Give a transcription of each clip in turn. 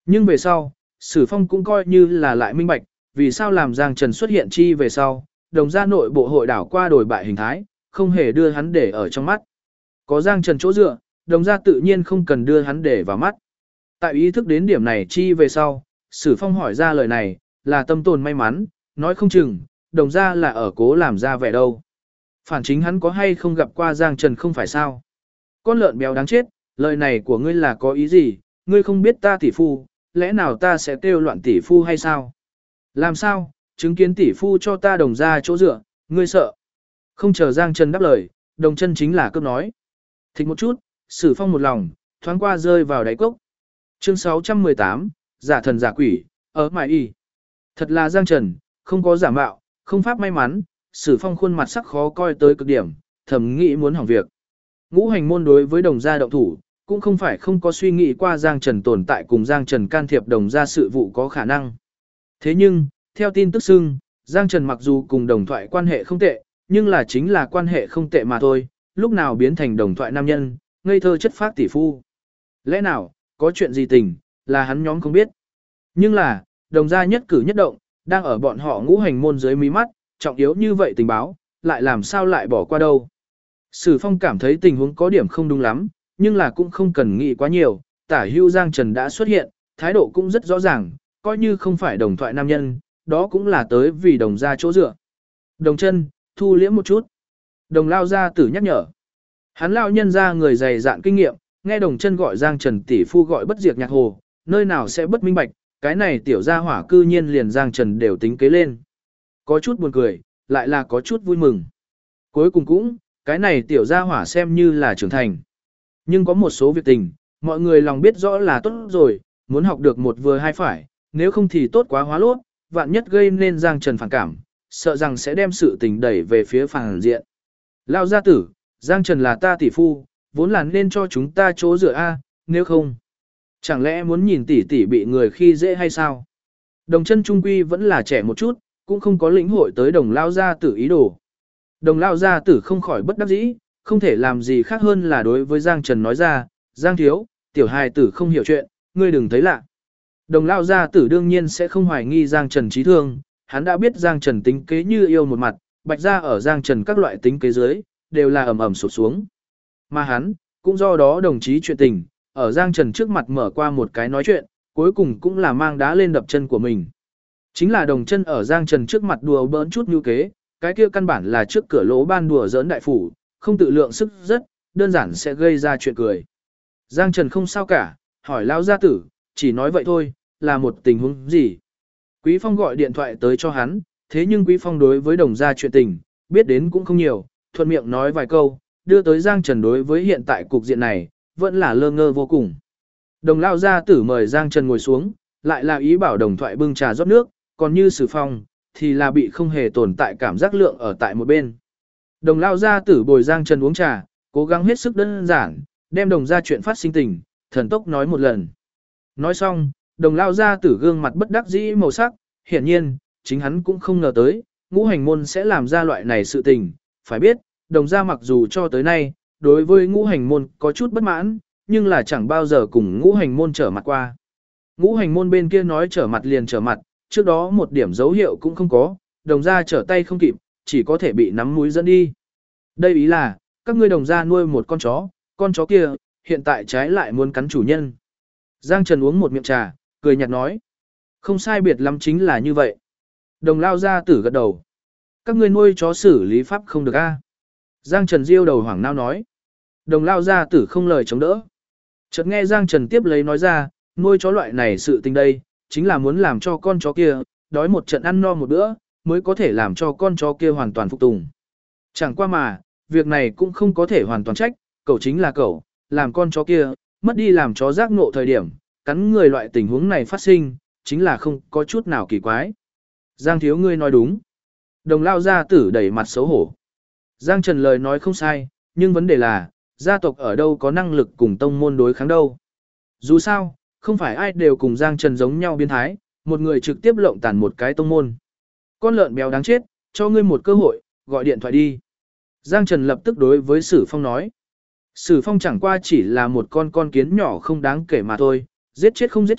Nhưng về sau, Sử Phong cũng coi như là lại minh bạch, vì sao làm Giang Trần xuất hiện chi về sau, đồng gia nội bộ hội đảo qua đổi bại hình thái, không hề đưa hắn để ở trong mắt. Có Giang Trần chỗ dựa, đồng gia tự nhiên không cần đưa hắn để vào mắt. Tại ý thức đến điểm này chi về sau, Sử Phong hỏi ra lời này, là tâm tồn may mắn, nói không chừng, đồng gia là ở cố làm ra vẻ đâu. Phản chính hắn có hay không gặp qua Giang Trần không phải sao. Con lợn béo đáng chết, lời này của ngươi là có ý gì, ngươi không biết ta tỷ phu, lẽ nào ta sẽ kêu loạn tỷ phu hay sao? Làm sao, chứng kiến tỷ phu cho ta đồng ra chỗ dựa, ngươi sợ. Không chờ Giang Trần đáp lời, đồng chân chính là cướp nói. Thịch một chút, Sử Phong một lòng, thoáng qua rơi vào đáy cốc. Chương 618, giả thần giả quỷ, ở mại y. Thật là Giang Trần, không có giả mạo, không pháp may mắn, Sử Phong khuôn mặt sắc khó coi tới cực điểm, thầm nghĩ muốn hỏng việc. Ngũ hành môn đối với đồng gia động thủ, cũng không phải không có suy nghĩ qua Giang Trần tồn tại cùng Giang Trần can thiệp đồng gia sự vụ có khả năng. Thế nhưng, theo tin tức xưng, Giang Trần mặc dù cùng đồng thoại quan hệ không tệ, nhưng là chính là quan hệ không tệ mà thôi, lúc nào biến thành đồng thoại nam nhân, ngây thơ chất phác tỷ phu. Lẽ nào, có chuyện gì tình, là hắn nhóm không biết. Nhưng là, đồng gia nhất cử nhất động, đang ở bọn họ ngũ hành môn dưới mí mắt, trọng yếu như vậy tình báo, lại làm sao lại bỏ qua đâu. Sử Phong cảm thấy tình huống có điểm không đúng lắm, nhưng là cũng không cần nghĩ quá nhiều, tả hưu Giang Trần đã xuất hiện, thái độ cũng rất rõ ràng, coi như không phải đồng thoại nam nhân, đó cũng là tới vì đồng gia chỗ dựa. Đồng chân, thu liễm một chút. Đồng lao gia tử nhắc nhở. Hắn lao nhân ra người dày dạn kinh nghiệm, nghe đồng chân gọi Giang Trần tỷ phu gọi bất diệt nhạc hồ, nơi nào sẽ bất minh bạch, cái này tiểu gia hỏa cư nhiên liền Giang Trần đều tính kế lên. Có chút buồn cười, lại là có chút vui mừng. Cuối cùng cũng, cái này tiểu gia hỏa xem như là trưởng thành. Nhưng có một số việc tình, mọi người lòng biết rõ là tốt rồi, muốn học được một vừa hai phải, nếu không thì tốt quá hóa lốt, vạn nhất gây nên Giang Trần phản cảm, sợ rằng sẽ đem sự tình đẩy về phía phản diện. Lao gia tử, Giang Trần là ta tỷ phu, vốn là nên cho chúng ta chỗ dựa A, nếu không. Chẳng lẽ muốn nhìn tỷ tỷ bị người khi dễ hay sao? Đồng chân trung quy vẫn là trẻ một chút, cũng không có lĩnh hội tới đồng lao gia tử ý đồ. Đồng lao gia tử không khỏi bất đắc dĩ, không thể làm gì khác hơn là đối với Giang Trần nói ra, Giang thiếu, tiểu hài tử không hiểu chuyện, ngươi đừng thấy lạ. Đồng lao gia tử đương nhiên sẽ không hoài nghi Giang Trần trí thương, hắn đã biết Giang Trần tính kế như yêu một mặt, bạch ra ở Giang Trần các loại tính kế dưới, đều là ầm ầm sụp xuống. Mà hắn, cũng do đó đồng chí chuyện tình, ở Giang Trần trước mặt mở qua một cái nói chuyện, cuối cùng cũng là mang đá lên đập chân của mình. Chính là đồng chân ở Giang Trần trước mặt đùa bỡn chút như kế, cái kia căn bản là trước cửa lỗ ban đùa giỡn đại phủ, không tự lượng sức rất, đơn giản sẽ gây ra chuyện cười. Giang Trần không sao cả, hỏi lão gia tử, chỉ nói vậy thôi, là một tình huống gì. Quý Phong gọi điện thoại tới cho hắn, thế nhưng Quý Phong đối với đồng gia chuyện tình, biết đến cũng không nhiều, thuận miệng nói vài câu, đưa tới Giang Trần đối với hiện tại cục diện này, vẫn là lơ ngơ vô cùng. Đồng lão gia tử mời Giang Trần ngồi xuống, lại là ý bảo đồng thoại bưng trà rót nước, còn như Sử Phong, thì là bị không hề tồn tại cảm giác lượng ở tại một bên. Đồng lão gia tử bồi Giang Trần uống trà, cố gắng hết sức đơn giản, đem đồng gia chuyện phát sinh tình, thần tốc nói một lần. Nói xong, đồng lão gia tử gương mặt bất đắc dĩ màu sắc, hiển nhiên, chính hắn cũng không ngờ tới, ngũ hành môn sẽ làm ra loại này sự tình. Phải biết, đồng gia mặc dù cho tới nay, đối với ngũ hành môn có chút bất mãn, nhưng là chẳng bao giờ cùng ngũ hành môn trở mặt qua. Ngũ hành môn bên kia nói trở mặt liền trở mặt, trước đó một điểm dấu hiệu cũng không có, đồng gia trở tay không kịp, chỉ có thể bị nắm mũi dẫn đi. Đây ý là, các ngươi đồng gia nuôi một con chó kia, hiện tại trái lại muốn cắn chủ nhân. Giang Trần uống một miệng trà, cười nhạt nói. Không sai biệt lắm chính là như vậy. Đồng lao gia tử gật đầu. Các ngươi nuôi chó xử lý pháp không được a? Giang Trần diêu đầu hoảng nao nói. Đồng lao gia tử không lời chống đỡ. Chợt nghe Giang Trần tiếp lấy nói ra, nuôi chó loại này sự tình đây, chính là muốn làm cho con chó kia, đói một trận ăn no một bữa, mới có thể làm cho con chó kia hoàn toàn phục tùng. Chẳng qua mà, việc này cũng không có thể hoàn toàn trách, cậu chính là cậu, làm con chó kia, mất đi làm chó giác ngộ thời điểm, cắn người loại tình huống này phát sinh, chính là không có chút nào kỳ quái. Giang thiếu ngươi nói đúng. Đồng lao gia tử đẩy mặt xấu hổ. Giang Trần lời nói không sai, nhưng vấn đề là, gia tộc ở đâu có năng lực cùng tông môn đối kháng đâu. Dù sao, không phải ai đều cùng Giang Trần giống nhau biến thái, một người trực tiếp lộng tàn một cái tông môn. Con lợn béo đáng chết, cho ngươi một cơ hội, gọi điện thoại đi. Giang Trần lập tức đối với Sử Phong nói. Sử Phong chẳng qua chỉ là một con kiến nhỏ không đáng kể mà thôi, giết chết không giết chết,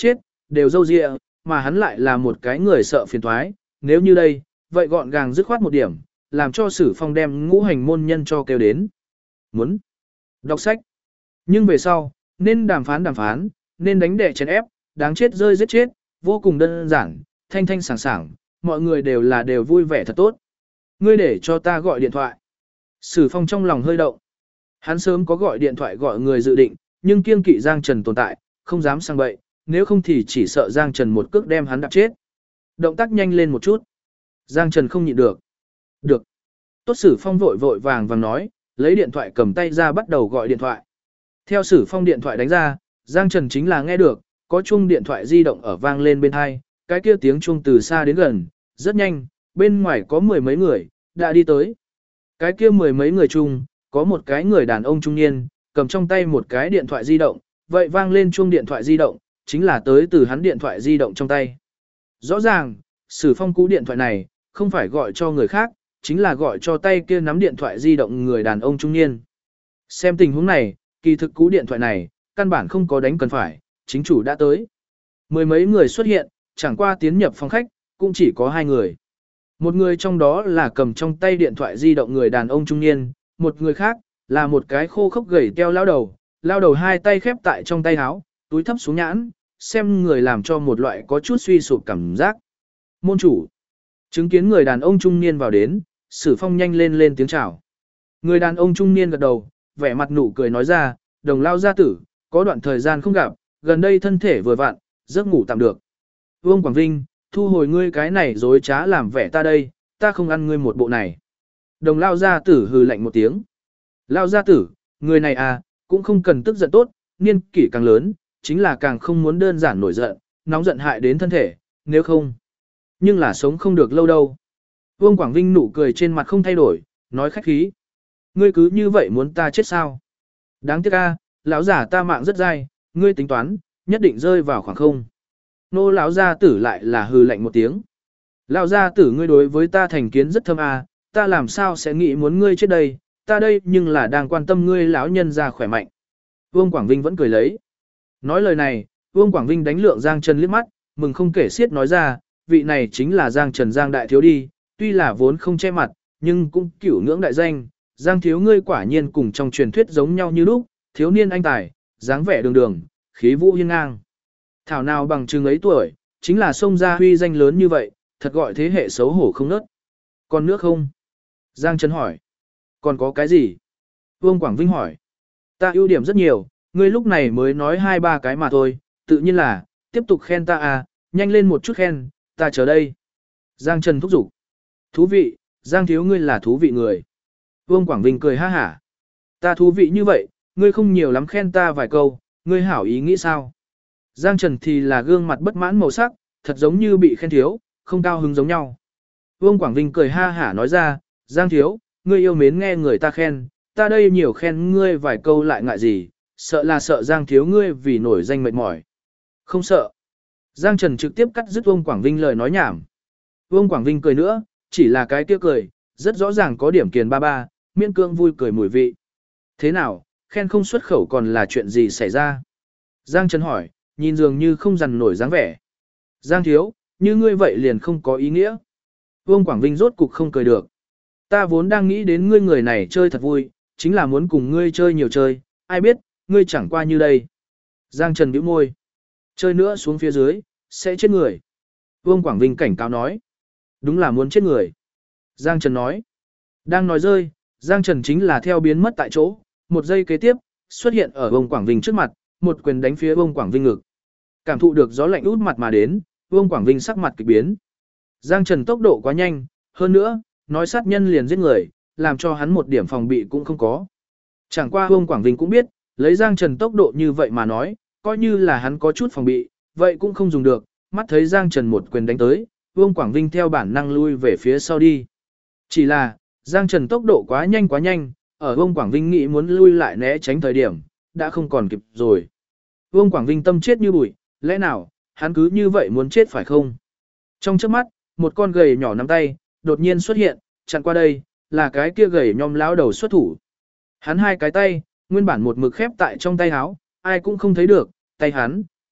đều râu ria, mà hắn lại là một cái người sợ phiền toái, nếu như đây, vậy gọn gàng dứt khoát một điểm, làm cho Sử Phong đem ngũ hành môn nhân cho kêu đến. Muốn đọc sách, nhưng về sau, nên đàm phán, nên đánh đẻ chèn ép, đáng chết rơi giết chết, vô cùng đơn giản, thanh thanh sảng sảng, mọi người đều vui vẻ thật tốt. Ngươi để cho ta gọi điện thoại. Sử Phong trong lòng hơi động. Hắn sớm có gọi điện thoại gọi người dự định, nhưng kiêng kỵ Giang Trần tồn tại, không dám sang bậy, nếu không thì chỉ sợ Giang Trần một cước đem hắn đạp chết. Động tác nhanh lên một chút. Giang Trần không nhịn được. Được. Tốt, Sử Phong vội vàng nói, lấy điện thoại cầm tay ra bắt đầu gọi điện thoại. Theo Sử Phong điện thoại đánh ra, Giang Trần chính là nghe được, có chuông điện thoại di động ở vang lên bên hai, cái kia tiếng chuông từ xa đến gần, rất nhanh, bên ngoài có mười mấy người, đã đi tới. Cái kia mười mấy người chung, có một cái người đàn ông trung niên, cầm trong tay một cái điện thoại di động, vậy vang lên chuông điện thoại di động, chính là tới từ hắn điện thoại di động trong tay. Rõ ràng, Sử Phong cú điện thoại này, không phải gọi cho người khác, chính là gọi cho tay kia nắm điện thoại di động người đàn ông trung niên. Xem tình huống này, kỳ thực cú điện thoại này, căn bản không có đánh cần phải, chính chủ đã tới. Mười mấy người xuất hiện, chẳng qua tiến nhập phòng khách, cũng chỉ có hai người. Một người trong đó là cầm trong tay điện thoại di động người đàn ông trung niên, một người khác là một cái khô khốc gầy teo lao đầu hai tay khép tại trong tay áo, túi thấp xuống nhãn, xem người làm cho một loại có chút suy sụp cảm giác. Môn chủ, chứng kiến người đàn ông trung niên vào đến, Sử Phong nhanh lên tiếng chào. Người đàn ông trung niên gật đầu, vẻ mặt nụ cười nói ra, Đồng lao gia tử, có đoạn thời gian không gặp, gần đây thân thể vừa vặn, giấc ngủ tạm được. Vương Quảng Vinh, thu hồi ngươi cái này dối trá làm vẻ ta đây, ta không ăn ngươi một bộ này. Đồng lao gia tử hừ lạnh một tiếng. Lao gia tử, người này à, cũng không cần tức giận tốt, niên kỷ càng lớn, chính là càng không muốn đơn giản nổi giận, nóng giận hại đến thân thể, nếu không. Nhưng là sống không được lâu đâu. Vương Quảng Vinh nụ cười trên mặt không thay đổi, nói khách khí. Ngươi cứ như vậy muốn ta chết sao? Đáng tiếc a, lão giả ta mạng rất dai, ngươi tính toán, nhất định rơi vào khoảng không. Nô lão gia tử lại là hừ lạnh một tiếng. Lão gia tử ngươi đối với ta thành kiến rất thâm a, ta làm sao sẽ nghĩ muốn ngươi chết đây, ta đây nhưng là đang quan tâm ngươi lão nhân gia khỏe mạnh. Vương Quảng Vinh vẫn cười lấy. Nói lời này, Vương Quảng Vinh đánh lượng Giang Trần liếc mắt, mừng không kể xiết nói ra, vị này chính là Giang Trần Giang đại thiếu đi, tuy là vốn không che mặt, nhưng cũng cửu ngưỡng đại danh. Giang thiếu ngươi quả nhiên cùng trong truyền thuyết giống nhau như lúc, thiếu niên anh tài, dáng vẻ đường đường, khí vũ hiên ngang. Thảo nào bằng chừng ấy tuổi, chính là xông ra huy danh lớn như vậy, thật gọi thế hệ xấu hổ không nớt. Còn nước không? Giang Trần hỏi. Còn có cái gì? Vương Quảng Vinh hỏi. Ta ưu điểm rất nhiều, ngươi lúc này mới nói 2-3 cái mà thôi, tự nhiên là, tiếp tục khen ta à, nhanh lên một chút khen, ta chờ đây. Giang Trần thúc giục. Thú vị, Giang thiếu ngươi là thú vị người. Vương Quảng Vinh cười ha hả. Ta thú vị như vậy, ngươi không nhiều lắm khen ta vài câu, ngươi hảo ý nghĩ sao? Giang Trần thì là gương mặt bất mãn màu sắc, thật giống như bị khen thiếu, không cao hứng giống nhau. Vương Quảng Vinh cười ha hả nói ra, Giang thiếu, ngươi yêu mến nghe người ta khen, ta đây nhiều khen ngươi vài câu lại ngại gì, sợ là sợ Giang thiếu ngươi vì nổi danh mệt mỏi. Không sợ. Giang Trần trực tiếp cắt dứt Vương Quảng Vinh lời nói nhảm. Vương Quảng Vinh cười nữa, chỉ là cái kia cười, rất rõ ràng có điểm kiền ba ba, miễn cương vui cười mùi vị. Thế nào, khen không xuất khẩu còn là chuyện gì xảy ra? Giang Trần hỏi, nhìn dường như không dằn nổi dáng vẻ. Giang thiếu, như ngươi vậy liền không có ý nghĩa. Vương Quảng Vinh rốt cục không cười được. Ta vốn đang nghĩ đến ngươi người này chơi thật vui, chính là muốn cùng ngươi chơi nhiều chơi, ai biết, ngươi chẳng qua như đây. Giang Trần bĩu môi. Chơi nữa xuống phía dưới, sẽ chết người. Vương Quảng Vinh cảnh cáo nói. Đúng là muốn chết người. Giang Trần nói. Đang nói rơi, Giang Trần chính là theo biến mất tại chỗ, một giây kế tiếp, xuất hiện ở Vương Quảng Vinh trước mặt, một quyền đánh phía Vương Quảng Vinh ngực. Cảm thụ được gió lạnh út mặt mà đến, Vương Quảng Vinh sắc mặt kịch biến. Giang Trần tốc độ quá nhanh, hơn nữa, nói sát nhân liền giết người, làm cho hắn một điểm phòng bị cũng không có. Chẳng qua Vương Quảng Vinh cũng biết, lấy Giang Trần tốc độ như vậy mà nói, coi như là hắn có chút phòng bị, vậy cũng không dùng được, mắt thấy Giang Trần một quyền đánh tới, Vương Quảng Vinh theo bản năng lui về phía sau đi. Chỉ là, Giang Trần tốc độ quá nhanh, ở Vương Quảng Vinh nghĩ muốn lui lại né tránh thời điểm, đã không còn kịp rồi. Vương Quảng Vinh tâm chết như bụi, lẽ nào, hắn cứ như vậy muốn chết phải không? Trong chớp mắt, một con gầy nhỏ nắm tay, đột nhiên xuất hiện, chặn qua đây, là cái kia gầy nhom lão đầu xuất thủ. Hắn hai cái tay, nguyên bản một mực khép tại trong tay áo, ai cũng không thấy được, tay hắn,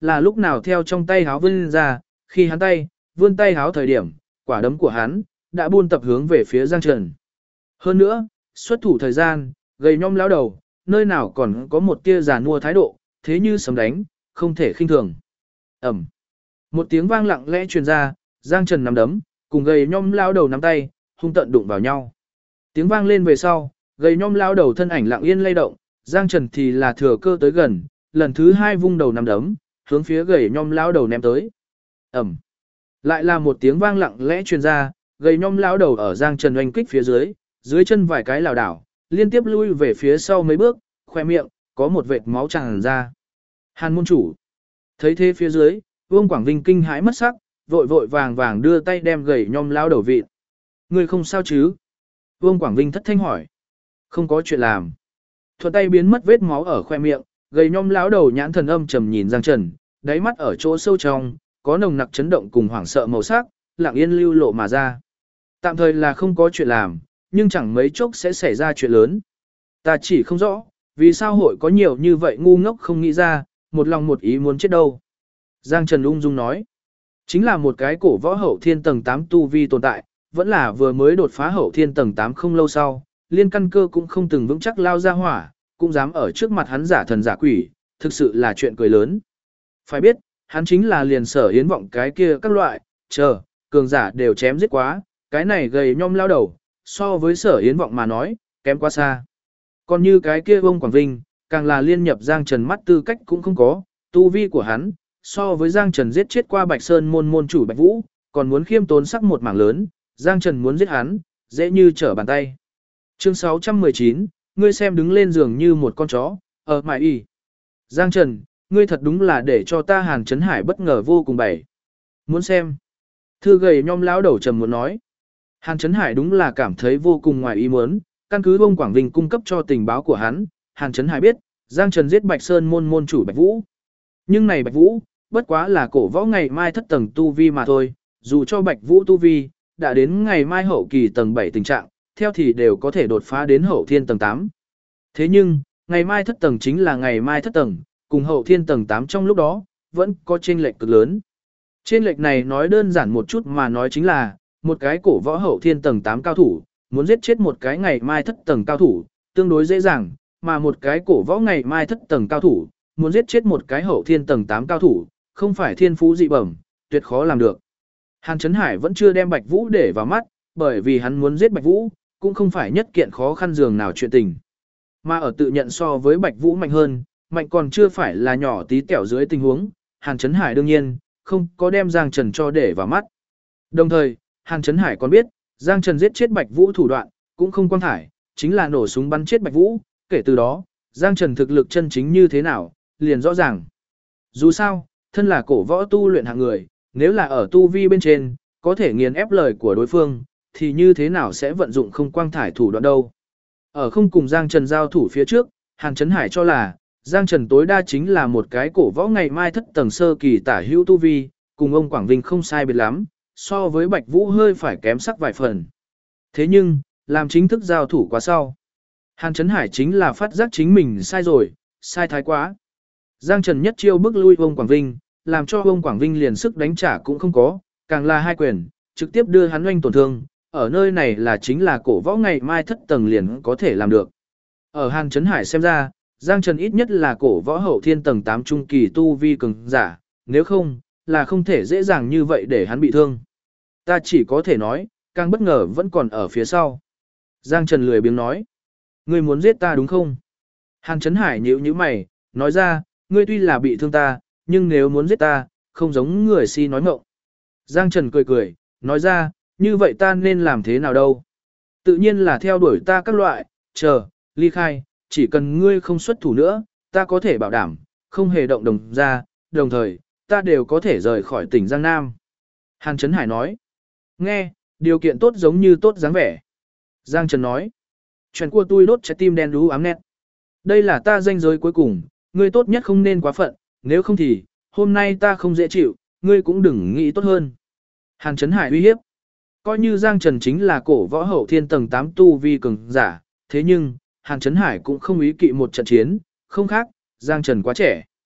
là lúc nào theo trong tay háo vươn ra, khi hắn vươn tay háo thời điểm, quả đấm của hắn đã buôn tập hướng về phía Giang Trần. Hơn nữa, xuất thủ thời gian, gầy nhom lão đầu, nơi nào còn có một tia giàn mua thái độ, thế như sấm đánh, không thể khinh thường. Ẩm. Một tiếng vang lặng lẽ truyền ra, Giang Trần nắm đấm, cùng gầy nhom lão đầu nắm tay, hung tận đụng vào nhau. Tiếng vang lên về sau, gầy nhom lão đầu thân ảnh lặng yên lay động, Giang Trần thì là thừa cơ tới gần, lần thứ 2 vung đầu nắm đấm, hướng phía gầy nhom lão đầu ném tới. Ẩm. Lại là một tiếng vang lặng lẽ truyền ra, gầy nhom lão đầu ở Giang Trần oanh kích phía dưới chân vài cái lảo đảo, liên tiếp lui về phía sau mấy bước, khoe miệng có một vệt máu tràn ra. Hàn môn chủ thấy thế phía dưới, Vương Quảng Vinh kinh hãi mất sắc, vội vội vàng vàng đưa tay đem gầy nhom lão đầu vịt. Ngươi không sao chứ? Vương Quảng Vinh thất thanh hỏi. Không có chuyện làm. Thuận tay biến mất vết máu ở khoe miệng, gầy nhom lão đầu nhãn thần âm trầm nhìn Giang Trần, đáy mắt ở chỗ sâu trong, có nồng nặc chấn động cùng hoảng sợ màu sắc, lặng yên lưu lộ mà ra. Tạm thời là không có chuyện làm, nhưng chẳng mấy chốc sẽ xảy ra chuyện lớn. Ta chỉ không rõ, vì sao hội có nhiều như vậy ngu ngốc không nghĩ ra, một lòng một ý muốn chết đâu. Giang Trần ung dung nói, chính là một cái cổ võ hậu thiên tầng 8 tu vi tồn tại, vẫn là vừa mới đột phá hậu thiên tầng 8 không lâu sau, liên căn cơ cũng không từng vững chắc lao ra hỏa, cũng dám ở trước mặt hắn giả thần giả quỷ, thực sự là chuyện cười lớn. Phải biết, hắn chính là liền Sở Yến vọng cái kia các loại, cường giả đều chém giết quá, cái này gầy nhom lao đầu, so với Sở Yến vọng mà nói, kém quá xa. Còn như cái kia Vương Quảng Vinh, càng là liên nhập Giang Trần mắt tư cách cũng không có, tu vi của hắn, so với Giang Trần giết chết qua Bạch Sơn môn môn chủ Bạch Vũ, còn muốn khiêm tốn sắc một mảng lớn, Giang Trần muốn giết hắn, dễ như trở bàn tay. Chương 619, ngươi xem đứng lên giường như một con chó, ở mại y. Giang Trần, ngươi thật đúng là để cho ta Hàn Trấn Hải bất ngờ vô cùng bảy. Muốn xem. Thư gầy nhom lão đầu trầm muốn nói. Hàn Trấn Hải đúng là cảm thấy vô cùng ngoài ý muốn, căn cứ Vương Quảng Vinh cung cấp cho tình báo của hắn, Hàn Trấn Hải biết, Giang Trần giết Bạch Sơn môn môn chủ Bạch Vũ. Nhưng này Bạch Vũ, bất quá là cổ võ ngày mai thất tầng tu vi mà thôi, dù cho Bạch Vũ tu vi, đã đến ngày mai hậu kỳ tầng 7 tình trạng, theo thì đều có thể đột phá đến hậu thiên tầng 8. Thế nhưng, ngày mai thất tầng chính là ngày mai thất tầng, cùng hậu thiên tầng 8 trong lúc đó, vẫn có chênh lệch cực lớn. Chênh lệch này nói đơn giản một chút mà nói chính là, một cái cổ võ hậu thiên tầng 8 cao thủ, muốn giết chết một cái ngày mai thất tầng cao thủ, tương đối dễ dàng, mà một cái cổ võ ngày mai thất tầng cao thủ, muốn giết chết một cái hậu thiên tầng 8 cao thủ, không phải thiên phú dị bẩm, tuyệt khó làm được. Hàn Trấn Hải vẫn chưa đem Bạch Vũ để vào mắt, bởi vì hắn muốn giết Bạch Vũ, cũng không phải nhất kiện khó khăn dường nào chuyện tình. Mà ở tự nhận so với Bạch Vũ mạnh hơn, mạnh còn chưa phải là nhỏ tí tẹo dưới tình huống, Hàn Trấn Hải đương nhiên, không có đem Giang Trần cho để vào mắt. Đồng thời, Hàn Trấn Hải còn biết, Giang Trần giết chết Bạch Vũ thủ đoạn, cũng không quang thải, chính là nổ súng bắn chết Bạch Vũ, kể từ đó, Giang Trần thực lực chân chính như thế nào, liền rõ ràng. Dù sao, thân là cổ võ tu luyện hạng người, nếu là ở tu vi bên trên, có thể nghiền ép lời của đối phương, thì như thế nào sẽ vận dụng không quang thải thủ đoạn đâu. Ở không cùng Giang Trần giao thủ phía trước, Hàn Trấn Hải cho là, Giang Trần tối đa chính là một cái cổ võ ngày mai thất tầng sơ kỳ tả hữu tu vi, cùng ông Quảng Vinh không sai biệt lắm, so với Bạch Vũ hơi phải kém sắc vài phần. Thế nhưng, làm chính thức giao thủ quá sau. Hàn Trấn Hải chính là phát giác chính mình sai rồi, sai thái quá. Giang Trần nhất chiêu bức lui ông Quảng Vinh, làm cho ông Quảng Vinh liền sức đánh trả cũng không có, càng là hai quyền, trực tiếp đưa hắn oanh tổn thương, ở nơi này là chính là cổ võ ngày mai thất tầng liền có thể làm được. Ở Hàn Trấn Hải xem ra, Giang Trần ít nhất là cổ võ hậu thiên tầng 8 trung kỳ tu vi cường giả, nếu không, là không thể dễ dàng như vậy để hắn bị thương. Ta chỉ có thể nói, càng bất ngờ vẫn còn ở phía sau. Giang Trần lười biếng nói, ngươi muốn giết ta đúng không? Hàn Trấn Hải nhíu nhíu mày, nói ra, ngươi tuy là bị thương ta, nhưng nếu muốn giết ta, không giống người si nói ngọng. Giang Trần cười cười, nói ra, như vậy ta nên làm thế nào đâu? Tự nhiên là theo đuổi ta các loại, ly khai, chỉ cần ngươi không xuất thủ nữa, ta có thể bảo đảm, không hề động đồng ra, đồng thời, ta đều có thể rời khỏi tỉnh Giang Nam. Hàn Trấn Hải nói, nghe, điều kiện tốt giống như tốt dáng vẻ. Giang Trần nói, chuyện của tôi đốt trái tim đen đú ám nét. Đây là ta danh giới cuối cùng, ngươi tốt nhất không nên quá phận, nếu không thì, hôm nay ta không dễ chịu, ngươi cũng đừng nghĩ tốt hơn. Hàn Trấn Hải uy hiếp. Coi như Giang Trần chính là cổ võ hậu thiên tầng 8 tu vi cường giả, thế nhưng, Hàn Trấn Hải cũng không ý kỵ một trận chiến, không khác, Giang Trần quá trẻ.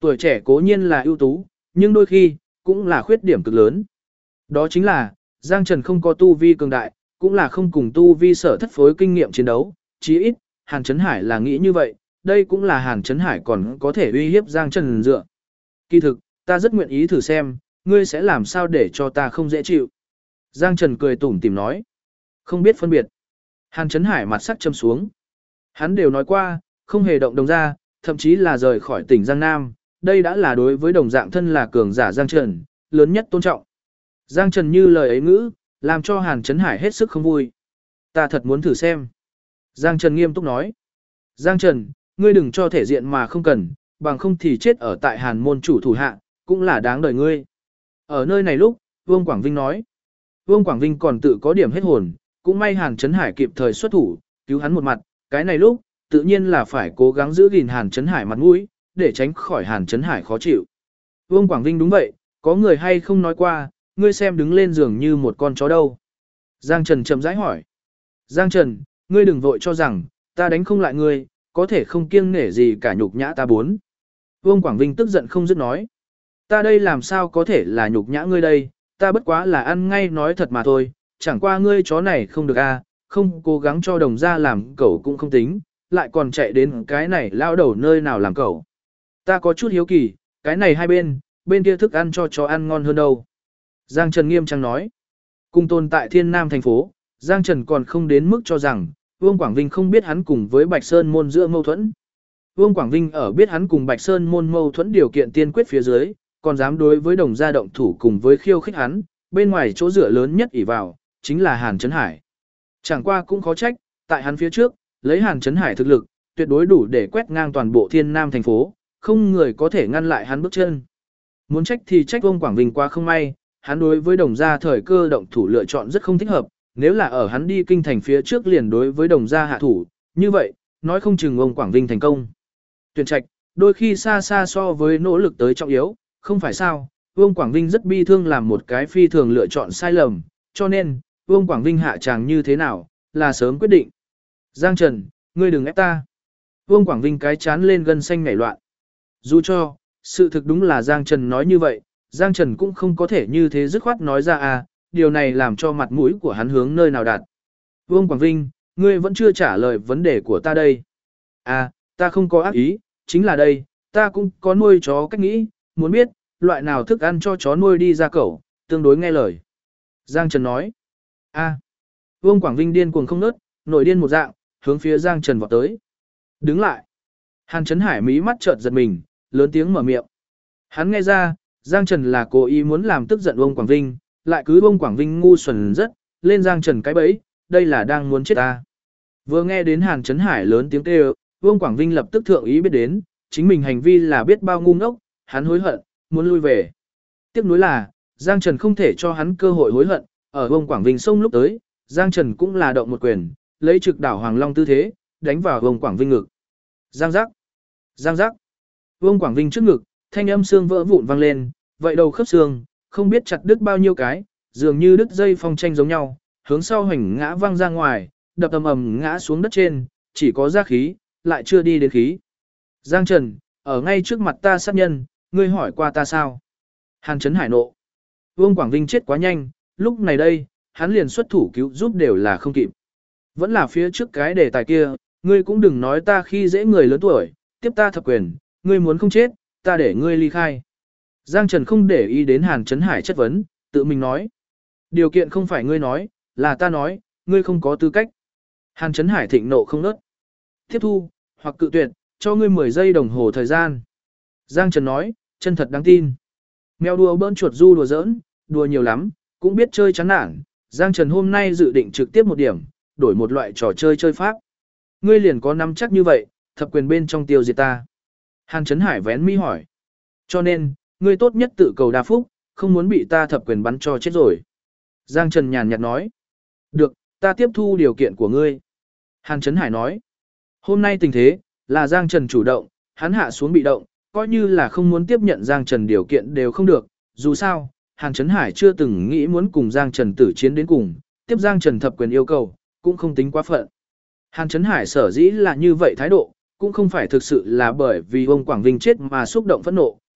Tuổi trẻ cố nhiên là ưu tú, nhưng đôi khi, cũng là khuyết điểm cực lớn. Đó chính là, Giang Trần không có tu vi cường đại, cũng là không cùng tu vi sở thất phối kinh nghiệm chiến đấu, chí ít, Hàn Chấn Hải là nghĩ như vậy, đây cũng là Hàn Chấn Hải còn có thể uy hiếp Giang Trần dựa. Kỳ thực, ta rất nguyện ý thử xem, ngươi sẽ làm sao để cho ta không dễ chịu. Giang Trần cười tủm tỉm nói, không biết phân biệt. Hàn Chấn Hải mặt sắc châm xuống. Hắn đều nói qua, không hề động Đồng ra, thậm chí là rời khỏi tỉnh Giang Nam, đây đã là đối với đồng dạng thân là cường giả Giang Trần, lớn nhất tôn trọng. Giang Trần như lời ấy ngữ, làm cho Hàn Chấn Hải hết sức không vui. Ta thật muốn thử xem. Giang Trần nghiêm túc nói. Giang Trần, ngươi đừng cho thể diện mà không cần, bằng không thì chết ở tại Hàn môn chủ thủ hạ, cũng là đáng đời ngươi. Ở nơi này lúc, Vương Quảng Vinh nói. Vương Quảng Vinh còn tự có điểm hết hồn, cũng may Hàn Chấn Hải kịp thời xuất thủ, cứu hắn một mặt, cái này lúc, tự nhiên là phải cố gắng giữ gìn Hàn Chấn Hải mặt mũi, để tránh khỏi Hàn Chấn Hải khó chịu. Vương Quảng Vinh đúng vậy, có người hay không nói qua, ngươi xem đứng lên giường như một con chó đâu. Giang Trần chậm rãi hỏi. Giang Trần, ngươi đừng vội cho rằng, ta đánh không lại ngươi, có thể không kiêng nể gì cả nhục nhã ta bốn. Vương Quảng Vinh tức giận không dứt nói. Ta đây làm sao có thể là nhục nhã ngươi đây, ta bất quá là ăn ngay nói thật mà thôi, chẳng qua ngươi chó này không được a, không cố gắng cho đồng ra làm cẩu cũng không tính, lại còn chạy đến cái này lao đầu nơi nào làm cẩu. Ta có chút hiếu kỳ, cái này hai bên, bên kia thức ăn cho chó ăn ngon hơn đâu. Giang Trần nghiêm trang nói. Cùng tồn tại Thiên Nam thành phố, Giang Trần còn không đến mức cho rằng, Vương Quảng Vinh không biết hắn cùng với Bạch Sơn môn giữa mâu thuẫn. Vương Quảng Vinh ở biết hắn cùng Bạch Sơn môn mâu thuẫn điều kiện tiên quyết phía dưới, còn dám đối với đồng gia động thủ cùng với khiêu khích hắn, bên ngoài chỗ dựa lớn nhất ỷ vào, chính là Hàn Chấn Hải. Chẳng qua cũng khó trách, tại hắn phía trước, lấy Hàn Chấn Hải thực lực, tuyệt đối đủ để quét ngang toàn bộ Thiên Nam thành phố, không người có thể ngăn lại hắn bước chân. Muốn trách thì trách Vương Quảng Vinh quá không may, hắn đối với đồng gia thời cơ động thủ lựa chọn rất không thích hợp, nếu là ở hắn đi kinh thành phía trước liền đối với đồng gia hạ thủ, như vậy, nói không chừng ông Quảng Vinh thành công. Tuyển trạch, đôi khi xa xa so với nỗ lực tới trọng yếu, không phải sao, Vương Quảng Vinh rất bi thương làm một cái phi thường lựa chọn sai lầm, cho nên, Vương Quảng Vinh hạ tràng như thế nào, là sớm quyết định. Giang Trần, ngươi đừng ép ta. Vương Quảng Vinh cái chán lên gân xanh nảy loạn. Dù cho, sự thực đúng là Giang Trần nói như vậy, Giang Trần cũng không có thể như thế dứt khoát nói ra à, điều này làm cho mặt mũi của hắn hướng nơi nào đạt. Vương Quảng Vinh, ngươi vẫn chưa trả lời vấn đề của ta đây. À, ta không có ác ý, chính là đây, ta cũng có nuôi chó cách nghĩ, muốn biết, loại nào thức ăn cho chó nuôi đi ra cẩu, tương đối nghe lời. Giang Trần nói. À, Vương Quảng Vinh điên cuồng không nớt, nổi điên một dạng, hướng phía Giang Trần vọt tới. Đứng lại. Hàn Chấn Hải mí mắt chợt giật mình, lớn tiếng mở miệng. Hắn nghe ra, Giang Trần là cố ý muốn làm tức giận Vương Quảng Vinh, lại cứ Vương Quảng Vinh ngu xuẩn rất, lên Giang Trần cái bẫy, đây là đang muốn chết ta. Vừa nghe đến Hàn Chấn Hải lớn tiếng kêu, Vương Quảng Vinh lập tức thượng ý biết đến, chính mình hành vi là biết bao ngu ngốc, hắn hối hận, muốn lui về. Tiếc nuối là, Giang Trần không thể cho hắn cơ hội hối hận, ở Vương Quảng Vinh xông lúc tới, Giang Trần cũng là động một quyền, lấy trực đảo Hoàng Long tư thế, đánh vào Vương Quảng Vinh ngực. Giang giác, giang giác. Vương Quảng Vinh trước ngực, thanh âm xương vỡ vụn vang lên, vậy đầu khớp xương, không biết chặt đứt bao nhiêu cái, dường như đứt dây phong tranh giống nhau, hướng sau hoành ngã văng ra ngoài, đập ầm ầm ngã xuống đất trên, chỉ có ra khí, lại chưa đi đến khí. Giang Trần, ở ngay trước mặt ta sát nhân, ngươi hỏi qua ta sao? Hàn Chấn Hải nộ. Vương Quảng Vinh chết quá nhanh, lúc này đây, hắn liền xuất thủ cứu giúp đều là không kịp. Vẫn là phía trước cái đề tài kia, ngươi cũng đừng nói ta khi dễ người lớn tuổi, tiếp ta thập quyền, ngươi muốn không chết, ta để ngươi ly khai. Giang Trần không để ý đến Hàn Chấn Hải chất vấn, tự mình nói. Điều kiện không phải ngươi nói, là ta nói, ngươi không có tư cách. Hàn Chấn Hải thịnh nộ không nớt. Tiếp thu, hoặc cự tuyệt, cho ngươi 10 giây đồng hồ thời gian. Giang Trần nói, chân thật đáng tin. Mèo đùa bỡn chuột du đùa giỡn, đùa nhiều lắm, cũng biết chơi chán nản. Giang Trần hôm nay dự định trực tiếp một điểm, đổi một loại trò chơi chơi pháp. Ngươi liền có nắm chắc như vậy, thập quyền bên trong tiêu diệt ta. Hàn Chấn Hải vén mi hỏi. Cho nên, ngươi tốt nhất tự cầu đa phúc, không muốn bị ta thập quyền bắn cho chết rồi. Giang Trần nhàn nhạt nói. Được, ta tiếp thu điều kiện của ngươi. Hàn Chấn Hải nói. Hôm nay tình thế, là Giang Trần chủ động, hắn hạ xuống bị động, coi như là không muốn tiếp nhận Giang Trần điều kiện đều không được. Dù sao, Hàn Chấn Hải chưa từng nghĩ muốn cùng Giang Trần tử chiến đến cùng, tiếp Giang Trần thập quyền yêu cầu, cũng không tính quá phận. Hàn Chấn Hải sở dĩ là như vậy thái độ, cũng không phải thực sự là bởi vì ông Quảng Vinh chết mà xúc động phẫn nộ,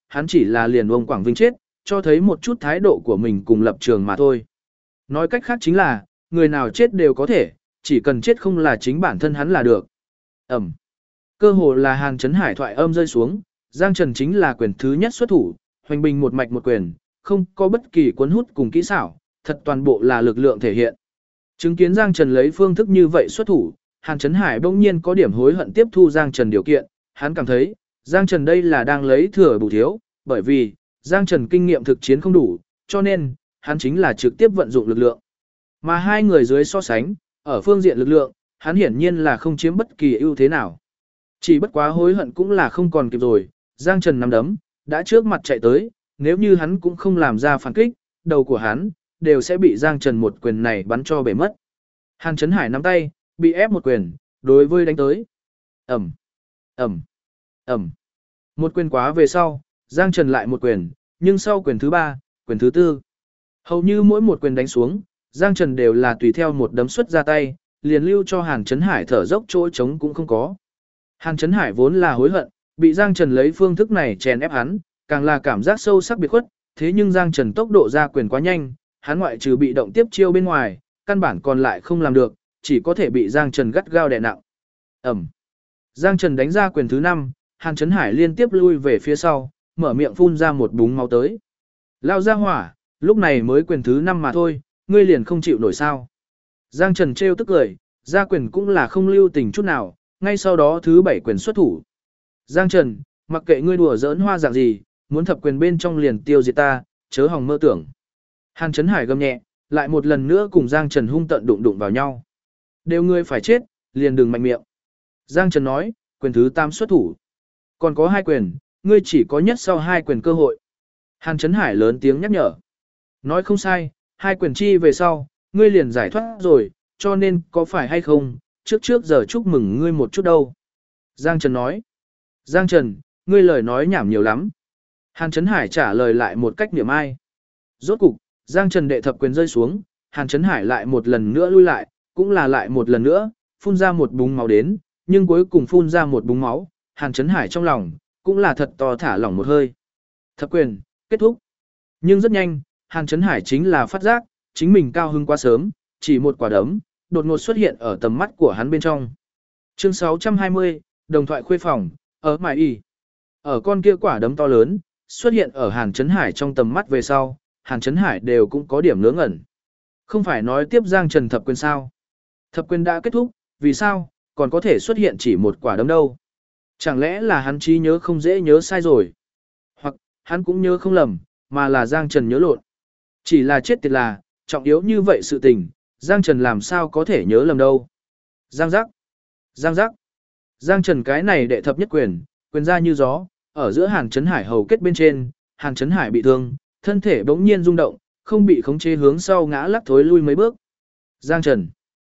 hắn chỉ là liền ông Quảng Vinh chết, cho thấy một chút thái độ của mình cùng lập trường mà thôi. Nói cách khác chính là, người nào chết đều có thể, chỉ cần chết không là chính bản thân hắn là được. Ẩm. Cơ hồ là Hàn Chấn Hải thoại âm rơi xuống, Giang Trần chính là quyền thứ nhất xuất thủ, hoành bình một mạch một quyền, không có bất kỳ cuốn hút cùng kỹ xảo, thật toàn bộ là lực lượng thể hiện. Chứng kiến Giang Trần lấy phương thức như vậy xuất thủ, Hàn Chấn Hải bỗng nhiên có điểm hối hận tiếp thu Giang Trần điều kiện, hắn cảm thấy, Giang Trần đây là đang lấy thừa bù thiếu, bởi vì, Giang Trần kinh nghiệm thực chiến không đủ, cho nên, hắn chính là trực tiếp vận dụng lực lượng. Mà hai người dưới so sánh, ở phương diện lực lượng, hắn hiển nhiên là không chiếm bất kỳ ưu thế nào. Chỉ bất quá hối hận cũng là không còn kịp rồi, Giang Trần nắm đấm, đã trước mặt chạy tới, nếu như hắn cũng không làm ra phản kích, đầu của hắn, đều sẽ bị Giang Trần một quyền này bắn cho bể mất. Hàn Chấn Hải nắm tay, bị ép một quyền, đối với đánh tới. Ẩm, Ẩm, Ẩm. Một quyền quá về sau, Giang Trần lại một quyền, nhưng sau quyền thứ 3, quyền thứ 4. Hầu như mỗi một quyền đánh xuống, Giang Trần đều là tùy theo một đấm xuất ra tay, liền lưu cho Hàn Chấn Hải thở dốc chỗ trống cũng không có. Hàn Chấn Hải vốn là hối hận, bị Giang Trần lấy phương thức này chèn ép hắn, càng là cảm giác sâu sắc biệt khuất, thế nhưng Giang Trần tốc độ ra quyền quá nhanh, hắn ngoại trừ bị động tiếp chiêu bên ngoài, căn bản còn lại không làm được, chỉ có thể bị Giang Trần gắt gao đè nặng. Ẩm. Giang Trần đánh ra quyền thứ 5, Hàn Chấn Hải liên tiếp lui về phía sau, mở miệng phun ra một búng máu tới. Lao ra hỏa, lúc này mới quyền thứ 5 mà thôi, ngươi liền không chịu nổi sao. Giang Trần trêu tức cười, ra quyền cũng là không lưu tình chút nào, ngay sau đó thứ 7 quyền xuất thủ. Giang Trần, mặc kệ ngươi đùa giỡn hoa dạng gì, muốn thập quyền bên trong liền tiêu diệt ta, chớ hòng mơ tưởng. Hàn Chấn Hải gầm nhẹ, lại một lần nữa cùng Giang Trần hung tận đụng đụng vào nhau. Đều ngươi phải chết, liền đừng mạnh miệng. Giang Trần nói, quyền thứ 8 xuất thủ. Còn có 2 quyền, ngươi chỉ có nhất sau 2 quyền cơ hội. Hàn Chấn Hải lớn tiếng nhắc nhở. Nói không sai, 2 quyền chi về sau, ngươi liền giải thoát rồi, cho nên có phải hay không, trước giờ chúc mừng ngươi một chút đâu. Giang Trần nói. Giang Trần, ngươi lời nói nhảm nhiều lắm. Hàn Chấn Hải trả lời lại một cách niệm ai. Rốt cục, Giang Trần đệ thập quyền rơi xuống, Hàn Chấn Hải lại một lần nữa lui lại, cũng là lại một lần nữa, phun ra một búng máu đến, nhưng cuối cùng phun ra một búng máu, Hàn Chấn Hải trong lòng, cũng là thật to thả lỏng một hơi. Thập quyền, kết thúc. Nhưng rất nhanh, Hàn Chấn Hải chính là phát giác, chính mình cao hưng quá sớm, chỉ một quả đấm, đột ngột xuất hiện ở tầm mắt của hắn bên trong. Chương 620, đồng thoại khuê phòng, ở Mại Y. Ở con kia quả đấm to lớn, xuất hiện ở Hàn Chấn Hải trong tầm mắt về sau, Hàn Chấn Hải đều cũng có điểm ngớ ngẩn. Không phải nói tiếp Giang Trần thập quyền sao? Thập quyền đã kết thúc, vì sao, còn có thể xuất hiện chỉ một quả đấm đâu? Chẳng lẽ là hắn trí nhớ không dễ nhớ sai rồi? Hoặc, hắn cũng nhớ không lầm, mà là Giang Trần nhớ lộn. Chỉ là chết tiệt là, trọng yếu như vậy sự tình, Giang Trần làm sao có thể nhớ lầm đâu? Giang giác, Giang giác. Giang Trần cái này đệ thập nhất quyền, quyền ra như gió, ở giữa Hàn Chấn Hải hầu kết bên trên, Hàn Chấn Hải bị thương, thân thể bỗng nhiên rung động, không bị khống chế hướng sau ngã lắc thối lui mấy bước. Giang Trần,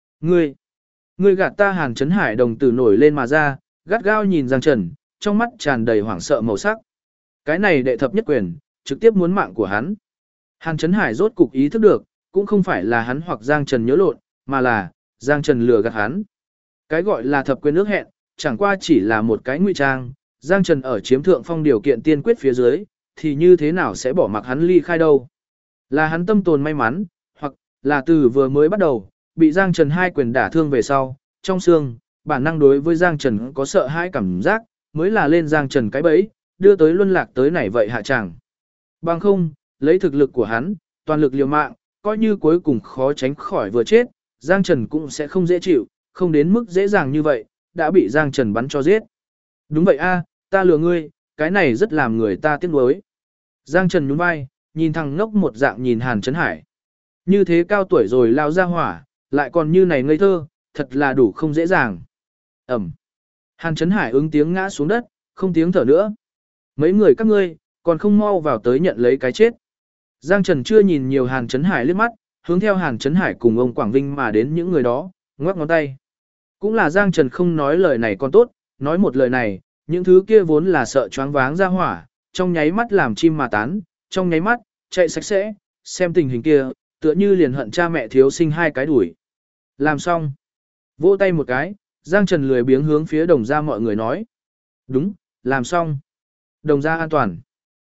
ngươi gạt ta. Hàn Chấn Hải đồng tử nổi lên mà ra, gắt gao nhìn Giang Trần, trong mắt tràn đầy hoảng sợ màu sắc. Cái này đệ thập nhất quyền, trực tiếp muốn mạng của hắn. Hàn Chấn Hải rốt cục ý thức được, cũng không phải là hắn hoặc Giang Trần nhớ lộn, mà là Giang Trần lừa gạt hắn. Cái gọi là thập quyền ước hẹn, chẳng qua chỉ là một cái ngụy trang, Giang Trần ở chiếm thượng phong điều kiện tiên quyết phía dưới, thì như thế nào sẽ bỏ mặc hắn ly khai đâu. Là hắn tâm tồn may mắn, hoặc là từ vừa mới bắt đầu, bị Giang Trần 2 quyền đả thương về sau, trong xương, bản năng đối với Giang Trần có sợ hãi cảm giác, mới là lên Giang Trần cái bẫy, đưa tới luân lạc tới này vậy hạ chẳng. Bằng không, lấy thực lực của hắn, toàn lực liều mạng, coi như cuối cùng khó tránh khỏi vừa chết, Giang Trần cũng sẽ không dễ chịu, không đến mức dễ dàng như vậy, đã bị Giang Trần bắn cho giết. Đúng vậy a, ta lừa ngươi, cái này rất làm người ta tiếc nuối. Giang Trần nhún vai, nhìn thằng ngốc một dạng nhìn Hàn Chấn Hải. Như thế cao tuổi rồi lao ra hỏa, lại còn như này ngây thơ, thật là đủ không dễ dàng. Ẩm. Hàn Chấn Hải ứng tiếng ngã xuống đất, không tiếng thở nữa. Mấy người các ngươi, còn không mau vào tới nhận lấy cái chết. Giang Trần chưa nhìn nhiều Hàn Chấn Hải liếc mắt, hướng theo Hàn Chấn Hải cùng ông Quảng Vinh mà đến những người đó, ngoắc ngón tay. Cũng là Giang Trần không nói lời này còn tốt, nói một lời này, những thứ kia vốn là sợ choáng váng ra hỏa, trong nháy mắt làm chim mà tán, trong nháy mắt, chạy sạch sẽ, xem tình hình kia, tựa như liền hận cha mẹ thiếu sinh 2 cái đuổi. Làm xong. Vỗ tay một cái, Giang Trần lười biếng hướng phía đồng gia mọi người nói. Đúng, làm xong. Đồng gia an toàn.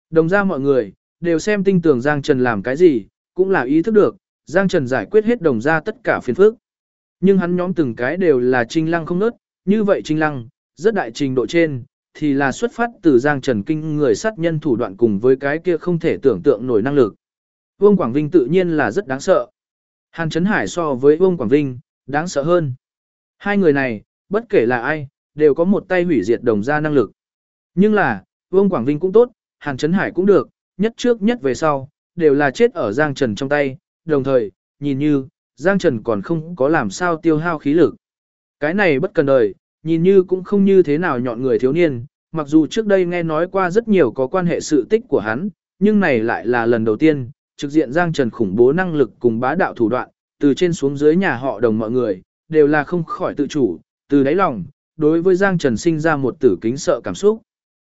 Đồng ra mọi người, đều xem tinh tường Giang Trần làm cái gì, cũng là ý thức được, Giang Trần giải quyết hết đồng ra tất cả phiền phức. Nhưng hắn nhóm từng cái đều là trinh lăng không nớt, như vậy trinh lăng, rất đại trình độ trên, thì là xuất phát từ Giang Trần kinh người sát nhân thủ đoạn cùng với cái kia không thể tưởng tượng nổi năng lực. Vương Quảng Vinh tự nhiên là rất đáng sợ. Hàn Chấn Hải so với Vương Quảng Vinh, đáng sợ hơn. Hai người này, bất kể là ai, đều có một tay hủy diệt đồng gia năng lực. Nhưng là, Vương Quảng Vinh cũng tốt, Hàn Chấn Hải cũng được, nhất trước nhất về sau, đều là chết ở Giang Trần trong tay, đồng thời, nhìn như, Giang Trần còn không có làm sao tiêu hao khí lực. Cái này bất cần đời, nhìn như cũng không như thế nào nhọn người thiếu niên, mặc dù trước đây nghe nói qua rất nhiều có quan hệ sự tích của hắn, nhưng này lại là lần đầu tiên, trực diện Giang Trần khủng bố năng lực cùng bá đạo thủ đoạn, từ trên xuống dưới nhà họ đồng mọi người, đều là không khỏi tự chủ, từ đáy lòng, đối với Giang Trần sinh ra một tử kính sợ cảm xúc.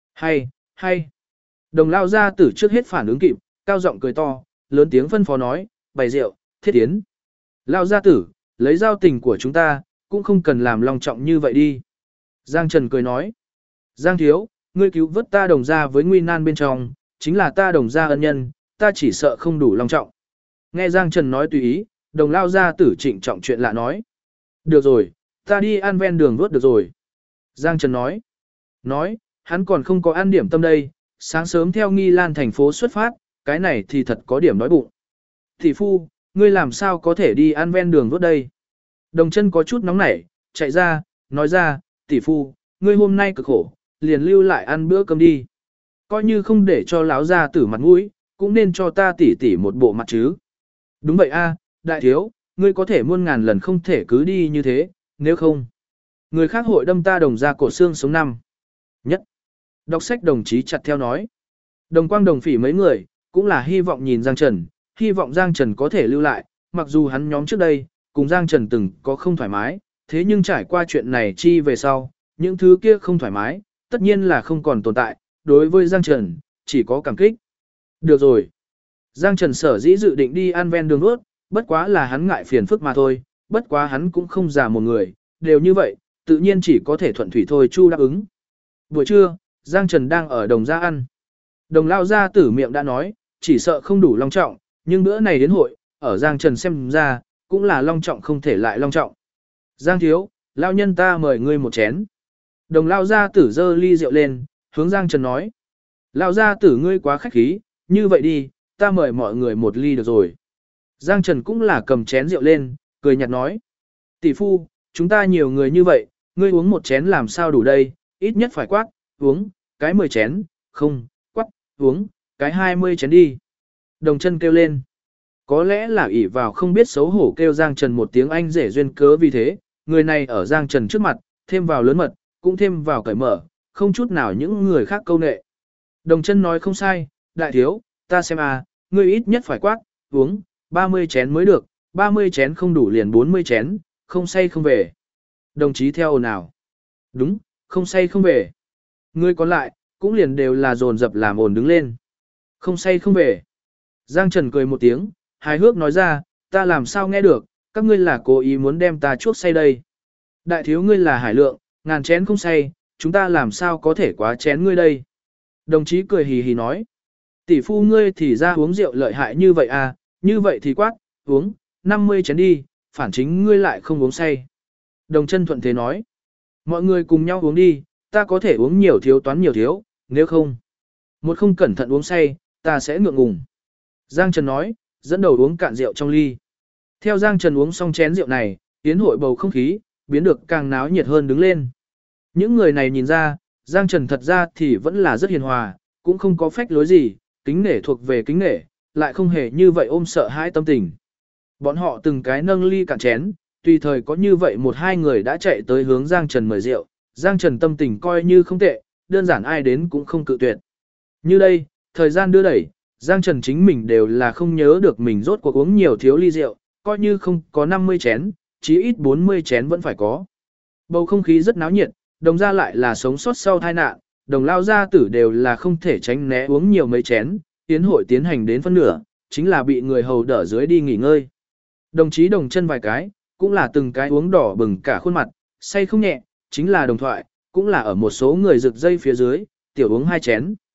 Hay. Đồng lao ra tử trước hết phản ứng kịp, cao giọng cười to, lớn tiếng phân phó nói, bày rượu, thiết tiến. Lao gia tử, lấy giao tình của chúng ta, cũng không cần làm long trọng như vậy đi. Giang Trần cười nói, Giang thiếu, ngươi cứu vớt ta đồng ra với nguy nan bên trong, chính là ta đồng ra ân nhân, ta chỉ sợ không đủ long trọng. Nghe Giang Trần nói tùy ý, đồng lao gia tử trịnh trọng chuyện lạ nói. Được rồi, ta đi ăn ven đường vớt được rồi. Giang Trần nói, hắn còn không có ăn điểm tâm đây, sáng sớm theo Nghi Lan thành phố xuất phát, cái này thì thật có điểm nói bụng. Thị phu, ngươi làm sao có thể đi ăn ven đường vớt đây? Đồng chân có chút nóng nảy, chạy ra, nói ra, tỷ phu, ngươi hôm nay cực khổ, liền lưu lại ăn bữa cơm đi. Coi như không để cho láo ra tử mặt mũi, cũng nên cho ta tỉ tỉ một bộ mặt chứ. Đúng vậy a, đại thiếu, ngươi có thể muôn ngàn lần không thể cứ đi như thế, nếu không. Người khác hội đâm ta đồng ra cổ xương sống năm. Nhất. Đọc sách đồng chí chặt theo nói. Đồng quang đồng phỉ mấy người, cũng là hy vọng nhìn Giang Trần, hy vọng Giang Trần có thể lưu lại, mặc dù hắn nhóm trước đây, cùng Giang Trần từng có không thoải mái, thế nhưng trải qua chuyện này chi về sau, những thứ kia không thoải mái, tất nhiên là không còn tồn tại, đối với Giang Trần, chỉ có cảm kích. Được rồi. Giang Trần sở dĩ dự định đi ăn ven đường ướt, bất quá là hắn ngại phiền phức mà thôi, bất quá hắn cũng không già một người, đều như vậy, tự nhiên chỉ có thể thuận thủy thôi chu đáp ứng. Buổi trưa, Giang Trần đang ở đồng gia ăn. Đồng lao gia tử miệng đã nói, chỉ sợ không đủ long trọng, nhưng bữa này đến hội, ở Giang Trần xem ra, cũng là long trọng không thể lại long trọng. Giang thiếu, lao nhân ta mời ngươi một chén. Đồng lao gia tử dơ ly rượu lên, hướng Giang Trần nói. Lao gia tử ngươi quá khách khí, như vậy đi, ta mời mọi người một ly được rồi. Giang Trần cũng là cầm chén rượu lên, cười nhạt nói. Tỷ phu, chúng ta nhiều người như vậy, ngươi uống một chén làm sao đủ đây, ít nhất phải quát, uống, cái 10 chén, không, quát, uống, cái 20 chén đi. Đồng chân kêu lên. Có lẽ là ỷ vào không biết xấu hổ kêu Giang Trần một tiếng Anh dễ duyên cớ vì thế, người này ở Giang Trần trước mặt, thêm vào lớn mật, cũng thêm vào cởi mở, không chút nào những người khác câu nệ. Đồng chân nói không sai, đại thiếu, ta xem à, ngươi ít nhất phải quát, uống, 30 chén mới được, 30 chén không đủ liền 40 chén, không say không về. Đồng chí theo ồn ào. Đúng, không say không về. Ngươi còn lại, cũng liền đều là dồn dập làm ồn đứng lên. Không say không về. Giang Trần cười một tiếng, hài hước nói ra, ta làm sao nghe được, các ngươi là cố ý muốn đem ta chuốc say đây. Đại thiếu ngươi là hải lượng, ngàn chén không say, chúng ta làm sao có thể quá chén ngươi đây. Đồng chí cười hì hì nói, tỷ phu ngươi thì ra uống rượu lợi hại như vậy à, như vậy thì quát, uống, 50 chén đi, phản chính ngươi lại không uống say. Đồng chân thuận thế nói, mọi người cùng nhau uống đi, ta có thể uống nhiều thiếu toán nhiều thiếu, nếu không, một không cẩn thận uống say, ta sẽ ngượng ngùng. Giang Trần nói, dẫn đầu uống cạn rượu trong ly. Theo Giang Trần uống xong chén rượu này, tiến hội bầu không khí, biến được càng náo nhiệt hơn đứng lên. Những người này nhìn ra, Giang Trần thật ra thì vẫn là rất hiền hòa, cũng không có phách lối gì, kính nể thuộc về kính nể, lại không hề như vậy ôm sợ hãi tâm tình. Bọn họ từng cái nâng ly cạn chén, tùy thời có như vậy một hai người đã chạy tới hướng Giang Trần mời rượu, Giang Trần tâm tình coi như không tệ, đơn giản ai đến cũng không cự tuyệt. Như đây, thời gian đưa đẩy, Giang Trần chính mình đều là không nhớ được mình rốt cuộc uống nhiều thiếu ly rượu, coi như không có 50 chén, chí ít 40 chén vẫn phải có. Bầu không khí rất náo nhiệt, đồng ra lại là sống sót sau tai nạn, đồng lao gia tử đều là không thể tránh né uống nhiều mấy chén, tiến hội tiến hành đến phân nửa, chính là bị người hầu đỡ dưới đi nghỉ ngơi. Đồng chí đồng chân vài cái, cũng là từng cái uống đỏ bừng cả khuôn mặt, say không nhẹ, chính là đồng thoại, cũng là ở một số người rực dây phía dưới, tiểu uống 2 chén.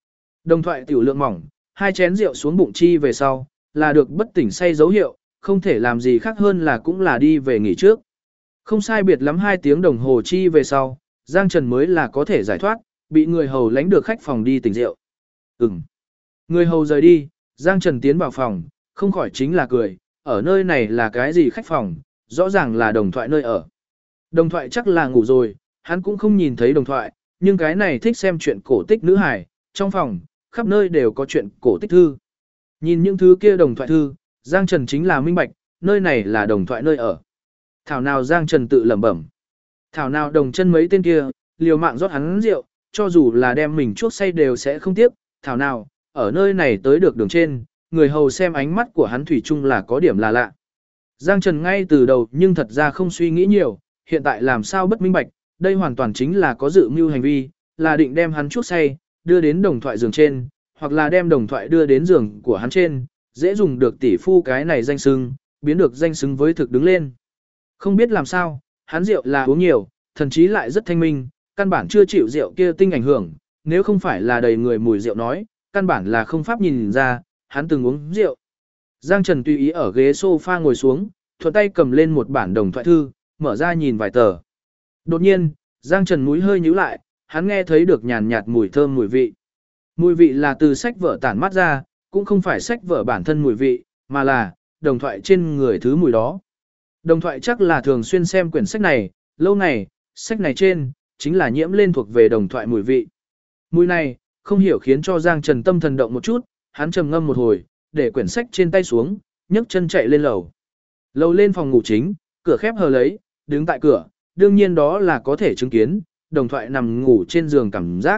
Đồng thoại tiểu lượng mỏng, hai chén rượu xuống bụng chi về sau, là được bất tỉnh say dấu hiệu, không thể làm gì khác hơn là cũng là đi về nghỉ trước. Không sai biệt lắm 2 tiếng đồng hồ chi về sau, Giang Trần mới là có thể giải thoát, bị người hầu lánh được khách phòng đi tỉnh rượu. Người hầu rời đi, Giang Trần tiến vào phòng, không khỏi chính là cười, ở nơi này là cái gì khách phòng, rõ ràng là đồng thoại nơi ở. Đồng thoại chắc là ngủ rồi, hắn cũng không nhìn thấy đồng thoại, nhưng cái này thích xem chuyện cổ tích nữ hài, trong phòng, khắp nơi đều có chuyện cổ tích thư. Nhìn những thứ kia đồng thoại thư, Giang Trần chính là minh bạch, nơi này là đồng thoại nơi ở. Thảo nào Giang Trần tự lẩm bẩm. Thảo nào đồng chân mấy tên kia, liều mạng rót hắn rượu, cho dù là đem mình chuốc say đều sẽ không tiếc. Thảo nào, ở nơi này tới được đường trên, người hầu xem ánh mắt của hắn thủy chung là có điểm là lạ. Giang Trần ngay từ đầu nhưng thật ra không suy nghĩ nhiều, hiện tại làm sao bất minh bạch, đây hoàn toàn chính là có dự mưu hành vi, là định đem hắn chuốc say, đưa đến đồng thoại giường trên, hoặc là đem đồng thoại đưa đến giường của hắn trên, dễ dùng được tỷ phu cái này danh xưng, biến được danh xứng với thực đứng lên. Không biết làm sao, hắn rượu là uống nhiều, thần chí lại rất thanh minh, căn bản chưa chịu rượu kia tinh ảnh hưởng, nếu không phải là đầy người mùi rượu nói, căn bản là không pháp nhìn ra, hắn từng uống rượu. Giang Trần tùy ý ở ghế sofa ngồi xuống, thuận tay cầm lên một bản đồng thoại thư, mở ra nhìn vài tờ. Đột nhiên, Giang Trần mũi hơi nhíu lại, hắn nghe thấy được nhàn nhạt mùi thơm mùi vị. Mùi vị là từ sách vở tản mát ra, cũng không phải sách vở bản thân mùi vị, mà là đồng thoại trên người thứ mùi đó. Đồng thoại chắc là thường xuyên xem quyển sách này, lâu ngày, sách này trên, chính là nhiễm lên thuộc về đồng thoại mùi vị. Mùi này, không hiểu khiến cho Giang Trần tâm thần động một chút, hắn trầm ngâm một hồi, để quyển sách trên tay xuống, nhấc chân chạy lên lầu. Lầu lên phòng ngủ chính, cửa khép hờ lấy, đứng tại cửa, đương nhiên đó là có thể chứng kiến, đồng thoại nằm ngủ trên giường cảm giác.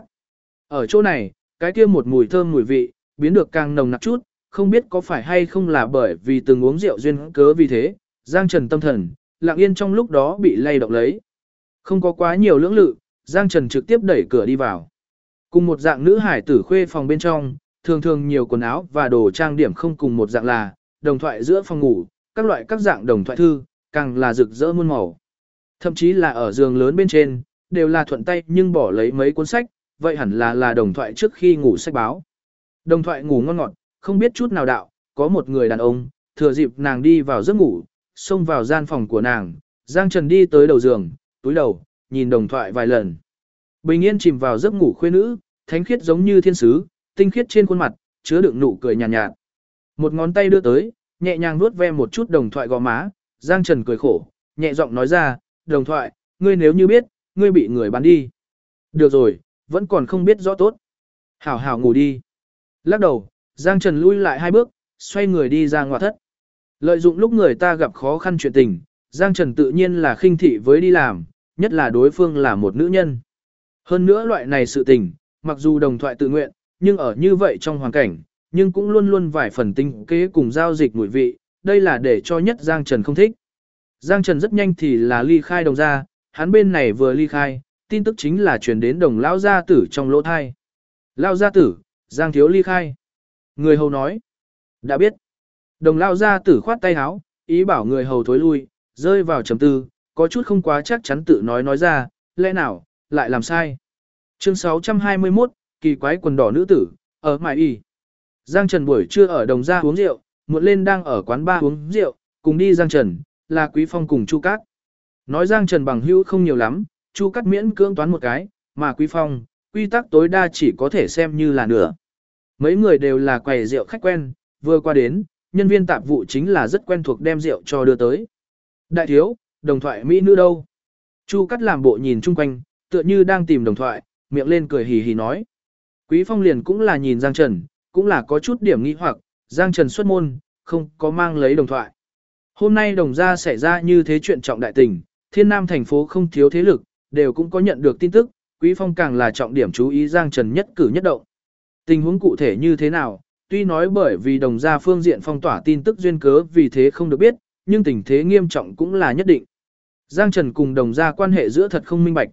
Ở chỗ này, cái kia một mùi thơm mùi vị, biến được càng nồng nặc chút, không biết có phải hay không là bởi vì từng uống rượu duyên cớ vì thế, Giang Trần tâm thần, lặng yên trong lúc đó bị lay động lấy. Không có quá nhiều lưỡng lự, Giang Trần trực tiếp đẩy cửa đi vào. Cùng một dạng nữ hải tử khuê phòng bên trong, thường thường nhiều quần áo và đồ trang điểm không cùng một dạng là, đồng thoại giữa phòng ngủ, các loại các dạng đồng thoại thư, càng là rực rỡ muôn màu. Thậm chí là ở giường lớn bên trên, đều là thuận tay nhưng bỏ lấy mấy cuốn sách, vậy hẳn là đồng thoại trước khi ngủ sách báo. Đồng thoại ngủ ngon ngọt, không biết chút nào đạo, có một người đàn ông, thừa dịp nàng đi vào giấc ngủ, xông vào gian phòng của nàng, Giang Trần đi tới đầu giường, túi đầu, nhìn đồng thoại vài lần. Bình yên chìm vào giấc ngủ khuê nữ, thánh khiết giống như thiên sứ, tinh khiết trên khuôn mặt, chứa đựng nụ cười nhàn nhạt. Một ngón tay đưa tới, nhẹ nhàng vuốt ve một chút đồng thoại gò má, Giang Trần cười khổ, nhẹ giọng nói ra, đồng thoại, ngươi nếu như biết, ngươi bị người bán đi. Được rồi, vẫn còn không biết rõ tốt. Hảo hảo ngủ đi. Lắc đầu, Giang Trần lui lại 2 bước, xoay người đi ra ngoại thất. Lợi dụng lúc người ta gặp khó khăn chuyện tình, Giang Trần tự nhiên là khinh thị với đi làm, nhất là đối phương là một nữ nhân. Hơn nữa loại này sự tình, mặc dù đồng thoại tự nguyện, nhưng ở như vậy trong hoàn cảnh, nhưng cũng luôn luôn vài phần tinh kế cùng giao dịch mùi vị, đây là để cho nhất Giang Trần không thích. Giang Trần rất nhanh thì là ly khai đồng gia, hắn bên này vừa ly khai, tin tức chính là truyền đến đồng lão gia tử trong lỗ thai. Lão gia tử, Giang thiếu ly khai. Người hầu nói, đã biết. Đồng lão gia tử khoát tay áo, ý bảo người hầu thối lui, rơi vào trầm tư, có chút không quá chắc chắn tự nói ra, lẽ nào, lại làm sai. Chương 621, kỳ quái quần đỏ nữ tử, ở Mai Y. Giang Trần buổi trưa ở đồng gia uống rượu, muộn lên đang ở quán bar uống rượu, cùng đi Giang Trần, là Quý Phong cùng Chu Cát. Nói Giang Trần bằng hữu không nhiều lắm, Chu Cát miễn cưỡng toán một cái, mà Quý Phong, quy tắc tối đa chỉ có thể xem như là nửa. Mấy người đều là quầy rượu khách quen, vừa qua đến, nhân viên tạp vụ chính là rất quen thuộc đem rượu cho đưa tới. Đại thiếu, đồng thoại mỹ nữ đâu? Chu Cát làm bộ nhìn chung quanh, tựa như đang tìm đồng thoại, miệng lên cười hì hì nói. Quý Phong liền cũng là nhìn Giang Trần, cũng là có chút điểm nghi hoặc, Giang Trần xuất môn, không có mang lấy đồng thoại. Hôm nay đồng gia xảy ra như thế chuyện trọng đại tình, Thiên Nam thành phố không thiếu thế lực, đều cũng có nhận được tin tức, Quý Phong càng là trọng điểm chú ý Giang Trần nhất cử nhất động. Tình huống cụ thể như thế nào, tuy nói bởi vì đồng gia phương diện phong tỏa tin tức duyên cớ vì thế không được biết, nhưng tình thế nghiêm trọng cũng là nhất định. Giang Trần cùng đồng gia quan hệ giữa thật không minh bạch.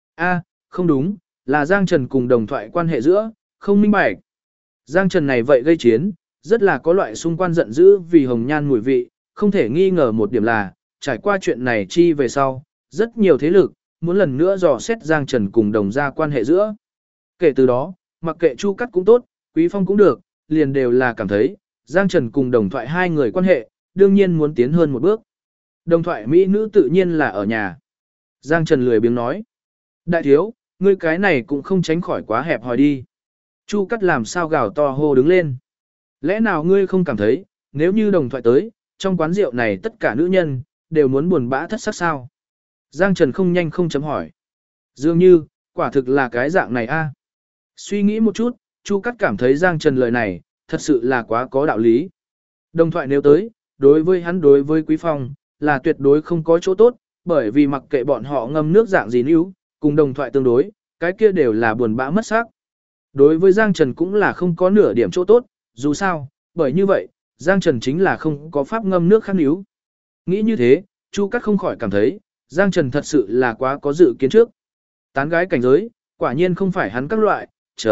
Không đúng, là Giang Trần cùng đồng thoại quan hệ giữa, không minh bạch. Giang Trần này vậy gây chiến, rất là có loại xung quan giận dữ vì hồng nhan mùi vị, không thể nghi ngờ một điểm là, trải qua chuyện này chi về sau, rất nhiều thế lực, muốn lần nữa dò xét Giang Trần cùng đồng gia quan hệ giữa. Kể từ đó, mặc kệ Chu Cát cũng tốt, Quý Phong cũng được, liền đều là cảm thấy, Giang Trần cùng Đồng Thoại hai người quan hệ, đương nhiên muốn tiến hơn một bước. Đồng Thoại mỹ nữ tự nhiên là ở nhà. Giang Trần lười biếng nói. Đại thiếu, ngươi cái này cũng không tránh khỏi quá hẹp hòi đi. Chu Cắt làm sao gào to hô đứng lên. Lẽ nào ngươi không cảm thấy, nếu như Đồng Thoại tới, trong quán rượu này tất cả nữ nhân, đều muốn buồn bã thất sắc sao? Giang Trần không nhanh không chấm hỏi. Dường như, quả thực là cái dạng này a. Suy nghĩ một chút, Chu Cắt cảm thấy Giang Trần lời này, thật sự là quá có đạo lý. Đồng Thoại nếu tới, đối với hắn đối với Quý Phong, là tuyệt đối không có chỗ tốt, bởi vì mặc kệ bọn họ ngâm nước dạng gì níu, cùng Đồng Thoại tương đối, cái kia đều là buồn bã mất sắc. Đối với Giang Trần cũng là không có nửa điểm chỗ tốt, dù sao, bởi như vậy, Giang Trần chính là không có pháp ngâm nước khác níu. Nghĩ như thế, Chu Cắt không khỏi cảm thấy, Giang Trần thật sự là quá có dự kiến trước. Tán gái cảnh giới, quả nhiên không phải hắn các loại,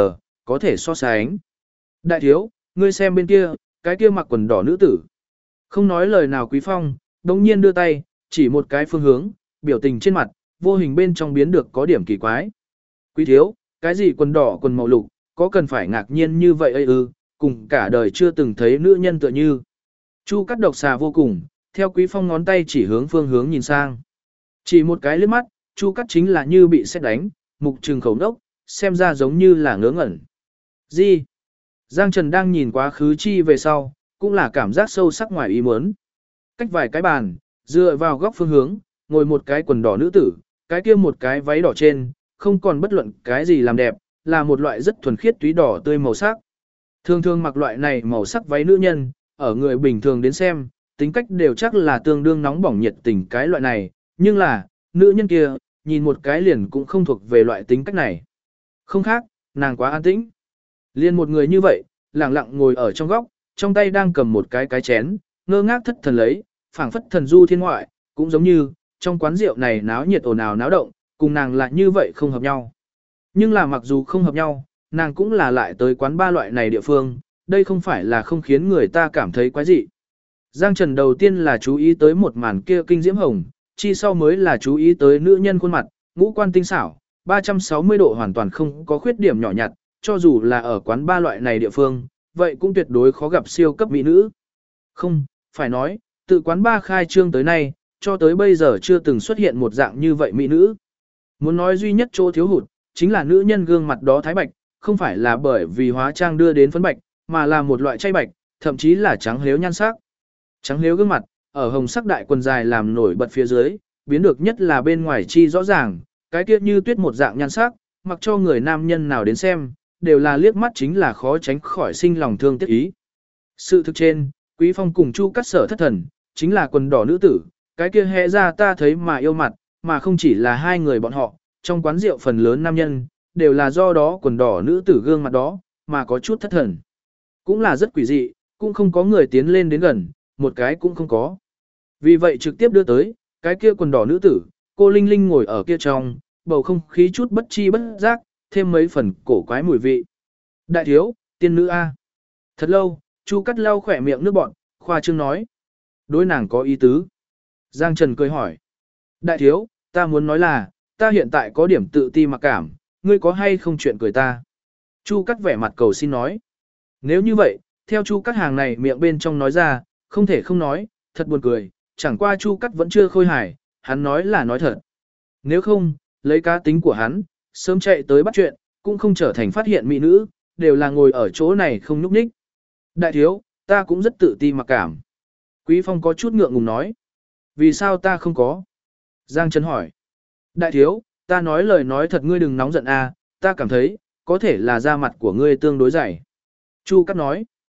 có thể so sánh. Đại thiếu, ngươi xem bên kia, cái kia mặc quần đỏ nữ tử. Không nói lời nào Quý Phong, đồng nhiên đưa tay, chỉ một cái phương hướng, biểu tình trên mặt, vô hình bên trong biến được có điểm kỳ quái. Quý thiếu, cái gì quần đỏ quần màu lục, có cần phải ngạc nhiên như vậy ư, cùng cả đời chưa từng thấy nữ nhân tựa như. Chu Cắt độc xà vô cùng, theo Quý Phong ngón tay chỉ hướng phương hướng nhìn sang. Chỉ một cái liếc mắt, Chu Cắt chính là như bị sét đánh, mục trừng khẩu đốc, xem ra giống như là ngớ ngẩn. Gì? Giang Trần đang nhìn quá khứ chi về sau, cũng là cảm giác sâu sắc ngoài ý muốn. Cách vài cái bàn, dựa vào góc phương hướng, ngồi một cái quần đỏ nữ tử, cái kia một cái váy đỏ trên, không còn bất luận cái gì làm đẹp, là một loại rất thuần khiết túy đỏ tươi màu sắc. Thường thường mặc loại này màu sắc váy nữ nhân, ở người bình thường đến xem, tính cách đều chắc là tương đương nóng bỏng nhiệt tình cái loại này, nhưng là, nữ nhân kia, nhìn một cái liền cũng không thuộc về loại tính cách này. Không khác, nàng quá an tĩnh. Liên một người như vậy, lặng lặng ngồi ở trong góc, trong tay đang cầm một cái chén, ngơ ngác thất thần lấy, phảng phất thần du thiên ngoại, cũng giống như, trong quán rượu này náo nhiệt ồn ào náo động, cùng nàng lại như vậy không hợp nhau. Nhưng là mặc dù không hợp nhau, nàng cũng là lại tới quán ba loại này địa phương, đây không phải là không khiến người ta cảm thấy quái dị. Giang Trần đầu tiên là chú ý tới một màn kia kinh diễm hồng, chi sau mới là chú ý tới nữ nhân khuôn mặt, ngũ quan tinh xảo, 360 độ hoàn toàn không có khuyết điểm nhỏ nhặt, cho dù là ở quán ba loại này địa phương, vậy cũng tuyệt đối khó gặp siêu cấp mỹ nữ. Không, phải nói, tự quán ba khai trương tới nay, cho tới bây giờ chưa từng xuất hiện một dạng như vậy mỹ nữ. Muốn nói duy nhất chỗ thiếu hụt, chính là nữ nhân gương mặt đó thái bạch, không phải là bởi vì hóa trang đưa đến phấn bạch, mà là một loại chay bạch, thậm chí là trắng lếu nhan sắc. Trắng lếu gương mặt, ở hồng sắc đại quần dài làm nổi bật phía dưới, biến được nhất là bên ngoài chi rõ ràng, cái kia như tuyết một dạng nhan sắc, mặc cho người nam nhân nào đến xem, đều là liếc mắt chính là khó tránh khỏi sinh lòng thương tiếc ý. Sự thực trên, Quý Phong cùng Chu Cắt sở thất thần, chính là quần đỏ nữ tử, cái kia hẽ ra ta thấy mà yêu mặt, mà không chỉ là hai người bọn họ, trong quán rượu phần lớn nam nhân, đều là do đó quần đỏ nữ tử gương mặt đó, mà có chút thất thần. Cũng là rất quỷ dị, cũng không có người tiến lên đến gần, một cái cũng không có. Vì vậy trực tiếp đưa tới, cái kia quần đỏ nữ tử, cô Linh Linh ngồi ở kia trong, bầu không khí chút bất chi bất giác, thêm mấy phần cổ quái mùi vị. Đại thiếu, tiên nữ A. Thật lâu, Chu Cắt lau khỏe miệng nước bọn, khoa trương nói. Đối nàng có ý tứ. Giang Trần cười hỏi. Đại thiếu, ta muốn nói là, ta hiện tại có điểm tự ti mặc cảm, ngươi có hay không chuyện cười ta. Chu Cắt vẻ mặt cầu xin nói. Nếu như vậy, theo Chu Cắt hàng này miệng bên trong nói ra, không thể không nói, thật buồn cười, chẳng qua Chu Cắt vẫn chưa khôi hài, hắn nói là nói thật. Nếu không, lấy cá tính của hắn, sớm chạy tới bắt chuyện, cũng không trở thành phát hiện mỹ nữ, đều là ngồi ở chỗ này không nhúc nhích. Đại thiếu, ta cũng rất tự ti mặc cảm. Quý Phong có chút ngượng ngùng nói. Vì sao ta không có? Giang Trần hỏi. Đại thiếu, ta nói lời nói thật ngươi đừng nóng giận a, ta cảm thấy, có thể là da mặt của ngươi tương đối dày. Chu Cắt nói.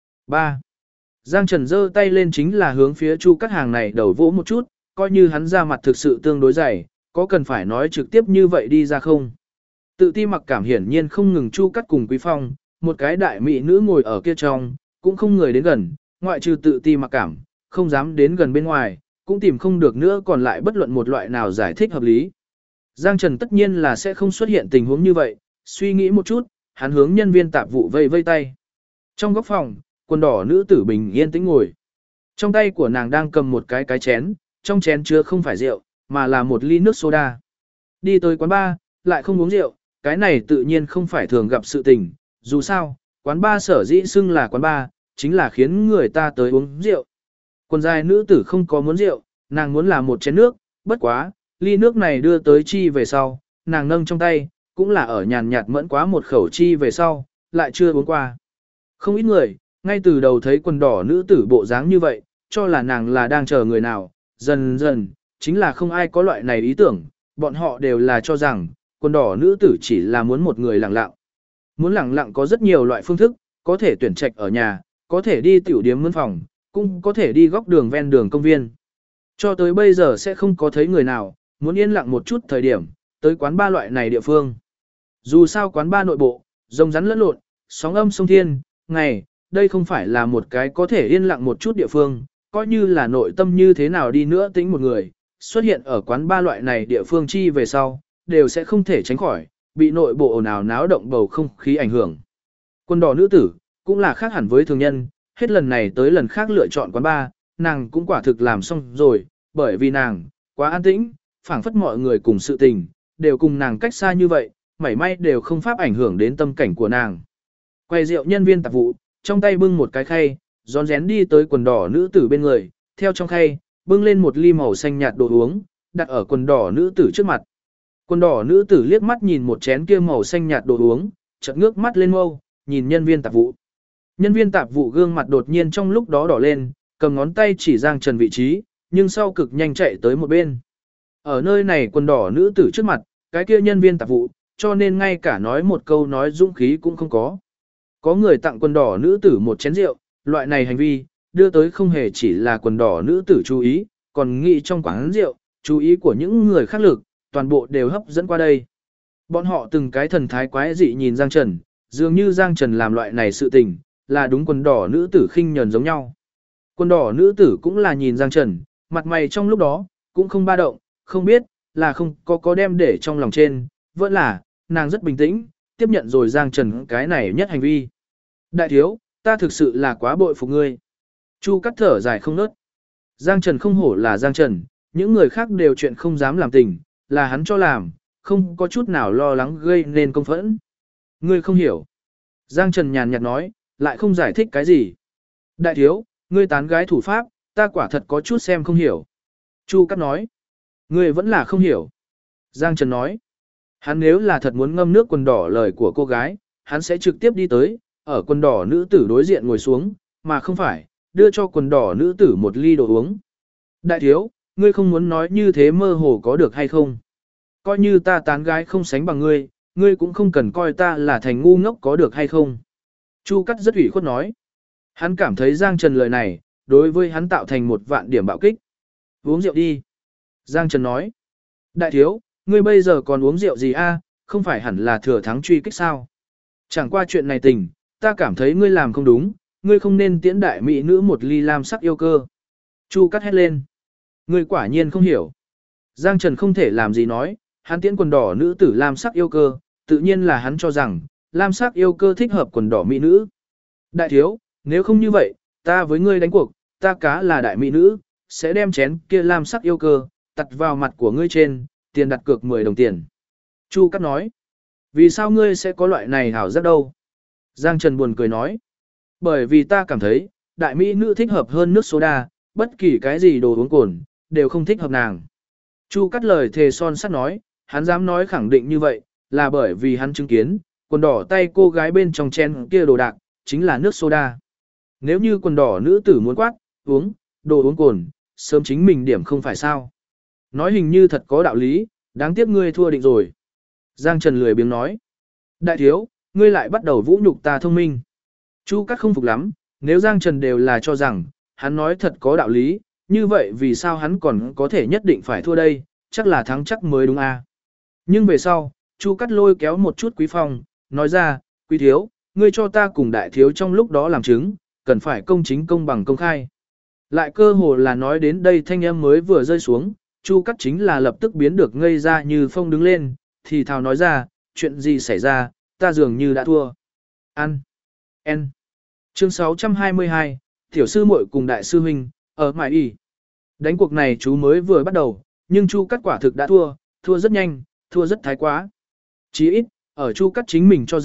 3. Giang Trần giơ tay lên chính là hướng phía Chu Cắt hàng này đầu vỗ một chút, coi như hắn da mặt thực sự tương đối dày, có cần phải nói trực tiếp như vậy đi ra không? Tự ti mặc cảm hiển nhiên không ngừng Chu Cắt cùng Quý Phong, một cái đại mỹ nữ ngồi ở kia trong, cũng không người đến gần, ngoại trừ tự ti mặc cảm, không dám đến gần bên ngoài, cũng tìm không được nữa còn lại bất luận một loại nào giải thích hợp lý. Giang Trần tất nhiên là sẽ không xuất hiện tình huống như vậy, suy nghĩ một chút, hắn hướng nhân viên tạp vụ vây vây tay. Trong góc phòng, quần đỏ nữ tử bình yên tĩnh ngồi. Trong tay của nàng đang cầm một cái chén, trong chén chứa không phải rượu, mà là một ly nước soda. Đi tới quán bar, lại không uống rượu, cái này tự nhiên không phải thường gặp sự tình, dù sao, Quán bar sở dĩ xưng là quán bar, chính là khiến người ta tới uống rượu. Quần dài nữ tử không có muốn rượu, nàng muốn là một chén nước, bất quá, ly nước này đưa tới chi về sau, nàng nâng trong tay, cũng là ở nhàn nhạt mẫn quá một khẩu chi về sau, lại chưa uống qua. Không ít người, ngay từ đầu thấy quần đỏ nữ tử bộ dáng như vậy, cho là nàng là đang chờ người nào, dần dần, chính là không ai có loại này ý tưởng, bọn họ đều là cho rằng, quần đỏ nữ tử chỉ là muốn một người lặng lặng. Muốn lặng lặng có rất nhiều loại phương thức, có thể tuyển trạch ở nhà, có thể đi tiểu điếm mướn phòng, cũng có thể đi góc đường ven đường công viên. Cho tới bây giờ sẽ không có thấy người nào, muốn yên lặng một chút thời điểm, tới quán ba loại này địa phương. Dù sao quán ba nội bộ, rồng rắn lẫn lộn, sóng âm sông thiên, ngày, đây không phải là một cái có thể yên lặng một chút địa phương, coi như là nội tâm như thế nào đi nữa tính một người, xuất hiện ở quán ba loại này địa phương chi về sau, đều sẽ không thể tránh khỏi, bị nội bộ ồn ào náo động bầu không khí ảnh hưởng. Quần đỏ nữ tử, cũng là khác hẳn với thường nhân, hết lần này tới lần khác lựa chọn quán ba, nàng cũng quả thực làm xong rồi, bởi vì nàng, quá an tĩnh, phảng phất mọi người cùng sự tình, đều cùng nàng cách xa như vậy, mảy may đều không pháp ảnh hưởng đến tâm cảnh của nàng. Quay rượu nhân viên tạp vụ, trong tay bưng một cái khay, rón rén đi tới quần đỏ nữ tử bên người, theo trong khay, bưng lên một ly màu xanh nhạt đồ uống, đặt ở quần đỏ nữ tử trước mặt. Quần đỏ nữ tử liếc mắt nhìn một chén kia màu xanh nhạt đồ uống, chợt ngước mắt lên mâu, nhìn nhân viên tạp vụ. Nhân viên tạp vụ gương mặt đột nhiên trong lúc đó đỏ lên, cầm ngón tay chỉ Giang Trần vị trí, nhưng sau cực nhanh chạy tới một bên. Ở nơi này quần đỏ nữ tử trước mặt, cái kia nhân viên tạp vụ, cho nên ngay cả nói một câu nói dũng khí cũng không có. Có người tặng quần đỏ nữ tử một chén rượu, loại này hành vi, đưa tới không hề chỉ là quần đỏ nữ tử chú ý, còn nghĩ trong quán rượu, chú ý của những người khác lực, toàn bộ đều hấp dẫn qua đây. Bọn họ từng cái thần thái quái dị nhìn Giang Trần, dường như Giang Trần làm loại này sự tình, là đúng quần đỏ nữ tử khinh nhờn giống nhau. Quần đỏ nữ tử cũng là nhìn Giang Trần, mặt mày trong lúc đó, cũng không ba động, không biết, là không có đem để trong lòng trên, vẫn là, nàng rất bình tĩnh, tiếp nhận rồi Giang Trần cái này nhất hành vi. Đại thiếu, ta thực sự là quá bội phục ngươi. Chu cắt thở dài không nớt. Giang Trần không hổ là Giang Trần, những người khác đều chuyện không dám làm tình, là hắn cho làm, không có chút nào lo lắng gây nên công phẫn. Ngươi không hiểu. Giang Trần nhàn nhạt nói, lại không giải thích cái gì. Đại thiếu, ngươi tán gái thủ pháp, ta quả thật có chút xem không hiểu. Chu cắt nói, ngươi vẫn là không hiểu. Giang Trần nói, hắn nếu là thật muốn ngâm nước quần đỏ lời của cô gái, hắn sẽ trực tiếp đi tới, ở quần đỏ nữ tử đối diện ngồi xuống, mà không phải, đưa cho quần đỏ nữ tử một ly đồ uống. Đại thiếu, ngươi không muốn nói như thế mơ hồ có được hay không? Coi như ta tán gái không sánh bằng ngươi, ngươi cũng không cần coi ta là thành ngu ngốc có được hay không? Chu cắt rất ủy khuất nói. Hắn cảm thấy Giang Trần lời này, đối với hắn tạo thành một vạn điểm bạo kích. Uống rượu đi. Giang Trần nói. Đại thiếu, ngươi bây giờ còn uống rượu gì a? Không phải hẳn là thừa thắng truy kích sao? Chẳng qua chuyện này tình, ta cảm thấy ngươi làm không đúng, ngươi không nên tiễn đại mỹ nữ một ly lam sắc yêu cơ. Chu cắt hét lên. Ngươi quả nhiên không hiểu. Giang Trần không thể làm gì nói, hắn tiễn quần đỏ nữ tử lam sắc yêu cơ, tự nhiên là hắn cho rằng, lam sắc yêu cơ thích hợp quần đỏ mỹ nữ. Đại thiếu, nếu không như vậy, ta với ngươi đánh cuộc, ta cá là đại mỹ nữ, sẽ đem chén kia lam sắc yêu cơ, tặt vào mặt của ngươi trên, tiền đặt cược 10 đồng tiền. Chu cắt nói. Vì sao ngươi sẽ có loại này hảo giác đâu? Giang Trần buồn cười nói. Bởi vì ta cảm thấy, đại mỹ nữ thích hợp hơn nước soda, bất kỳ cái gì đồ uống cồn, đều không thích hợp nàng. Chu cắt lời thề son sắt nói, hắn dám nói khẳng định như vậy, là bởi vì hắn chứng kiến, quần đỏ tay cô gái bên trong chén kia đồ đạc, chính là nước soda. Nếu như quần đỏ nữ tử muốn quát, uống, đồ uống cồn, sớm chính mình điểm không phải sao. Nói hình như thật có đạo lý, đáng tiếc ngươi thua định rồi. Giang Trần lười biếng nói. Đại thiếu, ngươi lại bắt đầu vũ nhục ta thông minh. Chu cắt không phục lắm, nếu Giang Trần đều là cho rằng, hắn nói thật có đạo lý, như vậy vì sao hắn còn có thể nhất định phải thua đây, chắc là thắng chắc mới đúng a. Nhưng về sau, Chu cắt lôi kéo một chút Quý Phong, nói ra, Quý thiếu, ngươi cho ta cùng đại thiếu trong lúc đó làm chứng, cần phải công chính công bằng công khai. Lại cơ hồ là nói đến đây thanh âm mới vừa rơi xuống, Chu cắt chính là lập tức biến được ngây ra như phong đứng lên, thì thào nói ra, chuyện gì xảy ra, ta dường như đã thua. Ăn. N. Chương 622, tiểu sư muội cùng đại sư huynh, ở mải y. Đánh cuộc này chú mới vừa bắt đầu, nhưng Chu cắt quả thực đã thua, thua rất nhanh, thua rất thái quá. Chỉ ít, ở Chu cắt chính mình cho rằng,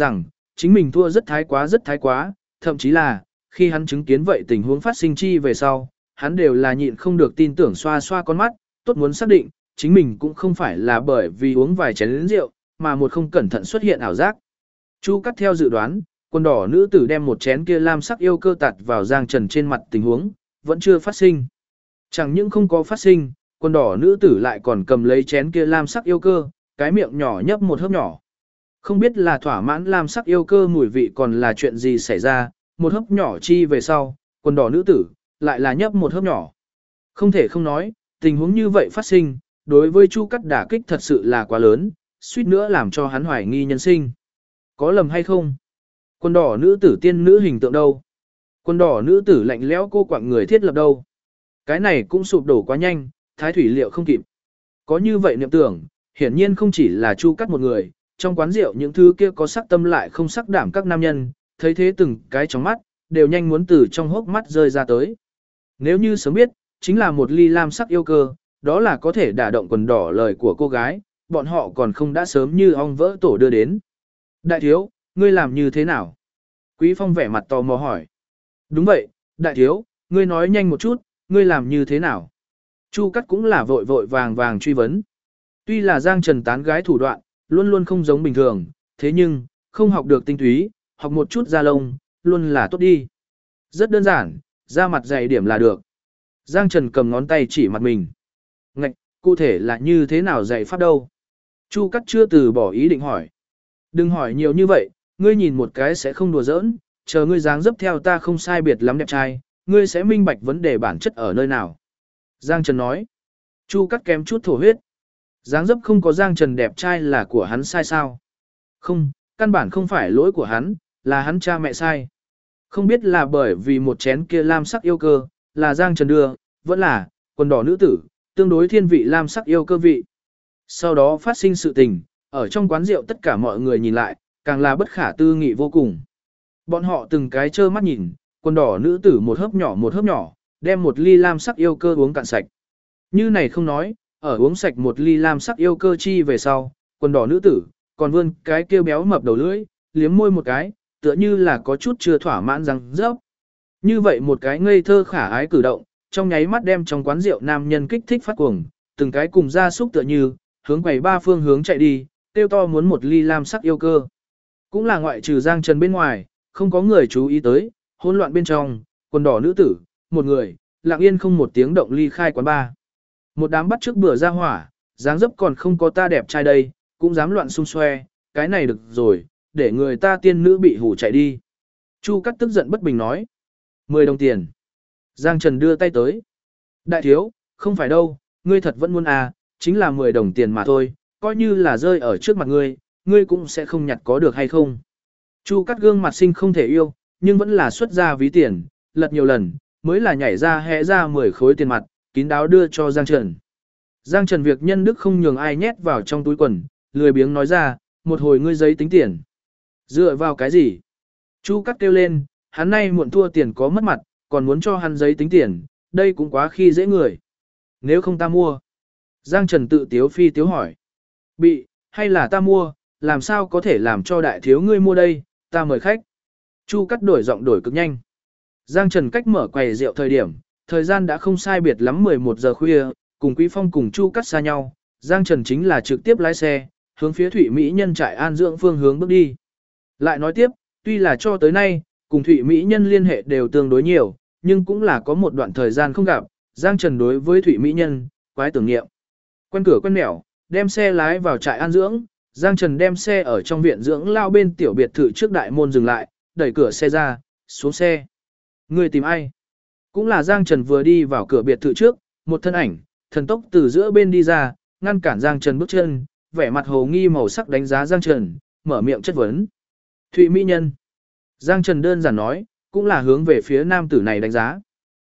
chính mình thua rất thái quá, thậm chí là, khi hắn chứng kiến vậy tình huống phát sinh chi về sau, hắn đều là nhịn không được tin tưởng xoa xoa con mắt, tốt muốn xác định, chính mình cũng không phải là bởi vì uống vài chén rượu, mà một không cẩn thận xuất hiện ảo giác. Chu Cắt theo dự đoán, quần đỏ nữ tử đem một chén kia lam sắc yêu cơ tạt vào Giang Trần trên mặt tình huống, vẫn chưa phát sinh. Chẳng những không có phát sinh, quần đỏ nữ tử lại còn cầm lấy chén kia lam sắc yêu cơ, cái miệng nhỏ nhấp một hớp nhỏ. Không biết là thỏa mãn lam sắc yêu cơ mùi vị còn là chuyện gì xảy ra, một hớp nhỏ chi về sau, quần đỏ nữ tử, lại là nhấp một hớp nhỏ. Không thể không nói, tình huống như vậy phát sinh, đối với Chu Cắt đả kích thật sự là quá lớn, suýt nữa làm cho hắn hoài nghi nhân sinh. Có lầm hay không? Quần đỏ nữ tử tiên nữ hình tượng đâu? Quần đỏ nữ tử lạnh lẽo cô quạng người thiết lập đâu? Cái này cũng sụp đổ quá nhanh, thái thủy liệu không kịp. Có như vậy niệm tưởng, hiển nhiên không chỉ là Chu Cắt một người, trong quán rượu những thứ kia có sắc tâm lại không sắc đảm các nam nhân, thấy thế từng cái trong mắt, đều nhanh muốn từ trong hốc mắt rơi ra tới. Nếu như sớm biết, chính là một ly lam sắc yêu cơ, đó là có thể đả động quần đỏ lời của cô gái, bọn họ còn không đã sớm như ong vỡ tổ đưa đến. Đại thiếu, ngươi làm như thế nào? Quý Phong vẻ mặt tò mò hỏi. Đúng vậy, đại thiếu, ngươi nói nhanh một chút, ngươi làm như thế nào? Chu Cắt cũng là vội vội vàng vàng truy vấn. Tuy là Giang Trần tán gái thủ đoạn, luôn luôn không giống bình thường, thế nhưng, không học được tinh túy, học một chút da lông, luôn là tốt đi. Rất đơn giản, da mặt dày điểm là được. Giang Trần cầm ngón tay chỉ mặt mình. Ngạch, cụ thể là như thế nào dạy pháp đâu? Chu Cắt chưa từ bỏ ý định hỏi. Đừng hỏi nhiều như vậy, ngươi nhìn một cái sẽ không đùa giỡn, chờ ngươi dáng dấp theo ta không sai biệt lắm đẹp trai, ngươi sẽ minh bạch vấn đề bản chất ở nơi nào. Giang Trần nói. Chu Cắt kém chút thổ huyết. Dáng dấp không có Giang Trần đẹp trai là của hắn sai sao? Không, căn bản không phải lỗi của hắn, là hắn cha mẹ sai. Không biết là bởi vì một chén kia lam sắc yêu cơ, là Giang Trần đưa, vẫn là, quần đỏ nữ tử, tương đối thiên vị lam sắc yêu cơ vị. Sau đó phát sinh sự tình, ở trong quán rượu tất cả mọi người nhìn lại, càng là bất khả tư nghị vô cùng. Bọn họ từng cái trơ mắt nhìn, quần đỏ nữ tử một hớp nhỏ, đem một ly lam sắc yêu cơ uống cạn sạch. Như này không nói, ở uống sạch một ly lam sắc yêu cơ chi về sau, quần đỏ nữ tử, còn vươn cái kêu béo mập đầu lưỡi, liếm môi một cái, tựa như là có chút chưa thỏa mãn răng rớp. Như vậy một cái ngây thơ khả ái cử động, trong nháy mắt đem trong quán rượu nam nhân kích thích phát cuồng, từng cái cùng ra súc tựa như, hướng quầy ba phương hướng chạy đi, tiêu to muốn một ly lam sắc yêu cơ. Cũng là ngoại trừ Giang Trần bên ngoài, không có người chú ý tới, hỗn loạn bên trong, quần đỏ nữ tử, một người, lặng yên không một tiếng động ly khai quán ba. Một đám bắt trước bữa ra hỏa, dáng dấp còn không có ta đẹp trai đây, cũng dám loạn xung xoe, cái này được rồi, để người ta tiên nữ bị hủ chạy đi. Chu Cắt tức giận bất bình nói. 10 đồng tiền. Giang Trần đưa tay tới. Đại thiếu, không phải đâu, ngươi thật vẫn muốn à, chính là 10 đồng tiền mà thôi, coi như là rơi ở trước mặt ngươi, ngươi cũng sẽ không nhặt có được hay không. Chu Cắt gương mặt sinh không thể yêu, nhưng vẫn là xuất ra ví tiền, lật nhiều lần, mới là nhảy ra hẽ ra 10 khối tiền mặt, kín đáo đưa cho Giang Trần. Giang Trần việc nhân đức không nhường ai nhét vào trong túi quần, lười biếng nói ra, một hồi ngươi giấy tính tiền. Dựa vào cái gì? Chu Cắt kêu lên, hắn nay muộn thua tiền có mất mặt, còn muốn cho hắn giấy tính tiền, đây cũng quá khi dễ người. Nếu không ta mua. Giang Trần tự tiếu phi tiếu hỏi. Bị, hay là ta mua, làm sao có thể làm cho đại thiếu ngươi mua đây, ta mời khách. Chu Cắt đổi giọng đổi cực nhanh. Giang Trần cách mở quầy rượu thời điểm, thời gian đã không sai biệt lắm 11 giờ khuya, cùng Quý Phong cùng Chu Cắt xa nhau, Giang Trần chính là trực tiếp lái xe, hướng phía Thụy Mỹ Nhân trại an dưỡng phương hướng bước đi. Lại nói tiếp, tuy là cho tới nay, cùng Thụy Mỹ Nhân liên hệ đều tương đối nhiều, nhưng cũng là có một đoạn thời gian không gặp, Giang Trần đối với Thụy Mỹ Nhân, quái tưởng niệm. Quen cửa quen nẻo, đem xe lái vào trại an dưỡng, Giang Trần đem xe ở trong viện dưỡng lao bên tiểu biệt thự trước đại môn dừng lại, đẩy cửa xe ra, xuống xe. Người tìm ai? Cũng là Giang Trần vừa đi vào cửa biệt thự trước, một thân ảnh, thần tốc từ giữa bên đi ra, ngăn cản Giang Trần bước chân, vẻ mặt hồ nghi màu sắc đánh giá Giang Trần, mở miệng chất vấn. Thụy Mỹ Nhân. Giang Trần đơn giản nói, cũng là hướng về phía nam tử này đánh giá.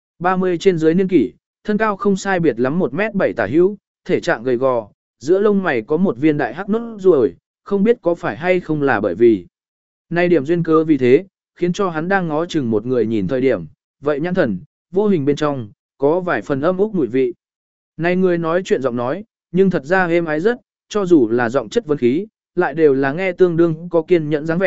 30 trên dưới niên kỷ, thân cao không sai biệt lắm 1m7 tả hữu, thể trạng gầy gò, giữa lông mày có một viên đại hắc nốt ruồi, không biết có phải hay không là bởi vì. Nay điểm duyên cơ vì thế, khiến cho hắn đang ngó chừng một người nhìn thời điểm, vậy nhãn thần, vô hình bên trong, có vài phần âm úc mùi vị. Này người nói chuyện giọng nói, nhưng thật ra êm ái rất, cho dù là giọng chất vấn khí, lại đều là nghe tương đương có kiên nhẫn dáng vẻ,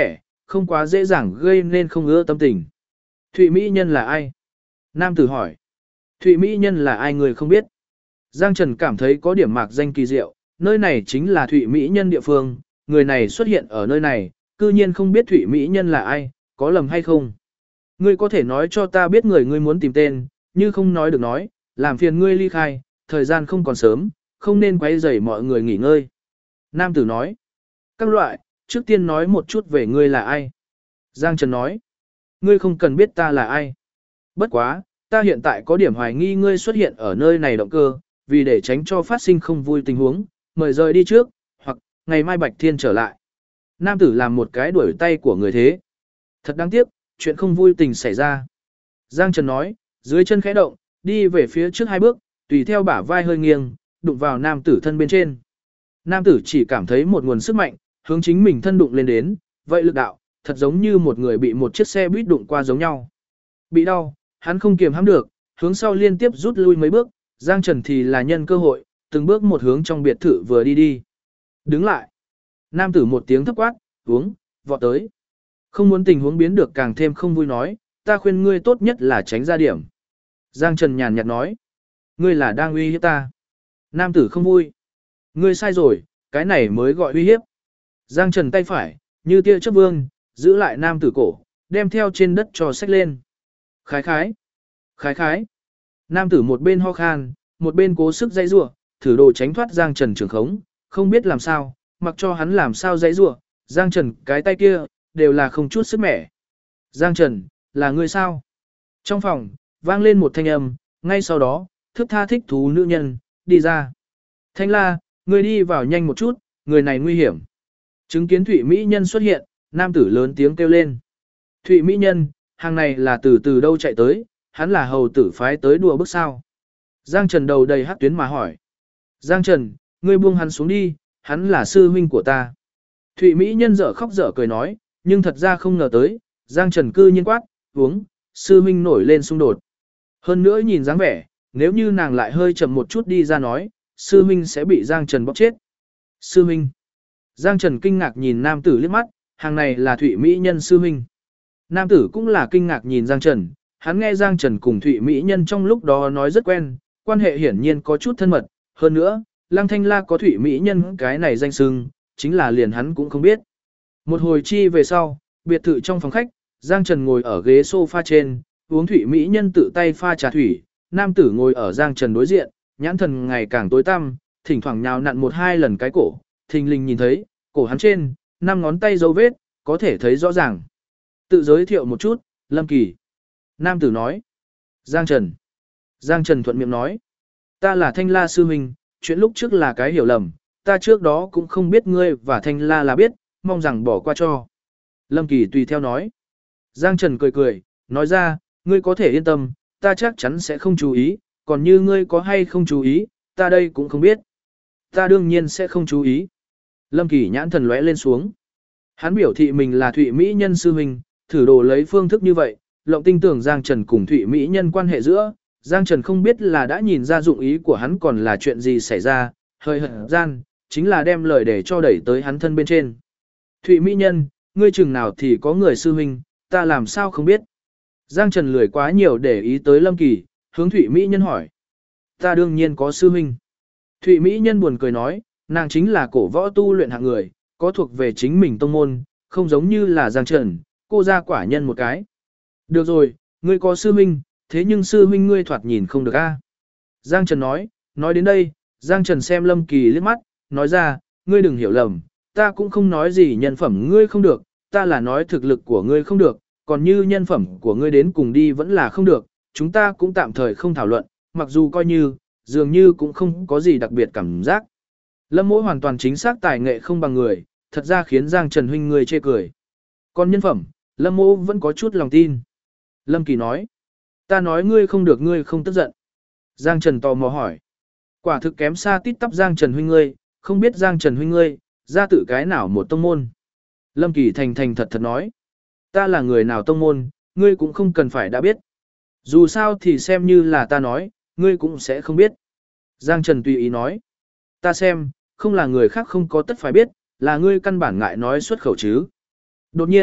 không quá dễ dàng gây nên không ưa tâm tình. Thụy Mỹ Nhân là ai? Nam tử hỏi. Thụy Mỹ Nhân là ai người không biết? Giang Trần cảm thấy có điểm mạc danh kỳ diệu, nơi này chính là Thụy Mỹ Nhân địa phương, người này xuất hiện ở nơi này, cư nhiên không biết Thụy Mỹ Nhân là ai, có lầm hay không? Ngươi có thể nói cho ta biết người ngươi muốn tìm tên, như không nói được nói, làm phiền ngươi ly khai, thời gian không còn sớm, không nên quấy rầy mọi người nghỉ ngơi. Nam tử nói. Các loại, trước tiên nói một chút về ngươi là ai. Giang Trần nói. Ngươi không cần biết ta là ai. Bất quá, ta hiện tại có điểm hoài nghi ngươi xuất hiện ở nơi này động cơ, vì để tránh cho phát sinh không vui tình huống, mời rời đi trước, hoặc ngày mai Bạch Thiên trở lại. Nam tử làm một cái đuổi tay của người thế. Thật đáng tiếc, chuyện không vui tình xảy ra. Giang Trần nói, dưới chân khẽ động, đi về phía trước 2 bước, tùy theo bả vai hơi nghiêng, đụng vào nam tử thân bên trên. Nam tử chỉ cảm thấy một nguồn sức mạnh, hướng chính mình thân đụng lên đến, vậy lực đạo, thật giống như một người bị một chiếc xe buýt đụng qua giống nhau. Bị đau, hắn không kiềm hãm được, hướng sau liên tiếp rút lui mấy bước, Giang Trần thì là nhân cơ hội, từng bước một hướng trong biệt thự vừa đi đi. Đứng lại. Nam tử một tiếng thấp quát, uống, vọt tới. Không muốn tình huống biến được càng thêm không vui nói, ta khuyên ngươi tốt nhất là tránh ra điểm. Giang Trần nhàn nhạt nói, ngươi là đang uy hiếp ta. Nam tử không vui. Ngươi sai rồi, cái này mới gọi uy hiếp. Giang Trần tay phải, như tia chớp vương, giữ lại nam tử cổ, đem theo trên đất cho xách lên. Khái khái. Khái khái. Nam tử một bên ho khan, một bên cố sức dãy rủa, thử đồ tránh thoát Giang Trần trường khống, không biết làm sao, mặc cho hắn làm sao dãy rủa, Giang Trần cái tay kia, đều là không chút sức mẻ. Giang Trần, là ngươi sao? Trong phòng, vang lên một thanh âm, ngay sau đó, thức tha thích thú nữ nhân, đi ra. Thanh la, ngươi đi vào nhanh một chút, người này nguy hiểm. Chứng kiến Thụy Mỹ Nhân xuất hiện, nam tử lớn tiếng kêu lên. Thụy Mỹ Nhân, hàng này là từ đâu chạy tới, hắn là hầu tử phái tới đùa bức sao. Giang Trần đầu đầy hắc tuyến mà hỏi. Giang Trần, ngươi buông hắn xuống đi, hắn là sư huynh của ta. Thụy Mỹ Nhân dở khóc dở cười nói, nhưng thật ra không ngờ tới, Giang Trần cư nhiên quát, uống, sư huynh nổi lên xung đột. Hơn nữa nhìn dáng vẻ, nếu như nàng lại hơi chậm một chút đi ra nói, sư huynh sẽ bị Giang Trần bóp chết. Sư huynh. Giang Trần kinh ngạc nhìn nam tử liếc mắt, hàng này là Thụy Mỹ Nhân sư huynh. Nam tử cũng là kinh ngạc nhìn Giang Trần, hắn nghe Giang Trần cùng Thụy Mỹ Nhân trong lúc đó nói rất quen, quan hệ hiển nhiên có chút thân mật, hơn nữa, Lăng Thanh La có Thụy Mỹ Nhân cái này danh xưng, chính là liền hắn cũng không biết. Một hồi chi về sau, biệt thự trong phòng khách, Giang Trần ngồi ở ghế sofa trên, uống Thụy Mỹ Nhân tự tay pha trà thủy, nam tử ngồi ở Giang Trần đối diện, nhãn thần ngày càng tối tăm, thỉnh thoảng nhào nặn 1-2 lần cái cổ, thình lình nhìn thấy, cổ hắn trên, 5 ngón tay dấu vết, có thể thấy rõ ràng. Tự giới thiệu một chút, Lâm Kỳ. Nam tử nói. Giang Trần. Giang Trần thuận miệng nói. Ta là Thanh La sư huynh, chuyện lúc trước là cái hiểu lầm, ta trước đó cũng không biết ngươi và Thanh La là biết, mong rằng bỏ qua cho. Lâm Kỳ tùy theo nói. Giang Trần cười cười, nói ra, ngươi có thể yên tâm, ta chắc chắn sẽ không chú ý, còn như ngươi có hay không chú ý, ta đây cũng không biết. Ta đương nhiên sẽ không chú ý. Lâm Kỳ nhãn thần lóe lên xuống. Hắn biểu thị mình là Thụy Mỹ Nhân sư huynh, thử đồ lấy phương thức như vậy, lộng tin tưởng Giang Trần cùng Thụy Mỹ Nhân quan hệ giữa, Giang Trần không biết là đã nhìn ra dụng ý của hắn còn là chuyện gì xảy ra, hơi hận gian, chính là đem lời để cho đẩy tới hắn thân bên trên. Thụy Mỹ Nhân, ngươi chừng nào thì có người sư huynh, ta làm sao không biết. Giang Trần lười quá nhiều để ý tới Lâm Kỳ, hướng Thụy Mỹ Nhân hỏi. Ta đương nhiên có sư huynh. Thụy Mỹ Nhân buồn cười nói, nàng chính là cổ võ tu luyện hạng người, có thuộc về chính mình tông môn, không giống như là Giang Trần, cô ra quả nhân một cái. Được rồi, ngươi có sư huynh, thế nhưng sư huynh ngươi thoạt nhìn không được a. Giang Trần nói đến đây, Giang Trần xem Lâm Kỳ liếc mắt, nói ra, ngươi đừng hiểu lầm, ta cũng không nói gì nhân phẩm ngươi không được, ta là nói thực lực của ngươi không được, còn như nhân phẩm của ngươi đến cùng đi vẫn là không được, chúng ta cũng tạm thời không thảo luận, mặc dù coi như, dường như cũng không có gì đặc biệt cảm giác. Lâm Mỗ hoàn toàn chính xác tài nghệ không bằng người, thật ra khiến Giang Trần huynh ngươi chê cười. Còn nhân phẩm, Lâm Mỗ vẫn có chút lòng tin. Lâm Kỳ nói, ta nói ngươi không được ngươi không tức giận. Giang Trần tò mò hỏi, quả thực kém xa tít tắp Giang Trần huynh ngươi, không biết Giang Trần huynh ngươi, ra tự cái nào một tông môn. Lâm Kỳ thành thành thật thật nói, ta là người nào tông môn, ngươi cũng không cần phải đã biết. Dù sao thì xem như là ta nói, ngươi cũng sẽ không biết. Giang Trần tùy ý nói, ta xem, không là người khác không có tất phải biết, là ngươi căn bản ngại nói xuất khẩu chứ. Đột nhiên,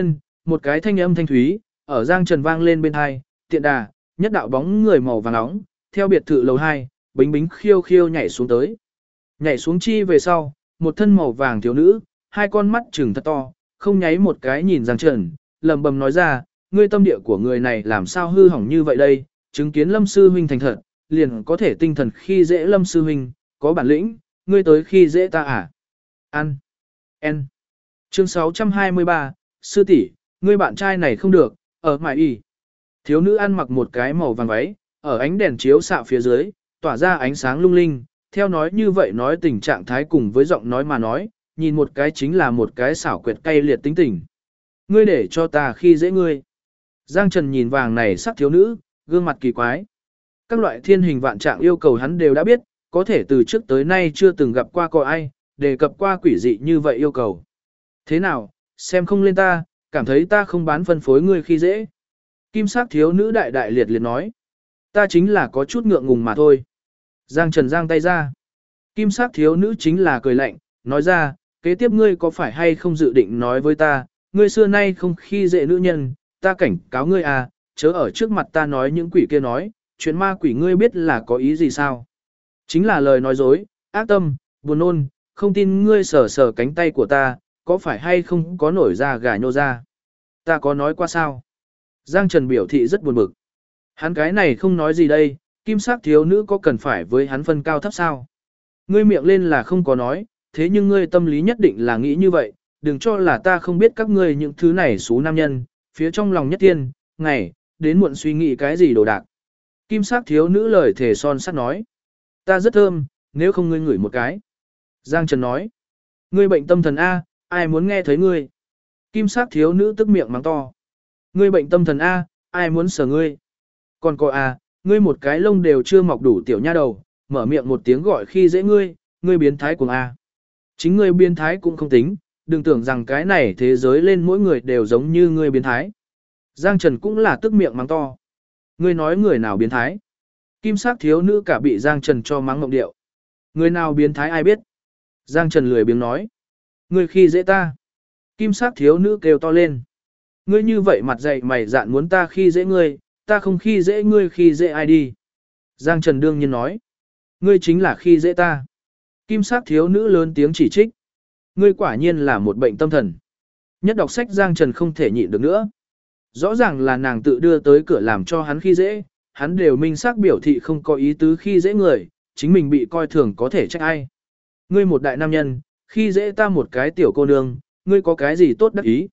một cái thanh âm thanh thúy, ở Giang Trần vang lên bên hai, tiện đà, nhất đạo bóng người màu vàng nóng, theo biệt thự lầu 2, bính bính khiêu khiêu nhảy xuống tới. Nhảy xuống chi về sau, một thân màu vàng thiếu nữ, hai con mắt trừng thật to, không nháy một cái nhìn Giang Trần, lầm bầm nói ra, ngươi tâm địa của người này làm sao hư hỏng như vậy đây, chứng kiến Lâm sư huynh thành thật, liền có thể tinh thần khi dễ Lâm sư huynh, có bản lĩnh, ngươi tới khi dễ ta à? Ăn. N. Chương 623, sư tỷ, ngươi bạn trai này không được, ở mải y. Thiếu nữ ăn mặc một cái màu vàng váy, ở ánh đèn chiếu xạ phía dưới, tỏa ra ánh sáng lung linh, theo nói như vậy nói tình trạng thái cùng với giọng nói mà nói, nhìn một cái chính là một cái xảo quyệt cay liệt tính tình. Ngươi để cho ta khi dễ ngươi. Giang Trần nhìn vàng này sắc thiếu nữ, gương mặt kỳ quái. Các loại thiên hình vạn trạng yêu cầu hắn đều đã biết, có thể từ trước tới nay chưa từng gặp qua có ai, đề cập qua quỷ dị như vậy yêu cầu. Thế nào, xem không lên ta, cảm thấy ta không bán phân phối ngươi khi dễ. Kim sắc thiếu nữ đại đại liệt liệt nói. Ta chính là có chút ngượng ngùng mà thôi. Giang Trần giang tay ra. Kim sắc thiếu nữ chính là cười lạnh, nói ra, kế tiếp ngươi có phải hay không dự định nói với ta, ngươi xưa nay không khi dễ nữ nhân, ta cảnh cáo ngươi à, chớ ở trước mặt ta nói những quỷ kia nói, chuyện ma quỷ ngươi biết là có ý gì sao? Chính là lời nói dối, ác tâm, buồn nôn, không tin ngươi sờ sờ cánh tay của ta, có phải hay không có nổi ra gà nhô ra? Ta có nói qua sao? Giang Trần biểu thị rất buồn bực. Hắn cái này không nói gì đây, kim sắc thiếu nữ có cần phải với hắn phân cao thấp sao? Ngươi miệng lên là không có nói, thế nhưng ngươi tâm lý nhất định là nghĩ như vậy, đừng cho là ta không biết các ngươi những thứ này xú nam nhân, phía trong lòng nhất tiên, ngày, đến muộn suy nghĩ cái gì đồ đạc. Kim sắc thiếu nữ lời thề son sắt nói. Ta rất thơm, nếu không ngươi ngửi một cái. Giang Trần nói. Ngươi bệnh tâm thần A, ai muốn nghe thấy ngươi. Kim sắc thiếu nữ tức miệng mắng to. Ngươi bệnh tâm thần A, ai muốn sờ ngươi. Còn cô A, ngươi một cái lông đều chưa mọc đủ tiểu nha đầu, mở miệng một tiếng gọi khi dễ ngươi, ngươi biến thái cùng A. Chính ngươi biến thái cũng không tính, đừng tưởng rằng cái này thế giới lên mỗi người đều giống như ngươi biến thái. Giang Trần cũng là tức miệng mắng to. Ngươi nói người nào biến thái? Kim sắc thiếu nữ cả bị Giang Trần cho mắng ngộng điệu. Người nào biến thái ai biết? Giang Trần lười biếng nói. Ngươi khi dễ ta. Kim sắc thiếu nữ kêu to lên. Ngươi như vậy mặt dày mày dạn muốn ta khi dễ ngươi, ta không khi dễ ngươi khi dễ ai đi. Giang Trần đương nhiên nói. Ngươi chính là khi dễ ta. Kim sắc thiếu nữ lớn tiếng chỉ trích. Ngươi quả nhiên là một bệnh tâm thần. Nhất đọc sách Giang Trần không thể nhịn được nữa. Rõ ràng là nàng tự đưa tới cửa làm cho hắn khi dễ, hắn đều minh xác biểu thị không có ý tứ khi dễ người, chính mình bị coi thường có thể trách ai. Ngươi một đại nam nhân, khi dễ ta một cái tiểu cô nương, ngươi có cái gì tốt đắc ý?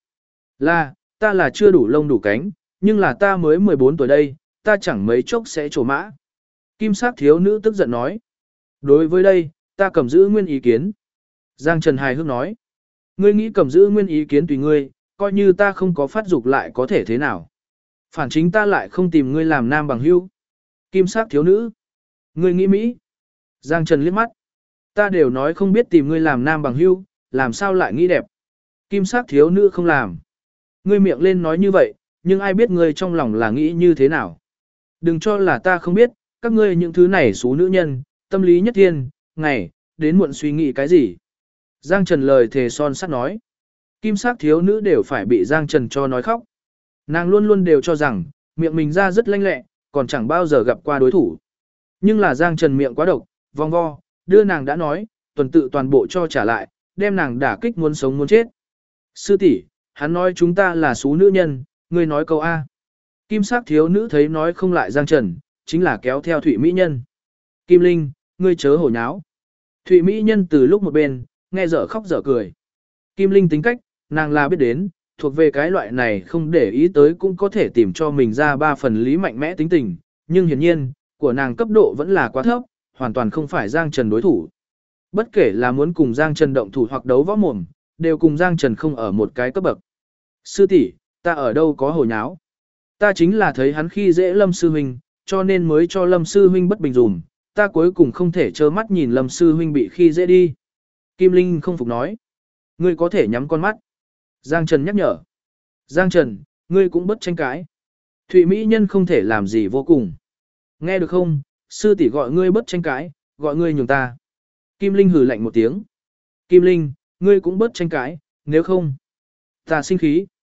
Ta là chưa đủ lông đủ cánh, nhưng là ta mới 14 tuổi đây, ta chẳng mấy chốc sẽ trổ mã. Kim sắc thiếu nữ tức giận nói. Đối với đây, ta cầm giữ nguyên ý kiến. Giang Trần hài hước nói. Ngươi nghĩ cầm giữ nguyên ý kiến tùy ngươi, coi như ta không có phát dục lại có thể thế nào. Phản chính ta lại không tìm ngươi làm nam bằng hữu. Kim sắc thiếu nữ. Ngươi nghĩ Mỹ. Giang Trần liếc mắt. Ta đều nói không biết tìm ngươi làm nam bằng hữu, làm sao lại nghĩ đẹp. Kim sắc thiếu nữ không làm. Ngươi miệng lên nói như vậy, nhưng ai biết ngươi trong lòng là nghĩ như thế nào. Đừng cho là ta không biết, các ngươi những thứ này xú nữ nhân, tâm lý nhất thiên, ngày, đến muộn suy nghĩ cái gì. Giang Trần lời thề son sắt nói. Kim sắc thiếu nữ đều phải bị Giang Trần cho nói khóc. Nàng luôn luôn đều cho rằng, miệng mình ra rất lanh lẹ, còn chẳng bao giờ gặp qua đối thủ. Nhưng là Giang Trần miệng quá độc, vòng vo, đưa nàng đã nói, tuần tự toàn bộ cho trả lại, đem nàng đả kích muốn sống muốn chết. Sư tỷ, hắn nói chúng ta là xú nữ nhân, ngươi nói câu A. Kim sắc thiếu nữ thấy nói không lại Giang Trần, chính là kéo theo Thụy Mỹ Nhân. Kim Linh, ngươi chớ hổ nháo. Thụy Mỹ Nhân từ lúc một bên, nghe dở khóc dở cười. Kim Linh tính cách, nàng là biết đến, thuộc về cái loại này không để ý tới cũng có thể tìm cho mình ra 3 phần lý mạnh mẽ tính tình, nhưng hiển nhiên, của nàng cấp độ vẫn là quá thấp, hoàn toàn không phải Giang Trần đối thủ. Bất kể là muốn cùng Giang Trần động thủ hoặc đấu võ mồm, đều cùng Giang Trần không ở một cái cấp bậc. Sư tỷ, ta ở đâu có hồ nháo. Ta chính là thấy hắn khi dễ Lâm Sư Huynh, cho nên mới cho Lâm Sư Huynh bất bình dùm, ta cuối cùng không thể trơ mắt nhìn Lâm Sư Huynh bị khi dễ đi. Kim Linh không phục nói. Ngươi có thể nhắm con mắt. Giang Trần nhắc nhở. Giang Trần, ngươi cũng bất tranh cãi. Thụy Mỹ Nhân không thể làm gì vô cùng. Nghe được không, sư tỷ gọi ngươi bất tranh cãi, gọi ngươi nhường ta. Kim Linh hừ lạnh một tiếng. Kim Linh, ngươi cũng bất tranh cãi, nếu không. Ta sinh khí.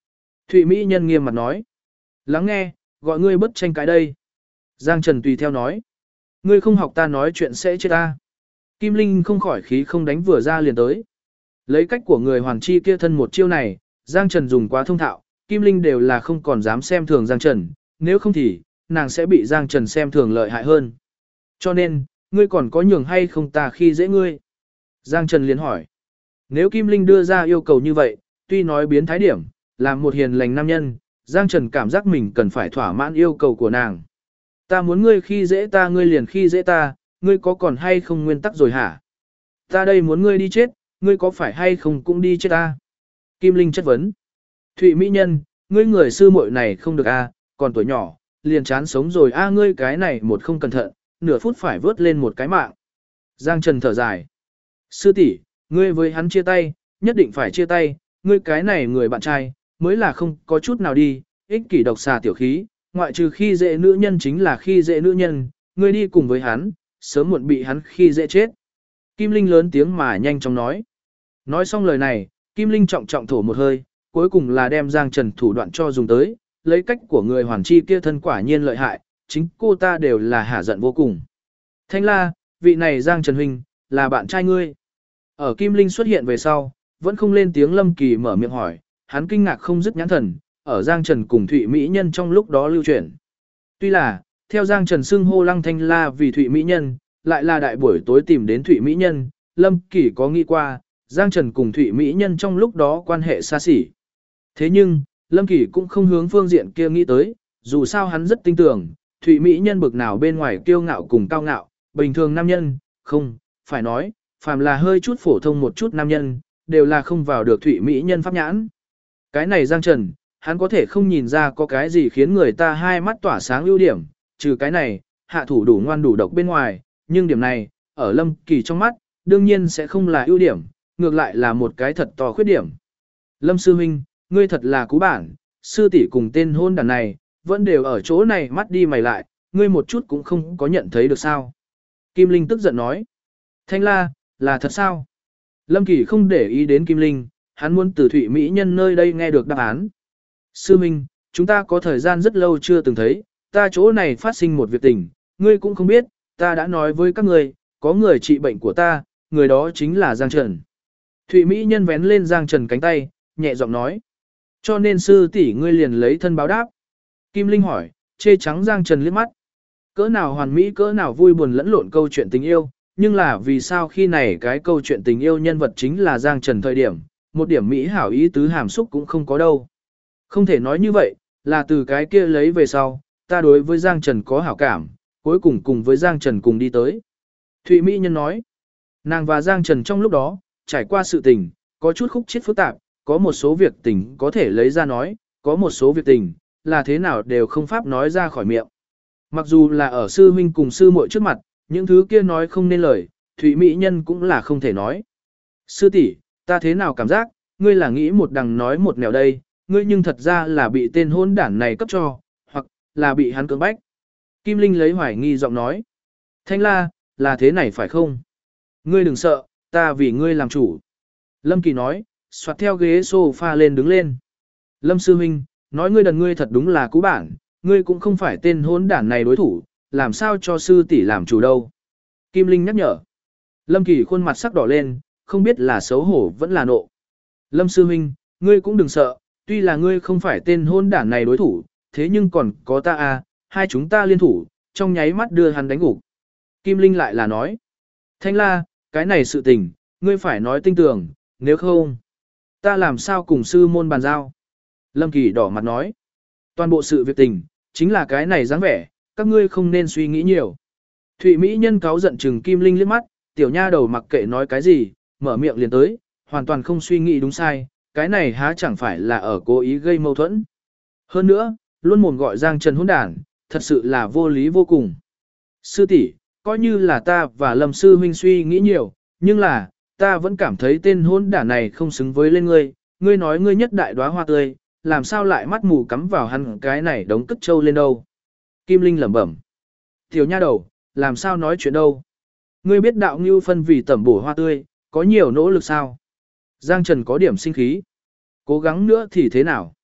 Thụy Mỹ nhân nghiêm mặt nói. Lắng nghe, gọi ngươi bất tranh cái đây. Giang Trần tùy theo nói. Ngươi không học ta nói chuyện sẽ chết ta. Kim Linh không khỏi khí không đánh vừa ra liền tới. Lấy cách của người hoàn chi kia thân một chiêu này, Giang Trần dùng quá thông thạo, Kim Linh đều là không còn dám xem thường Giang Trần, nếu không thì, nàng sẽ bị Giang Trần xem thường lợi hại hơn. Cho nên, ngươi còn có nhường hay không ta khi dễ ngươi? Giang Trần liền hỏi. Nếu Kim Linh đưa ra yêu cầu như vậy, tuy nói biến thái điểm, làm một hiền lành nam nhân, Giang Trần cảm giác mình cần phải thỏa mãn yêu cầu của nàng. Ta muốn ngươi khi dễ ta ngươi liền khi dễ ta, ngươi có còn hay không nguyên tắc rồi hả? Ta đây muốn ngươi đi chết, ngươi có phải hay không cũng đi chết ta? Kim Linh chất vấn. Thụy Mỹ Nhân, ngươi người sư muội này không được a, còn tuổi nhỏ, liền chán sống rồi a, ngươi cái này một không cẩn thận, nửa phút phải vớt lên một cái mạng. Giang Trần thở dài. Sư tỷ, ngươi với hắn chia tay, nhất định phải chia tay, ngươi cái này người bạn trai, mới là không có chút nào đi, ích kỷ độc xà tiểu khí, ngoại trừ khi dễ nữ nhân chính là khi dễ nữ nhân, ngươi đi cùng với hắn, sớm muộn bị hắn khi dễ chết. Kim Linh lớn tiếng mà nhanh chóng nói. Nói xong lời này, Kim Linh trọng trọng thổ một hơi, cuối cùng là đem Giang Trần thủ đoạn cho dùng tới, lấy cách của người hoàn chi kia thân quả nhiên lợi hại, chính cô ta đều là hả giận vô cùng. Thanh la, vị này Giang Trần huynh, là bạn trai ngươi. Ở Kim Linh xuất hiện về sau, vẫn không lên tiếng Lâm Kỳ mở miệng hỏi, hắn kinh ngạc không dứt nhãn thần, ở Giang Trần cùng Thụy Mỹ Nhân trong lúc đó lưu chuyển. Tuy là, theo Giang Trần xưng hô Lăng Thanh La vì Thụy Mỹ Nhân, lại là đại buổi tối tìm đến Thụy Mỹ Nhân, Lâm Kỳ có nghĩ qua, Giang Trần cùng Thụy Mỹ Nhân trong lúc đó quan hệ xa xỉ. Thế nhưng, Lâm Kỳ cũng không hướng phương diện kia nghĩ tới, dù sao hắn rất tin tưởng, Thụy Mỹ Nhân bực nào bên ngoài kiêu ngạo cùng cao ngạo, bình thường nam nhân, không, phải nói, phàm là hơi chút phổ thông một chút nam nhân, đều là không vào được Thụy Mỹ Nhân pháp nhãn. Cái này Giang Trần, hắn có thể không nhìn ra có cái gì khiến người ta hai mắt tỏa sáng ưu điểm, trừ cái này, hạ thủ đủ ngoan đủ độc bên ngoài, nhưng điểm này, ở Lâm Kỳ trong mắt, đương nhiên sẽ không là ưu điểm, ngược lại là một cái thật to khuyết điểm. Lâm sư huynh, ngươi thật là cú bản, sư tỷ cùng tên hôn đàn này, vẫn đều ở chỗ này mắt đi mày lại, ngươi một chút cũng không có nhận thấy được sao. Kim Linh tức giận nói. Thanh la, là thật sao? Lâm Kỳ không để ý đến Kim Linh, hắn muốn từ Thụy Mỹ Nhân nơi đây nghe được đáp án. Sư huynh, chúng ta có thời gian rất lâu chưa từng thấy, ta chỗ này phát sinh một việc tình, ngươi cũng không biết, ta đã nói với các ngươi, có người trị bệnh của ta, người đó chính là Giang Trần. Thụy Mỹ Nhân vén lên Giang Trần cánh tay, nhẹ giọng nói. Cho nên sư tỷ ngươi liền lấy thân báo đáp. Kim Linh hỏi, chê trắng Giang Trần liếc mắt. Cỡ nào hoàn mỹ cỡ nào vui buồn lẫn lộn câu chuyện tình yêu, nhưng là vì sao khi này cái câu chuyện tình yêu nhân vật chính là Giang Trần thời điểm, một điểm mỹ hảo ý tứ hàm xúc cũng không có đâu. Không thể nói như vậy, là từ cái kia lấy về sau, ta đối với Giang Trần có hảo cảm, cuối cùng cùng với Giang Trần cùng đi tới. Thụy Mỹ Nhân nói, nàng và Giang Trần trong lúc đó, trải qua sự tình, có chút khúc chiết phức tạp, có một số việc tình có thể lấy ra nói, có một số việc tình, là thế nào đều không pháp nói ra khỏi miệng. Mặc dù là ở sư huynh cùng sư muội trước mặt, những thứ kia nói không nên lời, Thụy Mỹ Nhân cũng là không thể nói. Sư tỷ, ta thế nào cảm giác, ngươi là nghĩ một đằng nói một nẻo đây, ngươi nhưng thật ra là bị tên hôn đản này cấp cho, hoặc là bị hắn cưỡng bách. Kim Linh lấy hoài nghi giọng nói. Thanh la, là thế này phải không? Ngươi đừng sợ, ta vì ngươi làm chủ. Lâm Kỳ nói, xoạt theo ghế sofa lên đứng lên. Lâm sư huynh, nói ngươi đần ngươi thật đúng là cú bản, ngươi cũng không phải tên hôn đản này đối thủ, làm sao cho sư tỷ làm chủ đâu. Kim Linh nhắc nhở. Lâm Kỳ khuôn mặt sắc đỏ lên, không biết là xấu hổ vẫn là nộ. Lâm sư huynh, ngươi cũng đừng sợ, tuy là ngươi không phải tên hôn đản này đối thủ, thế nhưng còn có ta à, hai chúng ta liên thủ, trong nháy mắt đưa hắn đánh gục. Kim Linh lại là nói. Thanh la, cái này sự tình, ngươi phải nói tinh tường, nếu không, ta làm sao cùng sư môn bàn giao. Lâm Kỳ đỏ mặt nói. Toàn bộ sự việc tình, chính là cái này dáng vẻ, các ngươi không nên suy nghĩ nhiều. Thụy Mỹ Nhân cáu giận chừng Kim Linh liếc mắt, tiểu nha đầu mặc kệ nói cái gì, mở miệng liền tới, hoàn toàn không suy nghĩ đúng sai, cái này há chẳng phải là ở cố ý gây mâu thuẫn. Hơn nữa, luôn mồm gọi Giang Trần hỗn đản, thật sự là vô lý vô cùng. Sư tỷ, coi như là ta và Lâm sư huynh suy nghĩ nhiều, nhưng là, ta vẫn cảm thấy tên hỗn đản này không xứng với lên ngươi, ngươi nói ngươi nhất đại đóa hoa tươi, làm sao lại mắt mù cắm vào hắn cái này đống cất trâu lên đâu. Kim Linh lẩm bẩm. Tiểu nha đầu, làm sao nói chuyện đâu. Ngươi biết đạo ngưu phân vì tẩm bổ hoa tươi, có nhiều nỗ lực sao? Giang Trần có điểm sinh khí. Cố gắng nữa thì thế nào?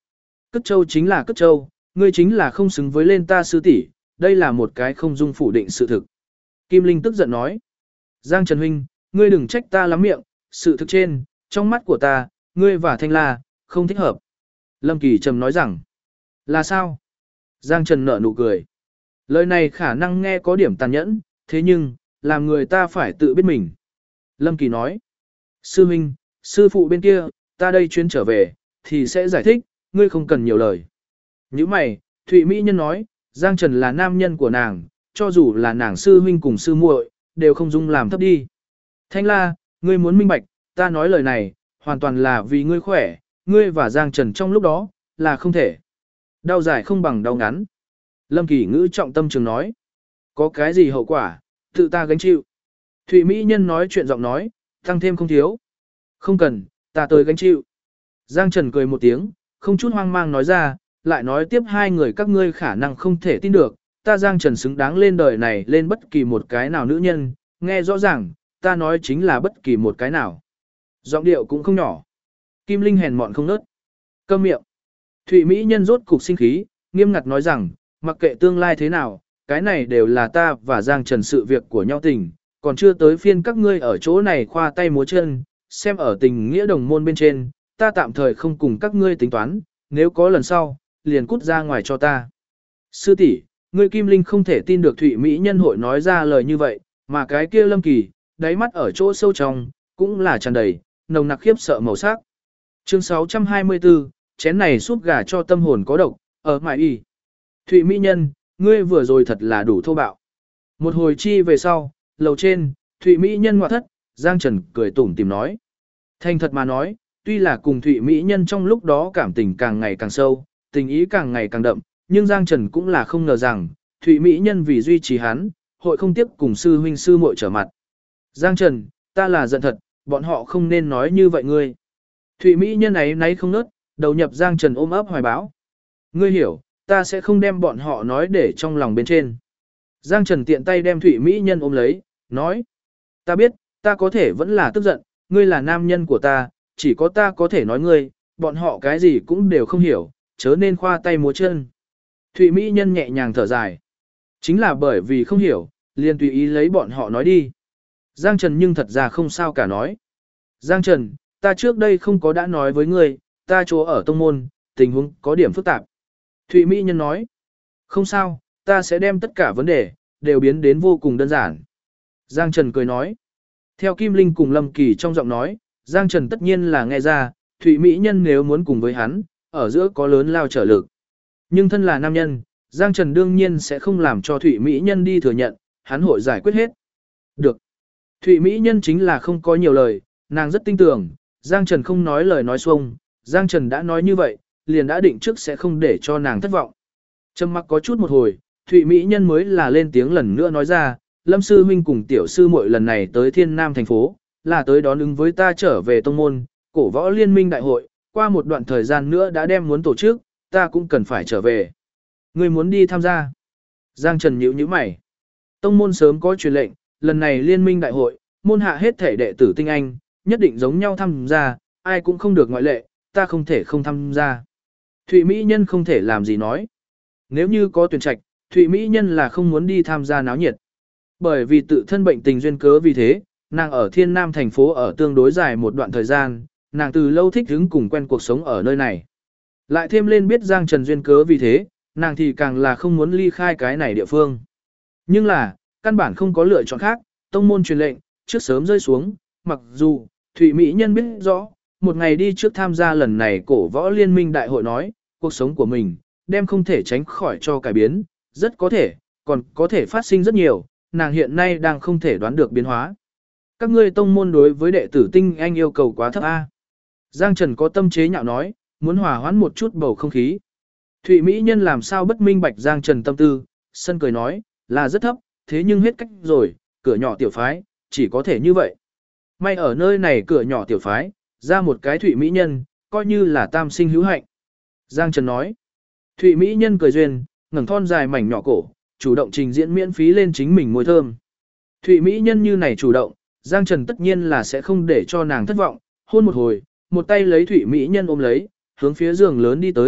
Cất Châu chính là Cất Châu, ngươi chính là không xứng với lên ta sư tỷ, đây là một cái không dung phủ định sự thực. Kim Linh tức giận nói. Giang Trần huynh, ngươi đừng trách ta lắm miệng, sự thực trên, trong mắt của ta, ngươi và Thanh La, không thích hợp. Lâm Kỳ trầm nói rằng. Là sao? Giang Trần nở nụ cười. Lời này khả năng nghe có điểm tàn nhẫn, thế nhưng, làm người ta phải tự biết mình. Lâm Kỳ nói. Sư huynh, sư phụ bên kia, ta đây chuyến trở về, thì sẽ giải thích, ngươi không cần nhiều lời. Như mày, Thụy Mỹ Nhân nói, Giang Trần là nam nhân của nàng, cho dù là nàng sư huynh cùng sư muội, đều không dung làm thấp đi. Thanh La, ngươi muốn minh bạch, ta nói lời này, hoàn toàn là vì ngươi khỏe, ngươi và Giang Trần trong lúc đó, là không thể. Đau dài không bằng đau ngắn. Lâm Kỳ ngữ trọng tâm trường nói. Có cái gì hậu quả, tự ta gánh chịu. Thụy Mỹ Nhân nói chuyện giọng nói, tăng thêm không thiếu. Không cần, ta tới gánh chịu. Giang Trần cười một tiếng, không chút hoang mang nói ra, lại nói tiếp hai người các ngươi khả năng không thể tin được, ta Giang Trần xứng đáng lên đời này lên bất kỳ một cái nào nữ nhân, nghe rõ ràng, ta nói chính là bất kỳ một cái nào. Giọng điệu cũng không nhỏ. Kim Linh hèn mọn không nớt. Câm miệng. Thụy Mỹ Nhân rốt cục sinh khí, nghiêm ngặt nói rằng, mặc kệ tương lai thế nào, cái này đều là ta và Giang Trần sự việc của nhau tình, còn chưa tới phiên các ngươi ở chỗ này khoa tay múa chân, xem ở tình nghĩa đồng môn bên trên, ta tạm thời không cùng các ngươi tính toán, nếu có lần sau, liền cút ra ngoài cho ta. Sư tỷ, ngươi Kim Linh không thể tin được Thụy Mỹ Nhân hội nói ra lời như vậy, mà cái kia Lâm Kỳ, đáy mắt ở chỗ sâu trong, cũng là tràn đầy, nồng nặc khiếp sợ màu sắc. Chương 624, chén này súp gà cho tâm hồn có độc, ở mại y. Thụy Mỹ Nhân, ngươi vừa rồi thật là đủ thô bạo. Một hồi chi về sau, lầu trên, Thụy Mỹ Nhân ngoại thất, Giang Trần cười tủm tìm nói. Thành thật mà nói, tuy là cùng Thụy Mỹ Nhân trong lúc đó cảm tình càng ngày càng sâu, tình ý càng ngày càng đậm, nhưng Giang Trần cũng là không ngờ rằng, Thụy Mỹ Nhân vì duy trì hắn, hội không tiếp cùng sư huynh sư muội trở mặt. Giang Trần, ta là giận thật, bọn họ không nên nói như vậy ngươi. Thụy Mỹ Nhân ấy nấy không nớt, đầu nhập Giang Trần ôm ấp hoài báo. Ngươi hiểu, ta sẽ không đem bọn họ nói để trong lòng bên trên. Giang Trần tiện tay đem Thụy Mỹ Nhân ôm lấy, nói. Ta biết, ta có thể vẫn là tức giận, ngươi là nam nhân của ta, chỉ có ta có thể nói ngươi, bọn họ cái gì cũng đều không hiểu, chớ nên khoa tay múa chân. Thụy Mỹ Nhân nhẹ nhàng thở dài. Chính là bởi vì không hiểu, liền tùy ý lấy bọn họ nói đi. Giang Trần nhưng thật ra không sao cả nói. Giang Trần, ta trước đây không có đã nói với ngươi, ta chỗ ở tông môn, tình huống có điểm phức tạp. Thụy Mỹ Nhân nói. Không sao, ta sẽ đem tất cả vấn đề, đều biến đến vô cùng đơn giản. Giang Trần cười nói. Theo Kim Linh cùng Lâm Kỳ trong giọng nói, Giang Trần tất nhiên là nghe ra, Thụy Mỹ Nhân nếu muốn cùng với hắn, ở giữa có lớn lao trở lực. Nhưng thân là nam nhân, Giang Trần đương nhiên sẽ không làm cho Thụy Mỹ Nhân đi thừa nhận, hắn hội giải quyết hết. Được. Thụy Mỹ Nhân chính là không có nhiều lời, nàng rất tin tưởng, Giang Trần không nói lời nói xuông, Giang Trần đã nói như vậy, liền đã định trước sẽ không để cho nàng thất vọng. Trầm mặc có chút một hồi, Thụy Mỹ Nhân mới là lên tiếng lần nữa nói ra, Lâm sư huynh cùng tiểu sư muội lần này tới Thiên Nam thành phố, là tới đón ứng với ta trở về tông môn, cổ võ liên minh đại hội, qua một đoạn thời gian nữa đã đem muốn tổ chức, ta cũng cần phải trở về. Ngươi muốn đi tham gia? Giang Trần nhíu nhíu mày. Tông môn sớm có truyền lệnh, lần này liên minh đại hội, môn hạ hết thể đệ tử tinh anh, nhất định giống nhau tham gia, ai cũng không được ngoại lệ, ta không thể không tham gia. Thụy Mỹ Nhân không thể làm gì nói. Nếu như có tuyển trạch, Thụy Mỹ Nhân là không muốn đi tham gia náo nhiệt. Bởi vì tự thân bệnh tình duyên cớ vì thế, nàng ở Thiên Nam thành phố ở tương đối dài một đoạn thời gian, nàng từ lâu thích hứng cùng quen cuộc sống ở nơi này. Lại thêm lên biết Giang Trần duyên cớ vì thế, nàng thì càng là không muốn ly khai cái này địa phương. Nhưng là, căn bản không có lựa chọn khác, tông môn truyền lệnh, trước sớm rơi xuống, mặc dù, Thụy Mỹ Nhân biết rõ, một ngày đi trước tham gia lần này cổ võ liên minh đại hội nói, cuộc sống của mình, đem không thể tránh khỏi cho cải biến, rất có thể, còn có thể phát sinh rất nhiều, nàng hiện nay đang không thể đoán được biến hóa. Các ngươi tông môn đối với đệ tử tinh anh yêu cầu quá thấp A. Giang Trần có tâm chế nhạo nói, muốn hòa hoãn một chút bầu không khí. Thụy Mỹ Nhân làm sao bất minh bạch Giang Trần tâm tư, sân cười nói, là rất thấp, thế nhưng hết cách rồi, cửa nhỏ tiểu phái, chỉ có thể như vậy. May ở nơi này cửa nhỏ tiểu phái, ra một cái Thụy Mỹ Nhân, coi như là tam sinh hữu hạnh. Giang Trần nói, Thụy Mỹ Nhân cười duyên, ngẩng thon dài mảnh nhỏ cổ, chủ động trình diễn miễn phí lên chính mình môi thơm. Thụy Mỹ Nhân như này chủ động, Giang Trần tất nhiên là sẽ không để cho nàng thất vọng, hôn một hồi, một tay lấy Thụy Mỹ Nhân ôm lấy, hướng phía giường lớn đi tới,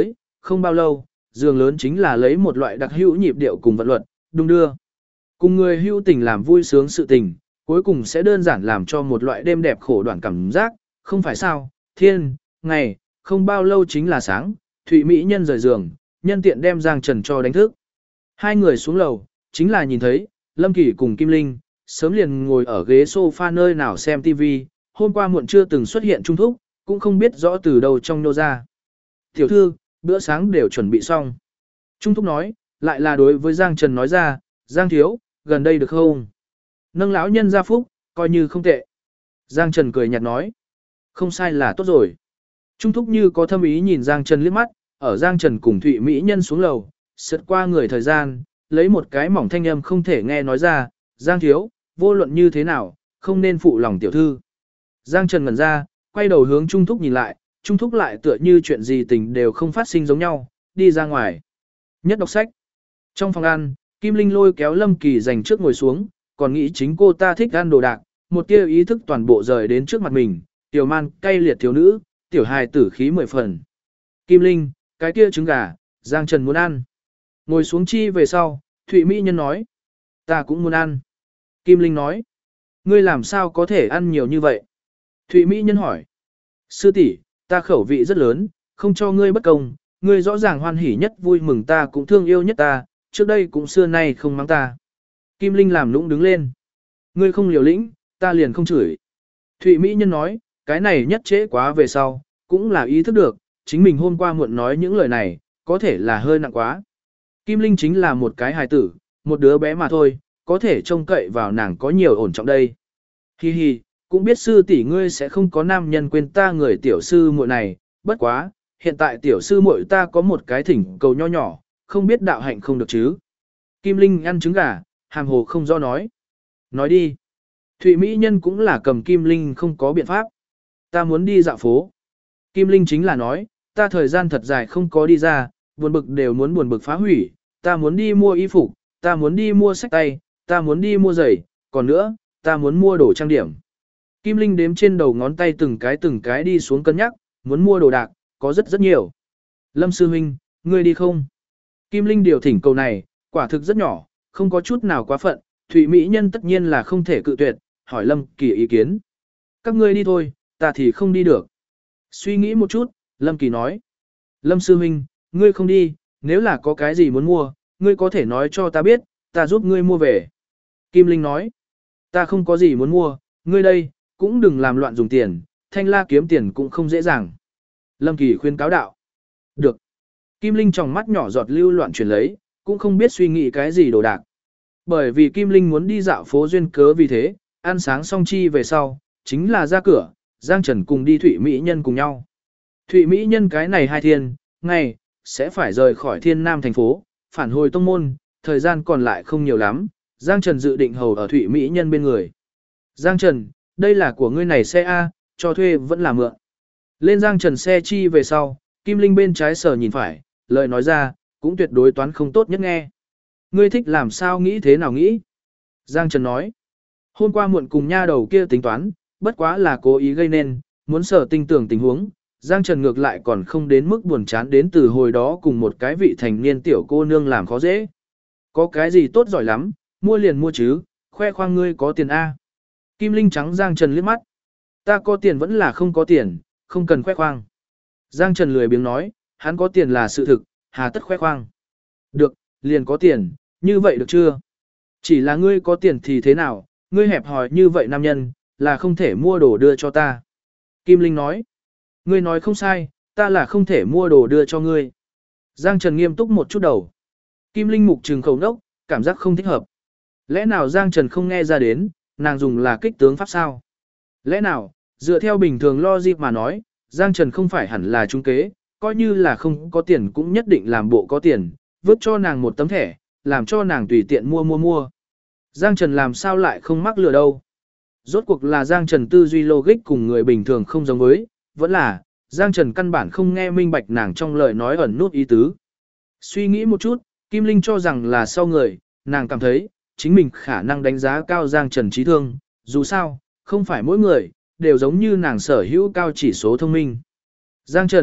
không bao lâu, giường lớn chính là lấy một loại đặc hữu nhịp điệu cùng vận luật, đung đưa. Cùng người hữu tình làm vui sướng sự tình, cuối cùng sẽ đơn giản làm cho một loại đêm đẹp khổ đoạn cảm giác, không phải sao, thiên, ngày, không bao lâu chính là sáng, Thụy Mỹ nhân rời giường, nhân tiện đem Giang Trần cho đánh thức. Hai người xuống lầu, chính là nhìn thấy, Lâm Kỳ cùng Kim Linh, sớm liền ngồi ở ghế sofa nơi nào xem TV, hôm qua muộn chưa từng xuất hiện Trung Thúc, cũng không biết rõ từ đâu trong nô ra. Tiểu thư, bữa sáng đều chuẩn bị xong. Trung Thúc nói, lại là đối với Giang Trần nói ra, Giang thiếu, gần đây được không? Nâng lão nhân ra phúc, coi như không tệ. Giang Trần cười nhạt nói, không sai là tốt rồi. Trung Thúc như có thâm ý nhìn Giang Trần liếc mắt, ở Giang Trần cùng Thụy Mỹ nhân xuống lầu, sượt qua người thời gian, lấy một cái mỏng thanh âm không thể nghe nói ra, Giang thiếu, vô luận như thế nào, không nên phụ lòng tiểu thư. Giang Trần ngẩn ra, quay đầu hướng Trung Thúc nhìn lại, Trung Thúc lại tựa như chuyện gì tình đều không phát sinh giống nhau, đi ra ngoài. Nhất đọc sách. Trong phòng ăn, Kim Linh lôi kéo Lâm Kỳ dành trước ngồi xuống, còn nghĩ chính cô ta thích ăn đồ đạc, một tia ý thức toàn bộ rời đến trước mặt mình, tiểu man cay liệt thiếu nữ, tiểu hài tử khí 10 phần. Kim Linh, cái kia trứng gà, Giang Trần muốn ăn. Ngồi xuống chi về sau, Thụy Mỹ nhân nói, ta cũng muốn ăn. Kim Linh nói, ngươi làm sao có thể ăn nhiều như vậy? Thụy Mỹ nhân hỏi, sư tỷ, ta khẩu vị rất lớn, không cho ngươi bất công, ngươi rõ ràng hoan hỉ nhất vui mừng ta cũng thương yêu nhất ta, trước đây cũng xưa nay không mắng ta. Kim Linh làm nũng đứng lên. Ngươi không liều lĩnh, ta liền không chửi. Thụy Mỹ nhân nói, cái này nhất trễ quá về sau, cũng là ý thức được, chính mình hôm qua muộn nói những lời này, có thể là hơi nặng quá. Kim Linh chính là một cái hài tử, một đứa bé mà thôi, có thể trông cậy vào nàng có nhiều ổn trọng đây. Hi hi, cũng biết sư tỷ ngươi sẽ không có nam nhân quên ta người tiểu sư muội này, bất quá, hiện tại tiểu sư muội ta có một cái thỉnh cầu nho nhỏ, không biết đạo hạnh không được chứ. Kim Linh ăn trứng gà, hàm hồ không do nói. Nói đi. Thụy Mỹ nhân cũng là cầm Kim Linh không có biện pháp. Ta muốn đi dạo phố. Kim Linh chính là nói, ta thời gian thật dài không có đi ra, buồn bực đều muốn buồn bực phá hủy, ta muốn đi mua y phục, ta muốn đi mua sách tay, ta muốn đi mua giày, còn nữa, ta muốn mua đồ trang điểm. Kim Linh đếm trên đầu ngón tay từng cái đi xuống cân nhắc, muốn mua đồ đạc, có rất rất nhiều. Lâm sư huynh, ngươi đi không? Kim Linh điều thỉnh cầu này, quả thực rất nhỏ, không có chút nào quá phận, Thụy Mỹ nhân tất nhiên là không thể cự tuyệt, hỏi Lâm Kỳ ý kiến. Các ngươi đi thôi, ta thì không đi được. Suy nghĩ một chút, Lâm Kỳ nói. Lâm sư huynh, ngươi không đi, nếu là có cái gì muốn mua, ngươi có thể nói cho ta biết, ta giúp ngươi mua về. Kim Linh nói. Ta không có gì muốn mua, ngươi đây, cũng đừng làm loạn dùng tiền, thanh la kiếm tiền cũng không dễ dàng. Lâm Kỳ khuyên cáo đạo. Được. Kim Linh trong mắt nhỏ giọt lưu loạn chuyển lấy, cũng không biết suy nghĩ cái gì đồ đạc. Bởi vì Kim Linh muốn đi dạo phố duyên cớ vì thế, ăn sáng xong chi về sau, chính là ra cửa, Giang Trần cùng đi Thụy Mỹ Nhân cùng nhau. Thụy Mỹ Nhân cái này 2 thiên, ngày, sẽ phải rời khỏi Thiên Nam thành phố, phản hồi tông môn, thời gian còn lại không nhiều lắm, Giang Trần dự định hầu ở Thụy Mỹ Nhân bên người. Giang Trần, đây là của ngươi này xe A, cho thuê vẫn là mượn. Lên Giang Trần xe chi về sau, Kim Linh bên trái sờ nhìn phải, lời nói ra, cũng tuyệt đối toán không tốt nhất nghe. Ngươi thích làm sao nghĩ thế nào nghĩ? Giang Trần nói, hôm qua muộn cùng nha đầu kia tính toán, bất quá là cố ý gây nên, muốn sở tinh tưởng tình huống. Giang Trần ngược lại còn không đến mức buồn chán đến từ hồi đó cùng một cái vị thành niên tiểu cô nương làm khó dễ. Có cái gì tốt giỏi lắm, mua liền mua chứ, khoe khoang ngươi có tiền A. Kim Linh trắng Giang Trần liếc mắt. Ta có tiền vẫn là không có tiền, không cần khoe khoang. Giang Trần lười biếng nói, hắn có tiền là sự thực, hà tất khoe khoang. Được, liền có tiền, như vậy được chưa? Chỉ là ngươi có tiền thì thế nào, ngươi hẹp hòi như vậy nam nhân, là không thể mua đồ đưa cho ta. Kim Linh nói, ngươi nói không sai, ta là không thể mua đồ đưa cho ngươi. Giang Trần nghiêm túc một chút đầu. Kim Linh mục trừng khẩu nốc, cảm giác không thích hợp. Lẽ nào Giang Trần không nghe ra đến, nàng dùng là kích tướng pháp sao? Lẽ nào, dựa theo bình thường logic mà nói, Giang Trần không phải hẳn là trung kế, coi như là không có tiền cũng nhất định làm bộ có tiền, vứt cho nàng một tấm thẻ, làm cho nàng tùy tiện mua. Giang Trần làm sao lại không mắc lừa đâu? Rốt cuộc là Giang Trần tư duy logic cùng người bình thường không giống với, vẫn là, Giang Trần căn bản không nghe minh bạch nàng trong lời nói ẩn nút ý tứ. Suy nghĩ một chút, Kim Linh cho rằng là sau người, nàng cảm thấy, chính mình khả năng đánh giá cao Giang Trần trí thương, dù sao, không phải mỗi người, đều giống như nàng sở hữu cao chỉ số thông minh. Giang Trần,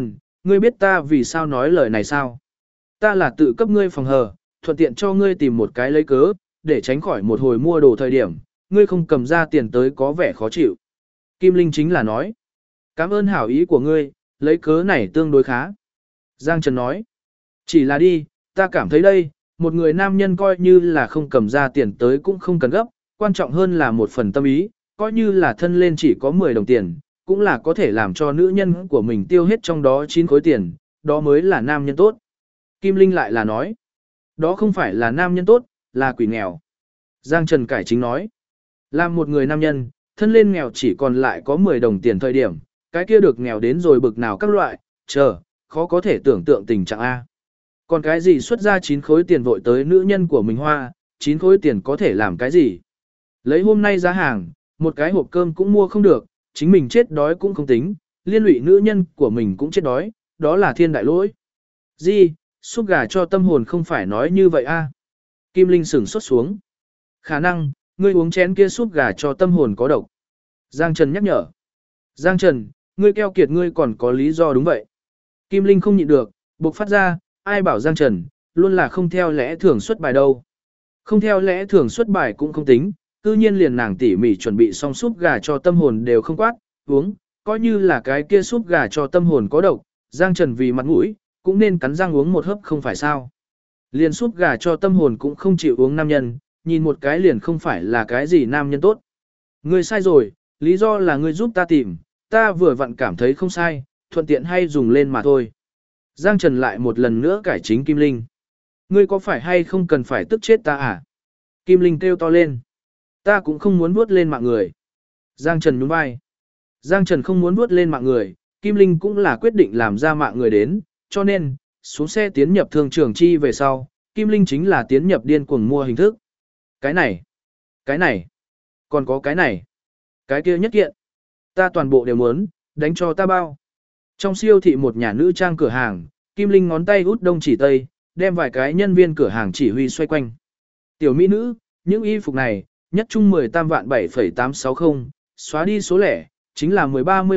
Ngươi biết ta vì sao nói lời này sao? Ta là tự cấp ngươi phòng hờ, thuận tiện cho ngươi tìm một cái lấy cớ, để tránh khỏi một hồi mua đồ thời điểm, ngươi không cầm ra tiền tới có vẻ khó chịu. Kim Linh chính là nói. Cảm ơn hảo ý của ngươi, lấy cớ này tương đối khá. Giang Trần nói. Chỉ là đi, ta cảm thấy đây, một người nam nhân coi như là không cầm ra tiền tới cũng không cần gấp, quan trọng hơn là một phần tâm ý, coi như là thân lên chỉ có 10 đồng tiền, cũng là có thể làm cho nữ nhân của mình tiêu hết trong đó 9 khối tiền, đó mới là nam nhân tốt. Kim Linh lại là nói. Đó không phải là nam nhân tốt, là quỷ nghèo. Giang Trần cải chính nói. Làm một người nam nhân, thân lên nghèo chỉ còn lại có 10 đồng tiền thời điểm, cái kia được nghèo đến rồi bực nào các loại, khó có thể tưởng tượng tình trạng A. Còn cái gì xuất ra 9 khối tiền vội tới nữ nhân của mình hoa, 9 khối tiền có thể làm cái gì? Lấy hôm nay giá hàng, một cái hộp cơm cũng mua không được, chính mình chết đói cũng không tính, liên lụy nữ nhân của mình cũng chết đói, đó là thiên đại lỗi. Gì, súp gà cho tâm hồn không phải nói như vậy a? Kim Linh sửng sốt xuống. Khả năng, ngươi uống chén kia súp gà cho tâm hồn có độc. Giang Trần nhắc nhở. Giang Trần, ngươi keo kiệt ngươi còn có lý do đúng vậy. Kim Linh không nhịn được, buộc phát ra, ai bảo Giang Trần, luôn là không theo lẽ thường xuất bài đâu. Không theo lẽ thường xuất bài cũng không tính, tự nhiên liền nàng tỉ mỉ chuẩn bị xong súp gà cho tâm hồn đều không quát, uống, coi như là cái kia súp gà cho tâm hồn có độc, Giang Trần vì mặt mũi, cũng nên cắn răng uống một hớp không phải sao. Liền súp gà cho tâm hồn cũng không chịu uống nam nhân, nhìn một cái liền không phải là cái gì nam nhân tốt. Ngươi sai rồi, lý do là ngươi giúp ta tìm, ta vừa vặn cảm thấy không sai, thuận tiện hay dùng lên mà thôi. Giang Trần lại một lần nữa cải chính Kim Linh. Ngươi có phải hay không cần phải tức chết ta à? Kim Linh kêu to lên. Ta cũng không muốn vuốt lên mạng người. Giang Trần nhún vai. Giang Trần không muốn vuốt lên mạng người, Kim Linh cũng là quyết định làm ra mạng người đến, cho nên, xuống xe tiến nhập thương trường chi về sau, Kim Linh chính là tiến nhập điên cuồng mua hình thức. Cái này, còn có cái kia nhất kiện. Ta toàn bộ đều muốn, đánh cho ta bao. Trong siêu thị một nhà nữ trang cửa hàng, Kim Linh ngón tay út đông chỉ tây, đem vài cái nhân viên cửa hàng chỉ huy xoay quanh. Tiểu mỹ nữ, những y phục này, nhất trung 13 vạn 7,860, xóa đi số lẻ, chính là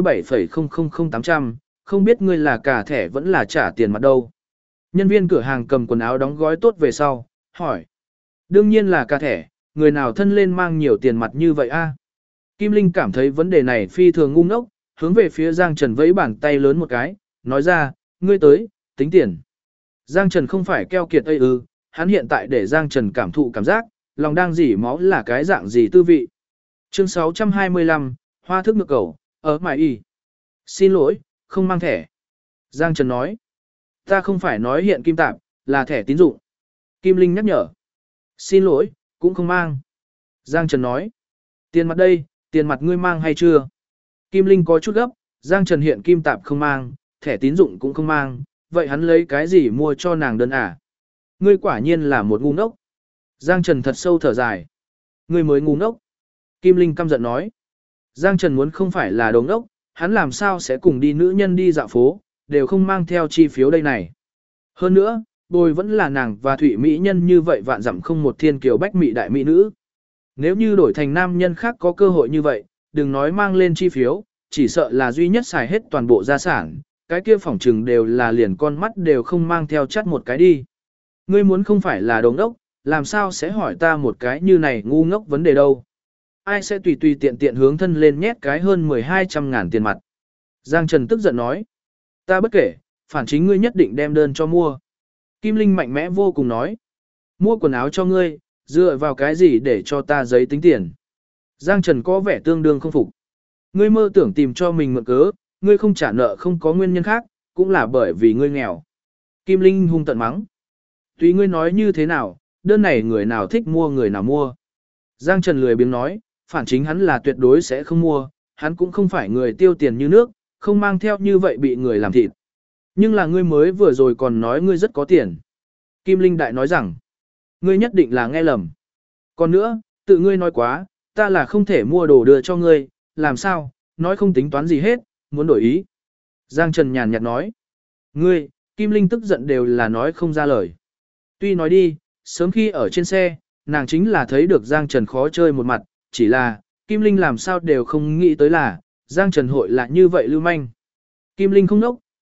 13,800, không biết ngươi là cả thẻ vẫn là trả tiền mặt đâu. Nhân viên cửa hàng cầm quần áo đóng gói tốt về sau, hỏi. Đương nhiên là cả thẻ, người nào thân lên mang nhiều tiền mặt như vậy a? Kim Linh cảm thấy vấn đề này phi thường ngu ngốc, hướng về phía Giang Trần vẫy bàn tay lớn một cái, nói ra, ngươi tới, tính tiền. Giang Trần không phải keo kiệt ư, hắn hiện tại để Giang Trần cảm thụ cảm giác, lòng đang dỉ máu là cái dạng gì tư vị. Chương 625, Hoa thức ngược cầu, ở mài y. Xin lỗi, không mang thẻ. Giang Trần nói, ta không phải nói hiện kim tạp, là thẻ tín dụng. Kim Linh nhắc nhở, xin lỗi, cũng không mang. Giang Trần nói, tiền mặt đây, tiền mặt ngươi mang hay chưa? Kim Linh có chút gấp, Giang Trần hiện kim tạp không mang, thẻ tín dụng cũng không mang, vậy hắn lấy cái gì mua cho nàng đơn à? Ngươi quả nhiên là một ngu ngốc. Giang Trần thật sâu thở dài. Ngươi mới ngu ngốc. Kim Linh căm giận nói. Giang Trần muốn không phải là đồ ngốc, hắn làm sao sẽ cùng đi nữ nhân đi dạo phố, đều không mang theo chi phiếu đây này. Hơn nữa, bồi vẫn là nàng và thủy mỹ nhân như vậy vạn dặm không một thiên kiều bách mỹ đại mỹ nữ. Nếu như đổi thành nam nhân khác có cơ hội như vậy, đừng nói mang lên chi phiếu, chỉ sợ là duy nhất xài hết toàn bộ gia sản, cái kia phỏng trừng đều là liền con mắt đều không mang theo chắt một cái đi. Ngươi muốn không phải là đồ ngốc, làm sao sẽ hỏi ta một cái như này ngu ngốc vấn đề đâu. Ai sẽ tùy tùy tiện tiện hướng thân lên nhét cái hơn 1200.000 tiền mặt. Giang Trần tức giận nói. Ta bất kể, phản chính ngươi nhất định đem đơn cho mua. Kim Linh mạnh mẽ vô cùng nói. Mua quần áo cho ngươi, dựa vào cái gì để cho ta giấy tính tiền. Giang Trần có vẻ tương đương không phục. Ngươi mơ tưởng tìm cho mình mượn cớ, ngươi không trả nợ không có nguyên nhân khác, cũng là bởi vì ngươi nghèo. Kim Linh hung tận mắng. Tùy ngươi nói như thế nào, đơn này người nào thích mua người nào mua. Giang Trần lười biếng nói, phản chính hắn là tuyệt đối sẽ không mua, hắn cũng không phải người tiêu tiền như nước, không mang theo như vậy bị người làm thịt. Nhưng là ngươi mới vừa rồi còn nói ngươi rất có tiền. Kim Linh Đại nói rằng, ngươi nhất định là nghe lầm. Còn nữa, tự ngươi nói quá, ta là không thể mua đồ đưa cho ngươi, làm sao, nói không tính toán gì hết, muốn đổi ý. Giang Trần nhàn nhạt nói, ngươi, Kim Linh tức giận đều là nói không ra lời. Tuy nói đi, sớm khi ở trên xe, nàng chính là thấy được Giang Trần khó chơi một mặt, chỉ là, Kim Linh làm sao đều không nghĩ tới là, Giang Trần hội là như vậy lưu manh. Kim Linh không nốc,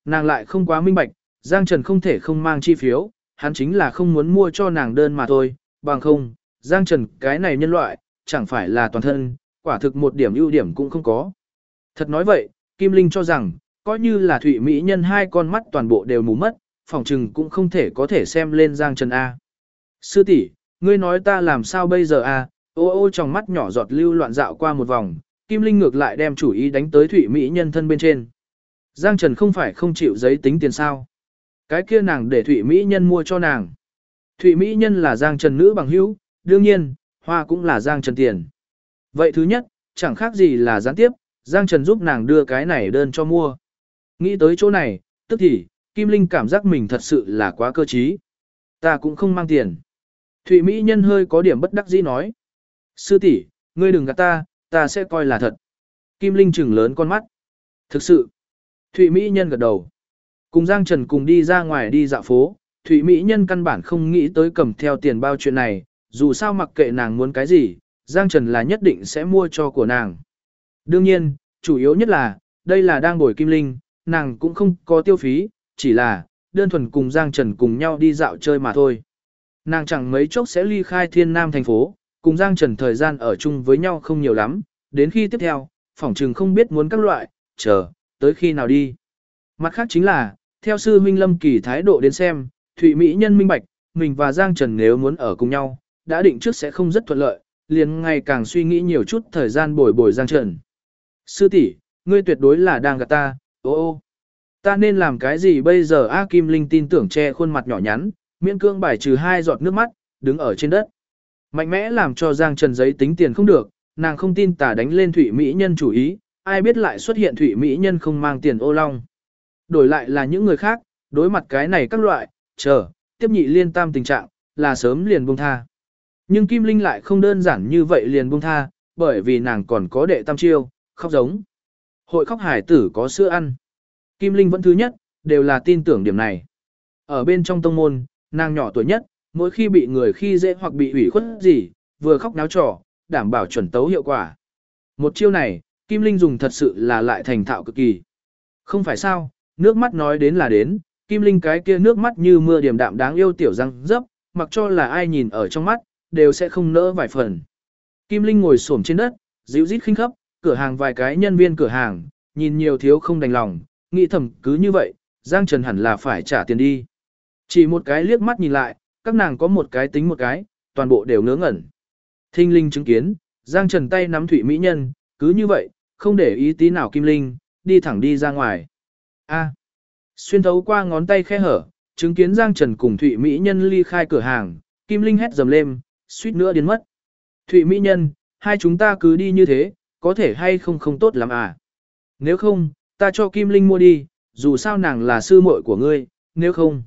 Nàng lại không quá minh bạch, Giang Trần không thể không mang chi phiếu, hắn chính là không muốn mua cho nàng đơn mà thôi, bằng không, Giang Trần cái này nhân loại, chẳng phải là toàn thân, quả thực một điểm ưu điểm cũng không có. Thật nói vậy, Kim Linh cho rằng, coi như là Thụy Mỹ nhân hai con mắt toàn bộ đều mù mất, phỏng chừng cũng không thể có thể xem lên Giang Trần A. Sư tỷ, ngươi nói ta làm sao bây giờ A, ô ô trong mắt nhỏ giọt lưu loạn dạo qua một vòng, Kim Linh ngược lại đem chủ ý đánh tới Thụy Mỹ nhân thân bên trên. Giang Trần không phải không chịu giấy tính tiền sao. Cái kia nàng để Thụy Mỹ nhân mua cho nàng. Thụy Mỹ nhân là Giang Trần nữ bằng hữu, đương nhiên, hoa cũng là Giang Trần tiền. Vậy thứ nhất, chẳng khác gì là gián tiếp, Giang Trần giúp nàng đưa cái này đơn cho mua. Nghĩ tới chỗ này, tức thì, Kim Linh cảm giác mình thật sự là quá cơ trí. Ta cũng không mang tiền. Thụy Mỹ nhân hơi có điểm bất đắc dĩ nói. Sư tỷ, ngươi đừng gạt ta sẽ coi là thật. Kim Linh trừng lớn con mắt. Thực sự. Thụy Mỹ nhân gật đầu. Cùng Giang Trần cùng đi ra ngoài đi dạo phố, Thụy Mỹ nhân căn bản không nghĩ tới cầm theo tiền bao chuyện này, dù sao mặc kệ nàng muốn cái gì, Giang Trần là nhất định sẽ mua cho của nàng. Đương nhiên, chủ yếu nhất là, đây là đang bồi Kim Linh, nàng cũng không có tiêu phí, chỉ là, đơn thuần cùng Giang Trần cùng nhau đi dạo chơi mà thôi. Nàng chẳng mấy chốc sẽ ly khai Thiên Nam thành phố, cùng Giang Trần thời gian ở chung với nhau không nhiều lắm, đến khi tiếp theo, phỏng trừng không biết muốn các loại, chờ, tới khi nào đi. Mặt khác chính là, theo sư huynh Lâm Kỳ thái độ đến xem, Thụy Mỹ nhân minh bạch, mình và Giang Trần nếu muốn ở cùng nhau, đã định trước sẽ không rất thuận lợi, liền ngày càng suy nghĩ nhiều chút thời gian bồi bồi Giang Trần. Sư tỷ, ngươi tuyệt đối là đang gạt ta, ô ô. Ta nên làm cái gì bây giờ? A Kim Linh tin tưởng che khuôn mặt nhỏ nhắn, miễn cương bài trừ 2 giọt nước mắt, đứng ở trên đất. Mạnh mẽ làm cho Giang Trần giấy tính tiền không được, nàng không tin tả đánh lên Thụy Mỹ nhân chủ ý, ai biết lại xuất hiện Thụy Mỹ nhân không mang tiền ô long. Đổi lại là những người khác, đối mặt cái này các loại, chờ, tiếp nhị liên tam tình trạng, là sớm liền buông tha. Nhưng Kim Linh lại không đơn giản như vậy liền buông tha, bởi vì nàng còn có đệ tam chiêu, khóc giống. Hội khóc hải tử có sữa ăn. Kim Linh vẫn thứ nhất, đều là tin tưởng điểm này. Ở bên trong tông môn, nàng nhỏ tuổi nhất, mỗi khi bị người khi dễ hoặc bị ủy khuất gì, vừa khóc náo trò, đảm bảo chuẩn tấu hiệu quả. Một chiêu này, Kim Linh dùng thật sự là lại thành thạo cực kỳ. Không phải sao, nước mắt nói đến là đến, Kim Linh cái kia nước mắt như mưa điềm đạm đáng yêu tiểu răng dấp, mặc cho là ai nhìn ở trong mắt, đều sẽ không nỡ vài phần. Kim Linh ngồi xổm trên đất, dịu rít khinh khấp, cửa hàng vài cái nhân viên cửa hàng, nhìn nhiều thiếu không đành lòng, nghĩ thầm cứ như vậy, Giang Trần hẳn là phải trả tiền đi. Chỉ một cái liếc mắt nhìn lại, các nàng có một cái tính một cái, toàn bộ đều ngớ ngẩn. Thinh Linh chứng kiến, Giang Trần tay nắm Thụy Mỹ nhân, cứ như vậy, không để ý tí nào Kim Linh, đi thẳng đi ra ngoài. A. Xuyên thấu qua ngón tay khe hở, chứng kiến Giang Trần cùng Thụy Mỹ nhân ly khai cửa hàng, Kim Linh hét dầm lên, suýt nữa điên mất. Thụy Mỹ nhân, hai chúng ta cứ đi như thế, có thể hay không không tốt lắm à? Nếu không, ta cho Kim Linh mua đi, dù sao nàng là sư muội của ngươi, nếu không.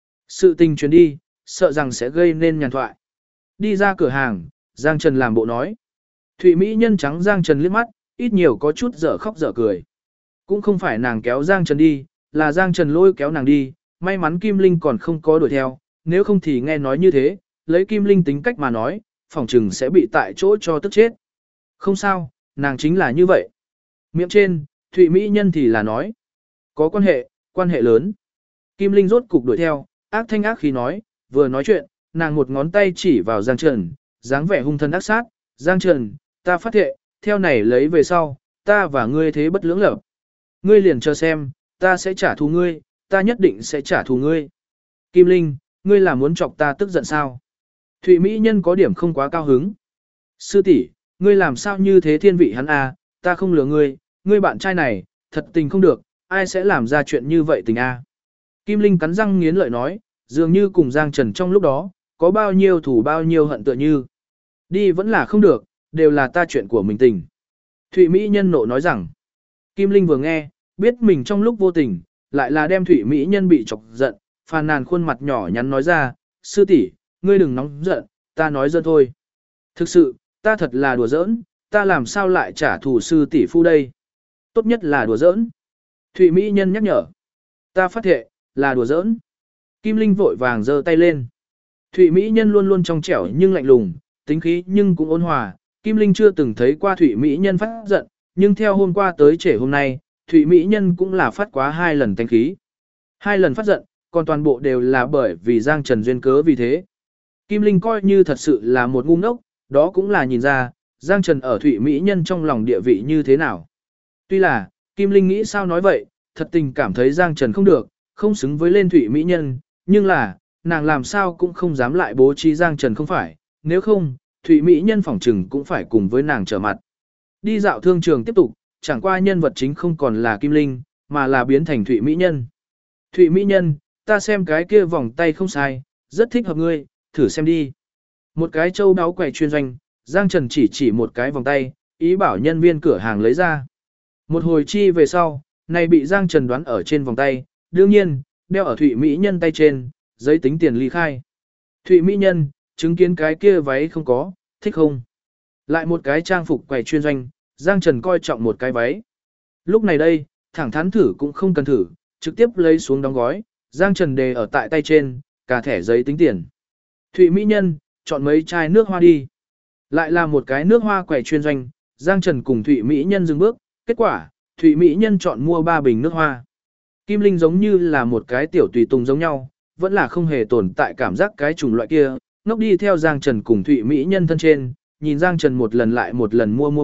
Sự tình truyền đi, sợ rằng sẽ gây nên nhàn thoại. Đi ra cửa hàng, Giang Trần làm bộ nói. Thụy Mỹ nhân trắng Giang Trần liếc mắt, ít nhiều có chút dở khóc dở cười. Cũng không phải nàng kéo Giang Trần đi, là Giang Trần lôi kéo nàng đi, may mắn Kim Linh còn không có đuổi theo, nếu không thì nghe nói như thế, lấy Kim Linh tính cách mà nói, phỏng chừng sẽ bị tại chỗ cho tức chết. Không sao, nàng chính là như vậy. Miệng trên, Thụy Mỹ nhân thì là nói. Có quan hệ lớn. Kim Linh rốt cục đuổi theo, ác thanh ác khí nói, vừa nói chuyện, nàng một ngón tay chỉ vào Giang Trần, dáng vẻ hung thần ác sát. Giang Trần, ta phát thệ, theo này lấy về sau, ta và ngươi thế bất lưỡng lập. Ngươi liền chờ xem, ta sẽ trả thù ngươi, ta nhất định sẽ trả thù ngươi. Kim Linh, ngươi là muốn chọc ta tức giận sao? Thụy Mỹ nhân có điểm không quá cao hứng. Sư tỷ, ngươi làm sao như thế thiên vị hắn à, ta không lừa ngươi, ngươi bạn trai này, thật tình không được, ai sẽ làm ra chuyện như vậy tình à. Kim Linh cắn răng nghiến lợi nói, dường như cùng Giang Trần trong lúc đó, có bao nhiêu thủ bao nhiêu hận tựa như. Đi vẫn là không được, đều là ta chuyện của mình tình. Thụy Mỹ nhân nộ nói rằng, Kim Linh vừa nghe, biết mình trong lúc vô tình, lại là đem Thụy Mỹ nhân bị chọc giận, phàn nàn khuôn mặt nhỏ nhắn nói ra, sư tỷ, ngươi đừng nóng giận, ta nói giỡn thôi. Thực sự, ta thật là đùa giỡn, ta làm sao lại trả thù sư tỷ phu đây? Tốt nhất là đùa giỡn. Thụy Mỹ nhân nhắc nhở, ta phát thệ, là đùa giỡn. Kim Linh vội vàng giơ tay lên. Thụy Mỹ nhân luôn luôn trong trẻo nhưng lạnh lùng, tính khí nhưng cũng ôn hòa. Kim Linh chưa từng thấy qua Thụy Mỹ nhân phát giận, nhưng theo hôm qua tới trễ hôm nay, Thụy Mỹ nhân cũng là phát quá 2 lần tính khí. 2 lần phát giận, còn toàn bộ đều là bởi vì Giang Trần duyên cớ vì thế. Kim Linh coi như thật sự là một ngu ngốc, đó cũng là nhìn ra, Giang Trần ở Thụy Mỹ Nhân trong lòng địa vị như thế nào. Tuy là, Kim Linh nghĩ sao nói vậy, thật tình cảm thấy Giang Trần không được, không xứng với lên Thụy Mỹ Nhân, nhưng là, nàng làm sao cũng không dám lại bố trí Giang Trần không phải, nếu không, Thụy Mỹ Nhân phỏng trừng cũng phải cùng với nàng trở mặt. Đi dạo thương trường tiếp tục, chẳng qua nhân vật chính không còn là Kim Linh, mà là biến thành Thụy Mỹ Nhân. Thụy Mỹ Nhân, ta xem cái kia vòng tay không sai, rất thích hợp ngươi, thử xem đi. Một cái châu đáo quầy chuyên doanh, Giang Trần chỉ một cái vòng tay, ý bảo nhân viên cửa hàng lấy ra. Một hồi chi về sau, này bị Giang Trần đoán ở trên vòng tay, đương nhiên, đeo ở Thụy Mỹ Nhân tay trên, giấy tính tiền ly khai. Thụy Mỹ Nhân, chứng kiến cái kia váy không có, thích không? Lại một cái trang phục quầy chuyên doanh, Giang Trần coi trọng một cái váy. Lúc này đây, thẳng thắn thử cũng không cần thử, trực tiếp lấy xuống đóng gói, Giang Trần đề ở tại tay trên, cả thẻ giấy tính tiền. Thụy Mỹ Nhân, chọn mấy chai nước hoa đi. Lại là một cái nước hoa quầy chuyên doanh, Giang Trần cùng Thụy Mỹ Nhân dừng bước, kết quả, Thụy Mỹ Nhân chọn mua 3 bình nước hoa. Kim Linh giống như là một cái tiểu tùy tùng giống nhau, vẫn là không hề tồn tại cảm giác cái chủng loại kia, ngốc đi theo Giang Trần cùng Thụy Mỹ Nhân thân trên, nhìn Giang Trần một lần lại một lần mua.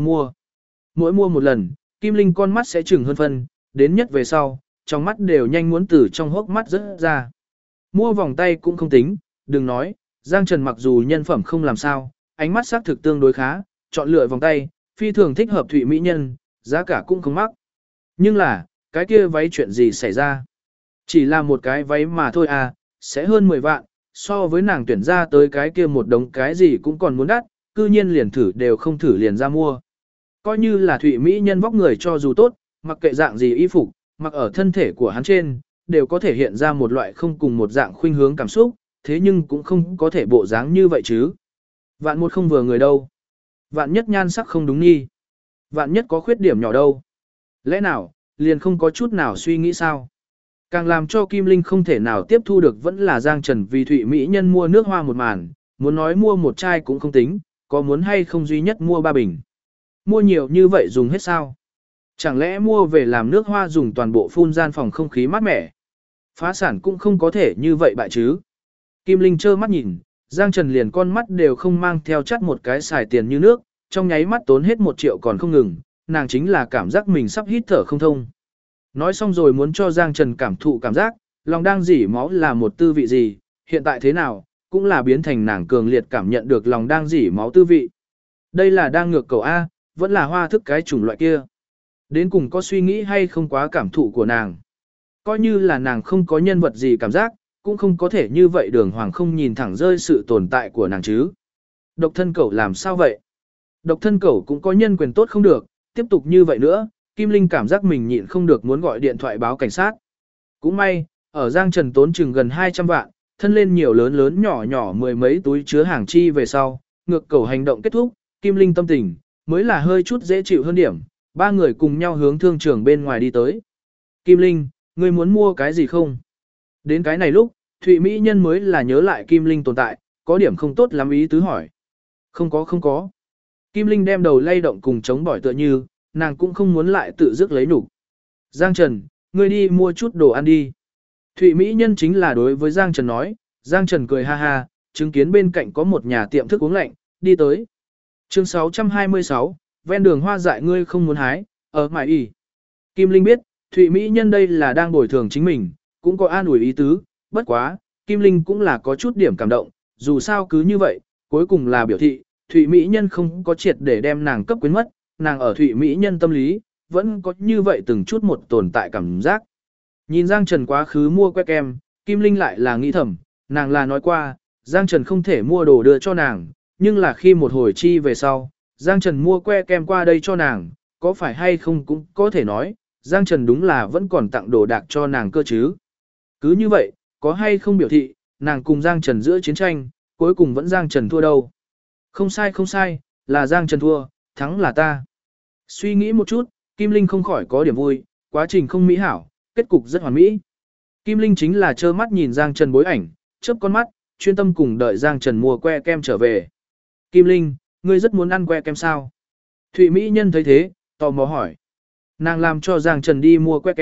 Mỗi mua một lần, Kim Linh con mắt sẽ chừng hơn phân, đến nhất về sau, trong mắt đều nhanh muốn từ trong hốc mắt rớt ra. Mua vòng tay cũng không tính, đừng nói, Giang Trần mặc dù nhân phẩm không làm sao, ánh mắt xác thực tương đối khá, chọn lựa vòng tay, phi thường thích hợp Thụy Mỹ Nhân, giá cả cũng không mắc. Nhưng là, cái kia váy chuyện gì xảy ra? Chỉ là một cái váy mà thôi à, sẽ hơn 10 vạn, so với nàng tuyển ra tới cái kia một đống cái gì cũng còn muốn đắt, cư nhiên liền thử đều không thử liền ra mua. Coi như là Thụy Mỹ Nhân vóc người cho dù tốt, mặc kệ dạng gì y phục, mặc ở thân thể của hắn trên, đều có thể hiện ra một loại không cùng một dạng khuynh hướng cảm xúc, thế nhưng cũng không có thể bộ dáng như vậy chứ. Vạn một không vừa người đâu. Vạn nhất nhan sắc không đúng nghi. Vạn nhất có khuyết điểm nhỏ đâu. Lẽ nào, liền không có chút nào suy nghĩ sao? Càng làm cho Kim Linh không thể nào tiếp thu được vẫn là Giang Trần vì Thụy Mỹ Nhân mua nước hoa một màn, muốn nói mua một chai cũng không tính, có muốn hay không duy nhất mua 3 bình. Mua nhiều như vậy dùng hết sao? Chẳng lẽ mua về làm nước hoa dùng toàn bộ phun gian phòng không khí mát mẻ? Phá sản cũng không có thể như vậy bại chứ. Kim Linh trơ mắt nhìn, Giang Trần liền con mắt đều không mang theo chắt một cái xài tiền như nước, trong nháy mắt tốn hết 1 triệu còn không ngừng, nàng chính là cảm giác mình sắp hít thở không thông. Nói xong rồi muốn cho Giang Trần cảm thụ cảm giác, lòng đang dỉ máu là một tư vị gì, hiện tại thế nào, cũng là biến thành nàng cường liệt cảm nhận được lòng đang dỉ máu tư vị. Đây là đang ngược cầu A, vẫn là hoa thức cái chủng loại kia. Đến cùng có suy nghĩ hay không quá cảm thụ của nàng. Coi như là nàng không có nhân vật gì cảm giác, cũng không có thể như vậy đường hoàng không nhìn thẳng rơi sự tồn tại của nàng chứ. Độc thân cẩu làm sao vậy? Độc thân cẩu cũng có nhân quyền tốt không được, tiếp tục như vậy nữa, Kim Linh cảm giác mình nhịn không được muốn gọi điện thoại báo cảnh sát. Cũng may, ở Giang Trần tốn chừng gần 200 vạn, thân lên nhiều lớn lớn nhỏ nhỏ mười mấy túi chứa hàng chi về sau, ngược cẩu hành động kết thúc, Kim Linh tâm tình, mới là hơi chút dễ chịu hơn điểm, 3 người cùng nhau hướng thương trường bên ngoài đi tới. Kim Linh, ngươi muốn mua cái gì không? Đến cái này lúc, Thụy Mỹ Nhân mới là nhớ lại Kim Linh tồn tại, có điểm không tốt lắm ý tứ hỏi. Không có. Kim Linh đem đầu lay động cùng chống bỏi tựa như, nàng cũng không muốn lại tự dứt lấy nhục. Giang Trần, ngươi đi mua chút đồ ăn đi. Thụy Mỹ Nhân chính là đối với Giang Trần nói, Giang Trần cười ha ha, chứng kiến bên cạnh có một nhà tiệm thức uống lạnh, đi tới. Chương 626, ven đường hoa dại ngươi không muốn hái, ở mãi y. Kim Linh biết, Thụy Mỹ Nhân đây là đang bồi thường chính mình, cũng có an ủi ý tứ, bất quá, Kim Linh cũng là có chút điểm cảm động, dù sao cứ như vậy, cuối cùng là biểu thị, Thụy Mỹ Nhân không có triệt để đem nàng cấp quyến mất, nàng ở Thụy Mỹ Nhân tâm lý, vẫn có như vậy từng chút một tồn tại cảm giác. Nhìn Giang Trần quá khứ mua que kem, Kim Linh lại là nghĩ thầm, nàng là nói qua, Giang Trần không thể mua đồ đưa cho nàng, nhưng là khi một hồi chi về sau, Giang Trần mua que kem qua đây cho nàng, có phải hay không cũng có thể nói, Giang Trần đúng là vẫn còn tặng đồ đạc cho nàng cơ chứ. Cứ như vậy, có hay không biểu thị, nàng cùng Giang Trần giữa chiến tranh, cuối cùng vẫn Giang Trần thua đâu. Không sai, là Giang Trần thua, thắng là ta. Suy nghĩ một chút, Kim Linh không khỏi có điểm vui, quá trình không mỹ hảo, kết cục rất hoàn mỹ. Kim Linh chính là trơ mắt nhìn Giang Trần bối ảnh, chớp con mắt, chuyên tâm cùng đợi Giang Trần mua que kem trở về. Kim Linh, ngươi rất muốn ăn que kem sao? Thụy Mỹ Nhân thấy thế, tò mò hỏi. Nàng làm cho Giang Trần đi mua que kem,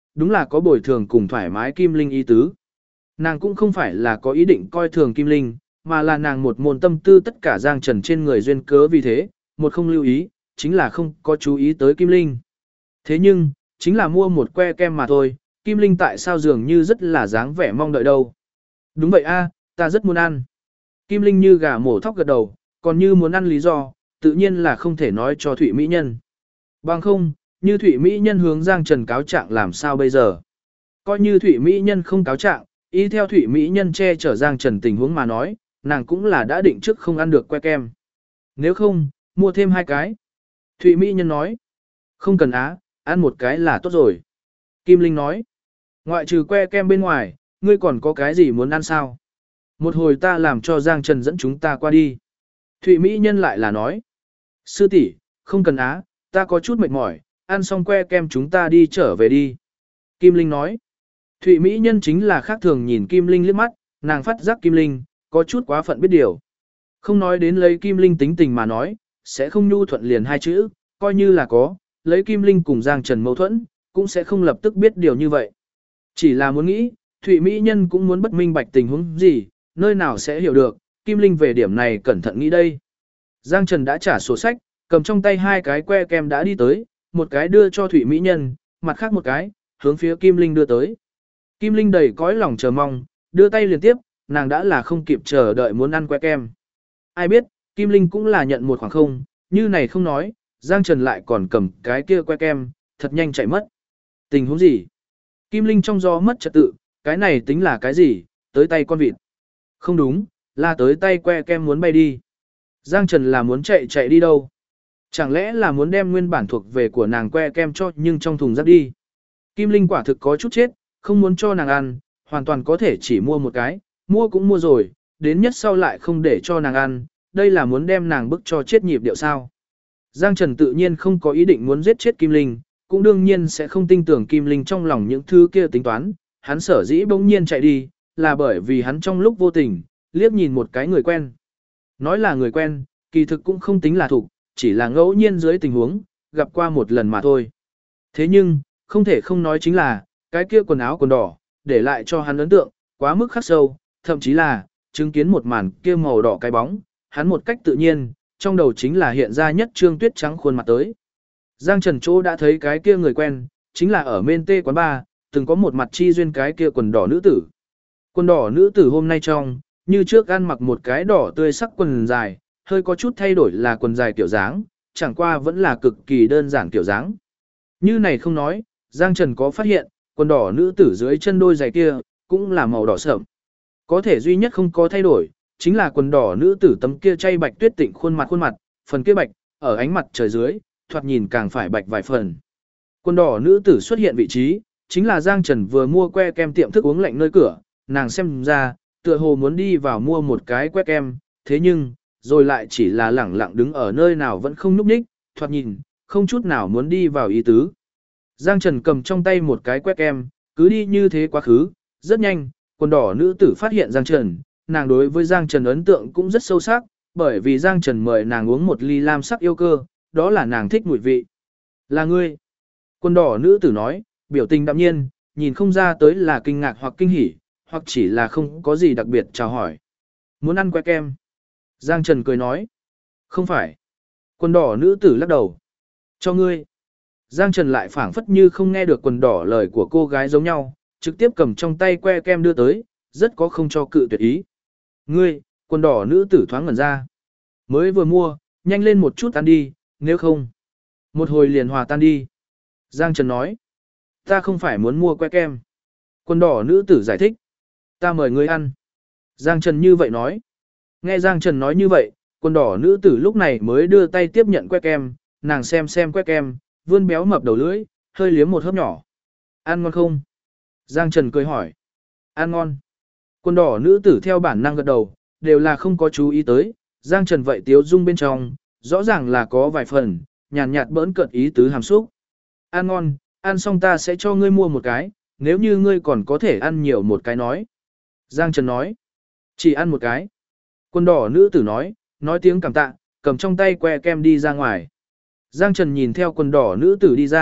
đúng là có bồi thường cùng thoải mái Kim Linh ý tứ. Nàng cũng không phải là có ý định coi thường Kim Linh, mà là nàng một môn tâm tư tất cả Giang Trần trên người duyên cớ vì thế, một không lưu ý, chính là không có chú ý tới Kim Linh. Thế nhưng, chính là mua một que kem mà thôi, Kim Linh tại sao dường như rất là dáng vẻ mong đợi đâu. Đúng vậy a, ta rất muốn ăn. Kim Linh như gà mổ thóc gật đầu, còn như muốn ăn lý do, tự nhiên là không thể nói cho Thụy Mỹ Nhân. Bằng không, như Thụy Mỹ Nhân hướng Giang Trần cáo trạng làm sao bây giờ? Coi như Thụy Mỹ Nhân không cáo trạng, ý theo Thụy Mỹ Nhân che chở Giang Trần tình huống mà nói, nàng cũng là đã định trước không ăn được que kem. Nếu không, mua thêm 2 cái. Thụy Mỹ Nhân nói, không cần á, ăn một cái là tốt rồi. Kim Linh nói, ngoại trừ que kem bên ngoài, ngươi còn có cái gì muốn ăn sao? Một hồi ta làm cho Giang Trần dẫn chúng ta qua đi. Thụy Mỹ Nhân lại là nói, sư tỷ, không cần á, ta có chút mệt mỏi, ăn xong que kem chúng ta đi trở về đi. Kim Linh nói, Thụy Mỹ Nhân chính là khác thường nhìn Kim Linh liếc mắt, nàng phát giác Kim Linh, có chút quá phận biết điều. Không nói đến lấy Kim Linh tính tình mà nói, sẽ không nhu thuận liền 2 chữ, coi như là có, lấy Kim Linh cùng Giang Trần mâu thuẫn, cũng sẽ không lập tức biết điều như vậy. Chỉ là muốn nghĩ, Thụy Mỹ Nhân cũng muốn bất minh bạch tình huống gì, nơi nào sẽ hiểu được, Kim Linh về điểm này cẩn thận nghĩ đây. Giang Trần đã trả sổ sách, cầm trong tay 2 cái que kem đã đi tới, một cái đưa cho Thụy Mỹ Nhân, mặt khác một cái, hướng phía Kim Linh đưa tới. Kim Linh đầy cõi lòng chờ mong, đưa tay liên tiếp, nàng đã là không kịp chờ đợi muốn ăn que kem. Ai biết, Kim Linh cũng là nhận một khoảng không, như này không nói, Giang Trần lại còn cầm cái kia que kem, thật nhanh chạy mất. Tình huống gì? Kim Linh trong gió mất trật tự, cái này tính là cái gì, tới tay con vịt. Không đúng, là tới tay que kem muốn bay đi. Giang Trần là muốn chạy đi đâu? Chẳng lẽ là muốn đem nguyên bản thuộc về của nàng que kem cho nhưng trong thùng rác đi? Kim Linh quả thực có chút chết, không muốn cho nàng ăn, hoàn toàn có thể chỉ mua một cái, mua cũng mua rồi, đến nhất sau lại không để cho nàng ăn, đây là muốn đem nàng bức cho chết nhịp điệu sao. Giang Trần tự nhiên không có ý định muốn giết chết Kim Linh, cũng đương nhiên sẽ không tin tưởng Kim Linh trong lòng những thứ kia tính toán, hắn sở dĩ bỗng nhiên chạy đi, là bởi vì hắn trong lúc vô tình, liếc nhìn một cái người quen. Nói là người quen, kỳ thực cũng không tính là thủ, chỉ là ngẫu nhiên dưới tình huống, gặp qua một lần mà thôi. Thế nhưng, không thể không nói chính là, cái kia quần áo quần đỏ, để lại cho hắn ấn tượng, quá mức khắc sâu, thậm chí là, chứng kiến một màn kia màu đỏ cái bóng, hắn một cách tự nhiên, trong đầu chính là hiện ra nhất trương tuyết trắng khuôn mặt tới. Giang Trần Chỗ đã thấy cái kia người quen, chính là ở bên tê quán bar, từng có một mặt chi duyên cái kia quần đỏ nữ tử. Quần đỏ nữ tử hôm nay trong, như trước ăn mặc một cái đỏ tươi sắc quần dài, hơi có chút thay đổi là quần dài kiểu dáng, chẳng qua vẫn là cực kỳ đơn giản kiểu dáng. Như này không nói, Giang Trần có phát hiện, quần đỏ nữ tử dưới chân đôi giày kia, cũng là màu đỏ sẫm. Có thể duy nhất không có thay đổi, chính là quần đỏ nữ tử tấm kia chay bạch tuyết tịnh khuôn mặt, phần kia bạch, ở ánh mặt trời dưới, thoạt nhìn càng phải bạch vài phần. Quần đỏ nữ tử xuất hiện vị trí, chính là Giang Trần vừa mua que kem tiệm thức uống lạnh nơi cửa, nàng xem ra, tựa hồ muốn đi vào mua một cái que kem, thế nhưng, rồi lại chỉ là lẳng lặng đứng ở nơi nào vẫn không núp ních, thoạt nhìn, không chút nào muốn đi vào ý tứ. Giang Trần cầm trong tay một cái que kem, cứ đi như thế quá khứ, rất nhanh, quần đỏ nữ tử phát hiện Giang Trần, nàng đối với Giang Trần ấn tượng cũng rất sâu sắc, bởi vì Giang Trần mời nàng uống một ly lam sắc yêu cơ, đó là nàng thích mùi vị. Là ngươi. Quần đỏ nữ tử nói, biểu tình đạm nhiên, nhìn không ra tới là kinh ngạc hoặc kinh hỉ, hoặc chỉ là không có gì đặc biệt chào hỏi. Muốn ăn que kem. Giang Trần cười nói. Không phải. Quần đỏ nữ tử lắc đầu. Cho ngươi. Giang Trần lại phảng phất như không nghe được quần đỏ lời của cô gái giống nhau, trực tiếp cầm trong tay que kem đưa tới, rất có không cho cự tuyệt ý. Ngươi, quần đỏ nữ tử thoáng ngẩn ra. Mới vừa mua, nhanh lên một chút ăn đi, nếu không. Một hồi liền hòa tan đi. Giang Trần nói. Ta không phải muốn mua que kem. Quần đỏ nữ tử giải thích. Ta mời ngươi ăn. Giang Trần như vậy nói. Nghe Giang Trần nói như vậy, quần đỏ nữ tử lúc này mới đưa tay tiếp nhận que kem, nàng xem que kem, vươn béo mập đầu lưỡi, hơi liếm một hớp nhỏ. Ăn ngon không? Giang Trần cười hỏi. Ăn ngon. Quần đỏ nữ tử theo bản năng gật đầu, đều là không có chú ý tới. Giang Trần vậy tiếu dung bên trong, rõ ràng là có vài phần, nhàn nhạt bỡn cợt ý tứ hàm xúc. Ăn ngon, ăn xong ta sẽ cho ngươi mua một cái, nếu như ngươi còn có thể ăn nhiều một cái nói. Giang Trần nói. Chỉ ăn một cái. Quần đỏ nữ tử nói tiếng cảm tạ, cầm trong tay que kem đi ra ngoài. Giang Trần nhìn theo quần đỏ nữ tử đi ra,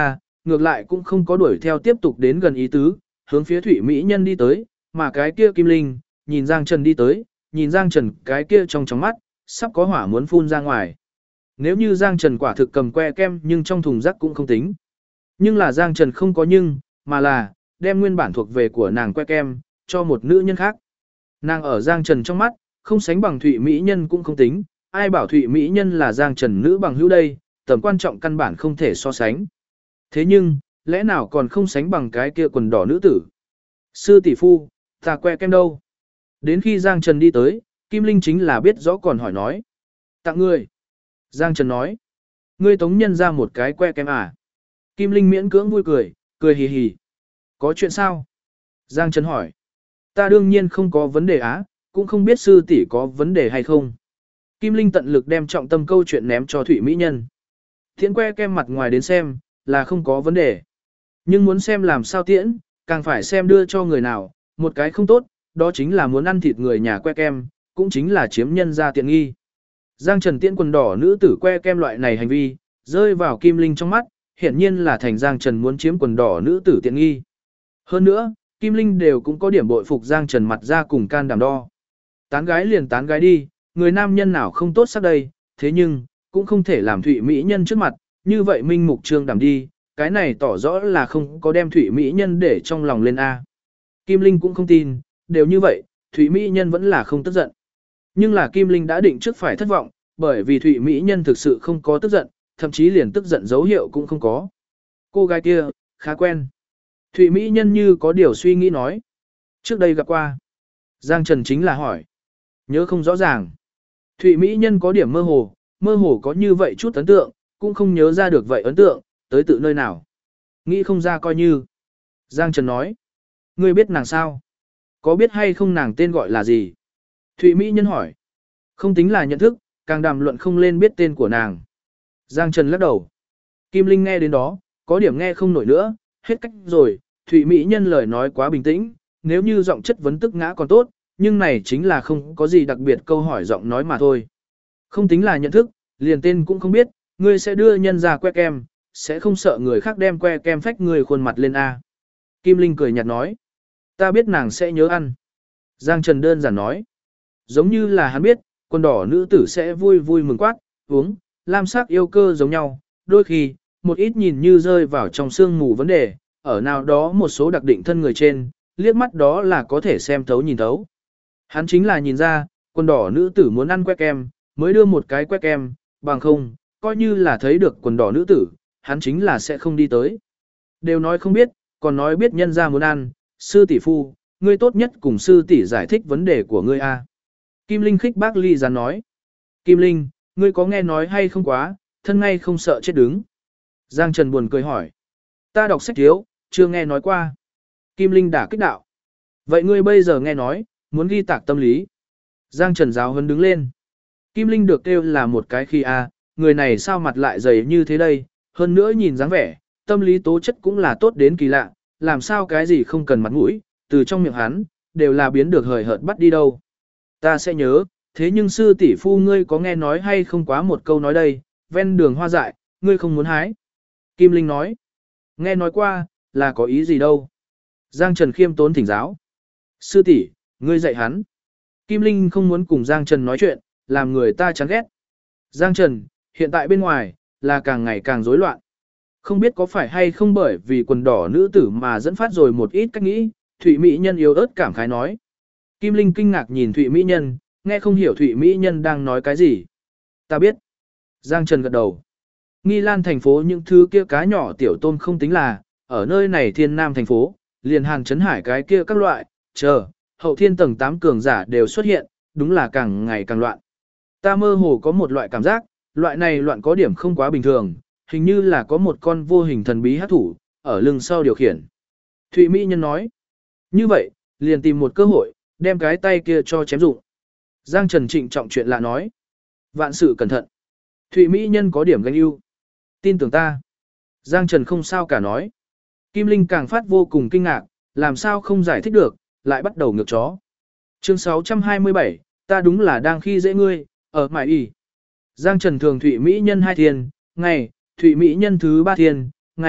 ngược lại cũng không có đuổi theo tiếp tục đến gần ý tứ, hướng phía Thụy Mỹ Nhân đi tới, mà cái kia Kim Linh, nhìn Giang Trần đi tới, nhìn Giang Trần cái kia trong mắt, sắp có hỏa muốn phun ra ngoài. Nếu như Giang Trần quả thực cầm que kem nhưng trong thùng rác cũng không tính. Nhưng là Giang Trần không có nhưng, mà là, đem nguyên bản thuộc về của nàng que kem, cho một nữ nhân khác. Nàng ở Giang Trần trong mắt, không sánh bằng Thụy Mỹ Nhân cũng không tính, ai bảo Thụy Mỹ Nhân là Giang Trần nữ bằng hữu đây, tầm quan trọng căn bản không thể so sánh. Thế nhưng, lẽ nào còn không sánh bằng cái kia quần đỏ nữ tử? Sư tỷ phu, ta que kem đâu? Đến khi Giang Trần đi tới, Kim Linh chính là biết rõ còn hỏi nói. Tặng ngươi. Giang Trần nói. Ngươi tống nhân ra một cái que kem à? Kim Linh miễn cưỡng vui cười, cười hì hì. Có chuyện sao? Giang Trần hỏi. Ta đương nhiên không có vấn đề á, cũng không biết sư tỷ có vấn đề hay không. Kim Linh tận lực đem trọng tâm câu chuyện ném cho Thụy Mỹ Nhân. Tiễn que kem mặt ngoài đến xem, là không có vấn đề. Nhưng muốn xem làm sao tiễn, càng phải xem đưa cho người nào, một cái không tốt, đó chính là muốn ăn thịt người nhà que kem, cũng chính là chiếm nhân ra tiện nghi. Giang Trần tiễn quần đỏ nữ tử que kem loại này hành vi, rơi vào Kim Linh trong mắt, hiển nhiên là thành Giang Trần muốn chiếm quần đỏ nữ tử tiện nghi. Hơn nữa, Kim Linh đều cũng có điểm bội phục Giang Trần mặt ra cùng can đảm đo. Tán gái liền tán gái đi, người nam nhân nào không tốt sắc đây, thế nhưng, cũng không thể làm Thụy Mỹ Nhân trước mặt, như vậy minh mục trương đảm đi, cái này tỏ rõ là không có đem Thụy Mỹ Nhân để trong lòng lên A. Kim Linh cũng không tin, đều như vậy, Thụy Mỹ Nhân vẫn là không tức giận. Nhưng là Kim Linh đã định trước phải thất vọng, bởi vì Thụy Mỹ Nhân thực sự không có tức giận, thậm chí liền tức giận dấu hiệu cũng không có. Cô gái kia, khá quen. Thụy Mỹ Nhân như có điều suy nghĩ nói. Trước đây gặp qua. Giang Trần chính là hỏi. Nhớ không rõ ràng. Thụy Mỹ Nhân có điểm mơ hồ có như vậy chút ấn tượng, cũng không nhớ ra được vậy ấn tượng, tới tự nơi nào. Nghĩ không ra coi như. Giang Trần nói. Ngươi biết nàng sao? Có biết hay không nàng tên gọi là gì? Thụy Mỹ Nhân hỏi. Không tính là nhận thức, càng đàm luận không lên biết tên của nàng. Giang Trần lắc đầu. Kim Linh nghe đến đó, có điểm nghe không nổi nữa, hết cách rồi, Thụy Mỹ Nhân lời nói quá bình tĩnh, nếu như giọng chất vấn tức ngã còn tốt, nhưng này chính là không có gì đặc biệt câu hỏi giọng nói mà thôi. Không tính là nhận thức, liền tên cũng không biết, ngươi sẽ đưa nhân ra que kem, sẽ không sợ người khác đem que kem phách người khuôn mặt lên A. Kim Linh cười nhạt nói, ta biết nàng sẽ nhớ ăn. Giang Trần đơn giản nói, giống như là hắn biết, quần đỏ nữ tử sẽ vui vui mừng quát, uống, lam sắc yêu cơ giống nhau, đôi khi, một ít nhìn như rơi vào trong sương mù vấn đề, ở nào đó một số đặc định thân người trên, liếc mắt đó là có thể xem thấu nhìn thấu. Hắn chính là nhìn ra, quần đỏ nữ tử muốn ăn que kem, mới đưa một cái que kem, bằng không, coi như là thấy được quần đỏ nữ tử, hắn chính là sẽ không đi tới. Đều nói không biết, còn nói biết nhân ra muốn ăn, sư tỷ phu, ngươi tốt nhất cùng sư tỷ giải thích vấn đề của ngươi a. Kim Linh khích bác ly gián nói. Kim Linh, ngươi có nghe nói hay không quá, thân ngay không sợ chết đứng. Giang Trần buồn cười hỏi. Ta đọc sách thiếu, chưa nghe nói qua. Kim Linh đã kích đạo. Vậy ngươi bây giờ nghe nói, muốn ghi tạc tâm lý. Giang Trần giáo huấn đứng lên. Kim Linh được kêu là một cái khi a, người này sao mặt lại dày như thế đây, hơn nữa nhìn dáng vẻ, tâm lý tố chất cũng là tốt đến kỳ lạ, làm sao cái gì không cần mặt mũi, từ trong miệng hắn, đều là biến được hời hợt bắt đi đâu. Ta sẽ nhớ, thế nhưng sư tỷ phu ngươi có nghe nói hay không quá một câu nói đây, ven đường hoa dại, ngươi không muốn hái. Kim Linh nói, nghe nói qua, là có ý gì đâu. Giang Trần khiêm tốn thỉnh giáo. Sư tỷ, ngươi dạy hắn. Kim Linh không muốn cùng Giang Trần nói chuyện, làm người ta chán ghét. Giang Trần, hiện tại bên ngoài, là càng ngày càng rối loạn. Không biết có phải hay không bởi vì quần đỏ nữ tử mà dẫn phát rồi một ít cách nghĩ, Thụy Mỹ Nhân yếu ớt cảm khái nói. Kim Linh kinh ngạc nhìn Thụy Mỹ Nhân, nghe không hiểu Thụy Mỹ Nhân đang nói cái gì. Ta biết. Giang Trần gật đầu. Nghi Lan thành phố những thứ kia cá nhỏ tiểu tôm không tính là, ở nơi này Thiên Nam thành phố, liền Hàn Trấn Hải cái kia các loại, chờ, hậu thiên tầng 8 cường giả đều xuất hiện, đúng là càng ngày càng loạn. Ta mơ hồ có một loại cảm giác, loại này loạn có điểm không quá bình thường, hình như là có một con vô hình thần bí hắc thủ, ở lưng sau điều khiển. Thụy Mỹ Nhân nói, như vậy, liền tìm một cơ hội, đem cái tay kia cho chém dụng. Giang Trần trịnh trọng chuyện lạ nói, vạn sự cẩn thận. Thụy Mỹ Nhân có điểm ganh ưu. Tin tưởng ta. Giang Trần không sao cả nói. Kim Linh càng phát vô cùng kinh ngạc, làm sao không giải thích được, lại bắt đầu ngược chó. Chương 627, ta đúng là đang khi dễ ngươi, ở mải y. Giang Trần thường Thụy Mỹ Nhân 2 thiên, ngày, Thụy Mỹ Nhân thứ 3 thiên, ngày,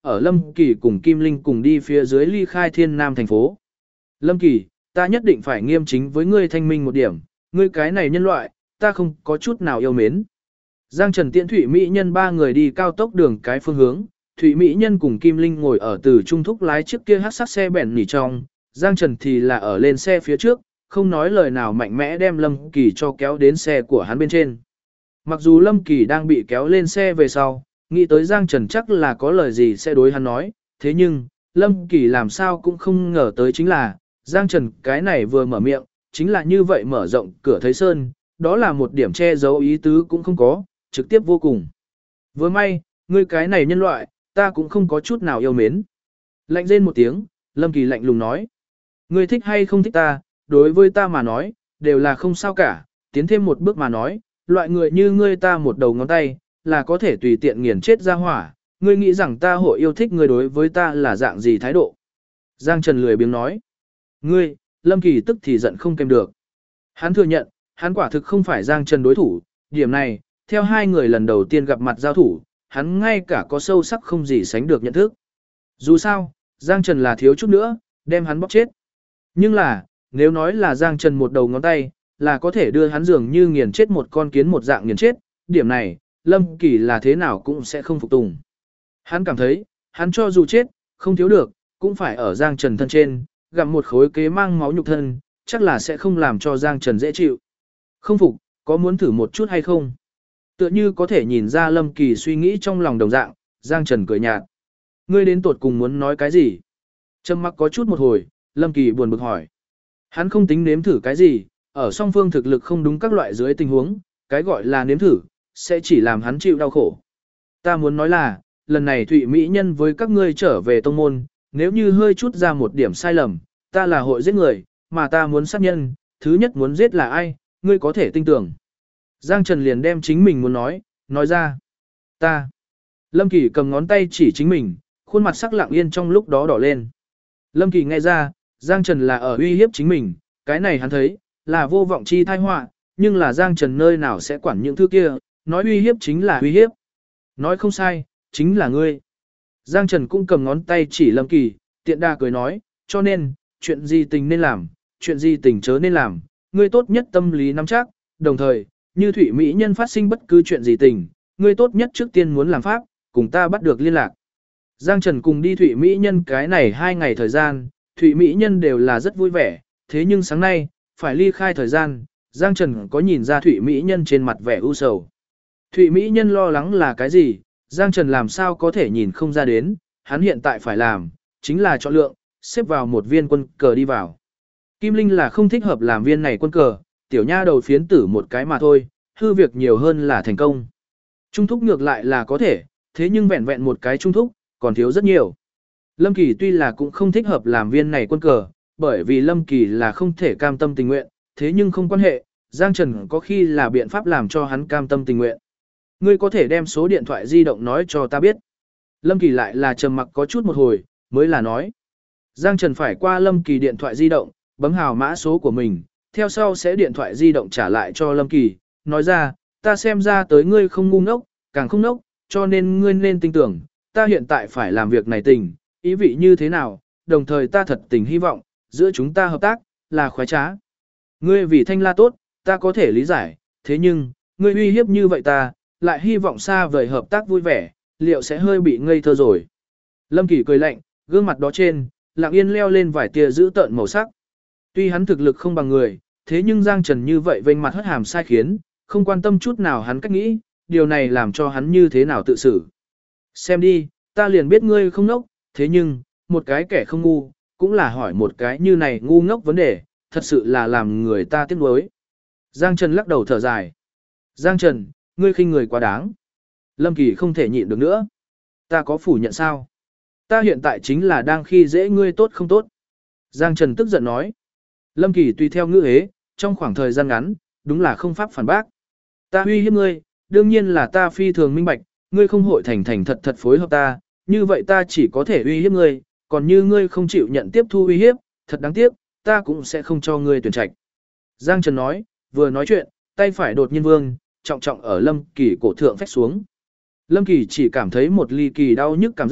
ở Lâm Kỳ cùng Kim Linh cùng đi phía dưới ly khai Thiên Nam thành phố. Lâm Kỳ, ta nhất định phải nghiêm chính với ngươi thanh minh một điểm, ngươi cái này nhân loại, ta không có chút nào yêu mến. Giang Trần tiễn Thụy Mỹ Nhân ba người đi cao tốc đường cái phương hướng, Thụy Mỹ Nhân cùng Kim Linh ngồi ở từ trung thúc lái chiếc kia hắc sắc xe bẹn nỉ trong, Giang Trần thì là ở lên xe phía trước, không nói lời nào mạnh mẽ đem Lâm Kỳ cho kéo đến xe của hắn bên trên. Mặc dù Lâm Kỳ đang bị kéo lên xe về sau, nghĩ tới Giang Trần chắc là có lời gì sẽ đối hắn nói, thế nhưng, Lâm Kỳ làm sao cũng không ngờ tới chính là, Giang Trần cái này vừa mở miệng, chính là như vậy mở rộng cửa thấy sơn, đó là một điểm che giấu ý tứ cũng không có, trực tiếp vô cùng. Vừa may, ngươi cái này nhân loại, ta cũng không có chút nào yêu mến. Lạnh rên một tiếng, Lâm Kỳ lạnh lùng nói. Ngươi thích hay không thích ta, đối với ta mà nói, đều là không sao cả, tiến thêm một bước mà nói, loại người như ngươi ta một đầu ngón tay, là có thể tùy tiện nghiền chết ra hỏa, ngươi nghĩ rằng ta hội yêu thích ngươi đối với ta là dạng gì thái độ. Giang Trần lười biếng nói. Ngươi, Lâm Kỳ tức thì giận không kèm được. Hắn thừa nhận, hắn quả thực không phải Giang Trần đối thủ, điểm này, theo hai người lần đầu tiên gặp mặt giao thủ, hắn ngay cả có sâu sắc không gì sánh được nhận thức. Dù sao, Giang Trần là thiếu chút nữa, đem hắn bóc chết. Nhưng là, nếu nói là Giang Trần một đầu ngón tay, là có thể đưa hắn dường như nghiền chết một con kiến một dạng nghiền chết, điểm này, Lâm Kỳ là thế nào cũng sẽ không phục tùng. Hắn cảm thấy, hắn cho dù chết, không thiếu được, cũng phải ở Giang Trần thân trên, gặm một khối kế mang máu nhục thân, chắc là sẽ không làm cho Giang Trần dễ chịu. Không phục, có muốn thử một chút hay không? Tựa như có thể nhìn ra Lâm Kỳ suy nghĩ trong lòng đồng dạng, Giang Trần cười nhạt. Ngươi đến tột cùng muốn nói cái gì? Trầm mặc có chút một hồi, Lâm Kỳ buồn bực hỏi. Hắn không tính nếm thử cái gì, ở song phương thực lực không đúng các loại dưới tình huống, cái gọi là nếm thử, sẽ chỉ làm hắn chịu đau khổ. Ta muốn nói là, lần này Thụy Mỹ Nhân với các ngươi trở về tông môn, nếu như hơi chút ra một điểm sai lầm, ta là hội giết người, mà ta muốn sát nhân, thứ nhất muốn giết là ai, ngươi có thể tin tưởng. Giang Trần liền đem chính mình muốn nói ra. Ta. Lâm Kỳ cầm ngón tay chỉ chính mình, khuôn mặt sắc lặng yên trong lúc đó đỏ lên. Lâm Kỳ nghe ra, Giang Trần là ở uy hiếp chính mình, cái này hắn thấy, là vô vọng chi tai họa, nhưng là Giang Trần nơi nào sẽ quản những thứ kia, nói uy hiếp chính là uy hiếp. Nói không sai, chính là ngươi. Giang Trần cũng cầm ngón tay chỉ Lâm Kỳ, tiện đa cười nói, cho nên, chuyện gì tình nên làm, chuyện gì tình chớ nên làm, ngươi tốt nhất tâm lý nắm chắc, đồng thời, như Thụy Mỹ Nhân phát sinh bất cứ chuyện gì tình, ngươi tốt nhất trước tiên muốn làm pháp, cùng ta bắt được liên lạc. Giang Trần cùng đi Thụy Mỹ Nhân cái này 2 ngày thời gian, Thụy Mỹ Nhân đều là rất vui vẻ, thế nhưng sáng nay, phải ly khai thời gian, Giang Trần có nhìn ra Thụy Mỹ Nhân trên mặt vẻ u sầu. Thụy Mỹ Nhân lo lắng là cái gì, Giang Trần làm sao có thể nhìn không ra đến, hắn hiện tại phải làm, chính là chọn lượng, xếp vào một viên quân cờ đi vào. Kim Linh là không thích hợp làm viên này quân cờ, tiểu nha đầu phiến tử một cái mà thôi, hư việc nhiều hơn là thành công. Trung thúc ngược lại là có thể, thế nhưng vẹn vẹn một cái trung thúc, còn thiếu rất nhiều. Lâm Kỳ tuy là cũng không thích hợp làm viên này quân cờ, bởi vì Lâm Kỳ là không thể cam tâm tình nguyện, thế nhưng không quan hệ, Giang Trần có khi là biện pháp làm cho hắn cam tâm tình nguyện. Ngươi có thể đem số điện thoại di động nói cho ta biết. Lâm Kỳ lại là trầm mặc có chút một hồi, mới là nói. Giang Trần phải qua Lâm Kỳ điện thoại di động, bấm hào mã số của mình, theo sau sẽ điện thoại di động trả lại cho Lâm Kỳ, nói ra, ta xem ra tới ngươi không ngu ngốc, càng không ngốc, cho nên ngươi nên tin tưởng, ta hiện tại phải làm việc này tình, ý vị như thế nào, đồng thời ta thật tình hy vọng, giữa chúng ta hợp tác, là khoái trá. Ngươi vì thanh la tốt, ta có thể lý giải, thế nhưng, ngươi uy hiếp như vậy ta, lại hy vọng xa vời hợp tác vui vẻ, liệu sẽ hơi bị ngây thơ rồi. Lâm Kỳ cười lạnh, gương mặt đó trên, lặng yên leo lên vài tia giữ tợn màu sắc. Tuy hắn thực lực không bằng người, thế nhưng Giang Trần như vậy vênh mặt hất hàm sai khiến, không quan tâm chút nào hắn cách nghĩ, điều này làm cho hắn như thế nào tự xử. Xem đi, ta liền biết ngươi không ngốc, thế nhưng, một cái kẻ không ngu, cũng là hỏi một cái như này ngu ngốc vấn đề, thật sự là làm người ta tiếc nuối. Giang Trần lắc đầu thở dài. Giang Trần, ngươi khinh người quá đáng. Lâm Kỳ không thể nhịn được nữa. Ta có phủ nhận sao? Ta hiện tại chính là đang khi dễ ngươi tốt không tốt. Giang Trần tức giận nói. Lâm Kỳ tùy theo ngữ hế, trong khoảng thời gian ngắn, đúng là không pháp phản bác. Ta uy hiếp ngươi, đương nhiên là ta phi thường minh bạch, ngươi không hội thành thành thật thật phối hợp ta, như vậy ta chỉ có thể uy hiếp ngươi, còn như ngươi không chịu nhận tiếp thu uy hiếp, thật đáng tiếc, ta cũng sẽ không cho ngươi tuyển trạch. Giang Trần nói, vừa nói chuyện, tay phải đột nhiên vương, trọng trọng ở Lâm Kỳ cổ thượng phách xuống. Lâm Kỳ chỉ cảm thấy một ly kỳ đau nhức cảm giác,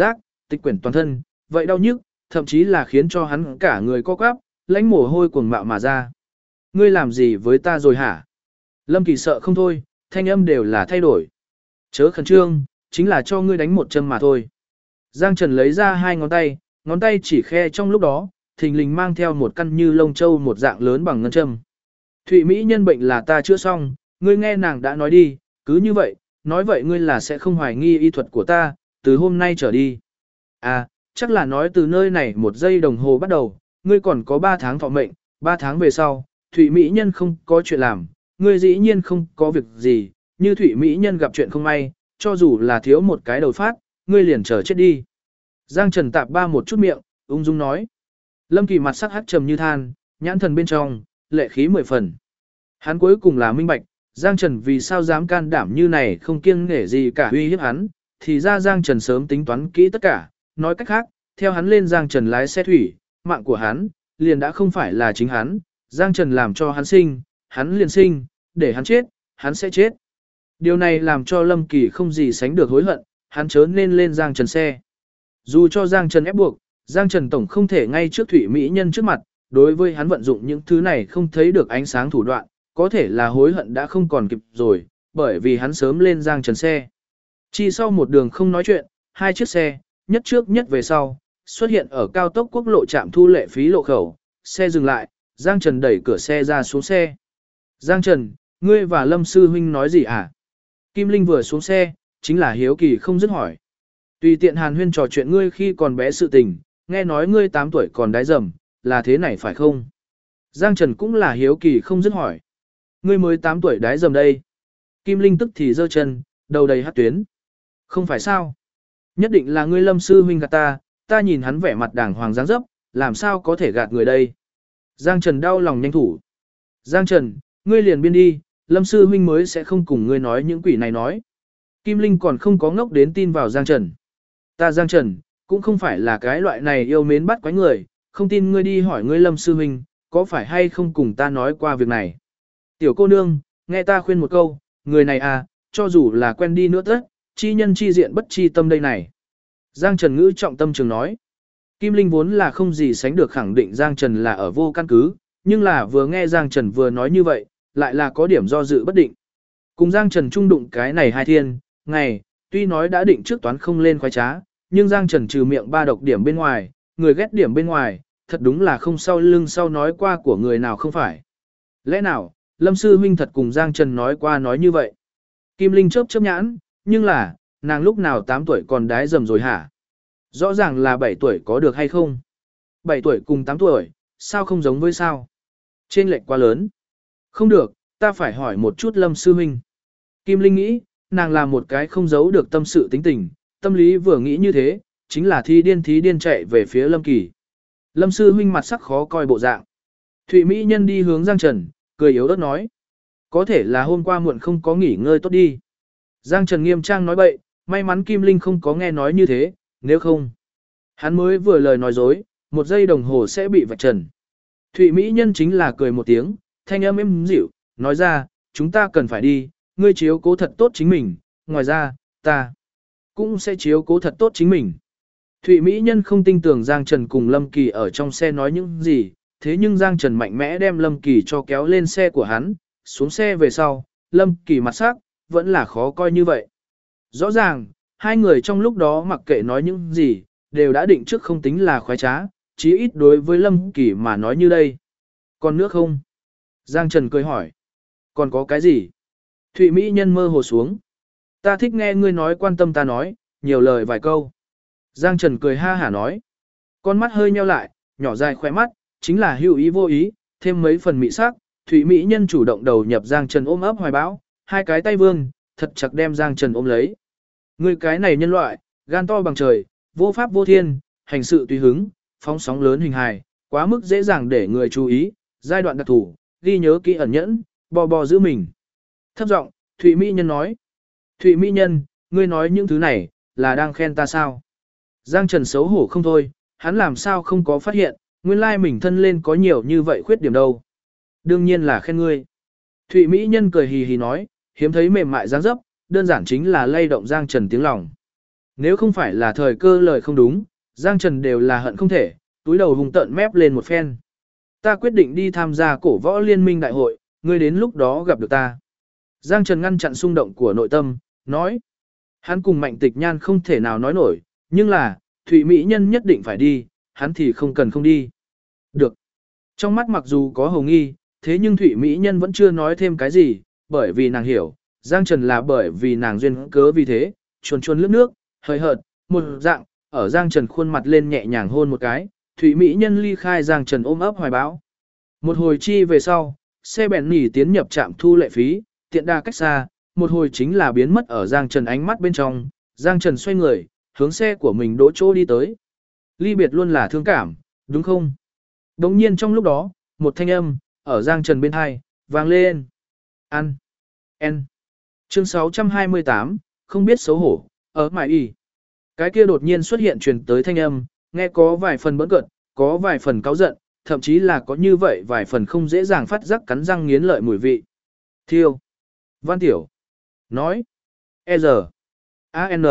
tịch quyển toàn thân, vậy đau nhức, thậm chí là khiến cho hắn cả người co quắp, lãnh mồ hôi cuồng mạo mà ra. Ngươi làm gì với ta rồi hả? Lâm Kỳ sợ không thôi, thanh âm đều là thay đổi. Chớ khẩn trương, chính là cho ngươi đánh một châm mà thôi. Giang Trần lấy ra hai ngón tay chỉ khe trong lúc đó, thình lình mang theo một căn như lông châu một dạng lớn bằng ngân châm. Thụy Mỹ nhân bệnh là ta chữa xong, ngươi nghe nàng đã nói đi, cứ như vậy, nói vậy ngươi là sẽ không hoài nghi y thuật của ta, từ hôm nay trở đi. À, chắc là nói từ nơi này 1 giây đồng hồ bắt đầu, ngươi còn có 3 tháng thọ mệnh, 3 tháng về sau, Thụy Mỹ nhân không có chuyện làm, ngươi dĩ nhiên không có việc gì, như Thụy Mỹ nhân gặp chuyện không may, cho dù là thiếu một cái đầu phát, ngươi liền chờ chết đi. Giang Trần tạp ba một chút miệng, ung dung nói. Lâm Kỳ mặt sắc hắc trầm như than, nhãn thần bên trong, lệ khí 10 phần. Hắn cuối cùng là minh bạch, Giang Trần vì sao dám can đảm như này không kiêng nể gì cả uy hiếp hắn, thì ra Giang Trần sớm tính toán kỹ tất cả, nói cách khác, theo hắn lên Giang Trần lái xe thủy, mạng của hắn, liền đã không phải là chính hắn, Giang Trần làm cho hắn sinh, hắn liền sinh, để hắn chết, hắn sẽ chết. Điều này làm cho Lâm Kỳ không gì sánh được hối hận, hắn chớ nên lên Giang Trần xe. Dù cho Giang Trần ép buộc, Giang Trần tổng không thể ngay trước Thụy Mỹ nhân trước mặt, đối với hắn vận dụng những thứ này không thấy được ánh sáng thủ đoạn, có thể là hối hận đã không còn kịp rồi, bởi vì hắn sớm lên Giang Trần xe. Chỉ sau một đường không nói chuyện, hai chiếc xe, nhất trước nhất về sau, xuất hiện ở cao tốc quốc lộ trạm thu lệ phí lộ khẩu, xe dừng lại, Giang Trần đẩy cửa xe ra xuống xe. Giang Trần, ngươi và Lâm Sư Huynh nói gì hả? Kim Linh vừa xuống xe, chính là hiếu kỳ không dứt hỏi. Tùy tiện hàn huyên trò chuyện ngươi khi còn bé sự tình, nghe nói ngươi 8 tuổi còn đái dầm, là thế này phải không? Giang Trần cũng là hiếu kỳ không dứt hỏi. Ngươi mới 8 tuổi đái dầm đây. Kim Linh tức thì giơ chân, đầu đầy hát tuyến. Không phải sao? Nhất định là ngươi Lâm Sư Huynh gạt ta nhìn hắn vẻ mặt đàng hoàng dáng dấp, làm sao có thể gạt người đây? Giang Trần đau lòng nhanh thủ. Giang Trần, ngươi liền biên đi, Lâm Sư Huynh mới sẽ không cùng ngươi nói những quỷ này nói. Kim Linh còn không có ngốc đến tin vào Giang Trần. Ta Giang Trần, cũng không phải là cái loại này yêu mến bắt quái người, không tin ngươi đi hỏi ngươi Lâm Sư Huynh, có phải hay không cùng ta nói qua việc này. Tiểu cô nương, nghe ta khuyên một câu, người này à, cho dù là quen đi nữa tất, chi nhân chi diện bất chi tâm đây này. Giang Trần ngữ trọng tâm trường nói. Kim Linh vốn là không gì sánh được khẳng định Giang Trần là ở vô căn cứ, nhưng là vừa nghe Giang Trần vừa nói như vậy, lại là có điểm do dự bất định. Cùng Giang Trần trung đụng cái này hai thiên, ngày, tuy nói đã định trước toán không lên khoái trá, nhưng Giang Trần trừ miệng ba độc điểm bên ngoài, người ghét điểm bên ngoài, thật đúng là không sau lưng sau nói qua của người nào không phải. Lẽ nào, Lâm Sư Huynh thật cùng Giang Trần nói qua nói như vậy? Kim Linh chớp chớp nhãn, nhưng là, nàng lúc nào 8 tuổi còn đái dầm rồi hả? Rõ ràng là 7 tuổi có được hay không? 7 tuổi cùng 8 tuổi, sao không giống với sao? Trên lệch quá lớn. Không được, ta phải hỏi một chút Lâm Sư Huynh. Kim Linh nghĩ, nàng là một cái không giấu được tâm sự tính tình, tâm lý vừa nghĩ như thế, chính là thí điên chạy về phía Lâm Kỳ. Lâm Sư Huynh mặt sắc khó coi bộ dạng. Thụy Mỹ nhân đi hướng Giang Trần, cười yếu ớt nói. Có thể là hôm qua muộn không có nghỉ ngơi tốt đi. Giang Trần nghiêm trang nói bậy, may mắn Kim Linh không có nghe nói như thế, nếu không. Hắn mới vừa lời nói dối, 1 giây đồng hồ sẽ bị vạch trần. Thụy Mỹ nhân chính là cười một tiếng, thanh âm êm dịu, nói ra, chúng ta cần phải đi, ngươi chiếu cố thật tốt chính mình, ngoài ra, ta cũng sẽ chiếu cố thật tốt chính mình. Thụy Mỹ nhân không tin tưởng Giang Trần cùng Lâm Kỳ ở trong xe nói những gì, thế nhưng Giang Trần mạnh mẽ đem Lâm Kỳ cho kéo lên xe của hắn, xuống xe về sau, Lâm Kỳ mặt sắc, vẫn là khó coi như vậy. Rõ ràng, hai người trong lúc đó mặc kệ nói những gì, đều đã định trước không tính là khoái trá, chí ít đối với Lâm Kỳ mà nói như đây. Còn nước không? Giang Trần cười hỏi. Còn có cái gì? Thụy Mỹ nhân mơ hồ xuống. Ta thích nghe ngươi nói quan tâm ta nói, nhiều lời vài câu. Giang Trần cười ha hả nói. Con mắt hơi nheo lại, nhỏ dài khỏe mắt, chính là hữu ý vô ý, thêm mấy phần mị sắc. Thụy Mỹ nhân chủ động đầu nhập Giang Trần ôm ấp hoài bão, hai cái tay vương, thật chặt đem Giang Trần ôm lấy. Ngươi cái này nhân loại, gan to bằng trời, vô pháp vô thiên, hành sự tùy hứng, phóng sóng lớn hình hài, quá mức dễ dàng để người chú ý, giai đoạn đặc thủ, ghi nhớ kỹ ẩn nhẫn, bò giữ mình. Thấp giọng, Thụy Mỹ nhân nói. Thụy Mỹ nhân, ngươi nói những thứ này, là đang khen ta sao? Giang Trần xấu hổ không thôi, hắn làm sao không có phát hiện, nguyên lai mình thân lên có nhiều như vậy khuyết điểm đâu. Đương nhiên là khen ngươi. Thụy Mỹ nhân cười hì hì nói, hiếm thấy mềm mại dáng dấp, đơn giản chính là lay động Giang Trần tiếng lòng. Nếu không phải là thời cơ lời không đúng, Giang Trần đều là hận không thể, túi đầu hung tợn mép lên một phen. Ta quyết định đi tham gia cổ võ liên minh đại hội, ngươi đến lúc đó gặp được ta. Giang Trần ngăn chặn xung động của nội tâm, nói. Hắn cùng Mạnh Tịch Nhan không thể nào nói nổi, nhưng là, Thụy Mỹ Nhân nhất định phải đi, hắn thì không cần không đi. Được. Trong mắt mặc dù có hồng nghi, thế nhưng Thụy Mỹ Nhân vẫn chưa nói thêm cái gì, bởi vì nàng hiểu, Giang Trần là bởi vì nàng duyên cớ vì thế, chuồn chuồn lướt nước, hơi hợt, một dạng, ở Giang Trần khuôn mặt lên nhẹ nhàng hôn một cái, Thụy Mỹ Nhân ly khai Giang Trần ôm ấp hoài bão. Một hồi chi về sau, xe bèn nỉ tiến nhập trạm thu lệ phí, tiện đa cách xa, một hồi chính là biến mất ở Giang Trần ánh mắt bên trong, Giang Trần xoay người, hướng xe của mình đỗ chỗ đi tới. Ly biệt luôn là thương cảm, đúng không? Đồng nhiên trong lúc đó, một thanh âm, ở Giang Trần bên hai, vang lên. Ăn. En. Chương 628, không biết xấu hổ, ở mải y. Cái kia đột nhiên xuất hiện truyền tới thanh âm, nghe có vài phần bỡn cợt, có vài phần cáu giận, thậm chí là có như vậy vài phần không dễ dàng phát giác cắn răng nghiến lợi mùi vị. Thiêu. Văn Tiểu. Nói. E-giờ. A-N.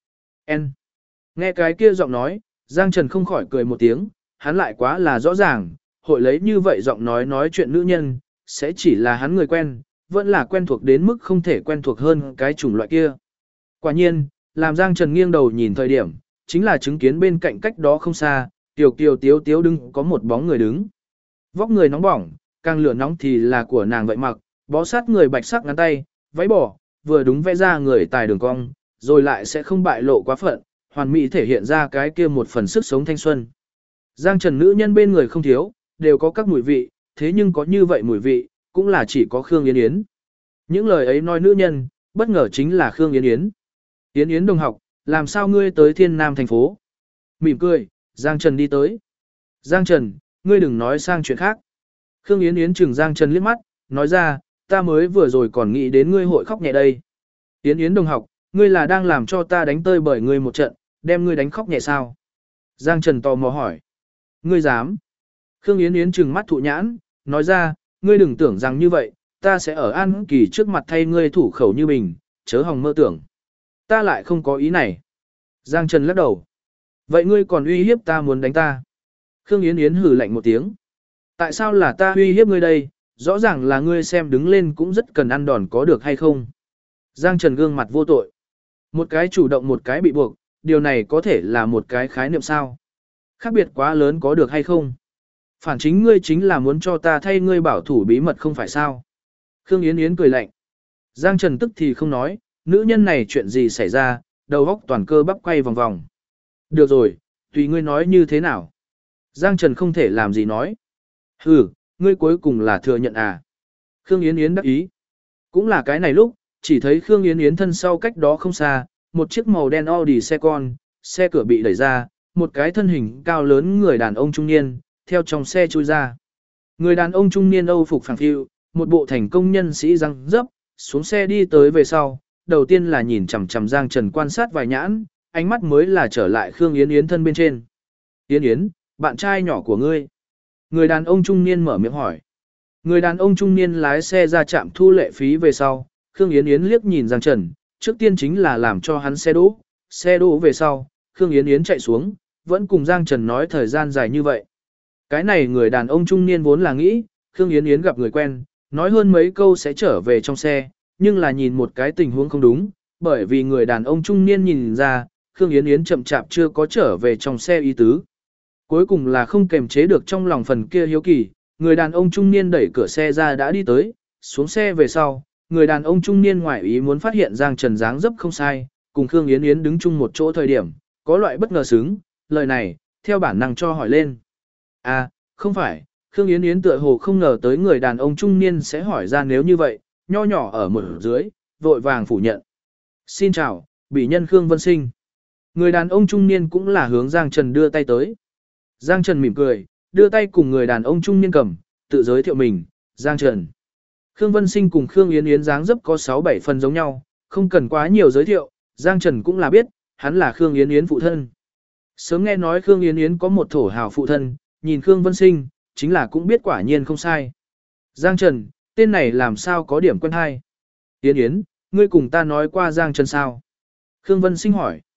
N. Nghe cái kia giọng nói, Giang Trần không khỏi cười một tiếng, hắn lại quá là rõ ràng, hội lấy như vậy giọng nói chuyện nữ nhân, sẽ chỉ là hắn người quen, vẫn là quen thuộc đến mức không thể quen thuộc hơn cái chủng loại kia. Quả nhiên, làm Giang Trần nghiêng đầu nhìn thời điểm, chính là chứng kiến bên cạnh cách đó không xa, tiểu kiều tiếu tiếu đứng có một bóng người đứng. Vóc người nóng bỏng, càng lửa nóng thì là của nàng vậy mặc, bó sát người bạch sắc ngắn tay, váy bỏ, vừa đúng vẽ ra người tài đường cong, rồi lại sẽ không bại lộ quá phận, hoàn mỹ thể hiện ra cái kia một phần sức sống thanh xuân. Giang Trần nữ nhân bên người không thiếu, đều có các mùi vị, thế nhưng có như vậy mùi vị, cũng là chỉ có Khương Yến Yến. Những lời ấy nói nữ nhân, bất ngờ chính là Khương Yến Yến. Yến Yến đồng học, làm sao ngươi tới Thiên Nam thành phố? Mỉm cười, Giang Trần đi tới. Giang Trần, ngươi đừng nói sang chuyện khác. Khương Yến Yến chừng Giang Trần liếc mắt, nói ra, ta mới vừa rồi còn nghĩ đến ngươi hội khóc nhẹ đây. Yến Yến đồng học, ngươi là đang làm cho ta đánh tơi bởi ngươi một trận, đem ngươi đánh khóc nhẹ sao? Giang Trần tò mò hỏi. Ngươi dám? Khương Yến Yến trừng mắt thụ nhãn, nói ra, ngươi đừng tưởng rằng như vậy, ta sẽ ở An Kỳ trước mặt thay ngươi thủ khẩu như mình, chớ hòng mơ tưởng. Ta lại không có ý này. Giang Trần lắc đầu. Vậy ngươi còn uy hiếp ta muốn đánh ta? Khương Yến Yến hử lạnh một tiếng. Tại sao là ta uy hiếp ngươi đây? Rõ ràng là ngươi xem đứng lên cũng rất cần ăn đòn có được hay không? Giang Trần gương mặt vô tội. Một cái chủ động một cái bị buộc, điều này có thể là một cái khái niệm sao? Khác biệt quá lớn có được hay không? Phản chính ngươi chính là muốn cho ta thay ngươi bảo thủ bí mật không phải sao? Khương Yến Yến cười lạnh. Giang Trần tức thì không nói, nữ nhân này chuyện gì xảy ra, đầu óc toàn cơ bắp quay vòng vòng. Được rồi, tùy ngươi nói như thế nào. Giang Trần không thể làm gì nói. Ừ, ngươi cuối cùng là thừa nhận à. Khương Yến Yến đắc ý. Cũng là cái này lúc, chỉ thấy Khương Yến Yến thân sau cách đó không xa, một chiếc màu đen Audi xe con, xe cửa bị đẩy ra, một cái thân hình cao lớn người đàn ông trung niên, theo trong xe chui ra. Người đàn ông trung niên Âu phục phẳng phiu, một bộ thành công nhân sĩ răng dấp, xuống xe đi tới về sau, đầu tiên là nhìn chằm chằm Giang Trần quan sát vài nhãn, ánh mắt mới là trở lại Khương Yến Yến thân bên trên. Yến Yến, bạn trai nhỏ của ngươi. Người đàn ông trung niên mở miệng hỏi. Người đàn ông trung niên lái xe ra trạm thu lệ phí về sau, Khương Yến Yến liếc nhìn Giang Trần, trước tiên chính là làm cho hắn xe đỗ về sau, Khương Yến Yến chạy xuống, vẫn cùng Giang Trần nói thời gian dài như vậy. Cái này người đàn ông trung niên vốn là nghĩ, Khương Yến Yến gặp người quen, nói hơn mấy câu sẽ trở về trong xe, nhưng là nhìn một cái tình huống không đúng, bởi vì người đàn ông trung niên nhìn ra, Khương Yến Yến chậm chạp chưa có trở về trong xe ý tứ. Cuối cùng là không kềm chế được trong lòng phần kia hiếu kỳ, người đàn ông trung niên đẩy cửa xe ra đã đi tới, xuống xe về sau, người đàn ông trung niên ngoại ý muốn phát hiện Giang Trần dáng dấp không sai, cùng Khương Yến Yến đứng chung một chỗ thời điểm, có loại bất ngờ xứng, lời này, theo bản năng cho hỏi lên. À, không phải, Khương Yến Yến tựa hồ không ngờ tới người đàn ông trung niên sẽ hỏi ra nếu như vậy, nho nhỏ ở một dưới, vội vàng phủ nhận. Xin chào, bị nhân Khương Vân Sinh. Người đàn ông trung niên cũng là hướng Giang Trần đưa tay tới. Giang Trần mỉm cười, đưa tay cùng người đàn ông trung niên cầm, tự giới thiệu mình, Giang Trần. Khương Vân Sinh cùng Khương Yến Yến dáng dấp có 6-7 phần giống nhau, không cần quá nhiều giới thiệu, Giang Trần cũng là biết, hắn là Khương Yến Yến phụ thân. Sớm nghe nói Khương Yến Yến có một thổ hào phụ thân, nhìn Khương Vân Sinh, chính là cũng biết quả nhiên không sai. Giang Trần, tên này làm sao có điểm quen hay? Yến Yến, ngươi cùng ta nói qua Giang Trần sao? Khương Vân Sinh hỏi.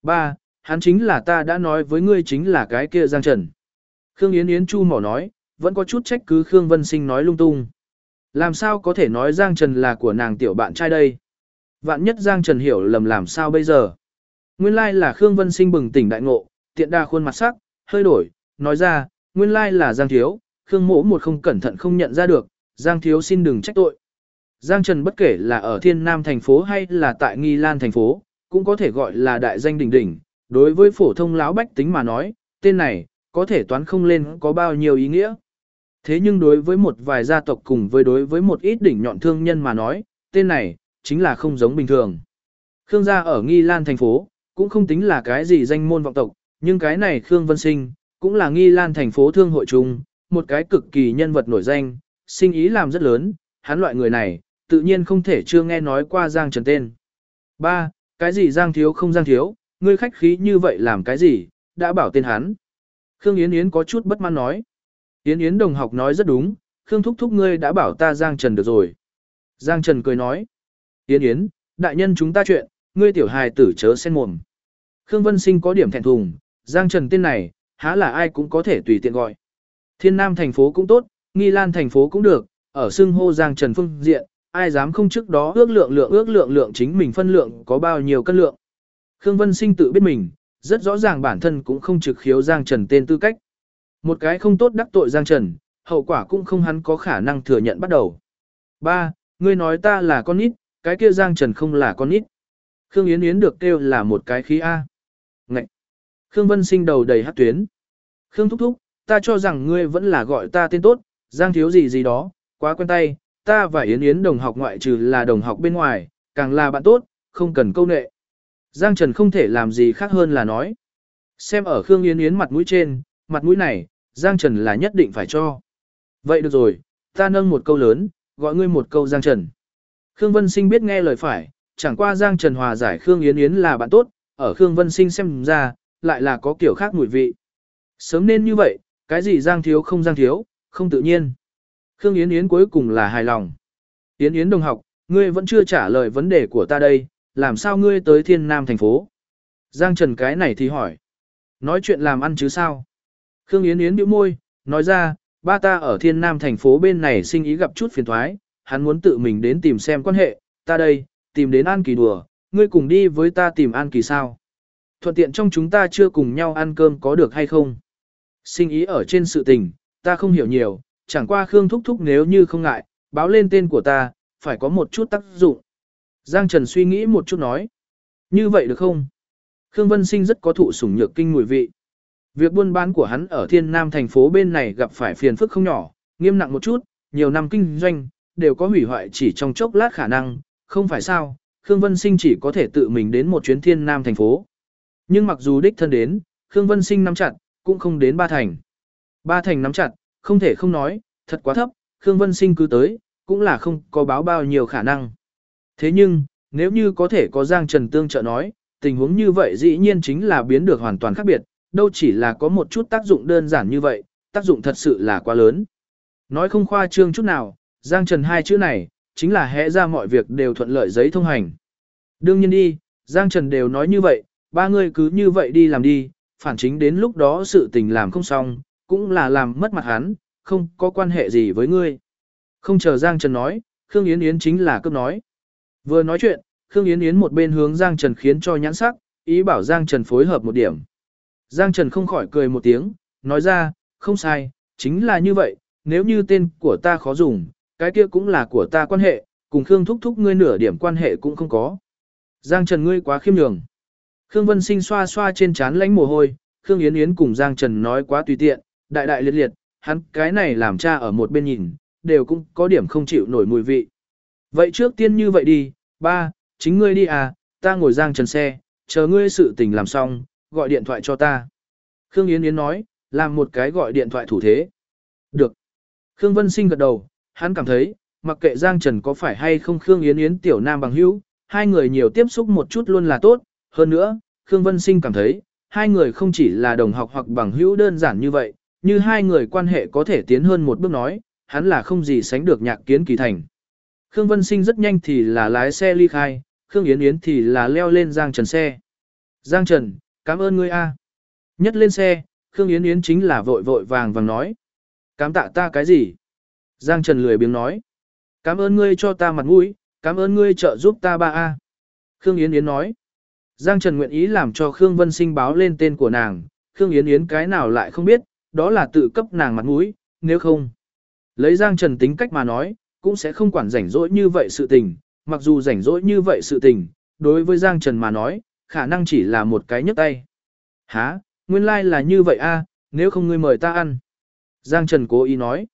Ba, hắn chính là ta đã nói với ngươi chính là cái kia Giang Trần. Khương Yến Yến chu mỏ nói, vẫn có chút trách cứ Khương Vân Sinh nói lung tung. Làm sao có thể nói Giang Trần là của nàng tiểu bạn trai đây? Vạn nhất Giang Trần hiểu lầm làm sao bây giờ? Nguyên lai là Khương Vân Sinh bừng tỉnh đại ngộ, tiện đa khuôn mặt sắc, hơi đổi, nói ra, nguyên lai là Giang Thiếu, Khương Mỗ một không cẩn thận không nhận ra được, Giang Thiếu xin đừng trách tội. Giang Trần bất kể là ở Thiên Nam thành phố hay là tại Nghi Lan thành phố, cũng có thể gọi là đại danh đỉnh đỉnh, đối với phổ thông lão bách tính mà nói, tên này, có thể toán không lên có bao nhiêu ý nghĩa. Thế nhưng đối với một vài gia tộc cùng với đối với một ít đỉnh nhọn thương nhân mà nói, tên này, chính là không giống bình thường. Khương gia ở Nghi Lan thành phố, cũng không tính là cái gì danh môn vọng tộc, nhưng cái này Khương Vân Sinh, cũng là Nghi Lan thành phố thương hội chung, một cái cực kỳ nhân vật nổi danh, sinh ý làm rất lớn, hắn loại người này, tự nhiên không thể chưa nghe nói qua Giang Trần tên. Ba, cái gì Giang Thiếu không Giang Thiếu, ngươi khách khí như vậy làm cái gì, đã bảo tên hắn. Khương Yến Yến có chút bất mãn nói. Yến Yến đồng học nói rất đúng, Khương thúc thúc ngươi đã bảo ta Giang Trần được rồi. Giang Trần cười nói. Yến Yến, đại nhân chúng ta chuyện, ngươi tiểu hài tử chớ xen mồm. Khương Vân Sinh có điểm thẹn thùng, Giang Trần tên này, há là ai cũng có thể tùy tiện gọi. Thiên Nam thành phố cũng tốt, Nghi Lan thành phố cũng được, ở xưng hô Giang Trần phương diện, ai dám không trước đó ước lượng chính mình phân lượng có bao nhiêu cân lượng. Khương Vân Sinh tự biết mình, rất rõ ràng bản thân cũng không trực khiếu Giang Trần tên tư cách. Một cái không tốt đắc tội Giang Trần, hậu quả cũng không hắn có khả năng thừa nhận bắt đầu. Ba, ngươi nói ta là con nít, cái kia Giang Trần không là con nít. Khương Yến Yến được kêu là một cái khí A. Ngậy! Khương Vân Sinh đầu đầy hát tuyến. Khương thúc thúc, ta cho rằng ngươi vẫn là gọi ta tên tốt, Giang Thiếu gì gì đó, quá quen tay, ta và Yến Yến đồng học ngoại trừ là đồng học bên ngoài, càng là bạn tốt, không cần câu nệ. Giang Trần không thể làm gì khác hơn là nói. Xem ở Khương Yến Yến mặt mũi trên, mặt mũi này, Giang Trần là nhất định phải cho. Vậy được rồi, ta nâng một câu lớn, gọi ngươi một câu Giang Trần. Khương Vân Sinh biết nghe lời phải, chẳng qua Giang Trần hòa giải Khương Yến Yến là bạn tốt, ở Khương Vân Sinh xem ra, lại là có kiểu khác mùi vị. Sớm nên như vậy, cái gì Giang Thiếu không Giang Thiếu, không tự nhiên. Khương Yến Yến cuối cùng là hài lòng. Yến Yến đồng học, ngươi vẫn chưa trả lời vấn đề của ta đây, làm sao ngươi tới Thiên Nam thành phố? Giang Trần cái này thì hỏi. Nói chuyện làm ăn chứ sao? Khương Yến Yến bĩu môi, nói ra, ba ta ở Thiên Nam thành phố bên này sinh ý gặp chút phiền thoái, hắn muốn tự mình đến tìm xem quan hệ, ta đây, tìm đến An Kỳ đùa, ngươi cùng đi với ta tìm An Kỳ sao? Thuận tiện trong chúng ta chưa cùng nhau ăn cơm có được hay không? Sinh ý ở trên sự tình, ta không hiểu nhiều, chẳng qua Khương thúc thúc nếu như không ngại, báo lên tên của ta, phải có một chút tác dụng. Giang Trần suy nghĩ một chút nói. Như vậy được không? Khương Vân Sinh rất có thụ sủng nhược kinh mùi vị. Việc buôn bán của hắn ở Thiên Nam thành phố bên này gặp phải phiền phức không nhỏ, nghiêm nặng một chút, nhiều năm kinh doanh, đều có hủy hoại chỉ trong chốc lát khả năng, không phải sao, Khương Vân Sinh chỉ có thể tự mình đến một chuyến Thiên Nam thành phố. Nhưng mặc dù đích thân đến, Khương Vân Sinh nắm chặt, cũng không đến Ba Thành. Ba Thành nắm chặt, không thể không nói, thật quá thấp, Khương Vân Sinh cứ tới, cũng là không có báo bao nhiêu khả năng. Thế nhưng, nếu như có thể có Giang Trần tương trợ nói, tình huống như vậy dĩ nhiên chính là biến được hoàn toàn khác biệt, đâu chỉ là có một chút tác dụng đơn giản như vậy, tác dụng thật sự là quá lớn. Nói không khoa trương chút nào, Giang Trần hai chữ này, chính là hẽ ra mọi việc đều thuận lợi giấy thông hành. Đương nhiên đi, Giang Trần đều nói như vậy, ba người cứ như vậy đi làm đi, phản chính đến lúc đó sự tình làm không xong, cũng là làm mất mặt hắn, không có quan hệ gì với ngươi. Không chờ Giang Trần nói, Khương Yến Yến chính là cướp nói. Vừa nói chuyện, Khương Yến Yến một bên hướng Giang Trần khiến cho nhãn sắc, ý bảo Giang Trần phối hợp một điểm. Giang Trần không khỏi cười một tiếng, nói ra, không sai, chính là như vậy, nếu như tên của ta khó dùng, cái kia cũng là của ta quan hệ, cùng Khương thúc thúc ngươi nửa điểm quan hệ cũng không có. Giang Trần ngươi quá khiêm nhường. Khương Vân Sinh xoa xoa trên trán lánh mồ hôi, Khương Yến Yến cùng Giang Trần nói quá tùy tiện, đại đại liệt liệt, hắn cái này làm cha ở một bên nhìn, đều cũng có điểm không chịu nổi mùi vị. Vậy trước tiên như vậy đi, ba, chính ngươi đi à, ta ngồi Giang Trần xe, chờ ngươi sự tình làm xong, gọi điện thoại cho ta. Khương Yến Yến nói, làm một cái gọi điện thoại thủ thế. Được. Khương Vân Sinh gật đầu, hắn cảm thấy, mặc kệ Giang Trần có phải hay không Khương Yến Yến tiểu nam bằng hữu, hai người nhiều tiếp xúc một chút luôn là tốt. Hơn nữa, Khương Vân Sinh cảm thấy, hai người không chỉ là đồng học hoặc bằng hữu đơn giản như vậy, như hai người quan hệ có thể tiến hơn một bước nói, hắn là không gì sánh được Nhạc Kiến Kỳ thành. Khương Vân Sinh rất nhanh thì là lái xe ly khai, Khương Yến Yến thì là leo lên Giang Trần xe. Giang Trần, cảm ơn ngươi a. Nhất lên xe, Khương Yến Yến chính là vội vội vàng vàng nói. Cảm tạ ta cái gì? Giang Trần lười biếng nói. Cảm ơn ngươi cho ta mặt mũi, cảm ơn ngươi trợ giúp ta ba a. Khương Yến Yến nói. Giang Trần nguyện ý làm cho Khương Vân Sinh báo lên tên của nàng, Khương Yến Yến cái nào lại không biết, đó là tự cấp nàng mặt mũi, nếu không. Lấy Giang Trần tính cách mà nói, cũng sẽ không quản rảnh rỗi như vậy sự tình, mặc dù rảnh rỗi như vậy sự tình, đối với Giang Trần mà nói, khả năng chỉ là một cái nhấc tay. Hả, nguyên lai là như vậy a, nếu không ngươi mời ta ăn. Giang Trần cố ý nói.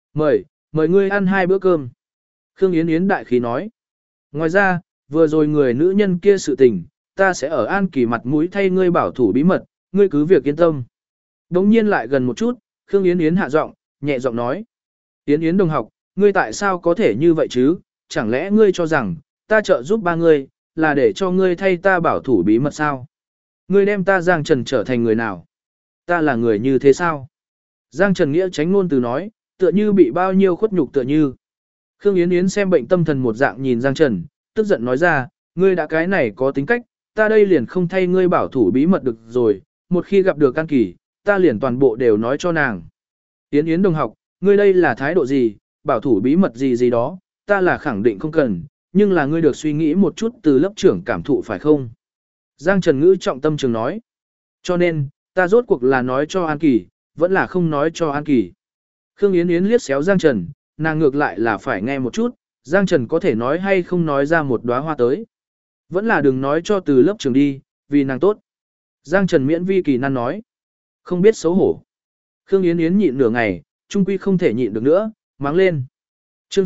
Mời ngươi ăn 2 bữa cơm. Khương Yến Yến đại khí nói. Ngoài ra, vừa rồi người nữ nhân kia sự tình, ta sẽ ở An Kỳ mặt mũi thay ngươi bảo thủ bí mật, ngươi cứ việc yên tâm. Đống nhiên lại gần một chút, Khương Yến Yến hạ giọng, nhẹ giọng nói. Yến Yến đồng học, ngươi tại sao có thể như vậy chứ, chẳng lẽ ngươi cho rằng, ta trợ giúp ba ngươi, là để cho ngươi thay ta bảo thủ bí mật sao? Ngươi đem ta Giang Trần trở thành người nào? Ta là người như thế sao? Giang Trần Nghĩa tránh ngôn từ nói, tựa như bị bao nhiêu khuất nhục tựa như. Khương Yến Yến xem bệnh tâm thần một dạng nhìn Giang Trần, tức giận nói ra, ngươi đã cái này có tính cách, ta đây liền không thay ngươi bảo thủ bí mật được rồi, một khi gặp được An Kỳ, ta liền toàn bộ đều nói cho nàng. Yến Yến đồng học, ngươi đây là thái độ gì, bảo thủ bí mật gì gì đó, ta là khẳng định không cần, nhưng là ngươi được suy nghĩ một chút từ lớp trưởng cảm thụ phải không? Giang Trần ngữ trọng tâm trường nói. Cho nên, ta rốt cuộc là nói cho An Kỳ, vẫn là không nói cho An Kỳ. Khương Yến Yến liếc xéo Giang Trần, nàng ngược lại là phải nghe một chút, Giang Trần có thể nói hay không nói ra một đóa hoa tới. Vẫn là đừng nói cho từ lớp trưởng đi, vì nàng tốt. Giang Trần miễn vi kỳ nan nói. Không biết xấu hổ. Khương Yến Yến nhịn nửa ngày, trung quy không thể nhịn được nữa, mắng lên. Chương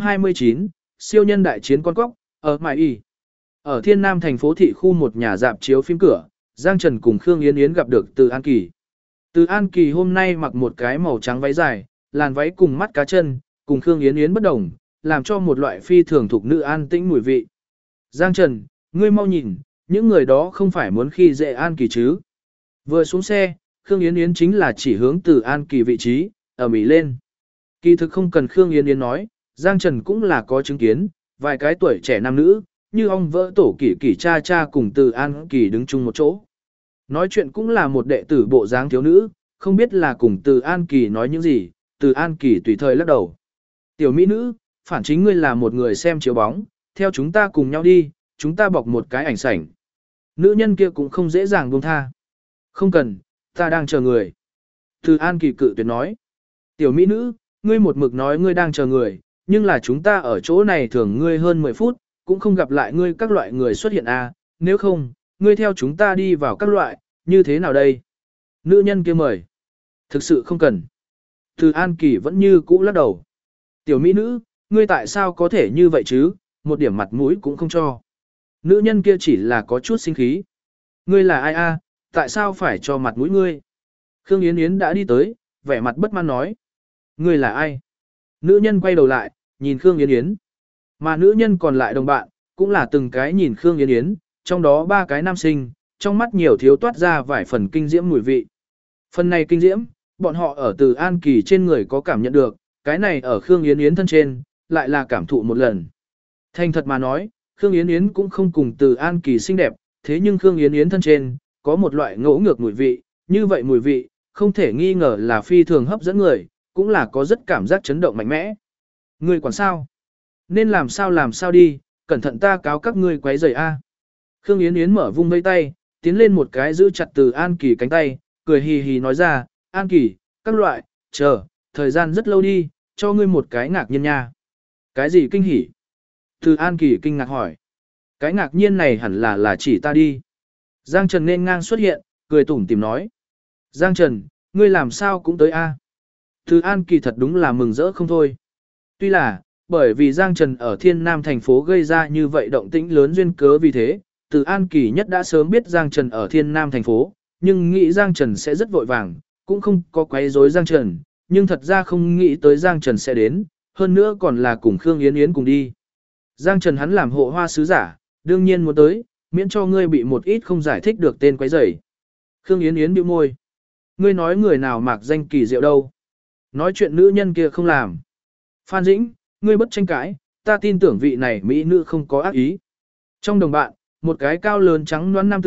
629, siêu nhân đại chiến con cóc, ở Mại Y. Ở Thiên Nam thành phố thị khu một nhà rạp chiếu phim cửa, Giang Trần cùng Khương Yến Yến gặp được Từ An Kỳ. Từ An Kỳ hôm nay mặc một cái màu trắng váy dài, làn váy cùng mắt cá chân, cùng Khương Yến Yến bất đồng, làm cho một loại phi thường thuộc nữ an tĩnh mùi vị. Giang Trần, ngươi mau nhìn, những người đó không phải muốn khi dễ An Kỳ chứ. Vừa xuống xe, Khương Yến Yến chính là chỉ hướng Từ An Kỳ vị trí, ở Mỹ lên. Kỳ thực không cần Khương Yến Yến nói, Giang Trần cũng là có chứng kiến, vài cái tuổi trẻ nam nữ, như ong vỡ tổ kỷ kỷ cha cha cùng Từ An Kỳ đứng chung một chỗ. Nói chuyện cũng là một đệ tử bộ dáng thiếu nữ, không biết là cùng Từ An Kỳ nói những gì, Từ An Kỳ tùy thời lắc đầu. Tiểu mỹ nữ, phản chính ngươi là một người xem chiếu bóng, theo chúng ta cùng nhau đi, chúng ta bọc một cái ảnh sảnh. Nữ nhân kia cũng không dễ dàng buông tha. Không cần, ta đang chờ người. Từ An Kỳ cự tuyệt nói. Tiểu mỹ nữ, ngươi một mực nói ngươi đang chờ người, nhưng là chúng ta ở chỗ này thường ngươi hơn 10 phút, cũng không gặp lại ngươi các loại người xuất hiện à, nếu không, ngươi theo chúng ta đi vào các loại, như thế nào đây? Nữ nhân kia mời. Thực sự không cần. Từ An Kỳ vẫn như cũ lắc đầu. Tiểu mỹ nữ, ngươi tại sao có thể như vậy chứ, một điểm mặt mũi cũng không cho. Nữ nhân kia chỉ là có chút sinh khí. Ngươi là ai a? Tại sao phải cho mặt mũi ngươi? Khương Yến Yến đã đi tới, vẻ mặt bất mãn nói. Ngươi là ai? Nữ nhân quay đầu lại, nhìn Khương Yến Yến. Mà nữ nhân còn lại đồng bạn, cũng là từng cái nhìn Khương Yến Yến, trong đó 3 cái nam sinh, trong mắt nhiều thiếu toát ra vài phần kinh diễm mùi vị. Phần này kinh diễm, bọn họ ở Từ An Kỳ trên người có cảm nhận được, cái này ở Khương Yến Yến thân trên, lại là cảm thụ một lần. Thành thật mà nói, Khương Yến Yến cũng không cùng Từ An Kỳ xinh đẹp, thế nhưng Khương Yến Yến thân trên, có một loại ngỗ ngược mùi vị, như vậy mùi vị, không thể nghi ngờ là phi thường hấp dẫn người, cũng là có rất cảm giác chấn động mạnh mẽ. Ngươi quản sao? Nên làm sao đi, cẩn thận ta cáo các ngươi quấy rầy a. Khương Yến Yến mở vung vây tay, tiến lên một cái giữ chặt Từ An Kỳ cánh tay, cười hì hì nói ra, An Kỳ, các loại, chờ, thời gian rất lâu đi, cho ngươi một cái ngạc nhiên nha. Cái gì kinh hỉ? Từ An Kỳ kinh ngạc hỏi. Cái ngạc nhiên này hẳn là chỉ ta đi. Giang Trần nên ngang xuất hiện, cười tủm tỉm nói. Giang Trần, ngươi làm sao cũng tới a? Từ An Kỳ thật đúng là mừng rỡ không thôi. Tuy là, bởi vì Giang Trần ở Thiên Nam thành phố gây ra như vậy động tĩnh lớn duyên cớ vì thế, Từ An Kỳ nhất đã sớm biết Giang Trần ở Thiên Nam thành phố, nhưng nghĩ Giang Trần sẽ rất vội vàng, cũng không có quấy rối Giang Trần, nhưng thật ra không nghĩ tới Giang Trần sẽ đến, hơn nữa còn là cùng Khương Yến Yến cùng đi. Giang Trần hắn làm hộ hoa sứ giả, đương nhiên muốn tới, miễn cho ngươi bị một ít không giải thích được tên quấy rầy. Khương Yến Yến bĩu môi. Ngươi nói người nào mạc danh kỳ diệu đâu? Nói chuyện nữ nhân kia không làm. Phan Dĩnh, ngươi bất tranh cãi, ta tin tưởng vị này mỹ nữ không có ác ý. Trong đồng bạn, một cái cao lớn trắng nõn nam tử,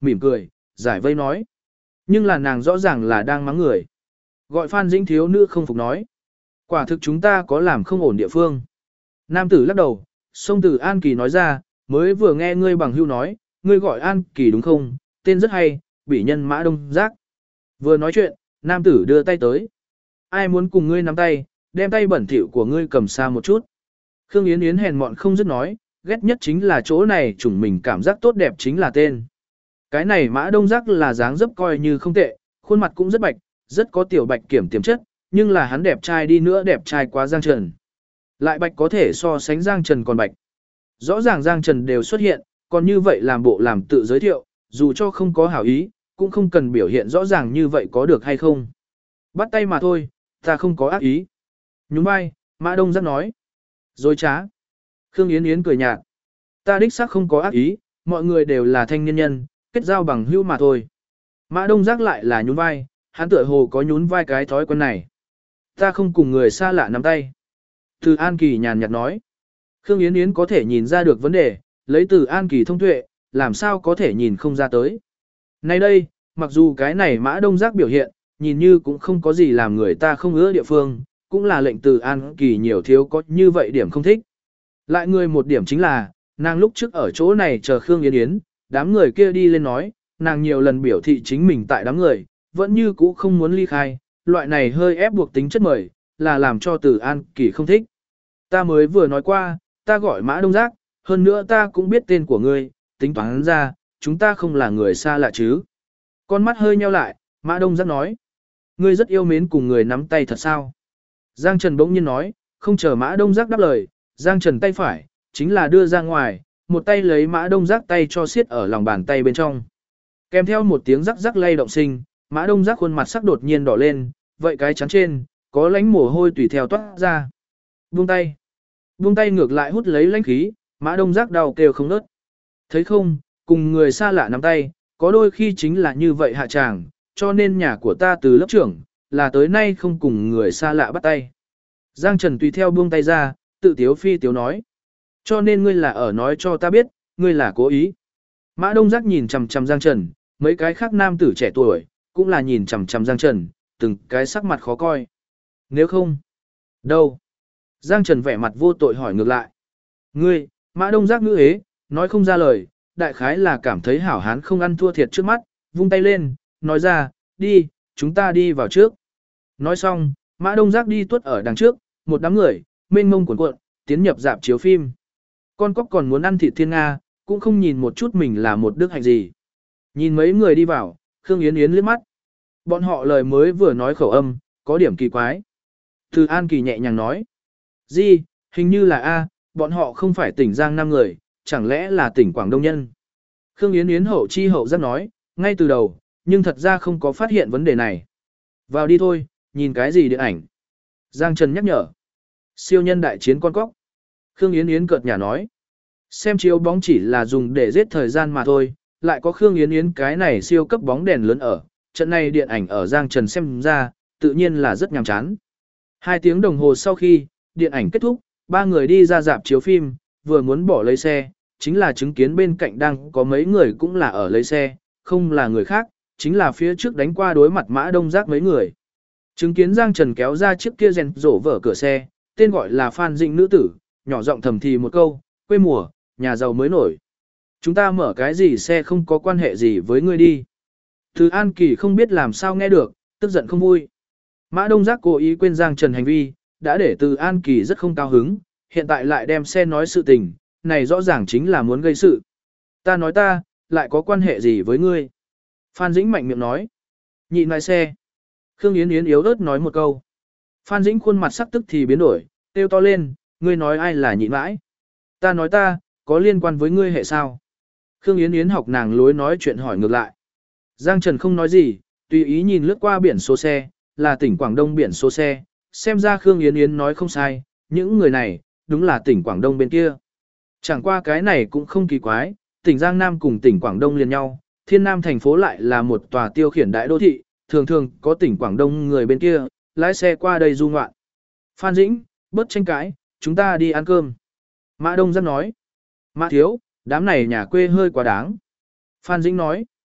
mỉm cười, giải vây nói. Nhưng là nàng rõ ràng là đang mắng người. Gọi Phan Dĩnh thiếu nữ không phục nói. Quả thực chúng ta có làm không ổn địa phương. Nam tử lắc đầu, xông Từ An Kỳ nói ra, mới vừa nghe ngươi bằng hưu nói, ngươi gọi An Kỳ đúng không, tên rất hay, bị nhân Mã Đông Giác. Vừa nói chuyện, nam tử đưa tay tới. Ai muốn cùng ngươi nắm tay, đem tay bẩn thỉu của ngươi cầm xa một chút. Khương Yến Yến hèn mọn không dứt nói, ghét nhất chính là chỗ này chủng mình cảm giác tốt đẹp chính là tên. Cái này Mã Đông Giác là dáng dấp coi như không tệ, khuôn mặt cũng rất bạch, rất có tiểu bạch kiểm tiềm chất, nhưng là hắn đẹp trai đi nữa đẹp trai quá Giang Trần. Lại bạch có thể so sánh Giang Trần còn bạch. Rõ ràng Giang Trần đều xuất hiện, còn như vậy làm bộ làm tự giới thiệu, dù cho không có hảo ý, cũng không cần biểu hiện rõ ràng như vậy có được hay không. Bắt tay mà thôi, ta không có ác ý. Nhún vai, Mã Đông Giác nói. Dối trá. Khương Yến Yến cười nhạt. Ta đích xác không có ác ý, mọi người đều là thanh niên nhân, kết giao bằng hữu mà thôi. Mã Đông Giác lại là nhún vai, hắn tựa hồ có nhún vai cái thói quen này. Ta không cùng người xa lạ nắm tay. Từ An Kỳ nhàn nhạt nói. Khương Yến Yến có thể nhìn ra được vấn đề, lấy từ An Kỳ thông tuệ, làm sao có thể nhìn không ra tới. Nay đây, mặc dù cái này Mã Đông Giác biểu hiện, nhìn như cũng không có gì làm người ta không ưa địa phương, cũng là lệnh từ An Kỳ nhiều thiếu có như vậy điểm không thích. Lại người một điểm chính là, nàng lúc trước ở chỗ này chờ Khương Yến Yến, đám người kia đi lên nói, nàng nhiều lần biểu thị chính mình tại đám người, vẫn như cũ không muốn ly khai, loại này hơi ép buộc tính chất mời, là làm cho từ An Kỳ không thích. Ta mới vừa nói qua, ta gọi Mã Đông Giác, hơn nữa ta cũng biết tên của ngươi, tính toán ra, chúng ta không là người xa lạ chứ. Con mắt hơi nheo lại, Mã Đông Giác nói, ngươi rất yêu mến cùng người nắm tay thật sao? Giang Trần bỗng nhiên nói, không chờ Mã Đông Giác đáp lời, Giang Trần tay phải, chính là đưa ra ngoài, một tay lấy Mã Đông Giác tay cho siết ở lòng bàn tay bên trong. Kèm theo một tiếng rắc rắc lay động sinh, Mã Đông Giác khuôn mặt sắc đột nhiên đỏ lên, vậy cái chắn trên, có lánh mồ hôi tùy theo toát ra. Buông tay. Buông tay ngược lại hút lấy lãnh khí, Mã Đông Giác đau kêu không nớt. Thấy không, cùng người xa lạ nắm tay, có đôi khi chính là như vậy hạ tràng, cho nên nhà của ta từ lớp trưởng, là tới nay không cùng người xa lạ bắt tay. Giang Trần tùy theo buông tay ra, tự tiếu phi tiếu nói. Cho nên ngươi là ở nói cho ta biết, ngươi là cố ý. Mã Đông Giác nhìn chằm chằm Giang Trần, mấy cái khác nam tử trẻ tuổi, cũng là nhìn chằm chằm Giang Trần, từng cái sắc mặt khó coi. Nếu không, đâu? Giang Trần vẻ mặt vô tội hỏi ngược lại. Ngươi, Mã Đông Giác ngữ ế, nói không ra lời, đại khái là cảm thấy hảo hán không ăn thua thiệt trước mắt, vung tay lên, nói ra, đi, chúng ta đi vào trước. Nói xong, Mã Đông Giác đi tuốt ở đằng trước, một đám người, mênh mông cuộn cuộn, tiến nhập dạp chiếu phim. Con cóc còn muốn ăn thịt thiên Nga, cũng không nhìn một chút mình là một đức hạnh gì. Nhìn mấy người đi vào, Khương Yến Yến liếc mắt. Bọn họ lời mới vừa nói khẩu âm, có điểm kỳ quái. Từ An Kỳ nhẹ nhàng nói. Gì, hình như là A, bọn họ không phải tỉnh Giang Nam người, chẳng lẽ là tỉnh Quảng Đông nhân. Khương Yến Yến hậu chi hậu giác nói, ngay từ đầu, nhưng thật ra không có phát hiện vấn đề này. Vào đi thôi, nhìn cái gì điện ảnh. Giang Trần nhắc nhở. Siêu nhân đại chiến con cóc. Khương Yến Yến cợt nhả nói. Xem chiếu bóng chỉ là dùng để giết thời gian mà thôi, lại có Khương Yến Yến cái này siêu cấp bóng đèn lớn ở. Trận này điện ảnh ở Giang Trần xem ra, tự nhiên là rất nhàm chán. 2 tiếng đồng hồ sau khi, điện ảnh kết thúc, 3 người đi ra dạp chiếu phim, vừa muốn bỏ lấy xe, chính là chứng kiến bên cạnh đang có mấy người cũng là ở lấy xe, không là người khác, chính là phía trước đánh qua đối mặt Mã Đông Giác mấy người. Chứng kiến Giang Trần kéo ra chiếc kia rèn rổ vở cửa xe, tên gọi là Phan Dĩnh nữ tử, nhỏ giọng thầm thì một câu, quê mùa, nhà giàu mới nổi. Chúng ta mở cái gì xe không có quan hệ gì với ngươi đi. Từ An Kỳ không biết làm sao nghe được, tức giận không vui. Mã Đông Giác cố ý quên Giang Trần hành vi, đã để Từ An Kỳ rất không cao hứng, hiện tại lại đem xe nói sự tình, này rõ ràng chính là muốn gây sự. Ta nói ta, lại có quan hệ gì với ngươi? Phan Dĩnh mạnh miệng nói. Nhịn lại xe. Khương Yến Yến yếu ớt nói một câu. Phan Dĩnh khuôn mặt sắc tức thì biến đổi, kêu to lên, ngươi nói ai là nhịn mãi? Ta nói ta, có liên quan với ngươi hệ sao? Khương Yến Yến học nàng lối nói chuyện hỏi ngược lại. Giang Trần không nói gì, tùy ý nhìn lướt qua biển số xe, là tỉnh Quảng Đông biển số xe, xem ra Khương Yến Yến nói không sai, những người này, đúng là tỉnh Quảng Đông bên kia. Chẳng qua cái này cũng không kỳ quái, tỉnh Giang Nam cùng tỉnh Quảng Đông liền nhau, Thiên Nam thành phố lại là một tòa tiêu khiển đại đô thị, thường thường có tỉnh Quảng Đông người bên kia, lái xe qua đây du ngoạn. Phan Dĩnh, bớt tranh cãi, chúng ta đi ăn cơm. Mã Đông Giác nói. Mã thiếu, đám này nhà quê hơi quá đáng. Phan Dĩnh nói.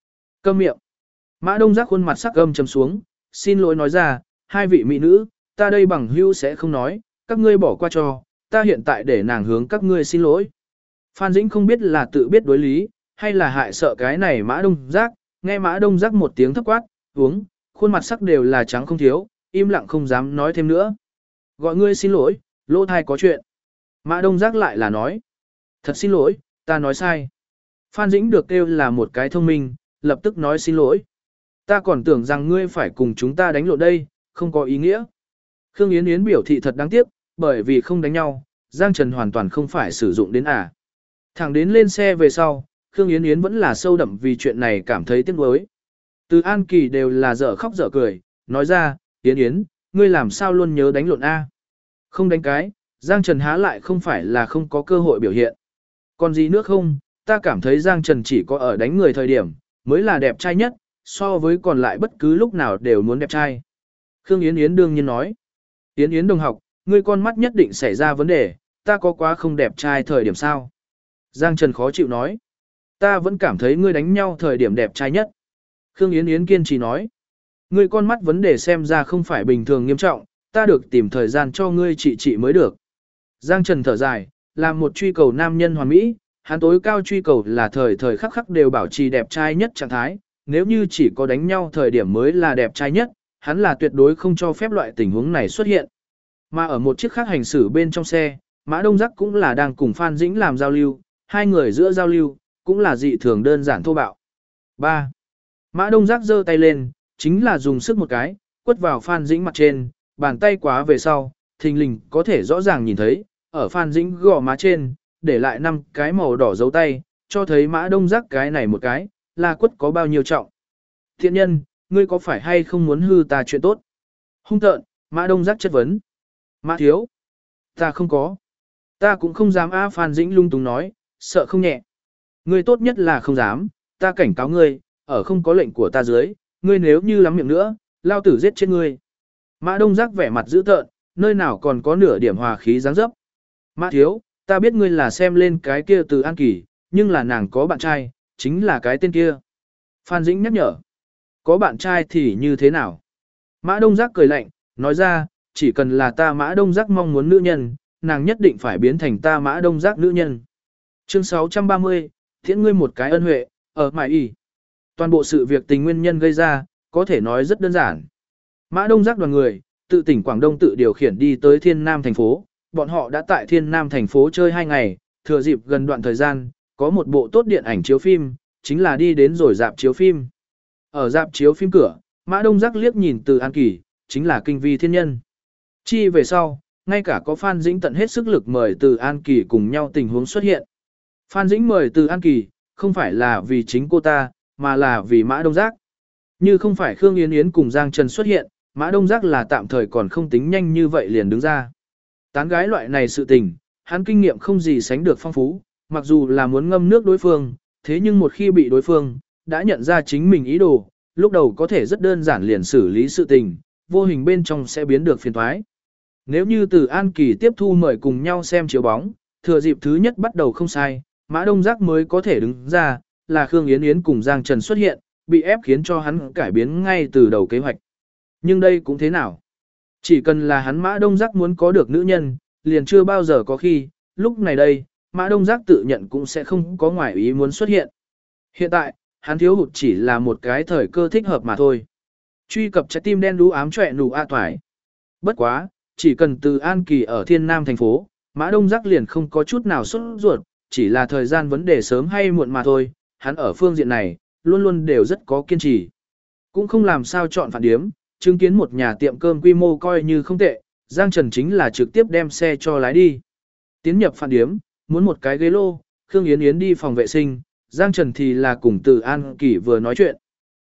Câm miệng. Mã Đông Giác khuôn mặt sắc gầm trầm xuống, xin lỗi nói ra, hai vị mỹ nữ, ta đây bằng hữu sẽ không nói, các ngươi bỏ qua cho, ta hiện tại để nàng hướng các ngươi xin lỗi. Phan Dĩnh không biết là tự biết đối lý, hay là hại sợ cái này Mã Đông Giác, nghe Mã Đông Giác một tiếng thấp quát, uống, khuôn mặt sắc đều là trắng không thiếu, im lặng không dám nói thêm nữa. Gọi ngươi xin lỗi, lỗ thai có chuyện. Mã Đông Giác lại là nói, thật xin lỗi, ta nói sai. Phan Dĩnh được kêu là một cái thông minh, lập tức nói xin lỗi. Ta còn tưởng rằng ngươi phải cùng chúng ta đánh lộn đây, không có ý nghĩa. Khương Yến Yến biểu thị thật đáng tiếc, bởi vì không đánh nhau, Giang Trần hoàn toàn không phải sử dụng đến à. Thẳng đến lên xe về sau, Khương Yến Yến vẫn là sâu đậm vì chuyện này cảm thấy tiếc nuối. Từ An Kỳ đều là dở khóc dở cười, nói ra, Yến Yến, ngươi làm sao luôn nhớ đánh lộn A. Không đánh cái, Giang Trần há lại không phải là không có cơ hội biểu hiện. Còn gì nữa không, ta cảm thấy Giang Trần chỉ có ở đánh người thời điểm, mới là đẹp trai nhất, so với còn lại bất cứ lúc nào đều muốn đẹp trai. Khương Yến Yến đương nhiên nói, Yến Yến đồng học, ngươi con mắt nhất định xảy ra vấn đề, ta có quá không đẹp trai thời điểm sao? Giang Trần khó chịu nói, ta vẫn cảm thấy ngươi đánh nhau thời điểm đẹp trai nhất. Khương Yến Yến kiên trì nói, ngươi con mắt vấn đề xem ra không phải bình thường nghiêm trọng, ta được tìm thời gian cho ngươi trị mới được. Giang Trần thở dài, làm một truy cầu nam nhân hoàn mỹ, hắn tối cao truy cầu là thời thời khắc khắc đều bảo trì đẹp trai nhất trạng thái, nếu như chỉ có đánh nhau thời điểm mới là đẹp trai nhất, hắn là tuyệt đối không cho phép loại tình huống này xuất hiện. Mà ở một chiếc khác hành xử bên trong xe, Mã Đông Giác cũng là đang cùng Phan Dĩnh làm giao lưu, hai người giữa giao lưu, cũng là dị thường đơn giản thô bạo. 3. Mã Đông Giác giơ tay lên, chính là dùng sức một cái, quất vào Phan Dĩnh mặt trên, bàn tay quá về sau, thình lình có thể rõ ràng nhìn thấy, ở Phan Dĩnh gò má trên, để lại 5 cái màu đỏ dấu tay, cho thấy Mã Đông Giác cái này một cái, là quất có bao nhiêu trọng. Thiện nhân, ngươi có phải hay không muốn hư ta chuyện tốt? Hung tợn, Mã Đông Giác chất vấn. Mã thiếu, ta không có. Ta cũng không dám á. Phan Dĩnh lung tung nói, sợ không nhẹ. Ngươi tốt nhất là không dám, ta cảnh cáo ngươi, ở không có lệnh của ta dưới, ngươi nếu như lắm miệng nữa, lao tử giết chết ngươi. Mã Đông Giác vẻ mặt dữ tợn, nơi nào còn có nửa điểm hòa khí dáng dấp. Mã thiếu, ta biết ngươi là xem lên cái kia từ An Kỳ, nhưng là nàng có bạn trai, chính là cái tên kia. Phan Dĩnh nhắc nhở. Có bạn trai thì như thế nào? Mã Đông Giác cười lạnh, nói ra, chỉ cần là ta Mã Đông Giác mong muốn nữ nhân, nàng nhất định phải biến thành ta Mã Đông Giác nữ nhân. Chương 630, thiện ngươi một cái ân huệ, ở mải y. Toàn bộ sự việc tình nguyên nhân gây ra, có thể nói rất đơn giản. Mã Đông Giác đoàn người, tự tỉnh Quảng Đông tự điều khiển đi tới Thiên Nam thành phố, bọn họ đã tại Thiên Nam thành phố chơi 2 ngày, thừa dịp gần đoạn thời gian, có một bộ tốt điện ảnh chiếu phim, chính là đi đến rồi dạp chiếu phim. Ở dạp chiếu phim cửa, Mã Đông Giác liếc nhìn Từ An Kỳ, chính là kinh vi thiên nhân. Chi về sau, ngay cả có Phan Dĩnh tận hết sức lực mời Từ An Kỳ cùng nhau tình huống xuất hiện. Phan Dĩnh mời Từ An Kỳ, không phải là vì chính cô ta, mà là vì Mã Đông Giác. Như không phải Khương Yến Yến cùng Giang Trần xuất hiện, Mã Đông Giác là tạm thời còn không tính nhanh như vậy liền đứng ra. Tán gái loại này sự tình, hắn kinh nghiệm không gì sánh được phong phú, mặc dù là muốn ngâm nước đối phương, thế nhưng một khi bị đối phương đã nhận ra chính mình ý đồ, lúc đầu có thể rất đơn giản liền xử lý sự tình, vô hình bên trong sẽ biến được phiền toái. Nếu như Từ An Kỳ tiếp thu mời cùng nhau xem chiếu bóng, thừa dịp thứ nhất bắt đầu không sai, Mã Đông Giác mới có thể đứng ra, là Khương Yến Yến cùng Giang Trần xuất hiện, bị ép khiến cho hắn cải biến ngay từ đầu kế hoạch. Nhưng đây cũng thế nào? Chỉ cần là hắn Mã Đông Giác muốn có được nữ nhân, liền chưa bao giờ có khi, lúc này đây, Mã Đông Giác tự nhận cũng sẽ không có ngoại ý muốn xuất hiện. Hiện tại, hắn thiếu hụt chỉ là một cái thời cơ thích hợp mà thôi. Truy cập trái tim đen đú ám chọe nụ a toải. Bất quá, chỉ cần Từ An Kỳ ở Thiên Nam thành phố, Mã Đông Giác liền không có chút nào sốt ruột, chỉ là thời gian vấn đề sớm hay muộn mà thôi, hắn ở phương diện này, luôn luôn đều rất có kiên trì. Cũng không làm sao chọn phản điếm, chứng kiến một nhà tiệm cơm quy mô coi như không tệ, Giang Trần chính là trực tiếp đem xe cho lái đi. Tiến nhập phản điếm, muốn một cái ghế lô, Khương Yến Yến đi phòng vệ sinh, Giang Trần thì là cùng Từ An Kỳ vừa nói chuyện.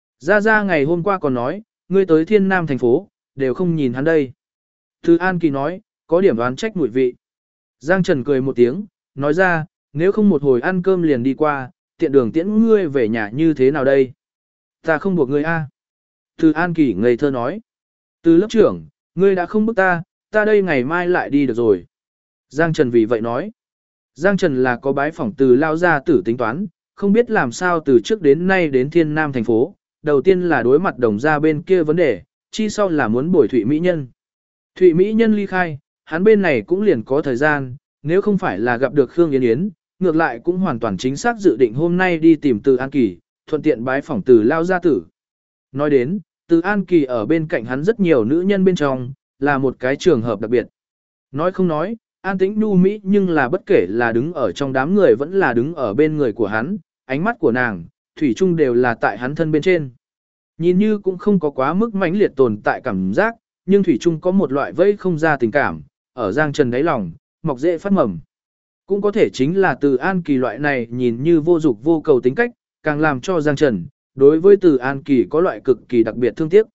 Ra ngày hôm qua còn nói, ngươi tới Thiên Nam thành phố, đều không nhìn hắn đây. Từ An Kỳ nói, có điểm đoán trách mùi vị. Giang Trần cười một tiếng, nói ra, nếu không một hồi ăn cơm liền đi qua, tiện đường tiễn ngươi về nhà như thế nào đây? Ta không buộc ngươi a. Từ An Kỳ ngây thơ nói. Từ lớp trưởng, ngươi đã không bức ta, ta đây ngày mai lại đi được rồi. Giang Trần vì vậy nói. Giang Trần là có bái phỏng từ lao gia tử tính toán, không biết làm sao từ trước đến nay đến Thiên Nam thành phố, đầu tiên là đối mặt Đồng gia bên kia vấn đề, chi sau là muốn bồi Thụy Mỹ Nhân. Thụy Mỹ Nhân ly khai, hắn bên này cũng liền có thời gian, nếu không phải là gặp được Khương Yến Yến, ngược lại cũng hoàn toàn chính xác dự định hôm nay đi tìm Từ An Kỳ, thuận tiện bái phỏng Từ lao gia tử. Nói đến, Từ An Kỳ ở bên cạnh hắn rất nhiều nữ nhân bên trong, là một cái trường hợp đặc biệt. Nói không nói, an tĩnh nhu mỹ nhưng là bất kể là đứng ở trong đám người vẫn là đứng ở bên người của hắn, ánh mắt của nàng, thủy chung đều là tại hắn thân bên trên. Nhìn như cũng không có quá mức mãnh liệt tồn tại cảm giác, nhưng thủy chung có một loại vây không ra tình cảm, ở Giang Trần đáy lòng, mọc dễ phát mầm. Cũng có thể chính là Từ An Kỳ loại này nhìn như vô dục vô cầu tính cách, càng làm cho Giang Trần, đối với Từ An Kỳ có loại cực kỳ đặc biệt thương tiếc.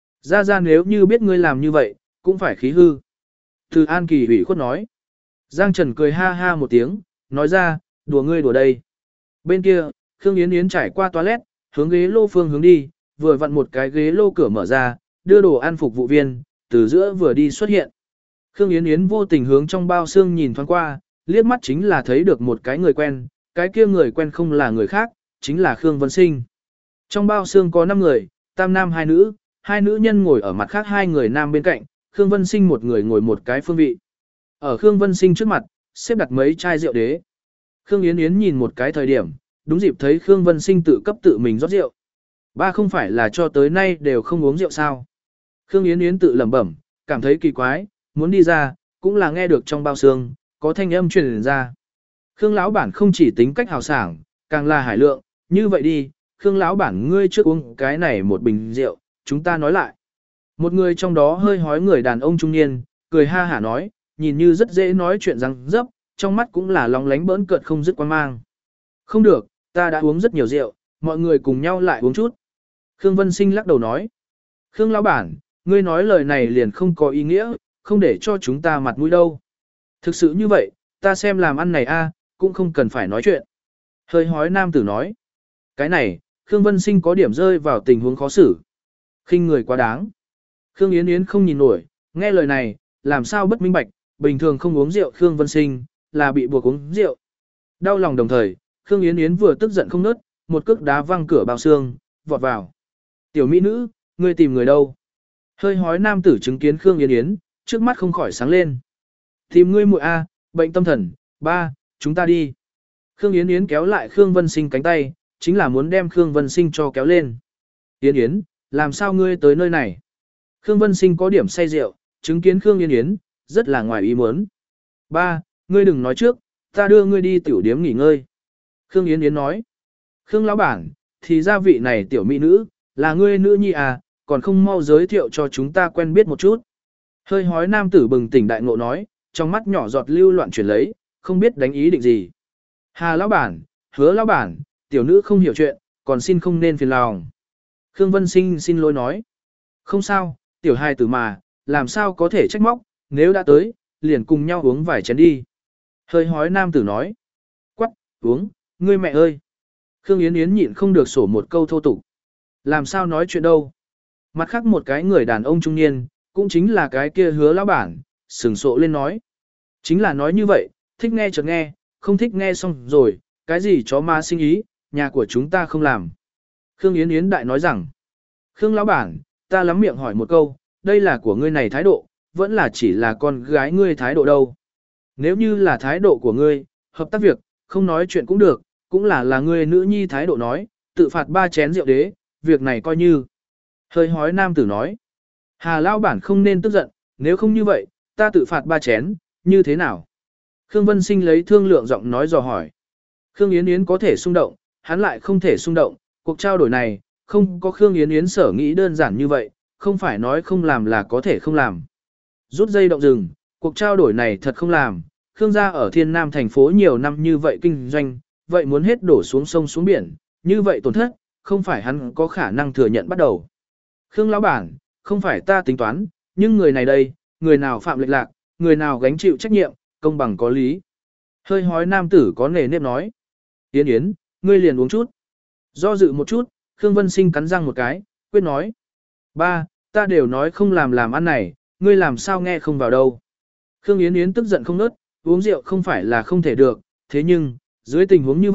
Ra nếu như biết ngươi làm như vậy, cũng phải khí hư. Từ An Kỳ ủy khuất nói. Giang Trần cười ha ha một tiếng, nói ra, đùa ngươi đùa đây. Bên kia, Khương Yến Yến trải qua toilet, hướng ghế lô phương hướng đi, vừa vặn một cái ghế lô cửa mở ra, đưa đồ ăn phục vụ viên, từ giữa vừa đi xuất hiện. Khương Yến Yến vô tình hướng trong bao xương nhìn thoáng qua, liếc mắt chính là thấy được một cái người quen, cái kia người quen không là người khác, chính là Khương Vân Sinh. Trong bao xương có 5 người, tam nam 2 nữ, 2 nữ nhân ngồi ở mặt khác 2 người nam bên cạnh, Khương Vân Sinh một người ngồi một cái phương vị. Ở Khương Vân Sinh trước mặt, xếp đặt mấy chai rượu đế. Khương Yến Yến nhìn một cái thời điểm, đúng dịp thấy Khương Vân Sinh tự cấp tự mình rót rượu. Ba không phải là cho tới nay đều không uống rượu sao. Khương Yến Yến tự lẩm bẩm, cảm thấy kỳ quái, muốn đi ra, cũng là nghe được trong bao xương, có thanh âm truyền ra. Khương lão bản không chỉ tính cách hào sảng, càng là hải lượng, như vậy đi, Khương lão bản ngươi trước uống cái này một bình rượu, chúng ta nói lại. Một người trong đó hơi hói người đàn ông trung niên, cười ha hả nói, nhìn như rất dễ nói chuyện răng dấp, trong mắt cũng là lóng lánh bỡn cợt không dứt quan mang. Không được, ta đã uống rất nhiều rượu, mọi người cùng nhau lại uống chút. Khương Vân Sinh lắc đầu nói, Khương lão bản, ngươi nói lời này liền không có ý nghĩa, không để cho chúng ta mặt mũi đâu. Thực sự như vậy, ta xem làm ăn này cũng không cần phải nói chuyện. Hơi hói nam tử nói, cái này, Khương Vân Sinh có điểm rơi vào tình huống khó xử. Khinh người quá đáng. Khương Yến Yến không nhìn nổi, nghe lời này, làm sao bất minh bạch, bình thường không uống rượu Khương Vân Sinh, là bị buộc uống rượu. Đau lòng đồng thời, Khương Yến Yến vừa tức giận không nớt, một cước đá văng cửa bao xương, vọt vào. Tiểu mỹ nữ, ngươi tìm người đâu? Hơi hói nam tử chứng kiến Khương Yến Yến, trước mắt không khỏi sáng lên. Tìm ngươi muội bệnh tâm thần, ba, chúng ta đi. Khương Yến Yến kéo lại Khương Vân Sinh cánh tay, chính là muốn đem Khương Vân Sinh cho kéo lên. Yến Yến, làm sao ngươi tới nơi này? Khương Vân Sinh có điểm say rượu, chứng kiến Khương Yến Yến, rất là ngoài ý muốn. Ba, ngươi đừng nói trước, ta đưa ngươi đi tiểu điếm nghỉ ngơi. Khương Yến Yến nói. Khương lão bản, thì gia vị này tiểu mỹ nữ, là ngươi nữ nhi còn không mau giới thiệu cho chúng ta quen biết một chút. Hơi hói nam tử bừng tỉnh đại ngộ nói, trong mắt nhỏ giọt lưu loạn chuyển lấy, không biết đánh ý định gì. Hà lão bản, Hứa lão bản, tiểu nữ không hiểu chuyện, còn xin không nên phiền lòng. Khương Vân Sinh xin lỗi nói. Không sao, tiểu hài tử mà, làm sao có thể trách móc, nếu đã tới, liền cùng nhau uống vài chén đi. Hơi hói nam tử nói. Quắc, uống, ngươi mẹ ơi. Khương Yến Yến nhịn không được sổ một câu thô tục. Làm sao nói chuyện đâu. Mặt khác một cái người đàn ông trung niên, cũng chính là cái kia Hứa lão bản, sừng sộ lên nói. Chính là nói như vậy, thích nghe chợt nghe, không thích nghe xong rồi, cái gì chó ma sinh ý, nhà của chúng ta không làm. Khương Yến Yến đại nói rằng, Khương lão bản, ta lắm miệng hỏi một câu, đây là của ngươi này thái độ, vẫn là chỉ là con gái ngươi thái độ đâu. Nếu như là thái độ của ngươi, hợp tác việc, không nói chuyện cũng được, cũng là ngươi nữ nhi thái độ nói, tự phạt 3 chén rượu đế, việc này coi như. Hơi hói nam tử nói, Hà lão bản không nên tức giận, nếu không như vậy, ta tự phạt 3 chén, như thế nào? Khương Vân Sinh lấy thương lượng giọng nói dò hỏi. Khương Yến Yến có thể xung động, hắn lại không thể xung động, cuộc trao đổi này, không có Khương Yến Yến sở nghĩ đơn giản như vậy, không phải nói không làm là có thể không làm. Rút dây động rừng, cuộc trao đổi này thật không làm, Khương gia ở Thiên Nam thành phố nhiều năm như vậy kinh doanh, vậy muốn hết đổ xuống sông xuống biển, như vậy tổn thất, không phải hắn có khả năng thừa nhận bắt đầu. Khương lão bản, không phải ta tính toán, nhưng người này đây, người nào phạm lệch lạc, người nào gánh chịu trách nhiệm, công bằng có lý. Hơi hói nam tử có nề nếp nói. Yến Yến, ngươi liền uống chút. Do dự một chút, Khương Vân Sinh cắn răng một cái, quyết nói. Ba, ta đều nói không làm ăn này, ngươi làm sao nghe không vào đâu. Khương Yến Yến tức giận không nớt, uống rượu không phải là không thể được, thế nhưng, dưới tình huống như vậy,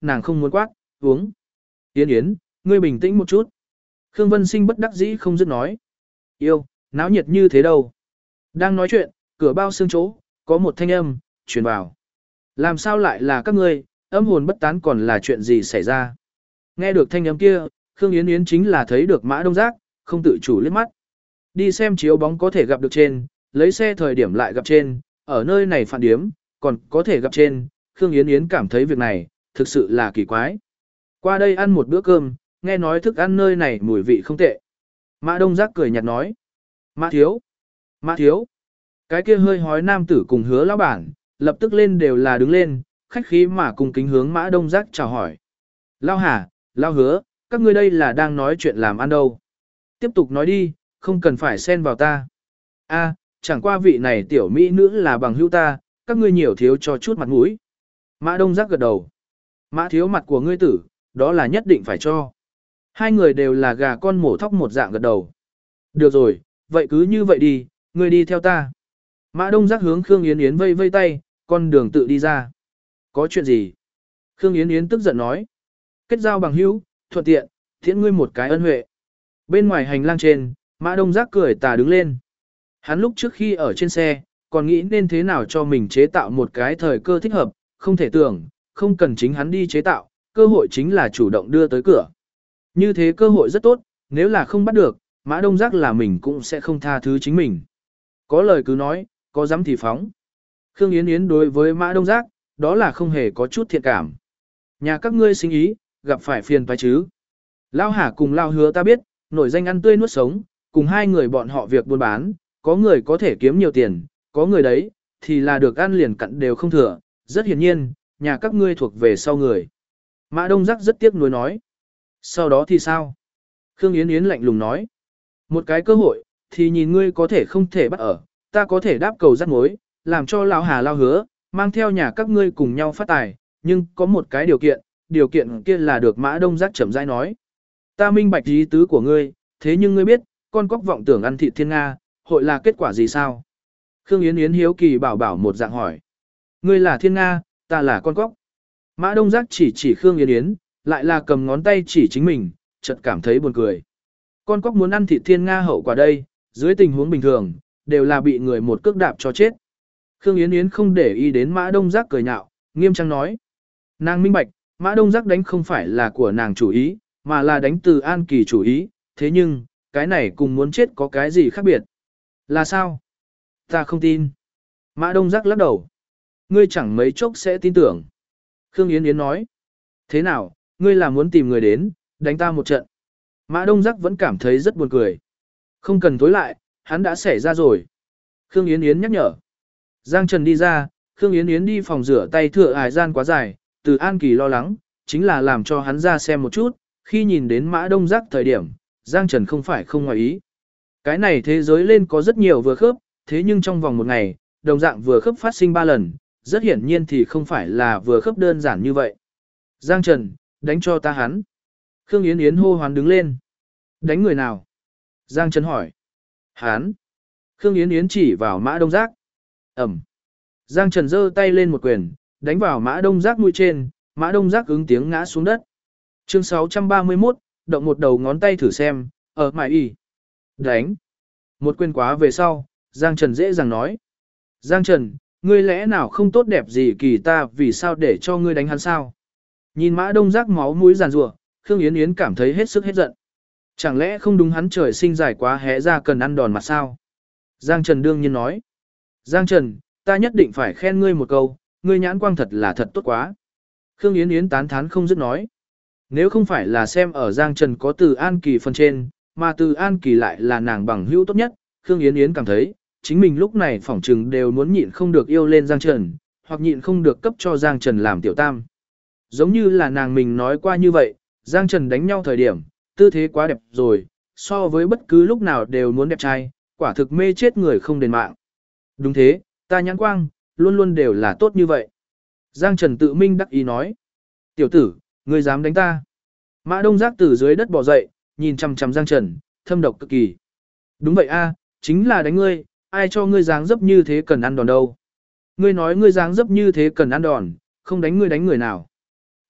nàng không muốn quát, uống. Yến Yến, ngươi bình tĩnh một chút. Khương Vân Sinh bất đắc dĩ không dứt nói. Yêu, náo nhiệt như thế đâu. Đang nói chuyện, cửa bao xương chỗ, có một thanh âm, truyền vào. Làm sao lại là các ngươi, âm hồn bất tán còn là chuyện gì xảy ra. Nghe được thanh âm kia, Khương Yến Yến chính là thấy được Mã Đông Giác, không tự chủ liếc mắt. Đi xem chiếu bóng có thể gặp được trên, lấy xe thời điểm lại gặp trên, ở nơi này phản điếm, còn có thể gặp trên, Khương Yến Yến cảm thấy việc này, thực sự là kỳ quái. Qua đây ăn một bữa cơm, nghe nói thức ăn nơi này mùi vị không tệ. Mã Đông Giác cười nhạt nói. Mã thiếu. Mã thiếu. Cái kia hơi hói nam tử cùng Hứa lão bản, lập tức lên đều là đứng lên, khách khí mà cùng kính hướng Mã Đông Giác chào hỏi. Lao Hà, Lao Hứa, các ngươi đây là đang nói chuyện làm ăn đâu. Tiếp tục nói đi, không cần phải xen vào ta. A, chẳng qua vị này tiểu mỹ nữ là bằng hữu ta, các ngươi nhiều thiếu cho chút mặt mũi. Mã Đông Giác gật đầu. Mã thiếu mặt của ngươi tử, đó là nhất định phải cho. Hai người đều là gà con mổ thóc một dạng gật đầu. Được rồi, vậy cứ như vậy đi, ngươi đi theo ta. Mã Đông Giác hướng Khương Yến Yến vây vây tay, con đường tự đi ra. Có chuyện gì? Khương Yến Yến tức giận nói. Kết giao bằng hữu, thuận tiện, thiện ngươi một cái ân huệ. Bên ngoài hành lang trên, Mã Đông Giác cười tà đứng lên. Hắn lúc trước khi ở trên xe, còn nghĩ nên thế nào cho mình chế tạo một cái thời cơ thích hợp, không thể tưởng, không cần chính hắn đi chế tạo, cơ hội chính là chủ động đưa tới cửa. Như thế cơ hội rất tốt, nếu là không bắt được, Mã Đông Giác là mình cũng sẽ không tha thứ chính mình. Có lời cứ nói, có dám thì phóng. Khương Yến Yến đối với Mã Đông Giác, đó là không hề có chút thiện cảm. Nhà các ngươi sinh ý, gặp phải phiền phải chứ. Lao Hà cùng Lao Hứa ta biết, nổi danh ăn tươi nuốt sống, cùng hai người bọn họ việc buôn bán, có người có thể kiếm nhiều tiền, có người đấy, thì là được ăn liền cặn đều không thừa, rất hiển nhiên, nhà các ngươi thuộc về sau người. Mã Đông Giác rất tiếc nuối nói. Sau đó thì sao? Khương Yến Yến lạnh lùng nói. Một cái cơ hội, thì nhìn ngươi có thể không thể bắt ở, ta có thể đáp cầu dắt mối, làm cho Lão Hà Lao Hứa, mang theo nhà các ngươi cùng nhau phát tài, nhưng có một cái điều kiện kia là được Mã Đông Giác chậm rãi nói. Ta minh bạch ý tứ của ngươi, thế nhưng ngươi biết, con cóc vọng tưởng ăn thịt thiên Nga, hội là kết quả gì sao? Khương Yến Yến hiếu kỳ bảo bảo một dạng hỏi. Ngươi là thiên Nga, ta là con cóc. Mã Đông Giác chỉ Khương Yến Yến, lại là cầm ngón tay chỉ chính mình, chợt cảm thấy buồn cười. Con cóc muốn ăn thịt thiên Nga hậu quả đây, dưới tình huống bình thường, đều là bị người một cước đạp cho chết. Khương Yến Yến không để ý đến Mã Đông Giác cười nhạo, nghiêm trang nói. Nàng minh bạch, Mã Đông Giác đánh không phải là của nàng chủ ý, mà là đánh từ An Kỳ chủ ý, thế nhưng, cái này cùng muốn chết có cái gì khác biệt? Là sao? Ta không tin. Mã Đông Giác lắc đầu. Ngươi chẳng mấy chốc sẽ tin tưởng. Khương Yến Yến nói. Thế nào, ngươi là muốn tìm người đến, đánh ta một trận. Mã Đông Giác vẫn cảm thấy rất buồn cười. Không cần tối lại, hắn đã xảy ra rồi. Khương Yến Yến nhắc nhở. Giang Trần đi ra, Khương Yến Yến đi phòng rửa tay thừa ải gian quá dài, từ An Kỳ lo lắng, chính là làm cho hắn ra xem một chút, khi nhìn đến Mã Đông Giác thời điểm, Giang Trần không phải không ngoài ý. Cái này thế giới lên có rất nhiều vừa khớp, thế nhưng trong vòng một ngày, đồng dạng vừa khớp phát sinh 3 lần, rất hiển nhiên thì không phải là vừa khớp đơn giản như vậy. Giang Trần, đánh cho ta hắn. Khương Yến Yến hô hoán đứng lên. Đánh người nào? Giang Trần hỏi. Hắn. Khương Yến Yến chỉ vào Mã Đông Giác. Ẩm. Giang Trần giơ tay lên một quyền, đánh vào Mã Đông Giác mũi trên, Mã Đông Giác ứng tiếng ngã xuống đất. Chương 631, động một đầu ngón tay thử xem, ở mại y. Đánh. Một quyền quá về sau, Giang Trần dễ dàng nói. Giang Trần, ngươi lẽ nào không tốt đẹp gì kỳ ta vì sao để cho ngươi đánh hắn sao? Nhìn Mã Đông Giác máu mũi giàn rủa, Khương Yến Yến cảm thấy hết sức hết giận. Chẳng lẽ không đúng hắn trời sinh dài quá hé ra cần ăn đòn mặt sao? Giang Trần đương nhiên nói. Giang Trần, ta nhất định phải khen ngươi một câu, ngươi nhãn quang thật là thật tốt quá. Khương Yến Yến tán thán không dứt nói. Nếu không phải là xem ở Giang Trần có từ An Kỳ phần trên, mà từ An Kỳ lại là nàng bằng hữu tốt nhất, Khương Yến Yến cảm thấy, chính mình lúc này phỏng trừng đều muốn nhịn không được yêu lên Giang Trần, hoặc nhịn không được cấp cho Giang Trần làm tiểu tam. Giống như là nàng mình nói qua như vậy, Giang Trần đánh nhau thời điểm, tư thế quá đẹp rồi, so với bất cứ lúc nào đều muốn đẹp trai, quả thực mê chết người không đền mạng. Đúng thế, ta nhãn quang, luôn luôn đều là tốt như vậy. Giang Trần tự minh đắc ý nói. Tiểu tử, ngươi dám đánh ta. Mã Đông Giác từ dưới đất bò dậy, nhìn chằm chằm Giang Trần, thâm độc cực kỳ. Đúng vậy a, chính là đánh ngươi, ai cho ngươi dáng dấp như thế cần ăn đòn đâu. Ngươi nói ngươi dáng dấp như thế cần ăn đòn, không đánh ngươi đánh người nào.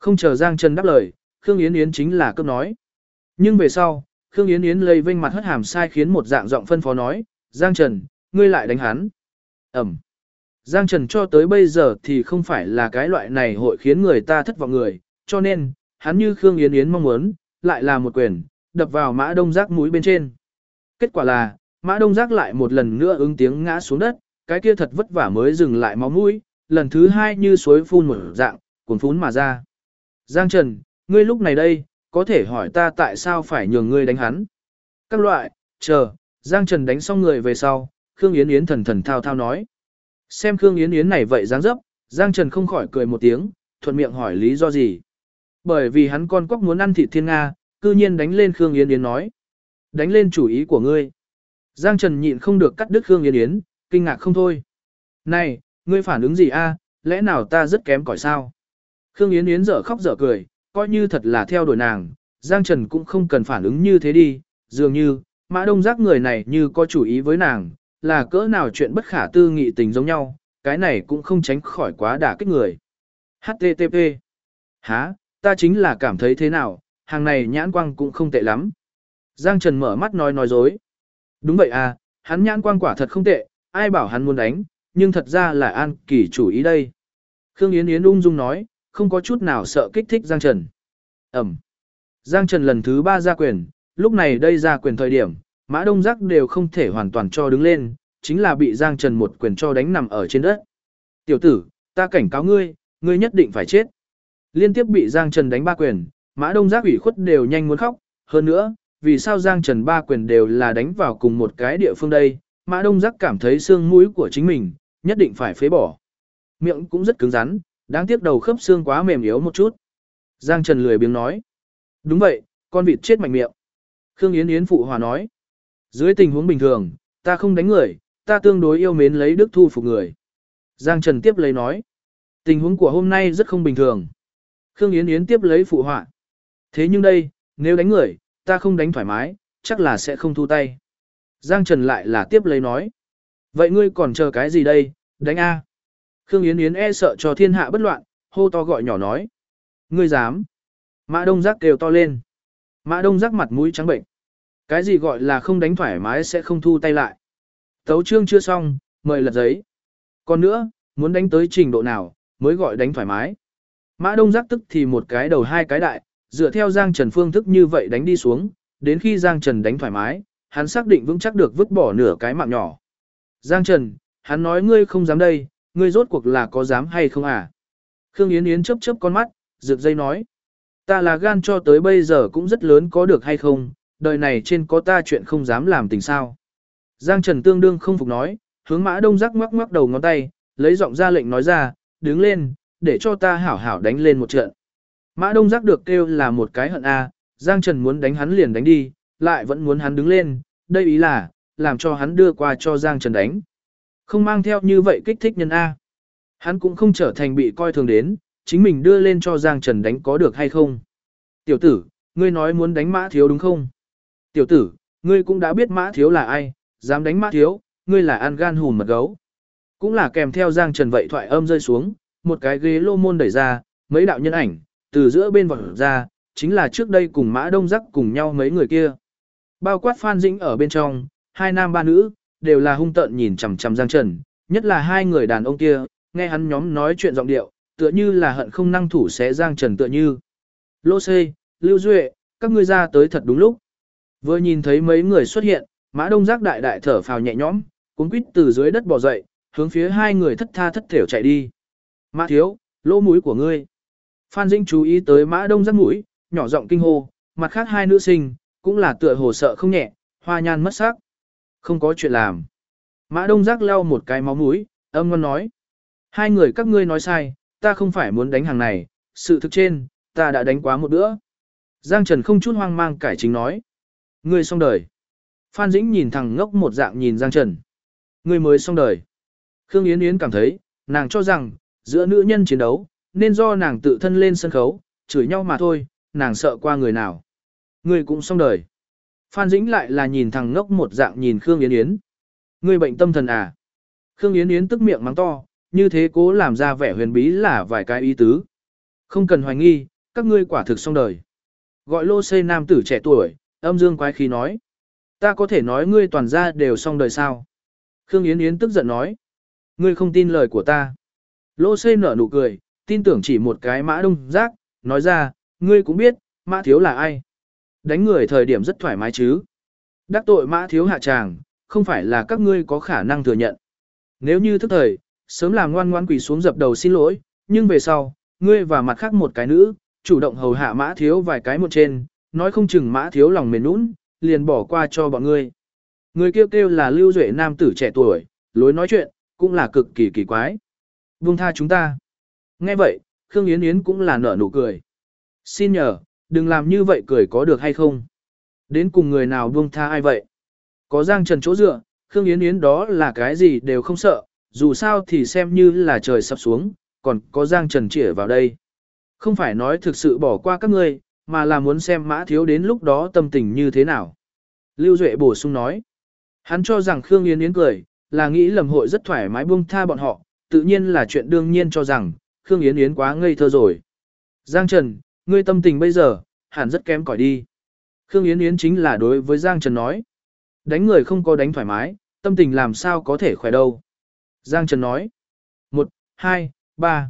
Không chờ Giang Trần đáp lời, Khương Yến Yến chính là cấp nói. Nhưng về sau, Khương Yến Yến lây vênh mặt hất hàm sai khiến một dạng giọng phân phó nói, Giang Trần, ngươi lại đánh hắn. Ẩm. Giang Trần cho tới bây giờ thì không phải là cái loại này hội khiến người ta thất vọng người, cho nên, hắn như Khương Yến Yến mong muốn, lại là một quyền, đập vào Mã Đông Giác mũi bên trên. Kết quả là, Mã Đông Giác lại một lần nữa ứng tiếng ngã xuống đất, cái kia thật vất vả mới dừng lại máu mũi, lần thứ hai như suối phun một dạng, cuồn phún mà ra. Giang Trần, ngươi lúc này đây, có thể hỏi ta tại sao phải nhường ngươi đánh hắn. Các loại, chờ, Giang Trần đánh xong người về sau, Khương Yến Yến thần thần thao thao nói. Xem Khương Yến Yến này vậy dáng dấp, Giang Trần không khỏi cười một tiếng, thuận miệng hỏi lý do gì. Bởi vì hắn con cóc muốn ăn thịt thiên Nga, cư nhiên đánh lên Khương Yến Yến nói. Đánh lên chủ ý của ngươi. Giang Trần nhịn không được cắt đứt Khương Yến Yến, kinh ngạc không thôi. Này, ngươi phản ứng gì a? Lẽ nào ta rất kém cỏi sao? Khương Yến Yến dở khóc dở cười, coi như thật là theo đuổi nàng, Giang Trần cũng không cần phản ứng như thế đi, dường như, Mã Đông Giác người này như có chủ ý với nàng, là cỡ nào chuyện bất khả tư nghị tình giống nhau, cái này cũng không tránh khỏi quá đả kích người. HTTP. Hả, ta chính là cảm thấy thế nào, hàng này nhãn quang cũng không tệ lắm. Giang Trần mở mắt nói dối. Đúng vậy à, hắn nhãn quang quả thật không tệ, ai bảo hắn muốn đánh, nhưng thật ra là An Kỳ chủ ý đây. Khương Yến Yến ung dung nói, không có chút nào sợ kích thích Giang Trần. Ẩm. Giang Trần lần thứ 3 ra quyền, lúc này đây ra quyền thời điểm, Mã Đông Giác đều không thể hoàn toàn cho đứng lên, chính là bị Giang Trần một quyền cho đánh nằm ở trên đất. Tiểu tử, ta cảnh cáo ngươi, ngươi nhất định phải chết. Liên tiếp bị Giang Trần đánh 3 quyền, Mã Đông Giác ủy khuất đều nhanh muốn khóc, hơn nữa, vì sao Giang Trần 3 quyền đều là đánh vào cùng một cái địa phương đây, Mã Đông Giác cảm thấy xương mũi của chính mình, nhất định phải phế bỏ. Miệng cũng rất cứng rắn, đáng tiếc đầu khớp xương quá mềm yếu một chút. Giang Trần lười biếng nói. Đúng vậy, con vịt chết mạnh miệng. Khương Yến Yến phụ hòa nói. Dưới tình huống bình thường, ta không đánh người, ta tương đối yêu mến lấy đức thu phục người. Giang Trần tiếp lấy nói. Tình huống của hôm nay rất không bình thường. Khương Yến Yến tiếp lấy phụ họa. Thế nhưng đây, nếu đánh người, ta không đánh thoải mái, chắc là sẽ không thu tay. Giang Trần lại là tiếp lấy nói. Vậy ngươi còn chờ cái gì đây, đánh A. Khương Yến Yến e sợ cho thiên hạ bất loạn, hô to gọi nhỏ nói. Ngươi dám. Mã Đông Giác kêu to lên. Mã Đông Giác mặt mũi trắng bệnh. Cái gì gọi là không đánh thoải mái sẽ không thu tay lại. Tấu chương chưa xong, mời lật giấy. Còn nữa, muốn đánh tới trình độ nào, mới gọi đánh thoải mái. Mã Đông Giác tức thì một cái đầu hai cái đại, dựa theo Giang Trần phương thức như vậy đánh đi xuống, đến khi Giang Trần đánh thoải mái, hắn xác định vững chắc được vứt bỏ nửa cái mạng nhỏ. Giang Trần, hắn nói ngươi không dám đây, ngươi rốt cuộc là có dám hay không à? Khương Yến Yến chớp chớp con mắt, rực dây nói. Ta là gan cho tới bây giờ cũng rất lớn có được hay không, đời này trên có ta chuyện không dám làm tình sao. Giang Trần tương đương không phục nói, hướng Mã Đông Giác ngoắc ngoắc đầu ngón tay, lấy giọng ra lệnh nói ra, đứng lên, để cho ta hảo hảo đánh lên một trận. Mã Đông Giác được kêu là một cái hận a, Giang Trần muốn đánh hắn liền đánh đi, lại vẫn muốn hắn đứng lên, đây ý là, làm cho hắn đưa qua cho Giang Trần đánh. Không mang theo như vậy kích thích nhân A. Hắn cũng không trở thành bị coi thường đến, chính mình đưa lên cho Giang Trần đánh có được hay không. Tiểu tử, ngươi nói muốn đánh Mã Thiếu đúng không? Tiểu tử, ngươi cũng đã biết Mã Thiếu là ai, dám đánh Mã Thiếu, ngươi là ăn gan hùn mật gấu. Cũng là kèm theo Giang Trần vậy thoại âm rơi xuống, một cái ghế lô môn đẩy ra, mấy đạo nhân ảnh, từ giữa bên vọt ra, chính là trước đây cùng Mã Đông Giác cùng nhau mấy người kia. Bao quát Phan Dĩnh ở bên trong, hai nam ba nữ, đều là hung tợn nhìn chằm chằm Giang Trần, nhất là hai người đàn ông kia, nghe hắn nhóm nói chuyện giọng điệu, tựa như là hận không năng thủ xé Giang Trần tựa như. Lô Xê, Lưu Duệ, các ngươi ra tới thật đúng lúc. Vừa nhìn thấy mấy người xuất hiện, Mã Đông Giác đại đại thở phào nhẹ nhõm, cuống quýt từ dưới đất bò dậy, hướng phía hai người thất tha thất thểu chạy đi. Mã Thiếu, lỗ mũi của ngươi. Phan Dĩnh chú ý tới Mã Đông Giác mũi, nhỏ giọng kinh hô, mặt khác hai nữ sinh, cũng là tựa hồ sợ không nhẹ, hoa nhan mất sắc. Không có chuyện làm. Mã Đông Giác lau một cái máu mũi, âm ngon nói. Hai người các ngươi nói sai, ta không phải muốn đánh hàng này, sự thực trên, ta đã đánh quá một bữa. Giang Trần không chút hoang mang cải chính nói. Ngươi xong đời. Phan Dĩnh nhìn thằng ngốc một dạng nhìn Giang Trần. Ngươi mới xong đời. Khương Yến Yến cảm thấy, nàng cho rằng, giữa nữ nhân chiến đấu, nên do nàng tự thân lên sân khấu, chửi nhau mà thôi, nàng sợ qua người nào. Ngươi cũng xong đời. Phan Dĩnh lại là nhìn thằng ngốc một dạng nhìn Khương Yến Yến. Ngươi bệnh tâm thần à? Khương Yến Yến tức miệng mắng to, như thế cố làm ra vẻ huyền bí là vài cái ý tứ. Không cần hoài nghi, các ngươi quả thực xong đời. Gọi lô xây nam tử trẻ tuổi, âm dương quái khí nói. Ta có thể nói ngươi toàn gia đều xong đời sao? Khương Yến Yến tức giận nói. Ngươi không tin lời của ta. Lô xây nở nụ cười, tin tưởng chỉ một cái Mã Đông Giác, nói ra, ngươi cũng biết, Mã Thiếu là ai. Đánh người thời điểm rất thoải mái chứ. Đắc tội Mã Thiếu hạ tràng, không phải là các ngươi có khả năng thừa nhận. Nếu như thức thời, sớm làm ngoan ngoan quỳ xuống dập đầu xin lỗi, nhưng về sau, ngươi và mặt khác một cái nữ, chủ động hầu hạ Mã Thiếu vài cái một trên, nói không chừng Mã Thiếu lòng mềm nũng, liền bỏ qua cho bọn ngươi. Người kêu kêu là Lưu Duệ nam tử trẻ tuổi, lối nói chuyện, cũng là cực kỳ kỳ quái. Buông tha chúng ta. Nghe vậy, Khương Yến Yến cũng là nở nụ cười. Xin nhờ, đừng làm như vậy cười có được hay không? Đến cùng người nào buông tha ai vậy? Có Giang Trần chỗ dựa, Khương Yến Yến đó là cái gì đều không sợ, dù sao thì xem như là trời sập xuống, còn có Giang Trần chĩa vào đây. Không phải nói thực sự bỏ qua các ngươi, mà là muốn xem Mã Thiếu đến lúc đó tâm tình như thế nào. Lưu Duệ bổ sung nói. Hắn cho rằng Khương Yến Yến cười, là nghĩ lầm hội rất thoải mái buông tha bọn họ, tự nhiên là chuyện đương nhiên cho rằng, Khương Yến Yến quá ngây thơ rồi. Giang Trần, ngươi tâm tình bây giờ, hẳn rất kém cỏi đi. Khương Yến Yến chính là đối với Giang Trần nói. Đánh người không có đánh thoải mái, tâm tình làm sao có thể khỏe đâu. Giang Trần nói. 1, 2, 3.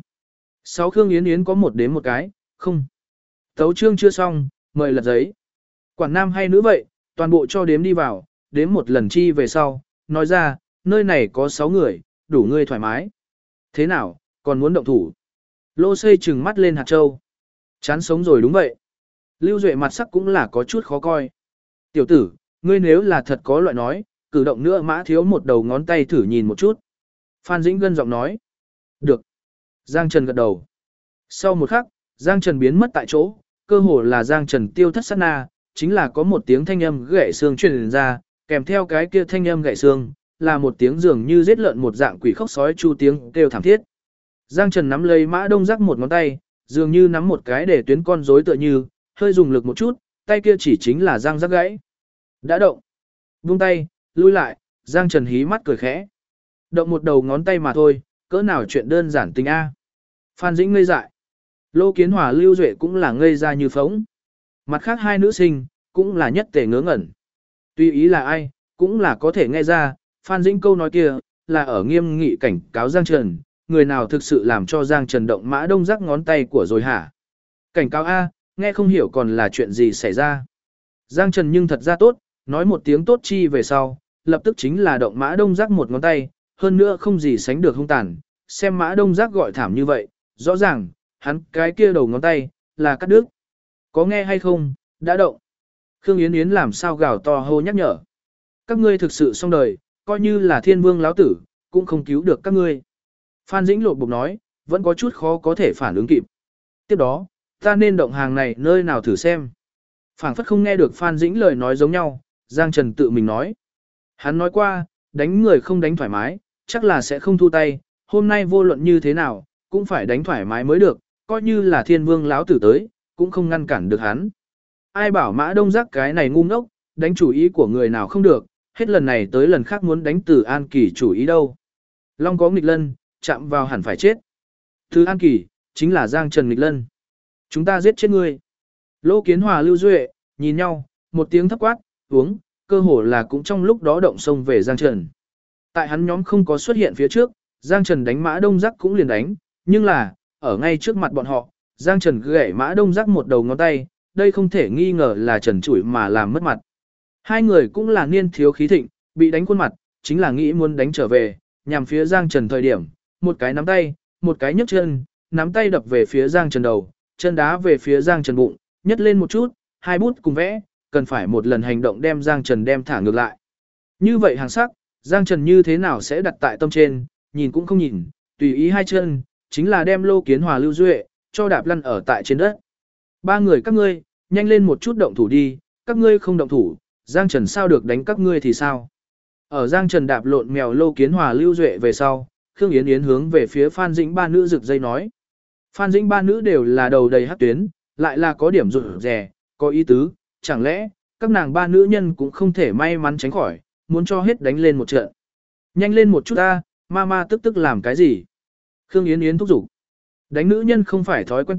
6 Khương Yến Yến có một đến một cái, không. Tấu chương chưa xong, mời lật giấy. Quản nam hay nữ vậy, toàn bộ cho đếm đi vào, đếm một lần chi về sau, nói ra, nơi này có 6 người, đủ ngươi thoải mái. Thế nào, còn muốn động thủ? Lô xây trừng mắt lên hạt châu. Chán sống rồi đúng vậy. Lưu Duệ mặt sắc cũng là có chút khó coi. Tiểu tử, ngươi nếu là thật có loại nói, cử động nữa Mã Thiếu một đầu ngón tay thử nhìn một chút. Phan Dĩnh gân giọng nói. Được. Giang Trần gật đầu. Sau một khắc, Giang Trần biến mất tại chỗ, cơ hồ là Giang Trần tiêu thất sát na, chính là có một tiếng thanh âm gãy xương truyền ra, kèm theo cái kia thanh âm gãy xương, là một tiếng dường như giết lợn một dạng quỷ khóc sói chu tiếng kêu thảm thiết. Giang Trần nắm lấy Mã Đông Giác một ngón tay, dường như nắm một cái để tuyến con rối tựa như, hơi dùng lực một chút, tay kia chỉ chính là Giang Giác gãy. Đã động. Buông tay, lui lại, Giang Trần hí mắt cười khẽ. Động một đầu ngón tay mà thôi, cỡ nào chuyện đơn giản tình a. Phan Dĩnh ngây dại. Lô Kiến Hòa Lưu Duệ cũng là ngây ra như phóng. Mặt khác hai nữ sinh, cũng là nhất tề ngớ ngẩn. Tuy ý là ai, cũng là có thể nghe ra, Phan Dĩnh câu nói kia, là ở nghiêm nghị cảnh cáo Giang Trần, người nào thực sự làm cho Giang Trần động Mã Đông Giác ngón tay của rồi hả? Cảnh cáo A, nghe không hiểu còn là chuyện gì xảy ra. Giang Trần nhưng thật ra tốt, nói một tiếng tốt chi về sau, lập tức chính là động Mã Đông Giác một ngón tay, hơn nữa không gì sánh được hung tàn, xem Mã Đông Giác gọi thảm như vậy, rõ ràng, hắn cái kia đầu ngón tay, là cắt đứt. Có nghe hay không, đã động. Khương Yến Yến làm sao gào to hô nhắc nhở. Các ngươi thực sự xong đời, coi như là thiên vương láo tử, cũng không cứu được các ngươi. Phan Dĩnh lột bục nói, vẫn có chút khó có thể phản ứng kịp. Tiếp đó, ta nên động hàng này nơi nào thử xem. Phảng phất không nghe được Phan Dĩnh lời nói giống nhau, Giang Trần tự mình nói. Hắn nói qua, đánh người không đánh thoải mái, chắc là sẽ không thu tay, hôm nay vô luận như thế nào, cũng phải đánh thoải mái mới được, coi như là thiên vương láo tử tới, cũng không ngăn cản được hắn. Ai bảo Mã Đông Giác cái này ngu ngốc, đánh chủ ý của người nào không được, hết lần này tới lần khác muốn đánh Từ An Kỳ chủ ý đâu. Long có nghịch lân, chạm vào hẳn phải chết. Từ An Kỳ, chính là Giang Trần nghịch lân. Chúng ta giết chết ngươi. Lô Kiến Hòa Lưu Duệ, nhìn nhau, một tiếng thấp quát, uống, cơ hồ là cũng trong lúc đó động sông về Giang Trần. Tại hắn nhóm không có xuất hiện phía trước, Giang Trần đánh Mã Đông Giác cũng liền đánh, nhưng là, ở ngay trước mặt bọn họ, Giang Trần gãy Mã Đông Giác một đầu ngón tay, đây không thể nghi ngờ là Trần Chủi mà làm mất mặt. Hai người cũng là niên thiếu khí thịnh, bị đánh khuôn mặt, chính là nghĩ muốn đánh trở về, nhằm phía Giang Trần thời điểm, một cái nắm tay, một cái nhấc chân, nắm tay đập về phía Giang Trần đầu, chân đá về phía Giang Trần bụng, nhấc lên một chút, hai bút cùng vẽ, cần phải một lần hành động đem Giang Trần đem thả ngược lại. Như vậy hàng sắc, Giang Trần như thế nào sẽ đặt tại tâm trên, nhìn cũng không nhìn, tùy ý hai chân, chính là đem Lô Kiến Hòa Lưu Duệ, cho đạp lăn ở tại trên đất. Ba người các ngươi, nhanh lên một chút động thủ đi, các ngươi không động thủ, Giang Trần sao được đánh các ngươi thì sao? Ở Giang Trần đạp lộn mèo Lô Kiến Hòa Lưu Duệ về sau, Khương Yến Yến hướng về phía Phan Dĩnh ba nữ rực dây nói. Phan Dĩnh ba nữ đều là đầu đầy hắc tuyến, lại là có điểm rụt rè, có ý tứ, chẳng lẽ, các nàng ba nữ nhân cũng không thể may mắn tránh khỏi, muốn cho hết đánh lên một trận. Nhanh lên một chút ta, mama tức tức làm cái gì? Khương Yến Yến thúc giục. Đánh nữ nhân không phải thói quen tốt,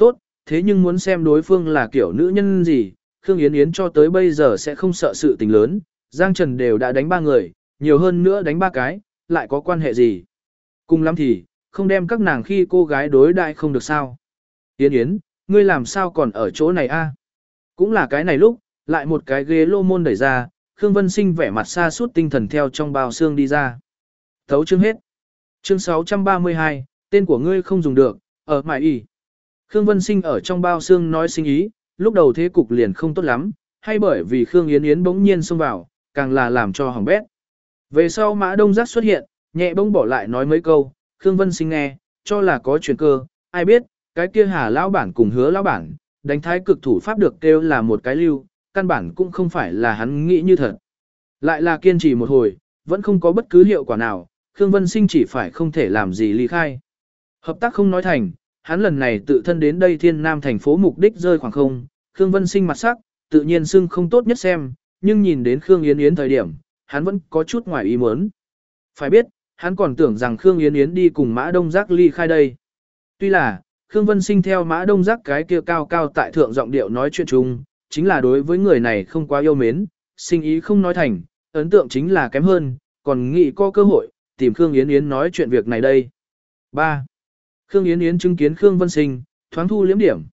thế nhưng muốn xem đối phương là kiểu nữ nhân gì, Khương Yến Yến cho tới bây giờ sẽ không sợ sự tình lớn, Giang Trần đều đã đánh 3 người, nhiều hơn nữa đánh 3 cái, lại có quan hệ gì. Cùng lắm thì, không đem các nàng khi cô gái đối đại không được sao. Yến Yến, ngươi làm sao còn ở chỗ này a? Cũng là cái này lúc, lại một cái ghế lô môn đẩy ra, Khương Vân Sinh vẻ mặt xa suốt tinh thần theo trong bao xương đi ra. Thấu chương hết. Chương 632, tên của ngươi không dùng được, ở mại y. Khương Vân Sinh ở trong bao xương nói sinh ý, lúc đầu thế cục liền không tốt lắm, hay bởi vì Khương Yến Yến bỗng nhiên xông vào, càng là làm cho hỏng bét. Về sau Mã Đông Giác xuất hiện, nhẹ bỗng bỏ lại nói mấy câu, Khương Vân Sinh nghe, cho là có chuyện cơ, ai biết, cái kia Hà lão bản cùng Hứa lão bản, đánh thái cực thủ pháp được kêu là một cái lưu, căn bản cũng không phải là hắn nghĩ như thật. Lại là kiên trì một hồi, vẫn không có bất cứ hiệu quả nào, Khương Vân Sinh chỉ phải không thể làm gì ly khai. Hợp tác không nói thành, hắn lần này tự thân đến đây Thiên Nam thành phố mục đích rơi khoảng không, Khương Vân Sinh mặt sắc, tự nhiên xưng không tốt nhất xem, nhưng nhìn đến Khương Yến Yến thời điểm, hắn vẫn có chút ngoài ý muốn. Phải biết, hắn còn tưởng rằng Khương Yến Yến đi cùng Mã Đông Giác ly khai đây. Tuy là, Khương Vân Sinh theo Mã Đông Giác cái kia cao cao tại thượng giọng điệu nói chuyện chung, chính là đối với người này không quá yêu mến, sinh ý không nói thành, ấn tượng chính là kém hơn, còn nghĩ có cơ hội, tìm Khương Yến Yến nói chuyện việc này đây. 3. Khương Yến Yến chứng kiến Khương Vân Sinh, thoáng thu liếm điểm.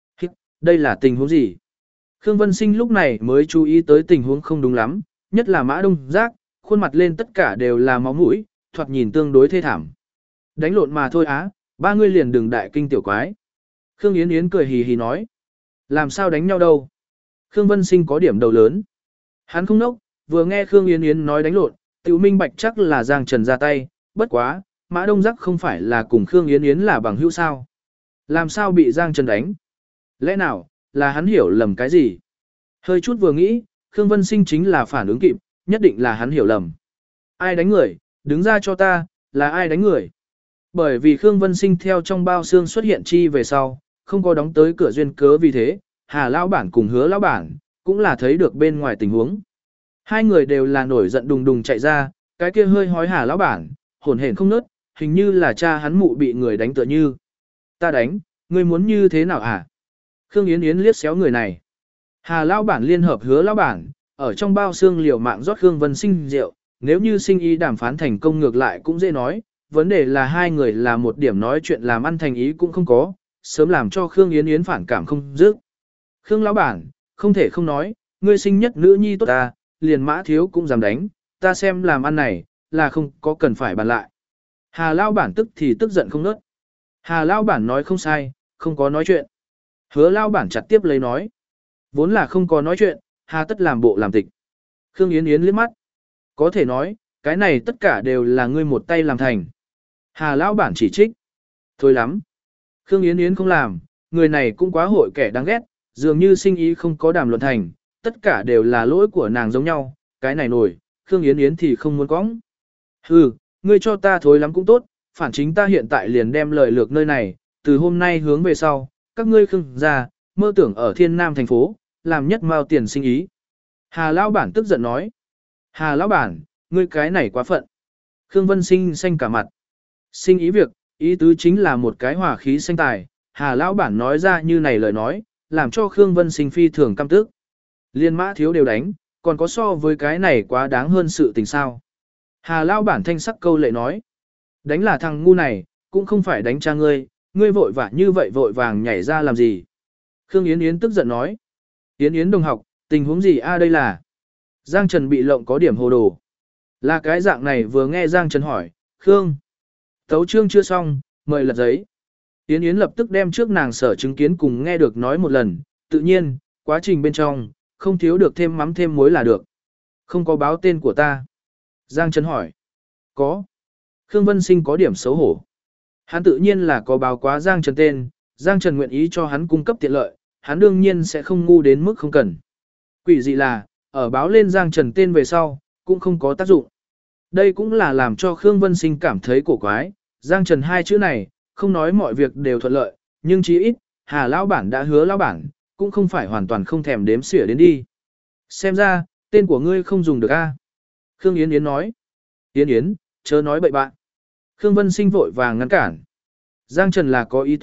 Đây là tình huống gì? Khương Vân Sinh lúc này mới chú ý tới tình huống không đúng lắm, nhất là Mã Đông Giác, khuôn mặt lên tất cả đều là máu mũi, thoạt nhìn tương đối thê thảm. Đánh lộn mà thôi á, ba ngươi liền đừng đại kinh tiểu quái. Khương Yến Yến cười hì hì nói. Làm sao đánh nhau đâu? Khương Vân Sinh có điểm đầu lớn. Hắn không nốc, vừa nghe Khương Yến Yến nói đánh lộn, tiểu minh bạch chắc là Giang Trần ra tay, bất quá, Mã Đông Giác không phải là cùng Khương Yến Yến là bằng hữu sao? Làm sao bị Giang Trần đánh? Lẽ nào, là hắn hiểu lầm cái gì? Hơi chút vừa nghĩ, Khương Vân Sinh chính là phản ứng kịp, nhất định là hắn hiểu lầm. Ai đánh người, đứng ra cho ta, là ai đánh người? Bởi vì Khương Vân Sinh theo trong bao xương xuất hiện chi về sau, không có đóng tới cửa duyên cớ vì thế, Hà Lão Bản cùng Hứa Lão Bản, cũng là thấy được bên ngoài tình huống. Hai người đều là nổi giận đùng đùng chạy ra, cái kia hơi hói Hà Lão Bản, hồn hển không nớt, hình như là cha hắn mụ bị người đánh tựa như. Ta đánh, ngươi muốn như thế nào hả? Khương Yến Yến liếc xéo người này. Hà Lão Bản liên hợp Hứa Lão Bản, ở trong bao xương liều mạng rót Khương Vân Sinh rượu, nếu như sinh ý đàm phán thành công ngược lại cũng dễ nói, vấn đề là hai người là một điểm nói chuyện làm ăn thành ý cũng không có, sớm làm cho Khương Yến Yến phản cảm không dứt. Khương Lão Bản, không thể không nói, ngươi sinh nhất nữ nhi tốt ta, liền Mã Thiếu cũng dám đánh, ta xem làm ăn này, là không có cần phải bàn lại. Hà Lão Bản tức thì tức giận không nớt. Hà Lão Bản nói không sai, không có nói chuyện. Hứa Lão Bản chặt tiếp lấy nói. Vốn là không có nói chuyện, hà tất làm bộ làm tịch. Khương Yến Yến liếc mắt. Có thể nói, cái này tất cả đều là ngươi một tay làm thành. Hà Lão Bản chỉ trích. Thôi lắm. Khương Yến Yến không làm, người này cũng quá hội kẻ đáng ghét, dường như sinh ý không có đàm luận thành, tất cả đều là lỗi của nàng giống nhau, cái này nổi, Khương Yến Yến thì không muốn cõng. Hừ, ngươi cho ta thối lắm cũng tốt, phản chính ta hiện tại liền đem lời lược nơi này, từ hôm nay hướng về sau, các ngươi Khương gia, mơ tưởng ở Thiên Nam thành phố, làm nhất mao tiền sinh ý. Hà Lão Bản tức giận nói. Hà Lão Bản, ngươi cái này quá phận. Khương Vân Sinh xanh cả mặt. Sinh ý việc, ý tứ chính là một cái hòa khí xanh tài. Hà Lão Bản nói ra như này lời nói, làm cho Khương Vân Sinh phi thường căm tức. Liên Mã Thiếu đều đánh, còn có so với cái này quá đáng hơn sự tình sao. Hà Lão Bản thanh sắc câu lệ nói. Đánh là thằng ngu này, cũng không phải đánh cha ngươi, ngươi vội vã như vậy vội vàng nhảy ra làm gì. Khương Yến Yến tức giận nói. Yến Yến đồng học, tình huống gì a đây là? Giang Trần bị lộng có điểm hồ đồ. Là cái dạng này vừa nghe Giang Trần hỏi, Khương. Tấu chương chưa xong, mời lật giấy. Yến Yến lập tức đem trước nàng sở chứng kiến cùng nghe được nói một lần, tự nhiên, quá trình bên trong, không thiếu được thêm mắm thêm muối là được. Không có báo tên của ta. Giang Trần hỏi. Có. Khương Vân Sinh có điểm xấu hổ. Hắn tự nhiên là có báo quá Giang Trần tên, Giang Trần nguyện ý cho hắn cung cấp tiện lợi, hắn đương nhiên sẽ không ngu đến mức không cần. Quỷ dị là, ở báo lên Giang Trần tên về sau, cũng không có tác dụng. Đây cũng là làm cho Khương Vân Sinh cảm thấy cổ quái, Giang Trần hai chữ này, không nói mọi việc đều thuận lợi, nhưng chí ít, Hà Lão Bản đã hứa Lão Bản, cũng không phải hoàn toàn không thèm đếm xỉa đến đi. Xem ra, tên của ngươi không dùng được a. Khương Yến Yến nói. Yến Yến, chớ nói bậy bạn. Khương Vân Sinh vội vàng ngăn cản. Giang Trần là có ý tốt,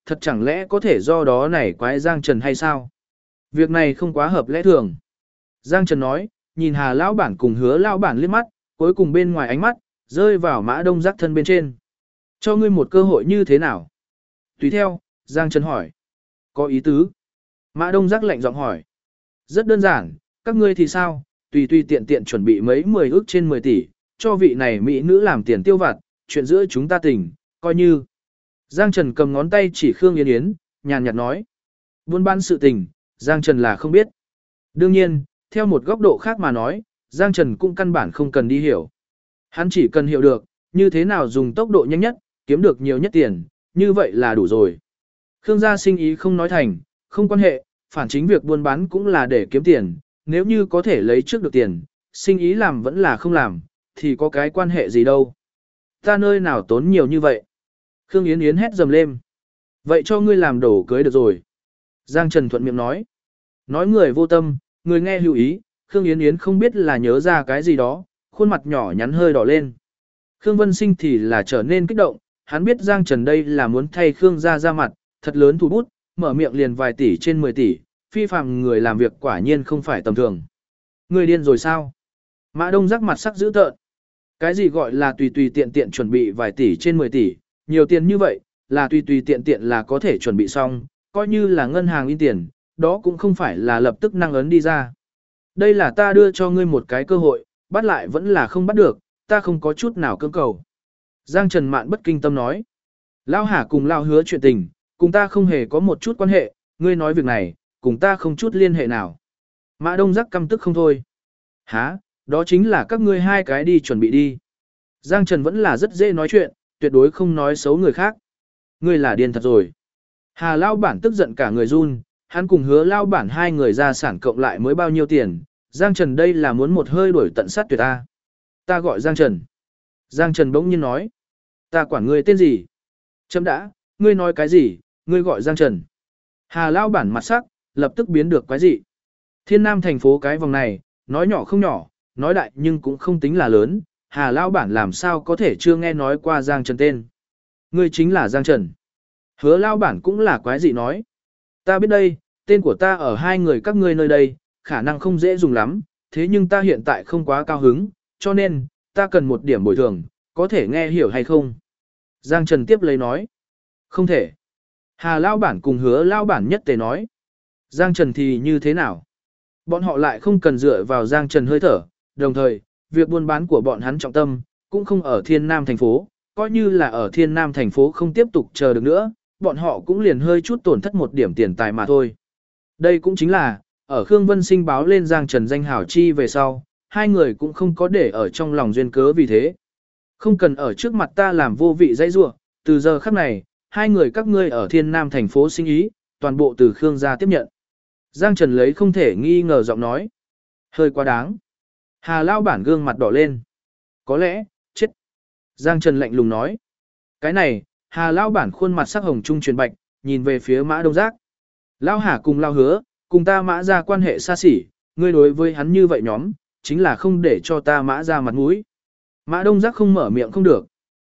thật chẳng lẽ có thể do đó này quái Giang Trần hay sao? Việc này không quá hợp lẽ thường. Giang Trần nói, nhìn Hà lão bản cùng Hứa lão bản liếc mắt, cuối cùng bên ngoài ánh mắt, rơi vào Mã Đông Giác thân bên trên. Cho ngươi một cơ hội như thế nào? Tùy theo, Giang Trần hỏi. Có ý tứ. Mã Đông Giác lạnh giọng hỏi. Rất đơn giản, các ngươi thì sao? Tùy tùy tiện tiện chuẩn bị mấy 10 ức trên 10 tỷ, cho vị này mỹ nữ làm tiền tiêu vặt, chuyện giữa chúng ta tình, coi như. Giang Trần cầm ngón tay chỉ Khương Yến Yến, nhàn nhạt nói. Buôn bán sự tình, Giang Trần là không biết. Đương nhiên, theo một góc độ khác mà nói, Giang Trần cũng căn bản không cần đi hiểu. Hắn chỉ cần hiểu được, như thế nào dùng tốc độ nhanh nhất, kiếm được nhiều nhất tiền, như vậy là đủ rồi. Khương gia sinh ý không nói thành, không quan hệ, phản chính việc buôn bán cũng là để kiếm tiền, nếu như có thể lấy trước được tiền, sinh ý làm vẫn là không làm, thì có cái quan hệ gì đâu. Ta nơi nào tốn nhiều như vậy. Khương Yến Yến hét dầm lên. Vậy cho ngươi làm đồ cưới được rồi. Giang Trần thuận miệng nói. Nói người vô tâm, người nghe hữu ý, Khương Yến Yến không biết là nhớ ra cái gì đó, khuôn mặt nhỏ nhắn hơi đỏ lên. Khương Vân Sinh thì là trở nên kích động, hắn biết Giang Trần đây là muốn thay Khương gia ra mặt, thật lớn thủ bút, mở miệng liền vài tỷ trên 10 tỷ, phi phàm người làm việc quả nhiên không phải tầm thường. Người điên rồi sao? Mã Đông Giác mặt sắc dữ tợn. Cái gì gọi là tùy tùy tiện tiện chuẩn bị vài tỷ trên 10 tỷ, nhiều tiền như vậy, là tùy tùy tiện tiện là có thể chuẩn bị xong, coi như là ngân hàng in tiền, đó cũng không phải là lập tức năng ấn đi ra. Đây là ta đưa cho ngươi một cái cơ hội, bắt lại vẫn là không bắt được, ta không có chút nào cưỡng cầu. Giang Trần Mạn bất kinh tâm nói. Lao Hà cùng Lao Hứa chuyện tình, cùng ta không hề có một chút quan hệ, ngươi nói việc này, cùng ta không chút liên hệ nào. Mã Đông Giác căm tức không thôi. Hả, đó chính là các ngươi hai cái đi chuẩn bị đi. Giang Trần vẫn là rất dễ nói chuyện, tuyệt đối không nói xấu người khác. Ngươi là điên thật rồi. Hà Lao Bản tức giận cả người run, hắn cùng Hứa Lao Bản hai người gia sản cộng lại mới bao nhiêu tiền. Giang Trần đây là muốn một hơi đuổi tận sát tuyệt ta. Ta gọi Giang Trần. Giang Trần bỗng nhiên nói. Ta quản ngươi tên gì? Chấm đã, ngươi nói cái gì, ngươi gọi Giang Trần. Hà Lao Bản mặt sắc, lập tức biến được quái dị. Thiên Nam thành phố cái vòng này, nói nhỏ không nhỏ, nói đại nhưng cũng không tính là lớn. Hà Lao Bản làm sao có thể chưa nghe nói qua Giang Trần tên. Ngươi chính là Giang Trần. Hứa Lao Bản cũng là quái dị nói. Ta biết đây, tên của ta ở hai người các ngươi nơi đây, khả năng không dễ dùng lắm, thế nhưng ta hiện tại không quá cao hứng, cho nên, ta cần một điểm bồi thường, có thể nghe hiểu hay không? Giang Trần tiếp lấy nói. Không thể. Hà Lao Bản cùng Hứa Lao Bản nhất tề nói. Giang Trần thì như thế nào? Bọn họ lại không cần dựa vào Giang Trần hơi thở, đồng thời, việc buôn bán của bọn hắn trọng tâm, cũng không ở Thiên Nam thành phố, coi như là ở Thiên Nam thành phố không tiếp tục chờ được nữa, bọn họ cũng liền hơi chút tổn thất một điểm tiền tài mà thôi. Đây cũng chính là, ở Khương Vân Sinh báo lên Giang Trần danh hảo chi về sau, hai người cũng không có để ở trong lòng duyên cớ vì thế. Không cần ở trước mặt ta làm vô vị dãy rủa, từ giờ khắc này, hai người các ngươi ở Thiên Nam thành phố sinh ý, toàn bộ từ Khương gia tiếp nhận. Giang Trần lấy không thể nghi ngờ giọng nói. Hơi quá đáng. Hà Lao Bản gương mặt đỏ lên. Có lẽ, chết. Giang Trần lạnh lùng nói. Cái này, Hà Lao Bản khuôn mặt sắc hồng trung truyền bạch, nhìn về phía Mã Đông Giác. Lao Hà cùng Lao Hứa, cùng ta Mã ra quan hệ xa xỉ, ngươi đối với hắn như vậy nhóm, chính là không để cho ta Mã ra mặt mũi. Mã Đông Giác không mở miệng không được.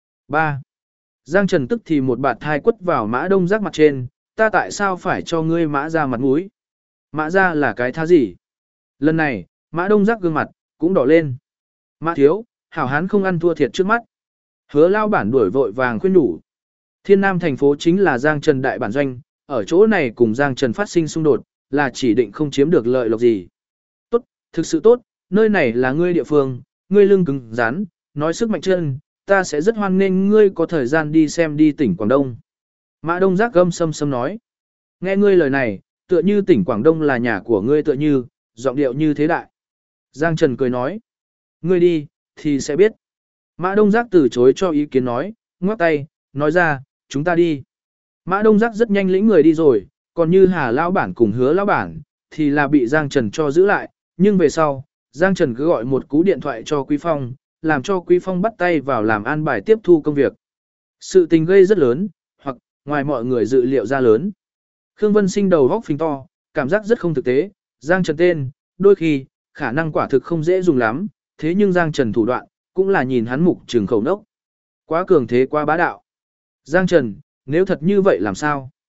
3. Giang Trần tức thì một bạt thai quất vào Mã Đông Giác mặt trên, ta tại sao phải cho ngươi Mã ra mặt mũi? Mã ra là cái tha gì? Lần này, Mã Đông Giác gương mặt, cũng đỏ lên. Mã thiếu, hảo hán không ăn thua thiệt trước mắt. Hứa Lao Bản đuổi vội vàng khuyên nhủ. Thiên Nam thành phố chính là Giang Trần đại bản doanh, ở chỗ này cùng Giang Trần phát sinh xung đột, là chỉ định không chiếm được lợi lộc gì. Tốt, thực sự tốt, nơi này là ngươi địa phương, ngươi lưng cứng rắn, nói sức mạnh chân, ta sẽ rất hoan nghênh ngươi có thời gian đi xem đi tỉnh Quảng Đông. Mã Đông Giác gâm sâm sâm nói. Nghe ngươi lời này, tựa như tỉnh Quảng Đông là nhà của ngươi tựa như, giọng điệu như thế đại. Giang Trần cười nói. Ngươi đi, thì sẽ biết. Mã Đông Giác từ chối cho ý kiến nói, ngoắc tay, nói ra, chúng ta đi. Mã Đông Giác rất nhanh lĩnh người đi rồi, còn như Hà Lão Bản cùng Hứa Lão Bản, thì là bị Giang Trần cho giữ lại, nhưng về sau, Giang Trần cứ gọi một cú điện thoại cho Quý Phong, làm cho Quý Phong bắt tay vào làm an bài tiếp thu công việc. Sự tình gây rất lớn, hoặc, ngoài mọi người dự liệu ra lớn. Khương Vân Sinh đầu góc phình to, cảm giác rất không thực tế, Giang Trần tên, đôi khi, khả năng quả thực không dễ dùng lắm, thế nhưng Giang Trần thủ đoạn, cũng là nhìn hắn mục trừng khẩu nốc. Quá cường thế quá bá đạo. Giang Trần, nếu thật như vậy làm sao?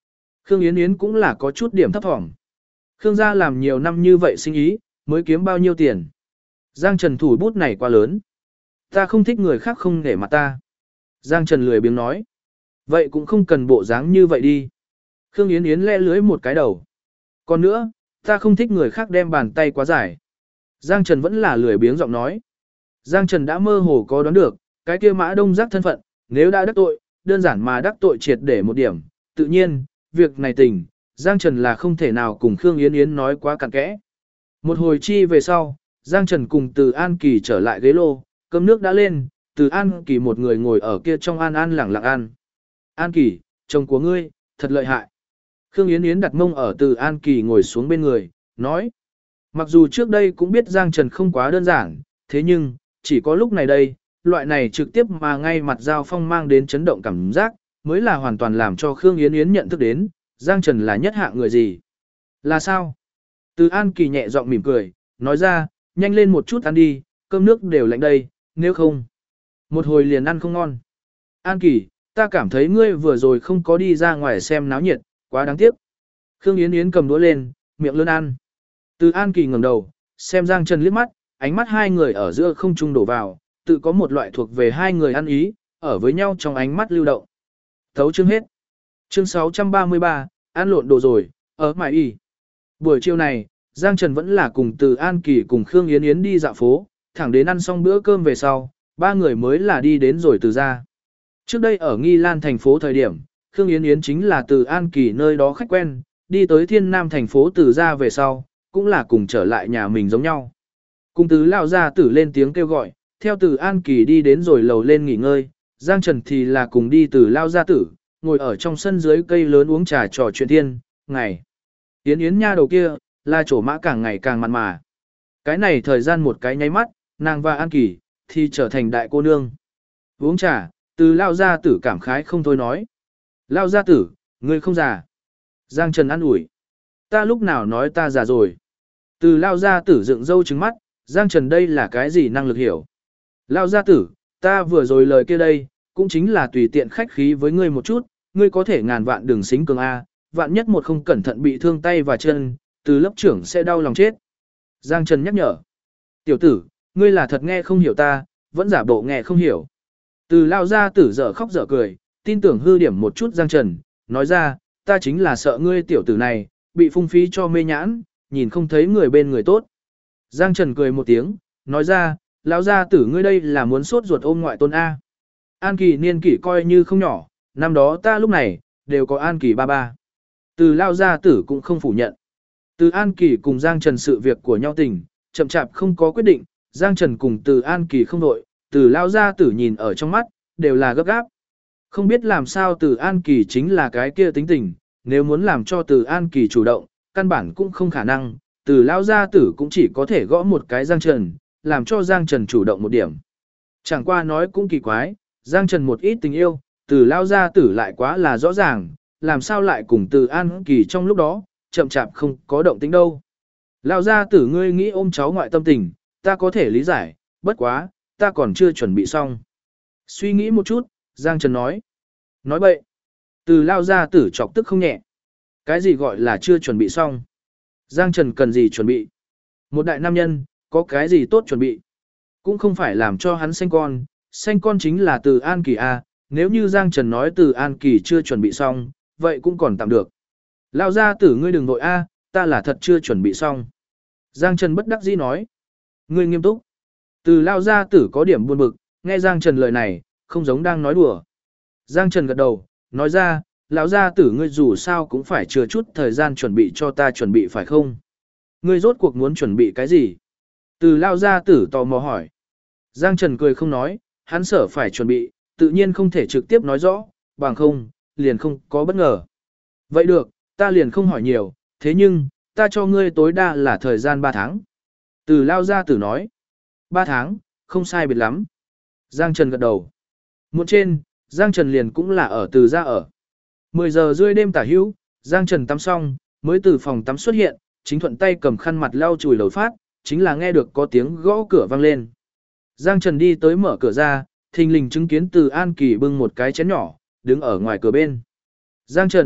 Khương Yến Yến cũng là có chút điểm thấp thỏm. Khương gia làm nhiều năm như vậy sinh ý, mới kiếm bao nhiêu tiền. Giang Trần thủ bút này quá lớn. Ta không thích người khác không để mặt ta. Giang Trần lười biếng nói. Vậy cũng không cần bộ dáng như vậy đi. Khương Yến Yến le lưới một cái đầu. Còn nữa, ta không thích người khác đem bàn tay quá dài. Giang Trần vẫn là lười biếng giọng nói. Giang Trần đã mơ hồ có đoán được, cái kia Mã Đông Giác thân phận, nếu đã đắc tội, đơn giản mà đắc tội triệt để một điểm. Tự nhiên, việc này tình, Giang Trần là không thể nào cùng Khương Yến Yến nói quá cặn kẽ. Một hồi chi về sau, Giang Trần cùng Từ An Kỳ trở lại ghế lô, cơm nước đã lên, Từ An Kỳ một người ngồi ở kia trong an lẳng lặng ăn. An Kỳ, chồng của ngươi, thật lợi hại. Khương Yến Yến đặt mông ở Từ An Kỳ ngồi xuống bên người, nói. Mặc dù trước đây cũng biết Giang Trần không quá đơn giản, thế nhưng, chỉ có lúc này đây, loại này trực tiếp mà ngay mặt giao phong mang đến chấn động cảm giác, mới là hoàn toàn làm cho Khương Yến Yến nhận thức đến, Giang Trần là nhất hạng người gì. Là sao? Từ An Kỳ nhẹ giọng mỉm cười, nói ra, nhanh lên một chút ăn đi, cơm nước đều lạnh đây, nếu không, một hồi liền ăn không ngon. An Kỳ, ta cảm thấy ngươi vừa rồi không có đi ra ngoài xem náo nhiệt, quá đáng tiếc. Khương Yến Yến cầm đũa lên, miệng lớn ăn. Từ An Kỳ ngẩng đầu, xem Giang Trần liếc mắt, ánh mắt hai người ở giữa không trung đổ vào, tự có một loại thuộc về hai người ăn ý, ở với nhau trong ánh mắt lưu động. Thấu chương hết. Chương 633, ăn lộn đồ rồi, ở mải y. Buổi chiều này, Giang Trần vẫn là cùng Từ An Kỳ cùng Khương Yến Yến đi dạo phố, thẳng đến ăn xong bữa cơm về sau, ba người mới là đi đến rồi từ ra. Trước đây ở Nghi Lan thành phố thời điểm, Khương Yến Yến chính là Từ An Kỳ nơi đó khách quen, đi tới Thiên Nam thành phố từ ra về sau, cũng là cùng trở lại nhà mình giống nhau. Cùng Từ lão gia tử lên tiếng kêu gọi, theo Từ An Kỳ đi đến rồi lầu lên nghỉ ngơi, Giang Trần thì là cùng đi Từ lão gia tử, ngồi ở trong sân dưới cây lớn uống trà trò chuyện thiên, ngày. Yến Yến nha đầu kia, là chỗ mã càng ngày càng mặn mà. Cái này thời gian một cái nháy mắt, nàng và An Kỳ, thì trở thành đại cô nương. Uống trà, Từ lão gia tử cảm khái không thôi nói. Lão gia tử, ngươi không già. Giang Trần an ủi. Ta lúc nào nói ta già rồi. Từ lão gia tử dựng râu trứng mắt, Giang Trần đây là cái gì năng lực hiểu. Lão gia tử, ta vừa rồi lời kia đây, cũng chính là tùy tiện khách khí với ngươi một chút, ngươi có thể ngàn vạn đừng xính cường A, vạn nhất một không cẩn thận bị thương tay và chân, Từ lớp trưởng sẽ đau lòng chết. Giang Trần nhắc nhở. Tiểu tử, ngươi là thật nghe không hiểu ta, vẫn giả bộ nghe không hiểu. Từ lão gia tử dở khóc dở cười, tin tưởng hư điểm một chút Giang Trần, nói ra, ta chính là sợ ngươi tiểu tử này, bị phung phí cho mê nhãn, nhìn không thấy người bên người tốt. Giang Trần cười một tiếng, nói ra, lão gia tử ngươi đây là muốn sốt ruột ôm ngoại tôn A. An Kỳ niên kỷ coi như không nhỏ, năm đó ta lúc này, đều có An Kỳ ba ba. Từ lão gia tử cũng không phủ nhận. Từ An Kỳ cùng Giang Trần sự việc của nhau tình, chậm chạp không có quyết định, Giang Trần cùng Từ An Kỳ không đội, Từ lão gia tử nhìn ở trong mắt, đều là gấp gáp. Không biết làm sao Từ An Kỳ chính là cái kia tính tình, nếu muốn làm cho Từ An Kỳ chủ động, căn bản cũng không khả năng, Từ lão gia tử cũng chỉ có thể gõ một cái Giang Trần, làm cho Giang Trần chủ động một điểm. Chẳng qua nói cũng kỳ quái, Giang Trần một ít tình yêu, Từ lão gia tử lại quá là rõ ràng, làm sao lại cùng Từ An Kỳ trong lúc đó, chậm chạp không có động tính đâu. Lão gia tử ngươi nghĩ ôm cháu ngoại tâm tình, ta có thể lý giải, bất quá, ta còn chưa chuẩn bị xong. Suy nghĩ một chút, Giang Trần nói. Nói bậy. Từ lão gia tử chọc tức không nhẹ. Cái gì gọi là chưa chuẩn bị xong? Giang Trần cần gì chuẩn bị? Một đại nam nhân, có cái gì tốt chuẩn bị? Cũng không phải làm cho hắn sanh con chính là Từ An Kỳ A, nếu như Giang Trần nói Từ An Kỳ chưa chuẩn bị xong, vậy cũng còn tạm được. Lão gia tử ngươi đừng vội A, ta là thật chưa chuẩn bị xong. Giang Trần bất đắc dĩ nói. Ngươi nghiêm túc. Từ lão gia tử có điểm buồn bực, nghe Giang Trần lời này, không giống đang nói đùa. Giang Trần gật đầu, nói ra, lão gia tử ngươi dù sao cũng phải chừa chút thời gian chuẩn bị cho ta chuẩn bị phải không? Ngươi rốt cuộc muốn chuẩn bị cái gì? Từ lão gia tử tò mò hỏi. Giang Trần cười không nói, hắn sở phải chuẩn bị, tự nhiên không thể trực tiếp nói rõ, bằng không, liền không có bất ngờ. Vậy được, ta liền không hỏi nhiều, thế nhưng, ta cho ngươi tối đa là thời gian 3 tháng. Từ lão gia tử nói. 3 tháng, không sai biệt lắm. Giang Trần gật đầu. Muộn trên, Giang Trần liền cũng là ở từ ra ở. 10 giờ rưỡi đêm tả hữu, Giang Trần tắm xong, mới từ phòng tắm xuất hiện, chính thuận tay cầm khăn mặt lau chùi lầu phát, chính là nghe được có tiếng gõ cửa vang lên. Giang Trần đi tới mở cửa ra, thình lình chứng kiến Từ An Kỳ bưng một cái chén nhỏ, đứng ở ngoài cửa bên. Giang Trần,